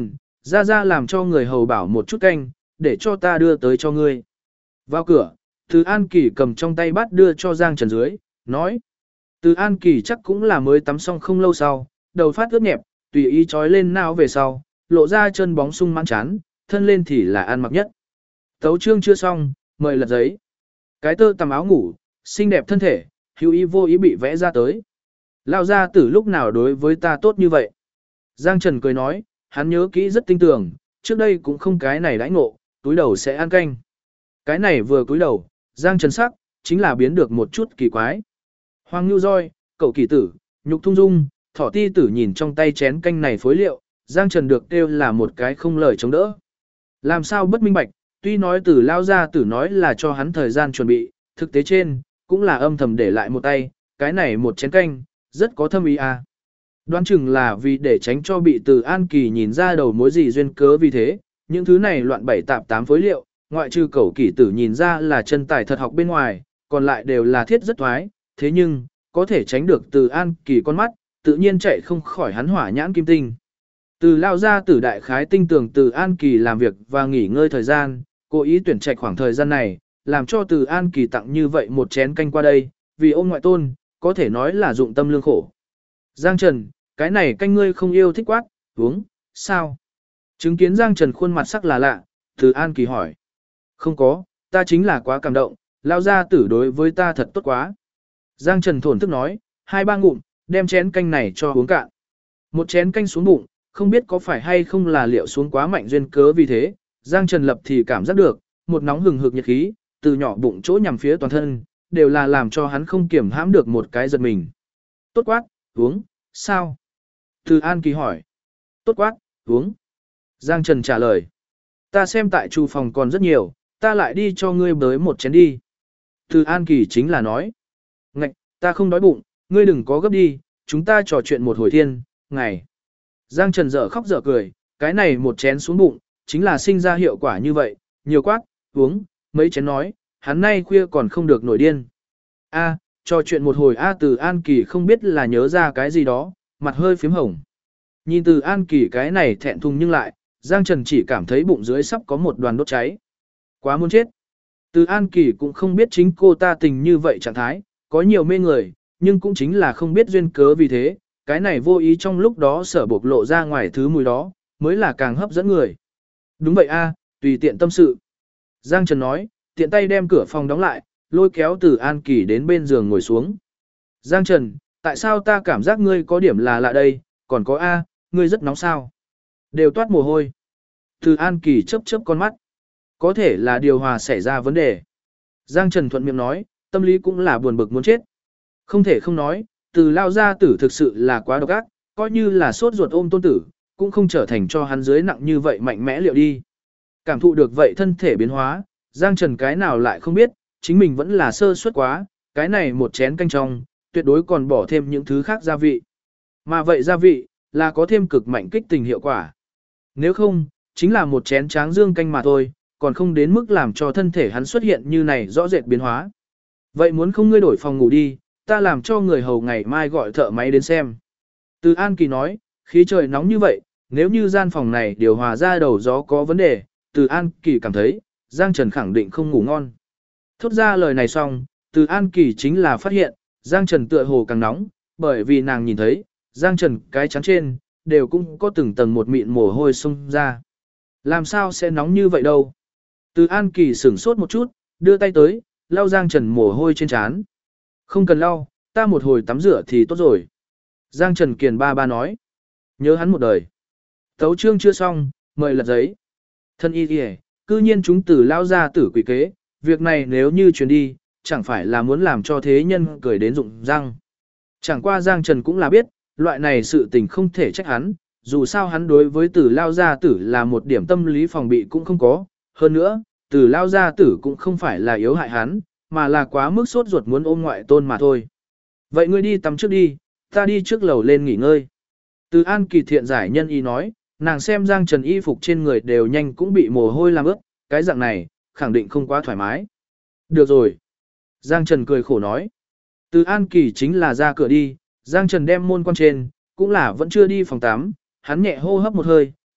ra ra làm cho người hầu bảo một chút canh, để cho ta đưa tới cho ngươi. Vào cửa, Từ An Kỳ cầm trong tay bát đưa cho Giang Trần dưới, nói. Từ An Kỳ chắc cũng là mới tắm xong không lâu sau, đầu phát ướt nhẹp, tùy ý trói lên não về sau, lộ ra chân bóng sung mãn chán, thân lên thì là ăn mặc nhất. Tấu chương chưa xong, mời lật giấy. Cái tơ tằm áo ngủ, xinh đẹp thân thể, hữu ý vô ý bị vẽ ra tới. Lao ra từ lúc nào đối với ta tốt như vậy. Giang Trần cười nói, hắn nhớ kỹ rất tinh tường, trước đây cũng không cái này đãi ngộ, túi đầu sẽ ăn canh. Cái này vừa túi đầu, Giang Trần sắc, chính là biến được một chút kỳ quái. Hoàng Nhu Roi, cậu kỳ tử, nhục thung dung, thỏ ti tử nhìn trong tay chén canh này phối liệu, Giang Trần được kêu là một cái không lời chống đỡ. Làm sao bất minh bạch, tuy nói từ lao ra tử nói là cho hắn thời gian chuẩn bị, thực tế trên, cũng là âm thầm để lại một tay, cái này một chén canh, rất có thâm ý à. Đoán chừng là vì để tránh cho bị từ An Kỳ nhìn ra đầu mối gì duyên cớ vì thế, những thứ này loạn bảy tạp tám phối liệu, ngoại trừ cậu kỳ tử nhìn ra là chân tài thật học bên ngoài, còn lại đều là thiết rất thoái, thế nhưng, có thể tránh được từ An Kỳ con mắt, tự nhiên chạy không khỏi hắn hỏa nhãn kim tinh. Từ lao ra tử đại khái tinh tường từ An Kỳ làm việc và nghỉ ngơi thời gian, cố ý tuyển trạch khoảng thời gian này, làm cho từ An Kỳ tặng như vậy một chén canh qua đây, vì ôm ngoại tôn, có thể nói là dụng tâm lương khổ. Giang Trần, cái này canh ngươi không yêu thích quát, uống, sao? Chứng kiến Giang Trần khuôn mặt sắc là lạ, từ An Kỳ hỏi. Không có, ta chính là quá cảm động, lao ra tử đối với ta thật tốt quá. Giang Trần thổn thức nói, 2-3 ngụm, đem chén canh này cho uống cạn. Một chén canh xuống bụng, không biết có phải hay không là liệu xuống quá mạnh duyên cớ vì thế, Giang Trần lập thì cảm giác được, một nóng hừng hực nhiệt khí, từ nhỏ bụng chỗ nhằm phía toàn thân, đều là làm cho hắn không kiểm hãm được một cái giật mình. Tốt quá, uống, sao? Từ An Kỳ hỏi. Tốt quá, uống. Giang Trần trả lời. Ta xem tại chủ phòng còn rất nhiều, ta lại đi cho ngươi bới một chén đi. Từ An Kỳ chính là nói. Ngạch, ta không đói bụng, ngươi đừng có gấp đi, chúng ta trò chuyện một hồi thiên, ngày. Giang Trần dở khóc dở cười, cái này một chén xuống bụng, chính là sinh ra hiệu quả như vậy, nhiều quát, uống, mấy chén nói, hắn nay khuya còn không được nổi điên. A, trò chuyện một hồi Từ An Kỳ không biết là nhớ ra cái gì đó, mặt hơi phím hồng. Nhìn từ An Kỳ cái này thẹn thùng nhưng lại, Giang Trần chỉ cảm thấy bụng dưới sắp có một đoàn đốt cháy. Quá muốn chết. Từ An Kỳ cũng không biết chính cô ta tình như vậy trạng thái, có nhiều mê người, nhưng cũng chính là không biết duyên cớ vì thế, cái này vô ý trong lúc đó sở bộc lộ ra ngoài thứ mùi đó, mới là càng hấp dẫn người. Đúng vậy tùy tiện tâm sự. Giang Trần nói, tiện tay đem cửa phòng đóng lại, lôi kéo từ An Kỳ đến bên giường ngồi xuống. Giang Trần, tại sao ta cảm giác ngươi có điểm là lạ đây, còn có ngươi rất nóng sao? Đều toát mồ hôi. Từ An Kỳ chớp chớp con mắt. Có thể là điều hòa xảy ra vấn đề. Giang Trần thuận miệng nói, tâm lý cũng là buồn bực muốn chết. Không thể không nói, từ lao gia tử thực sự là quá độc ác, coi như là sốt ruột ôm tôn tử, cũng không trở thành cho hắn dưới nặng như vậy mạnh mẽ liệu đi. Cảm thụ được vậy thân thể biến hóa, Giang Trần cái nào lại không biết, chính mình vẫn là sơ suất quá, cái này một chén canh trong, tuyệt đối còn bỏ thêm những thứ khác gia vị. Mà vậy gia vị, là có thêm cực mạnh kích tình hiệu quả. Nếu không, chính là một chén tráng dương canh mà thôi, còn không đến mức làm cho thân thể hắn xuất hiện như này rõ rệt biến hóa. Vậy muốn không ngươi đổi phòng ngủ đi, ta làm cho người hầu ngày mai gọi thợ máy đến xem. Từ An Kỳ nói, khí trời nóng như vậy, nếu như gian phòng này điều hòa ra đầu gió có vấn đề, Từ An Kỳ cảm thấy, Giang Trần khẳng định không ngủ ngon. Thốt ra lời này xong, Từ An Kỳ chính là phát hiện, Giang Trần tựa hồ càng nóng, bởi vì nàng nhìn thấy, Giang Trần cái chắn trên, đều cũng có từng tầng một mịn mồ hôi xông ra. Làm sao sẽ nóng như vậy đâu? Từ An Kỳ sửng sốt một chút, đưa tay tới, lau Giang Trần mồ hôi trên trán. Không cần lau, ta một hồi tắm rửa thì tốt rồi. Giang Trần Kiền ba nói. Nhớ hắn một đời. Tấu chương chưa xong, mời lật giấy. Thân y kìa, cư nhiên chúng tử lao ra tử quỷ kế, việc này nếu như truyền đi, chẳng phải là muốn làm cho thế nhân cười đến rụng răng. Chẳng qua Giang Trần cũng là biết, loại này sự tình không thể trách hắn, dù sao hắn đối với tử lao gia tử là một điểm tâm lý phòng bị cũng không có. Hơn nữa, tử lao gia tử cũng không phải là yếu hại hắn, mà là quá mức sốt ruột muốn ôm ngoại tôn mà thôi. Vậy ngươi đi tắm trước đi, ta đi trước lầu lên nghỉ ngơi. Từ An Kỳ thiện giải nhân y nói, nàng xem Giang Trần y phục trên người đều nhanh cũng bị mồ hôi làm ướt, cái dạng này, khẳng định không quá thoải mái. Được rồi. Giang Trần cười khổ nói. Từ An Kỳ chính là ra cửa đi, Giang Trần đem môn quan trên, cũng là vẫn chưa đi phòng tắm, hắn nhẹ hô hấp một hơi,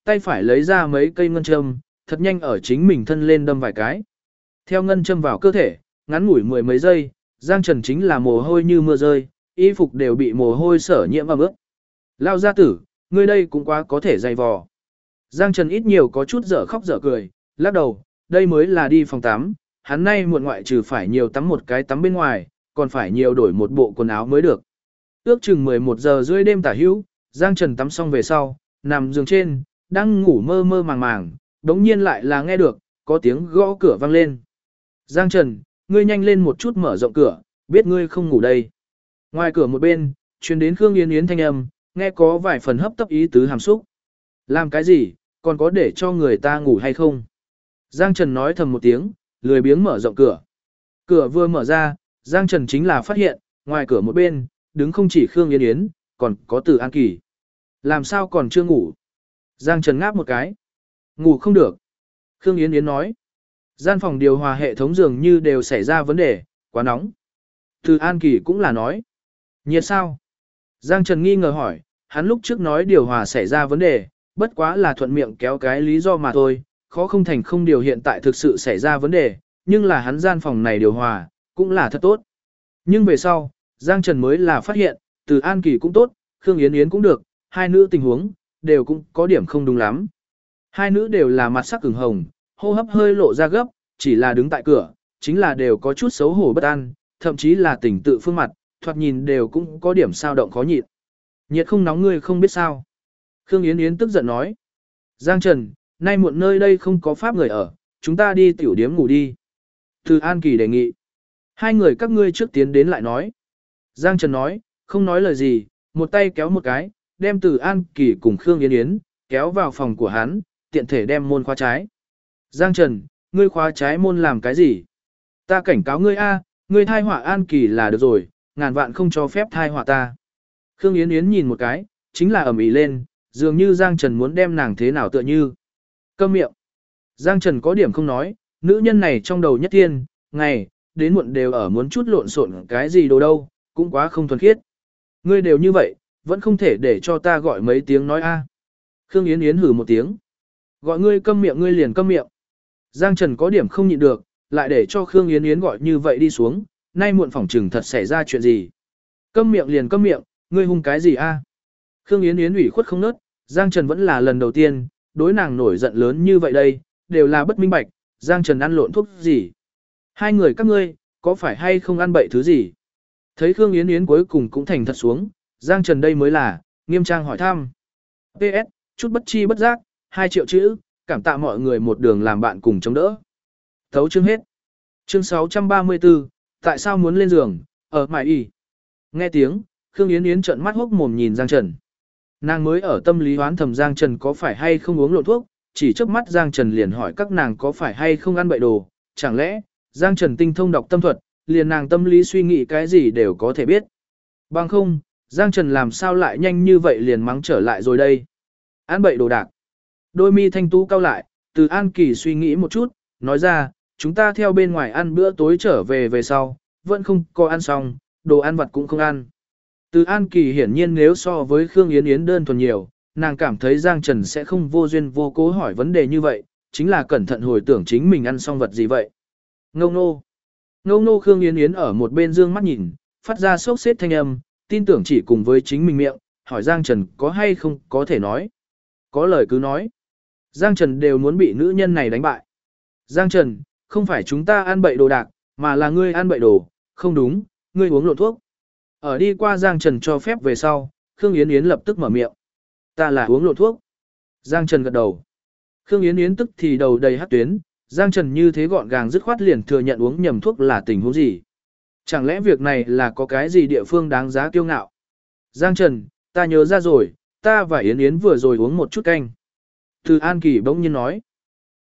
tay phải lấy ra mấy cây ngân châm, thật nhanh ở chính mình thân lên đâm vài cái. Theo ngân châm vào cơ thể, ngắn ngủi mười mấy giây, Giang Trần chính là mồ hôi như mưa rơi, y phục đều bị mồ hôi sở nhiễm ẩm ướt. Lao gia tử, ngươi đây cũng quá có thể dày vò. Giang Trần ít nhiều có chút dở khóc dở cười, lắc đầu, đây mới là đi phòng tắm, hắn nay muộn ngoại trừ phải nhiều tắm một cái tắm bên ngoài, còn phải nhiều đổi một bộ quần áo mới được. Ước chừng 11 giờ rưỡi đêm tả hữu, Giang Trần tắm xong về sau, nằm giường trên, đang ngủ mơ mơ màng màng, đống nhiên lại là nghe được, có tiếng gõ cửa vang lên. Giang Trần, ngươi nhanh lên một chút mở rộng cửa, biết ngươi không ngủ đây. Ngoài cửa một bên, truyền đến Khương Yến Yến thanh âm, nghe có vài phần hấp tấp ý tứ hàm xúc. Làm cái gì, còn có để cho người ta ngủ hay không? Giang Trần nói thầm một tiếng, lười biếng mở rộng cửa. Cửa vừa mở ra, Giang Trần chính là phát hiện, ngoài cửa một bên, đứng không chỉ Khương Yến Yến, còn có Từ An Kỳ. Làm sao còn chưa ngủ? Giang Trần ngáp một cái. Ngủ không được. Khương Yến Yến nói. Gian phòng điều hòa hệ thống dường như đều xảy ra vấn đề, quá nóng. Từ An Kỳ cũng là nói. Nhiệt sao? Giang Trần nghi ngờ hỏi, hắn lúc trước nói điều hòa xảy ra vấn đề, bất quá là thuận miệng kéo cái lý do mà thôi, khó không thành không điều hiện tại thực sự xảy ra vấn đề, nhưng là hắn gian phòng này điều hòa, cũng là thật tốt. Nhưng về sau, Giang Trần mới là phát hiện, Từ An Kỳ cũng tốt, Khương Yến Yến cũng được, hai nữ tình huống, đều cũng có điểm không đúng lắm. Hai nữ đều là mặt sắc ửng hồng, hô hấp hơi lộ ra gấp, chỉ là đứng tại cửa, chính là đều có chút xấu hổ bất an, thậm chí là tỉnh tự phương mặt, thoạt nhìn đều cũng có điểm sao động khó nhịn. Nhiệt không nóng ngươi không biết sao. Khương Yến Yến tức giận nói. Giang Trần, nay muộn nơi đây không có pháp người ở, chúng ta đi tiểu điếm ngủ đi. Từ An Kỳ đề nghị. Hai người các ngươi trước tiến đến lại nói. Giang Trần nói, không nói lời gì, một tay kéo một cái, đem Từ An Kỳ cùng Khương Yến Yến, kéo vào phòng của hắn, tiện thể đem môn khóa trái. Giang Trần, ngươi khóa trái môn làm cái gì? Ta cảnh cáo ngươi a, ngươi thai họa An Kỳ là được rồi, ngàn vạn không cho phép thai họa ta. Khương Yến Yến nhìn một cái, chính là ầm ĩ lên, dường như Giang Trần muốn đem nàng thế nào tựa như. Câm miệng. Giang Trần có điểm không nói, nữ nhân này trong đầu nhất thiên, ngày, đến muộn đều ở muốn chút lộn xộn cái gì đồ đâu, cũng quá không thuần khiết. Ngươi đều như vậy, vẫn không thể để cho ta gọi mấy tiếng nói a. Khương Yến Yến hử một tiếng. Gọi ngươi câm miệng ngươi liền câm miệng. Giang Trần có điểm không nhịn được, lại để cho Khương Yến Yến gọi như vậy đi xuống, nay muộn phỏng trừng thật xảy ra chuyện gì. Câm miệng liền câm miệng, ngươi hung cái gì a? Khương Yến Yến ủy khuất không nớt, Giang Trần vẫn là lần đầu tiên, đối nàng nổi giận lớn như vậy đây, đều là bất minh bạch, Giang Trần ăn lộn thuốc gì. Hai người các ngươi, có phải hay không ăn bậy thứ gì? Thấy Khương Yến Yến cuối cùng cũng thành thật xuống, Giang Trần đây mới là, nghiêm trang hỏi thăm. PS, chút bất chi bất giác, 2 triệu chữ, cảm tạ mọi người một đường làm bạn cùng chống đỡ. Thấu chương hết. Chương 634, tại sao muốn lên giường, ở mải y. Nghe tiếng, Khương Yến Yến trợn mắt hốc mồm nhìn Giang Trần. Nàng mới ở tâm lý hoán thầm Giang Trần có phải hay không uống lộn thuốc, chỉ chớp mắt Giang Trần liền hỏi các nàng có phải hay không ăn bậy đồ, chẳng lẽ, Giang Trần tinh thông đọc tâm thuật, liền nàng tâm lý suy nghĩ cái gì đều có thể biết. Bằng không, Giang Trần làm sao lại nhanh như vậy liền mắng trở lại rồi đây. Ăn bậy đồ đạc. Đôi mi thanh tú cau lại, Từ An Kỳ suy nghĩ một chút, nói ra, chúng ta theo bên ngoài ăn bữa tối trở về sau, vẫn không có ăn xong, đồ ăn vặt cũng không ăn. Từ An Kỳ hiển nhiên nếu so với Khương Yến Yến đơn thuần nhiều, nàng cảm thấy Giang Trần sẽ không vô duyên vô cố hỏi vấn đề như vậy, chính là cẩn thận hồi tưởng chính mình ăn xong vật gì vậy. Ngâu nô. Ngâu nô Khương Yến Yến ở một bên dương mắt nhìn, phát ra sốc xếp thanh âm, tin tưởng chỉ cùng với chính mình miệng, hỏi Giang Trần có hay không có thể nói. Có lời cứ nói. Giang Trần đều muốn bị nữ nhân này đánh bại. Giang Trần, không phải chúng ta ăn bậy đồ đạc, mà là ngươi ăn bậy đồ, không đúng, ngươi uống lộn thuốc. Ở đi qua Giang Trần cho phép về sau, Khương Yến Yến lập tức mở miệng. Ta là uống lộn thuốc. Giang Trần gật đầu. Khương Yến Yến tức thì đầu đầy hắc tuyến, Giang Trần như thế gọn gàng dứt khoát liền thừa nhận uống nhầm thuốc là tình huống gì. Chẳng lẽ việc này là có cái gì địa phương đáng giá kiêu ngạo? Giang Trần, ta nhớ ra rồi, ta và Yến Yến vừa rồi uống một chút canh. Từ An Kỳ bỗng nhiên nói.